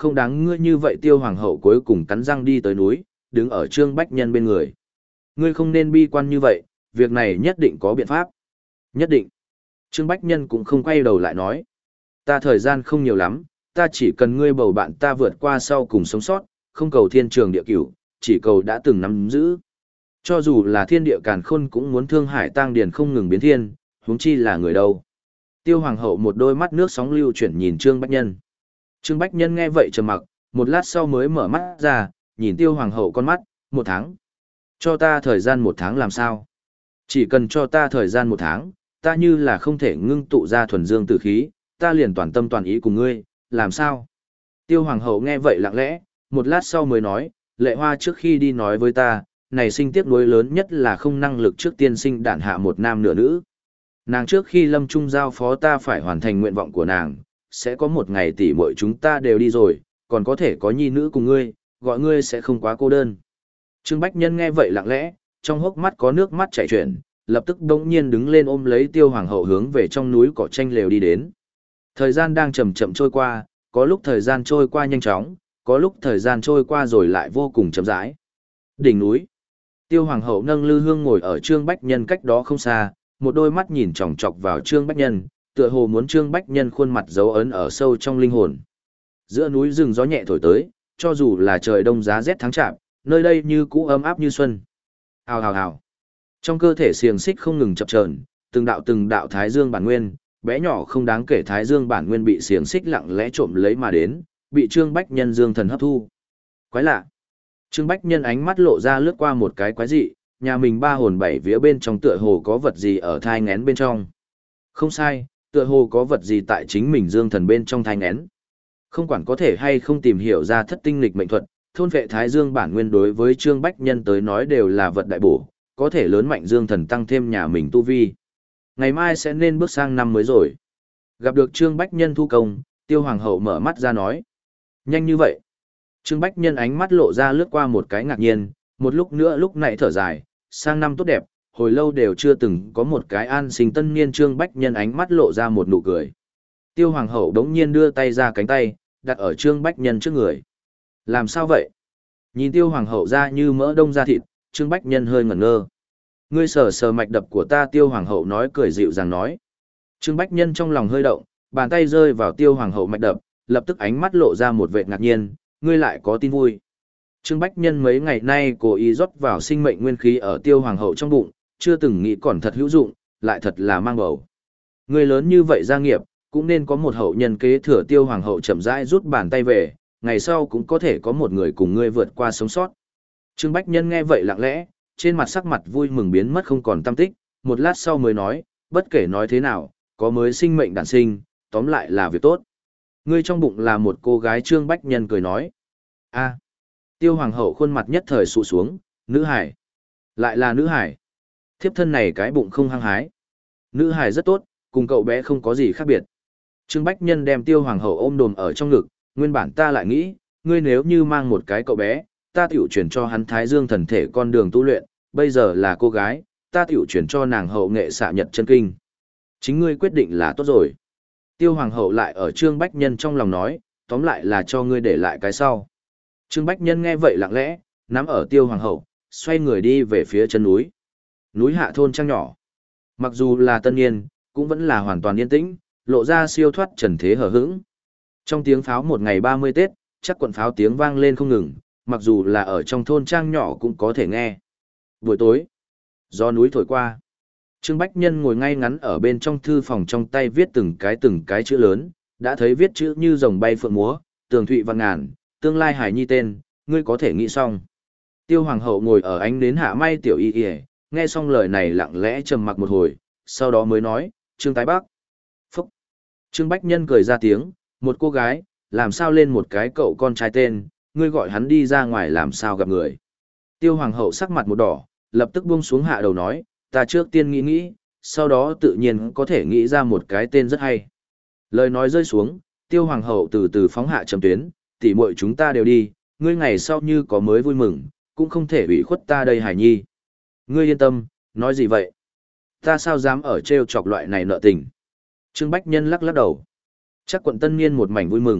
[SPEAKER 1] không đáng ngươi như vậy. Tiêu hoàng hậu cuối cùng cắn răng đi tới núi, đứng ở Trương Bách Nhân bên người. Ngươi không nên bi quan như vậy, việc này nhất định có biện pháp. Nhất định. Trương Bách Nhân cũng không quay đầu lại nói. Ta thời gian không nhiều lắm, ta chỉ cần ngươi bầu bạn ta vượt qua sau cùng sống sót, không cầu thiên trường địa cửu, chỉ cầu đã từng nắm giữ. Cho dù là thiên địa càn khôn cũng muốn thương hải tang điền không ngừng biến thiên, huống chi là người đâu. Tiêu hoàng hậu một đôi mắt nước sóng lưu chuyển nhìn Trương Bách Nhân. Trương Bách Nhân nghe vậy trầm mặc, một lát sau mới mở mắt ra, nhìn tiêu hoàng hậu con mắt, một tháng. Cho ta thời gian một tháng làm sao? Chỉ cần cho ta thời gian một tháng, ta như là không thể ngưng tụ ra thuần dương tử khí, ta liền toàn tâm toàn ý cùng ngươi, làm sao? Tiêu hoàng hậu nghe vậy lặng lẽ, một lát sau mới nói, lệ hoa trước khi đi nói với ta, này sinh tiếc nuối lớn nhất là không năng lực trước tiên sinh đản hạ một nam nửa nữ. Nàng trước khi lâm trung giao phó ta phải hoàn thành nguyện vọng của nàng, sẽ có một ngày tỷ muội chúng ta đều đi rồi, còn có thể có nhi nữ cùng ngươi, gọi ngươi sẽ không quá cô đơn. Trương Bách Nhân nghe vậy lặng lẽ, trong hốc mắt có nước mắt chảy chuyển, lập tức đống nhiên đứng lên ôm lấy tiêu hoàng hậu hướng về trong núi cỏ tranh lều đi đến. Thời gian đang chậm chậm trôi qua, có lúc thời gian trôi qua nhanh chóng, có lúc thời gian trôi qua rồi lại vô cùng chậm rãi. Đỉnh núi. Tiêu hoàng hậu nâng lư hương ngồi ở Trương Bách Nhân cách đó không xa, một đôi mắt nhìn chòng chọc vào Trương Bách Nhân, tựa hồ muốn Trương Bách Nhân khuôn mặt dấu ấn ở sâu trong linh hồn. Giữa núi rừng gió nhẹ thổi tới, cho dù là trời đông giá rét tháng chạp, nơi đây như cũ ấm áp như xuân. Hào hào hào. Trong cơ thể xiềng xích không ngừng chập chờn, từng đạo từng đạo thái dương bản nguyên, bé nhỏ không đáng kể thái dương bản nguyên bị xiềng xích lặng lẽ trộm lấy mà đến, bị Trương Bách Nhân dương thần hấp thu. Quái lạ. Trương Bách Nhân ánh mắt lộ ra lướt qua một cái quái dị, nhà mình ba hồn bảy vía bên trong tựa hồ có vật gì ở thai nghén bên trong. Không sai, tựa hồ có vật gì tại chính mình dương thần bên trong thai nghén. Không quản có thể hay không tìm hiểu ra thất tinh lịch mệnh thuật, thôn vệ thái dương bản nguyên đối với Trương Bách Nhân tới nói đều là vật đại bổ, có thể lớn mạnh dương thần tăng thêm nhà mình tu vi. Ngày mai sẽ nên bước sang năm mới rồi. Gặp được Trương Bách Nhân thu công, Tiêu hoàng hậu mở mắt ra nói. Nhanh như vậy. Trương Bách Nhân ánh mắt lộ ra lướt qua một cái ngạc nhiên, một lúc nữa lúc nãy thở dài, sang năm tốt đẹp, hồi lâu đều chưa từng có một cái an sinh tân niên. Trương Bách Nhân ánh mắt lộ ra một nụ cười. Tiêu hoàng hậu đống nhiên đưa tay ra cánh tay, đặt ở Trương Bách Nhân trước người. Làm sao vậy? Nhìn Tiêu hoàng hậu ra như mỡ đông da thịt, Trương Bách Nhân hơi ngẩn ngơ. Ngươi sờ sờ mạch đập của ta. Tiêu hoàng hậu nói cười dịu dàng nói. Trương Bách Nhân trong lòng hơi động, bàn tay rơi vào Tiêu hoàng hậu mạch đập, lập tức ánh mắt lộ ra một vệt ngạc nhiên, ngươi lại có tin vui. Trương Bách Nhân mấy ngày nay cố ý rót vào sinh mệnh nguyên khí ở Tiêu hoàng hậu trong bụng, chưa từng nghĩ còn thật hữu dụng, lại thật là mang bầu. Ngươi lớn như vậy gia nghiệp, cũng nên có một hậu nhân kế thừa. Tiêu hoàng hậu chậm rãi rút bàn tay về, ngày sau cũng có thể có một người cùng ngươi vượt qua sống sót. Trương Bách Nhân nghe vậy lặng lẽ, trên mặt sắc mặt vui mừng biến mất không còn tăm tích, một lát sau mới nói, bất kể nói thế nào, có mới sinh mệnh đản sinh, tóm lại là việc tốt. Ngươi trong bụng là một cô gái. Trương Bách Nhân cười nói. A. Tiêu hoàng hậu khuôn mặt nhất thời sụ xuống, nữ hải. Lại là nữ hải. Thiếp thân này cái bụng không hăng hái. Nữ hải rất tốt, cùng cậu bé không có gì khác biệt. Trương Bách Nhân đem Tiêu hoàng hậu ôm đồm ở trong ngực, nguyên bản ta lại nghĩ, ngươi nếu như mang một cái cậu bé, ta tiểu chuyển cho hắn thái dương thần thể con đường tu luyện, bây giờ là cô gái, ta tiểu chuyển cho nàng hậu nghệ xạ nhật chân kinh. Chính ngươi quyết định là tốt rồi. Tiêu hoàng hậu lại ở Trương Bách Nhân trong lòng nói, tóm lại là cho ngươi để lại cái sau. Trương Bách Nhân nghe vậy lặng lẽ, nắm ở Tiêu hoàng hậu, xoay người đi về phía chân núi. Núi hạ thôn trang nhỏ. Mặc dù là tân niên, cũng vẫn là hoàn toàn yên tĩnh, lộ ra siêu thoát trần thế hờ hững. Trong tiếng pháo một ngày ba mươi Tết, chắc quận pháo tiếng vang lên không ngừng, mặc dù là ở trong thôn trang nhỏ cũng có thể nghe. Buổi tối, gió núi thổi qua. Trương Bách Nhân ngồi ngay ngắn ở bên trong thư phòng, trong tay viết từng cái từng cái chữ lớn, đã thấy viết chữ như rồng bay phượng múa, tường thụy vạn ngàn, tương lai hải nhi tên, ngươi có thể nghĩ xong. Tiêu hoàng hậu ngồi ở ánh nến hạ may tiểu y y, nghe xong lời này lặng lẽ trầm mặc một hồi, sau đó mới nói, Trương Tái Bắc. Phúc. Trương Bách Nhân cười ra tiếng, một cô gái, làm sao lên một cái cậu con trai tên, ngươi gọi hắn đi ra ngoài làm sao gặp người. Tiêu hoàng hậu sắc mặt một đỏ, lập tức buông xuống hạ đầu nói, ta trước tiên nghĩ nghĩ, sau đó tự nhiên có thể nghĩ ra một cái tên rất hay. Lời nói rơi xuống, Tiêu hoàng hậu từ từ phóng hạ trầm tuyến, tỷ muội chúng ta đều đi, ngươi ngày sau như có mới vui mừng, cũng không thể ủy khuất ta đây hải nhi. Ngươi yên tâm, nói gì vậy? Ta sao dám ở trêu chọc loại này nợ tình? Trương Bách Nhân lắc lắc đầu. Chắc quận tân niên một mảnh vui mừng,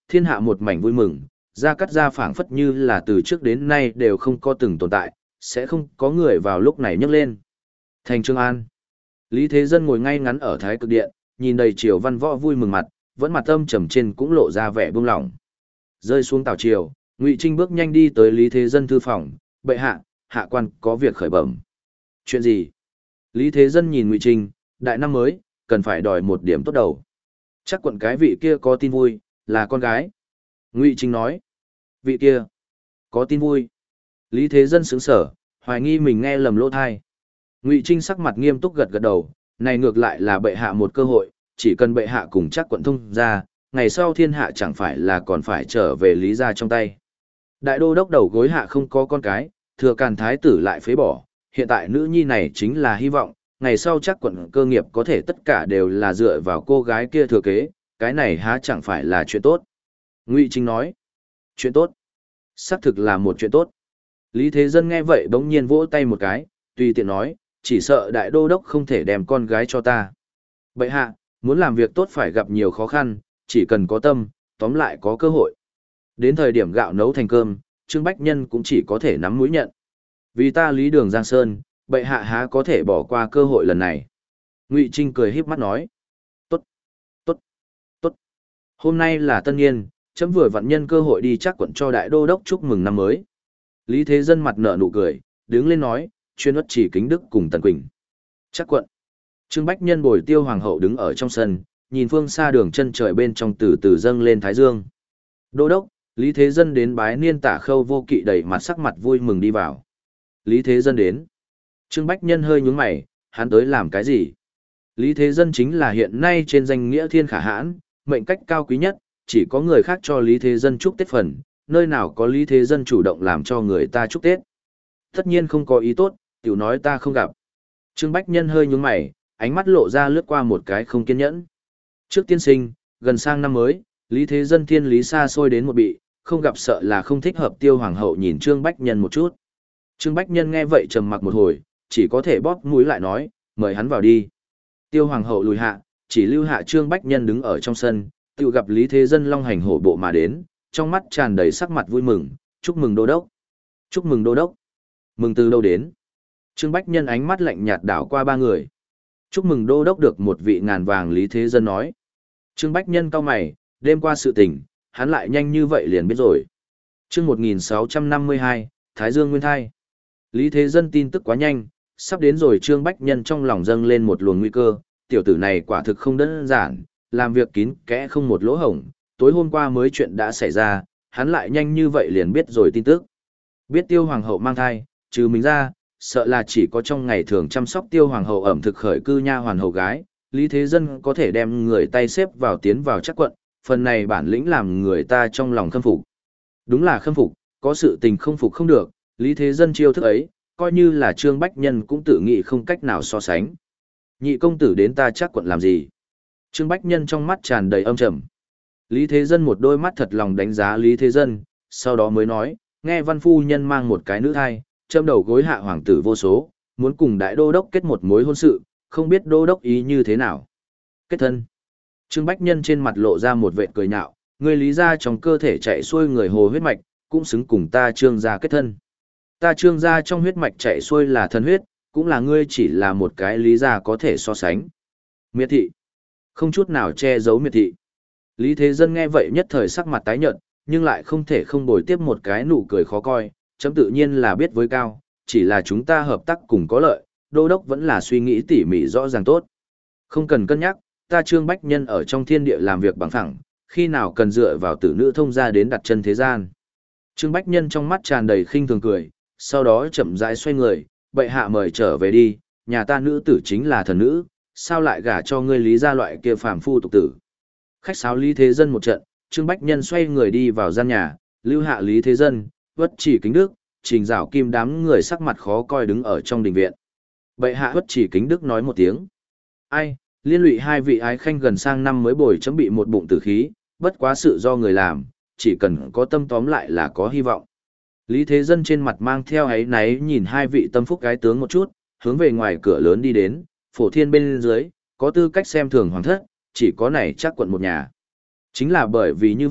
[SPEAKER 1] thiên hạ một mảnh vui mừng, Gia Cát gia phảng phất như là từ trước đến nay đều không có từng tồn tại, sẽ không có người vào lúc này nhấc lên. Thành Trường An. Lý Thế Dân ngồi ngay ngắn ở Thái Cực Điện, nhìn đầy triều văn võ vui mừng mặt, vẫn mặt âm trầm trên cũng lộ ra vẻ buông lỏng. Rơi xuống tàu triều, Ngụy Trinh bước nhanh đi tới Lý Thế Dân thư phòng, bệ hạ, hạ quan có việc khởi bẩm. Chuyện gì? Lý Thế Dân nhìn Ngụy Trinh, đại năm mới, cần phải đòi một điểm tốt đầu. Chắc quận cái vị kia có tin vui, là con gái. Ngụy Trinh nói, vị kia, có tin vui. Lý Thế Dân sững sở, hoài nghi mình nghe lầm lỗ thai. Ngụy Trinh sắc mặt nghiêm túc gật gật đầu, này ngược lại là bệ hạ một cơ hội, chỉ cần bệ hạ cùng chắc quận thông ra, ngày sau thiên hạ chẳng phải là còn phải trở về Lý gia trong tay. Đại đô đốc đầu gối hạ không có con cái, thừa càn thái tử lại phế bỏ, hiện tại nữ nhi này chính là hy vọng, ngày sau chắc quận cơ nghiệp có thể tất cả đều là dựa vào cô gái kia thừa kế, cái này há chẳng phải là chuyện tốt. Ngụy Trinh nói, chuyện tốt, xác thực là một chuyện tốt. Lý Thế Dân nghe vậy bỗng nhiên vỗ tay một cái, tùy tiện nói, chỉ sợ đại đô đốc không thể đem con gái cho ta. Bệ hạ, muốn làm việc tốt phải gặp nhiều khó khăn, chỉ cần có tâm, tóm lại có cơ hội. Đến thời điểm gạo nấu thành cơm, Trương Bách Nhân cũng chỉ có thể nắm mũi nhận. Vì ta Lý Đường Giang Sơn, bệ hạ há có thể bỏ qua cơ hội lần này. Ngụy Trinh cười híp mắt nói, tốt, tốt, tốt. Hôm nay là tân niên, chấm vừa vặn nhân cơ hội đi chắc quận cho đại đô đốc chúc mừng năm mới. Lý Thế Dân mặt nở nụ cười, đứng lên nói, chuyên ất chỉ kính đức cùng Tần Quỳnh. Chắc quận. Trương Bách Nhân bồi Tiêu Hoàng hậu đứng ở trong sân, nhìn phương xa đường chân trời bên trong từ từ dâng lên thái dương. Đô đốc, Lý Thế Dân đến bái niên Tả Khâu Vô Kỵ đầy mặt sắc mặt vui mừng đi vào. Lý Thế Dân đến. Trương Bách Nhân hơi nhướng mày, hắn tới làm cái gì? Lý Thế Dân chính là hiện nay trên danh nghĩa thiên khả hãn, mệnh cách cao quý nhất, chỉ có người khác cho Lý Thế Dân chúc Tết phần, nơi nào có Lý Thế Dân chủ động làm cho người ta chúc Tết. Tất nhiên không có ý tốt, tiểu nói ta không gặp. Trương Bách Nhân hơi nhướng mày, ánh mắt lộ ra lướt qua một cái không kiên nhẫn. Trước tiên sinh, gần sang năm mới, Lý Thế Dân thiên lý xa xôi đến một bị, không gặp sợ là không thích hợp. Tiêu Hoàng hậu nhìn Trương Bách Nhân một chút. Trương Bách Nhân nghe vậy trầm mặc một hồi, chỉ có thể bóp mũi lại nói, mời hắn vào đi. Tiêu Hoàng hậu lùi hạ, chỉ lưu hạ Trương Bách Nhân đứng ở trong sân, tự gặp Lý Thế Dân long hành hổ bộ mà đến, trong mắt tràn đầy sắc mặt vui mừng, chúc mừng đô đốc. Chúc mừng đô đốc. Mừng từ đâu đến? Trương Bách Nhân ánh mắt lạnh nhạt đảo qua ba người. Chúc mừng đô đốc được một vị ngàn vàng. Lý Thế Dân nói. Trương Bách Nhân cau mày, đêm qua sự tình, hắn lại nhanh như vậy liền biết rồi. Chương một nghìn sáu trăm năm mươi hai, Thái Dương Nguyên Thai. Lý Thế Dân tin tức quá nhanh, sắp đến rồi. Trương Bách Nhân trong lòng dâng lên một luồng nguy cơ, tiểu tử này quả thực không đơn giản, làm việc kín kẽ không một lỗ hổng, tối hôm qua mới chuyện đã xảy ra, hắn lại nhanh như vậy liền biết rồi tin tức. Biết Tiêu Hoàng hậu mang thai, trừ mình ra, sợ là chỉ có trong ngày thường chăm sóc Tiêu Hoàng hậu ẩm thực khởi cư nha hoàn hậu gái, Lý Thế Dân có thể đem người tay xếp vào tiến vào chắc quận, phần này bản lĩnh làm người ta trong lòng khâm phục. Đúng là khâm phục, có sự tình không phục không được, Lý Thế Dân chiêu thức ấy, coi như là Trương Bách Nhân cũng tự nghĩ không cách nào so sánh. Nhị công tử đến ta chắc quận làm gì? Trương Bách Nhân trong mắt tràn đầy âm trầm. Lý Thế Dân một đôi mắt thật lòng đánh giá Lý Thế Dân, sau đó mới nói, nghe văn phu nhân mang một cái nữ thai, châm đầu gối hạ hoàng tử vô số, muốn cùng đại đô đốc kết một mối hôn sự, không biết đô đốc ý như thế nào. Kết thân. Trương Bách Nhân trên mặt lộ ra một vệt cười nhạo, người Lý gia trong cơ thể chạy xuôi người hồ huyết mạch, cũng xứng cùng ta Trương gia kết thân. Ta Trương gia trong huyết mạch chạy xuôi là thần huyết, cũng là ngươi chỉ là một cái Lý gia có thể so sánh. Miệt thị. Không chút nào che giấu miệt thị. Lý Thế Dân nghe vậy nhất thời sắc mặt tái nhợt, nhưng lại không thể không bồi tiếp một cái nụ cười khó coi, chấm tự nhiên là biết với cao, chỉ là chúng ta hợp tác cùng có lợi, đô đốc vẫn là suy nghĩ tỉ mỉ rõ ràng tốt. Không cần cân nhắc, ta Trương Bách Nhân ở trong thiên địa làm việc bằng phẳng, khi nào cần dựa vào tử nữ thông gia đến đặt chân thế gian. Trương Bách Nhân trong mắt tràn đầy khinh thường cười, sau đó chậm rãi xoay người, bệ hạ mời trở về đi, nhà ta nữ tử chính là thần nữ, sao lại gả cho ngươi Lý gia loại kia phàm phu tục tử. Khách sáo Lý Thế Dân một trận, Trương Bách Nhân xoay người đi vào gian nhà, lưu hạ Lý Thế Dân, Uất Chỉ Kính Đức, Trình Giảo Kim đám người sắc mặt khó coi đứng ở trong đình viện. Bệ hạ Uất Chỉ Kính Đức nói một tiếng. Ai, liên lụy hai vị ái khanh gần sang năm mới bồi chấm bị một bụng tử khí, bất quá sự do người làm, chỉ cần có tâm tóm lại là có hy vọng. Lý Thế Dân trên mặt mang theo áy náy nhìn hai vị tâm phúc gái tướng một chút, hướng về ngoài cửa lớn đi đến, phổ thiên bên dưới, có tư cách xem thường hoàng thất, chỉ có này chắc quận một nhà. Chính là bởi vì như vậy,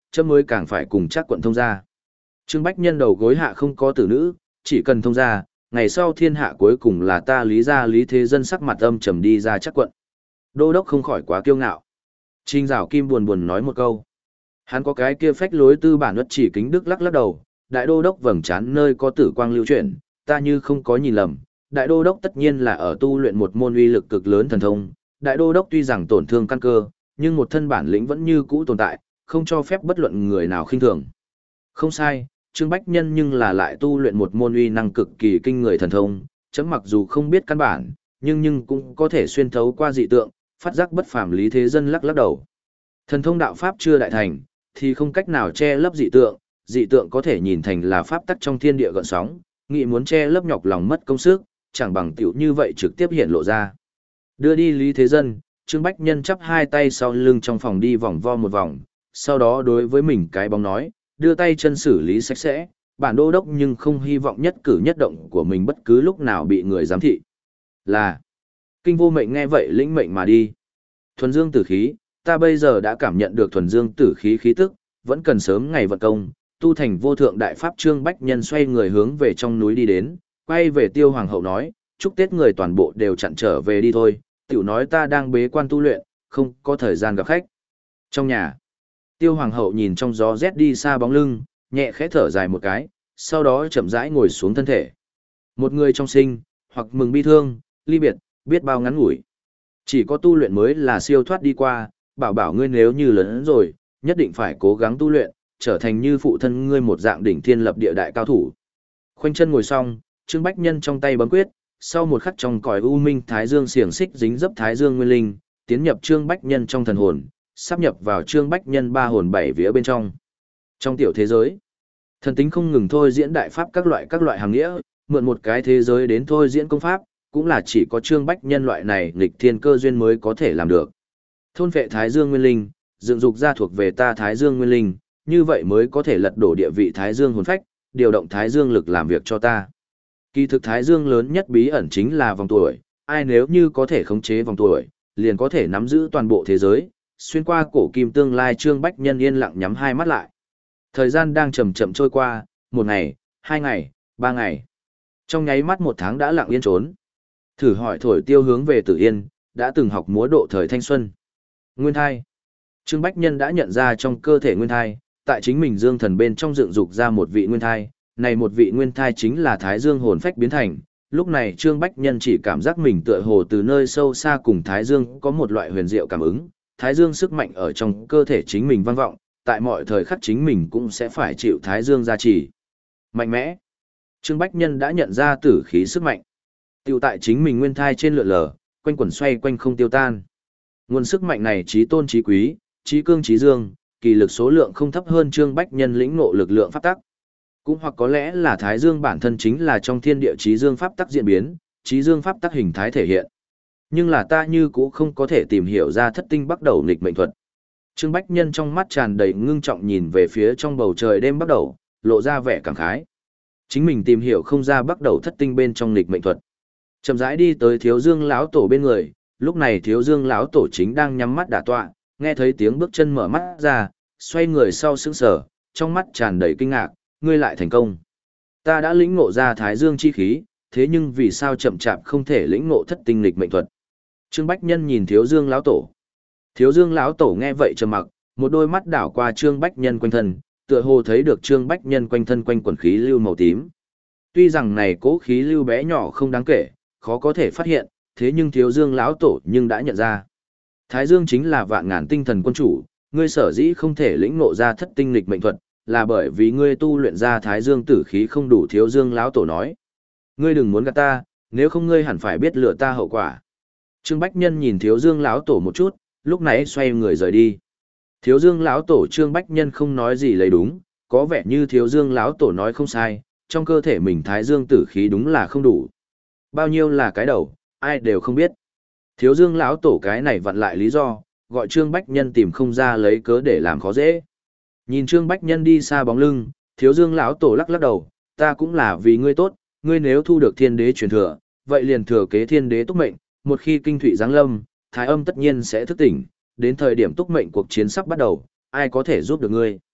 [SPEAKER 1] chấm mới càng phải cùng chắc quận thông gia. Trương Bách Nhân đầu gối hạ không có tử nữ, chỉ cần thông gia, ngày sau thiên hạ cuối cùng là ta Lý gia Lý Thế Dân sắc mặt âm trầm đi ra chắc quận. Đô đốc không khỏi quá kiêu ngạo. Trình Giảo Kim buồn buồn nói một câu. Hắn có cái kia phách lối tư bản uất chỉ kính đức lắc lắc đầu, đại đô đốc vầng trán nơi có tử quang lưu chuyển, ta như không có nhìn lầm, đại đô đốc tất nhiên là ở tu luyện một môn uy lực cực lớn thần thông, đại đô đốc tuy rằng tổn thương căn cơ, nhưng một thân bản lĩnh vẫn như cũ tồn tại, không cho phép bất luận người nào khinh thường. Không sai, Trương Bách Nhân nhưng là lại tu luyện một môn uy năng cực kỳ kinh người thần thông, chấm mặc dù không biết căn bản, nhưng nhưng cũng có thể xuyên thấu qua dị tượng, phát giác bất phàm Lý Thế Dân lắc lắc đầu. Thần thông đạo pháp chưa đại thành, thì không cách nào che lấp dị tượng, dị tượng có thể nhìn thành là pháp tắc trong thiên địa gợn sóng, nghĩ muốn che lấp nhọc lòng mất công sức, chẳng bằng tiểu như vậy trực tiếp hiện lộ ra. Đưa đi Lý Thế Dân, Trương Bách Nhân chắp hai tay sau lưng trong phòng đi vòng vo một vòng, sau đó đối với mình cái bóng nói, đưa tay chân xử lý sạch sẽ, bản đô đốc nhưng không hy vọng nhất cử nhất động của mình bất cứ lúc nào bị người giám thị. Là, Kinh Vô Mệnh nghe vậy lĩnh mệnh mà đi. Thuần dương tử khí, ta bây giờ đã cảm nhận được thuần dương tử khí khí tức, vẫn cần sớm ngày vận công, tu thành vô thượng đại pháp. Trương Bách Nhân xoay người hướng về trong núi đi đến, quay về Tiêu Hoàng hậu nói, chúc Tết người toàn bộ đều chặn trở về đi thôi, tiểu nói ta đang bế quan tu luyện, không có thời gian gặp khách. Trong nhà, Tiêu Hoàng hậu nhìn trong gió rét đi xa bóng lưng, nhẹ khẽ thở dài một cái, sau đó chậm rãi ngồi xuống thân thể. Một người trong sinh, hoặc mừng bi thương, ly biệt, biết bao ngắn ngủi. Chỉ có tu luyện mới là siêu thoát đi qua, bảo bảo ngươi nếu như lớn rồi, nhất định phải cố gắng tu luyện, trở thành như phụ thân ngươi một dạng đỉnh thiên lập địa đại cao thủ. Khoanh chân ngồi xong, Trương Bách Nhân trong tay bấm quyết, sau một khắc trong cõi u minh thái dương xiềng xích dính dấp thái dương nguyên linh, tiến nhập Trương Bách Nhân trong thần hồn, sắp nhập vào Trương Bách Nhân ba hồn bảy vía bên trong. Trong tiểu thế giới, thần tính không ngừng thôi diễn đại pháp các loại các loại hàng nghĩa, mượn một cái thế giới đến thôi diễn công pháp, cũng là chỉ có Trương Bách Nhân loại này nghịch thiên cơ duyên mới có thể làm được. Thôn vệ thái dương nguyên linh, dựng dục ra thuộc về ta thái dương nguyên linh, như vậy mới có thể lật đổ địa vị thái dương hồn phách, điều động thái dương lực làm việc cho ta. Kỳ thực thái dương lớn nhất bí ẩn chính là vòng tuổi, ai nếu như có thể khống chế vòng tuổi, liền có thể nắm giữ toàn bộ thế giới, xuyên qua cổ kim tương lai. Trương Bách Nhân yên lặng nhắm hai mắt lại. Thời gian đang chậm chậm trôi qua, một ngày, hai ngày, ba ngày. Trong nháy mắt một tháng đã lặng yên trốn. Thử hỏi thổi tiêu hướng về Tử Yên, đã từng học múa độ thời thanh xuân. Nguyên thai. Trương Bách Nhân đã nhận ra trong cơ thể nguyên thai, tại chính mình dương thần bên trong dựng dục ra một vị nguyên thai, này một vị nguyên thai chính là thái dương hồn phách biến thành. Lúc này Trương Bách Nhân chỉ cảm giác mình tựa hồ từ nơi sâu xa cùng thái dương có một loại huyền diệu cảm ứng, thái dương sức mạnh ở trong cơ thể chính mình vang vọng, tại mọi thời khắc chính mình cũng sẽ phải chịu thái dương gia trì. Mạnh mẽ. Trương Bách Nhân đã nhận ra tử khí sức mạnh. Tiêu tại chính mình nguyên thai trên lượn lờ, quanh quẩn xoay quanh không tiêu tan. Nguồn sức mạnh này chí tôn chí quý, chí cương chí dương, kỳ lực số lượng không thấp hơn Trương Bách Nhân lĩnh ngộ lực lượng pháp tắc. Cũng hoặc có lẽ là thái dương bản thân chính là trong thiên địa chí dương pháp tắc diễn biến, chí dương pháp tắc hình thái thể hiện. Nhưng là ta như cũ không có thể tìm hiểu ra thất tinh bắt đầu nghịch mệnh thuật. Trương Bách Nhân trong mắt tràn đầy ngưng trọng nhìn về phía trong bầu trời đêm bắt đầu, lộ ra vẻ cảm khái. Chính mình tìm hiểu không ra bắt đầu thất tinh bên trong nghịch mệnh thuật. Chậm rãi đi tới Thiếu Dương lão tổ bên người, lúc này Thiếu Dương lão tổ chính đang nhắm mắt đả tọa, nghe thấy tiếng bước chân mở mắt ra, xoay người sau sững sờ, trong mắt tràn đầy kinh ngạc, ngươi lại thành công. Ta đã lĩnh ngộ ra Thái Dương chi khí, thế nhưng vì sao chậm chạp không thể lĩnh ngộ thất tinh nghịch mệnh thuật? Trương Bách Nhân nhìn Thiếu Dương lão tổ. Thiếu Dương lão tổ nghe vậy trầm mặc, một đôi mắt đảo qua Trương Bách Nhân quanh thân, tựa hồ thấy được Trương Bách Nhân quanh thân quanh quần khí lưu màu tím. Tuy rằng này cố khí lưu bé nhỏ không đáng kể, khó có thể phát hiện, thế nhưng Thiếu Dương lão tổ nhưng đã nhận ra. Thái Dương chính là vạn ngàn tinh thần quân chủ, ngươi sở dĩ không thể lĩnh ngộ ra thất tinh nghịch mệnh thuật, là bởi vì ngươi tu luyện ra Thái Dương tử khí không đủ. Thiếu Dương lão tổ nói. Ngươi đừng muốn gạt ta, nếu không ngươi hẳn phải biết lựa ta hậu quả. Trương Bách Nhân nhìn Thiếu Dương lão tổ một chút, lúc nãy xoay người rời đi. Thiếu Dương lão tổ Trương Bách Nhân không nói gì lấy đúng, có vẻ như Thiếu Dương lão tổ nói không sai, trong cơ thể mình Thái Dương tử khí đúng là không đủ. Bao nhiêu là cái đầu, ai đều không biết. Thiếu Dương lão tổ cái này vặn lại lý do, gọi Trương Bách Nhân tìm không ra lấy cớ để làm khó dễ. Nhìn Trương Bách Nhân đi xa bóng lưng, Thiếu Dương lão tổ lắc lắc đầu, ta cũng là vì ngươi tốt, ngươi nếu thu được thiên đế truyền thừa, vậy liền thừa kế thiên đế túc mệnh, một khi kinh thủy giáng lâm, thái âm tất nhiên sẽ thức tỉnh, đến thời điểm túc mệnh cuộc chiến sắp bắt đầu, ai có thể giúp được ngươi.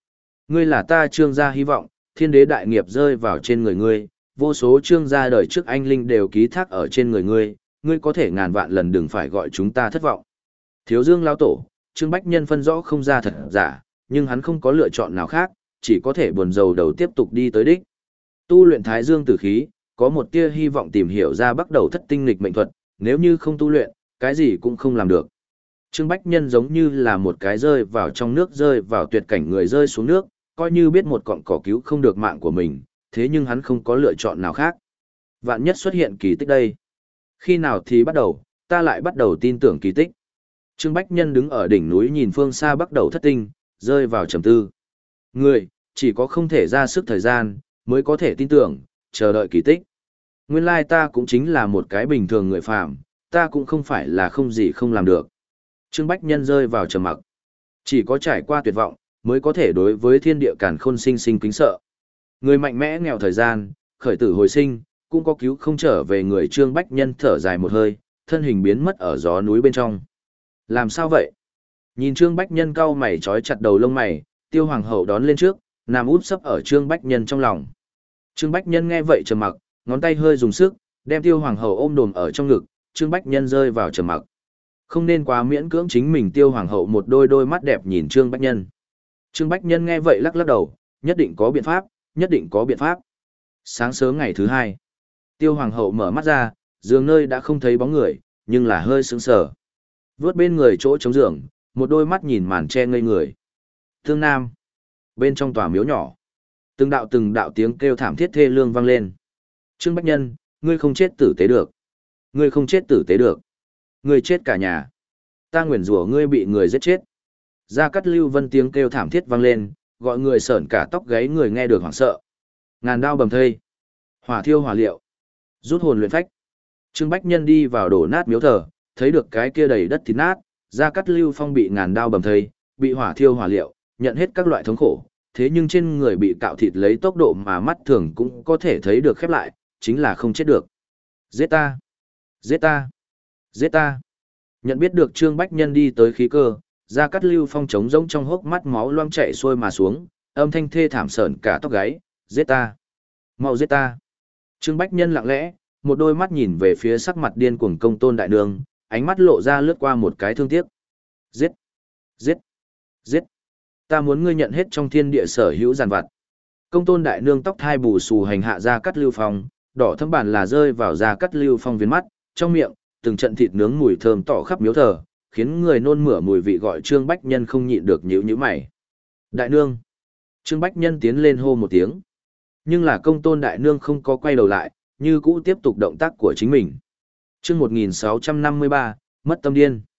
[SPEAKER 1] Ngươi là ta Trương gia hy vọng, thiên đế đại nghiệp rơi vào trên người ngươi, vô số Trương gia đời trước anh linh đều ký thác ở trên người ngươi, ngươi có thể ngàn vạn lần đừng phải gọi chúng ta thất vọng. Thiếu Dương lão tổ, Trương Bách Nhân phân rõ không ra thật giả, nhưng hắn không có lựa chọn nào khác, chỉ có thể buồn rầu đầu tiếp tục đi tới đích. Tu luyện Thái Dương tử khí, có một tia hy vọng tìm hiểu ra bắt đầu thất tinh nghịch mệnh thuật, nếu như không tu luyện, cái gì cũng không làm được. Trương Bách Nhân giống như là một cái rơi vào trong nước rơi vào tuyệt cảnh người rơi xuống nước, coi như biết một cọng cỏ cứu không được mạng của mình, thế nhưng hắn không có lựa chọn nào khác. Vạn nhất xuất hiện kỳ tích đây. Khi nào thì bắt đầu, ta lại bắt đầu tin tưởng kỳ tích. Trương Bách Nhân đứng ở đỉnh núi nhìn phương xa bắt đầu thất tinh, rơi vào trầm tư. Người, chỉ có không thể ra sức thời gian, mới có thể tin tưởng, chờ đợi kỳ tích. Nguyên lai ta cũng chính là một cái bình thường người phàm, ta cũng không phải là không gì không làm được. Trương Bách Nhân rơi vào trầm mặc. Chỉ có trải qua tuyệt vọng, mới có thể đối với thiên địa càn khôn sinh sinh kính sợ. Người mạnh mẽ nghèo thời gian, khởi tử hồi sinh, cũng có cứu không trở về người. Trương Bách Nhân thở dài một hơi, thân hình biến mất ở gió núi bên trong. Làm sao vậy? Nhìn Trương Bách Nhân cau mày trói chặt đầu lông mày, Tiêu Hoàng hậu đón lên trước, nằm úp sấp ở Trương Bách Nhân trong lòng. Trương Bách Nhân nghe vậy trầm mặc, ngón tay hơi dùng sức, đem Tiêu Hoàng hậu ôm đồm ở trong ngực, Trương Bách Nhân rơi vào trầm mặc. Không nên quá miễn cưỡng chính mình. Tiêu Hoàng hậu một đôi đôi mắt đẹp nhìn Trương Bách Nhân. Trương Bách Nhân nghe vậy lắc lắc đầu, nhất định có biện pháp, nhất định có biện pháp. Sáng sớm ngày thứ hai, Tiêu Hoàng hậu mở mắt ra, giường nơi đã không thấy bóng người, nhưng là hơi sững sờ. Vướt bên người chỗ chống giường, một đôi mắt nhìn màn che ngây người. Thương Nam, bên trong tòa miếu nhỏ, từng đạo từng đạo tiếng kêu thảm thiết thê lương vang lên. Trương Bách Nhân, ngươi không chết tử tế được. Ngươi không chết tử tế được. Ngươi chết cả nhà. Ta nguyền rủa ngươi bị người giết chết. Gia Cát Lưu Vân tiếng kêu thảm thiết vang lên, gọi người sởn cả tóc gáy, người nghe được hoảng sợ. Ngàn đao bầm thây, hỏa thiêu hỏa liệu, rút hồn luyện phách. Trương Bách Nhân đi vào đổ nát miếu thờ, thấy được cái kia đầy đất thịt nát, Gia Cát Lưu Phong bị ngàn đao bầm thây, bị hỏa thiêu hỏa liệu, nhận hết các loại thống khổ, thế nhưng trên người bị cạo thịt lấy tốc độ mà mắt thường cũng có thể thấy được khép lại, chính là không chết được. Giết ta! Giết ta! Giết ta! Nhận biết được Trương Bách Nhân đi tới khí cơ, Gia Cát Lưu Phong trống rỗng trong hốc mắt máu loang chảy xuôi mà xuống, âm thanh thê thảm sởn cả tóc gáy, giết ta! Mau giết ta! Trương Bách Nhân lặng lẽ, một đôi mắt nhìn về phía sắc mặt điên cuồng Công Tôn Đại Nương, ánh mắt lộ ra lướt qua một cái thương tiếc. Giết! Giết! Giết! Ta muốn ngươi nhận hết trong thiên địa sở hữu giàn vặt. Công Tôn Đại Nương tóc thai bù xù hành hạ Gia Cát Lưu Phong, đỏ thâm bản là rơi vào Gia Cát Lưu Phong viền mắt, trong miệng, từng trận thịt nướng mùi thơm tỏ khắp miếu thờ, khiến người nôn mửa mùi vị, gọi Trương Bách Nhân không nhịn được nhíu nhíu mày. Đại Nương! Trương Bách Nhân tiến lên hô một tiếng. Nhưng là Công Tôn Đại Nương không có quay đầu lại, như cũ tiếp tục động tác của chính mình. Chương một nghìn sáu trăm năm mươi ba, mất tâm điên.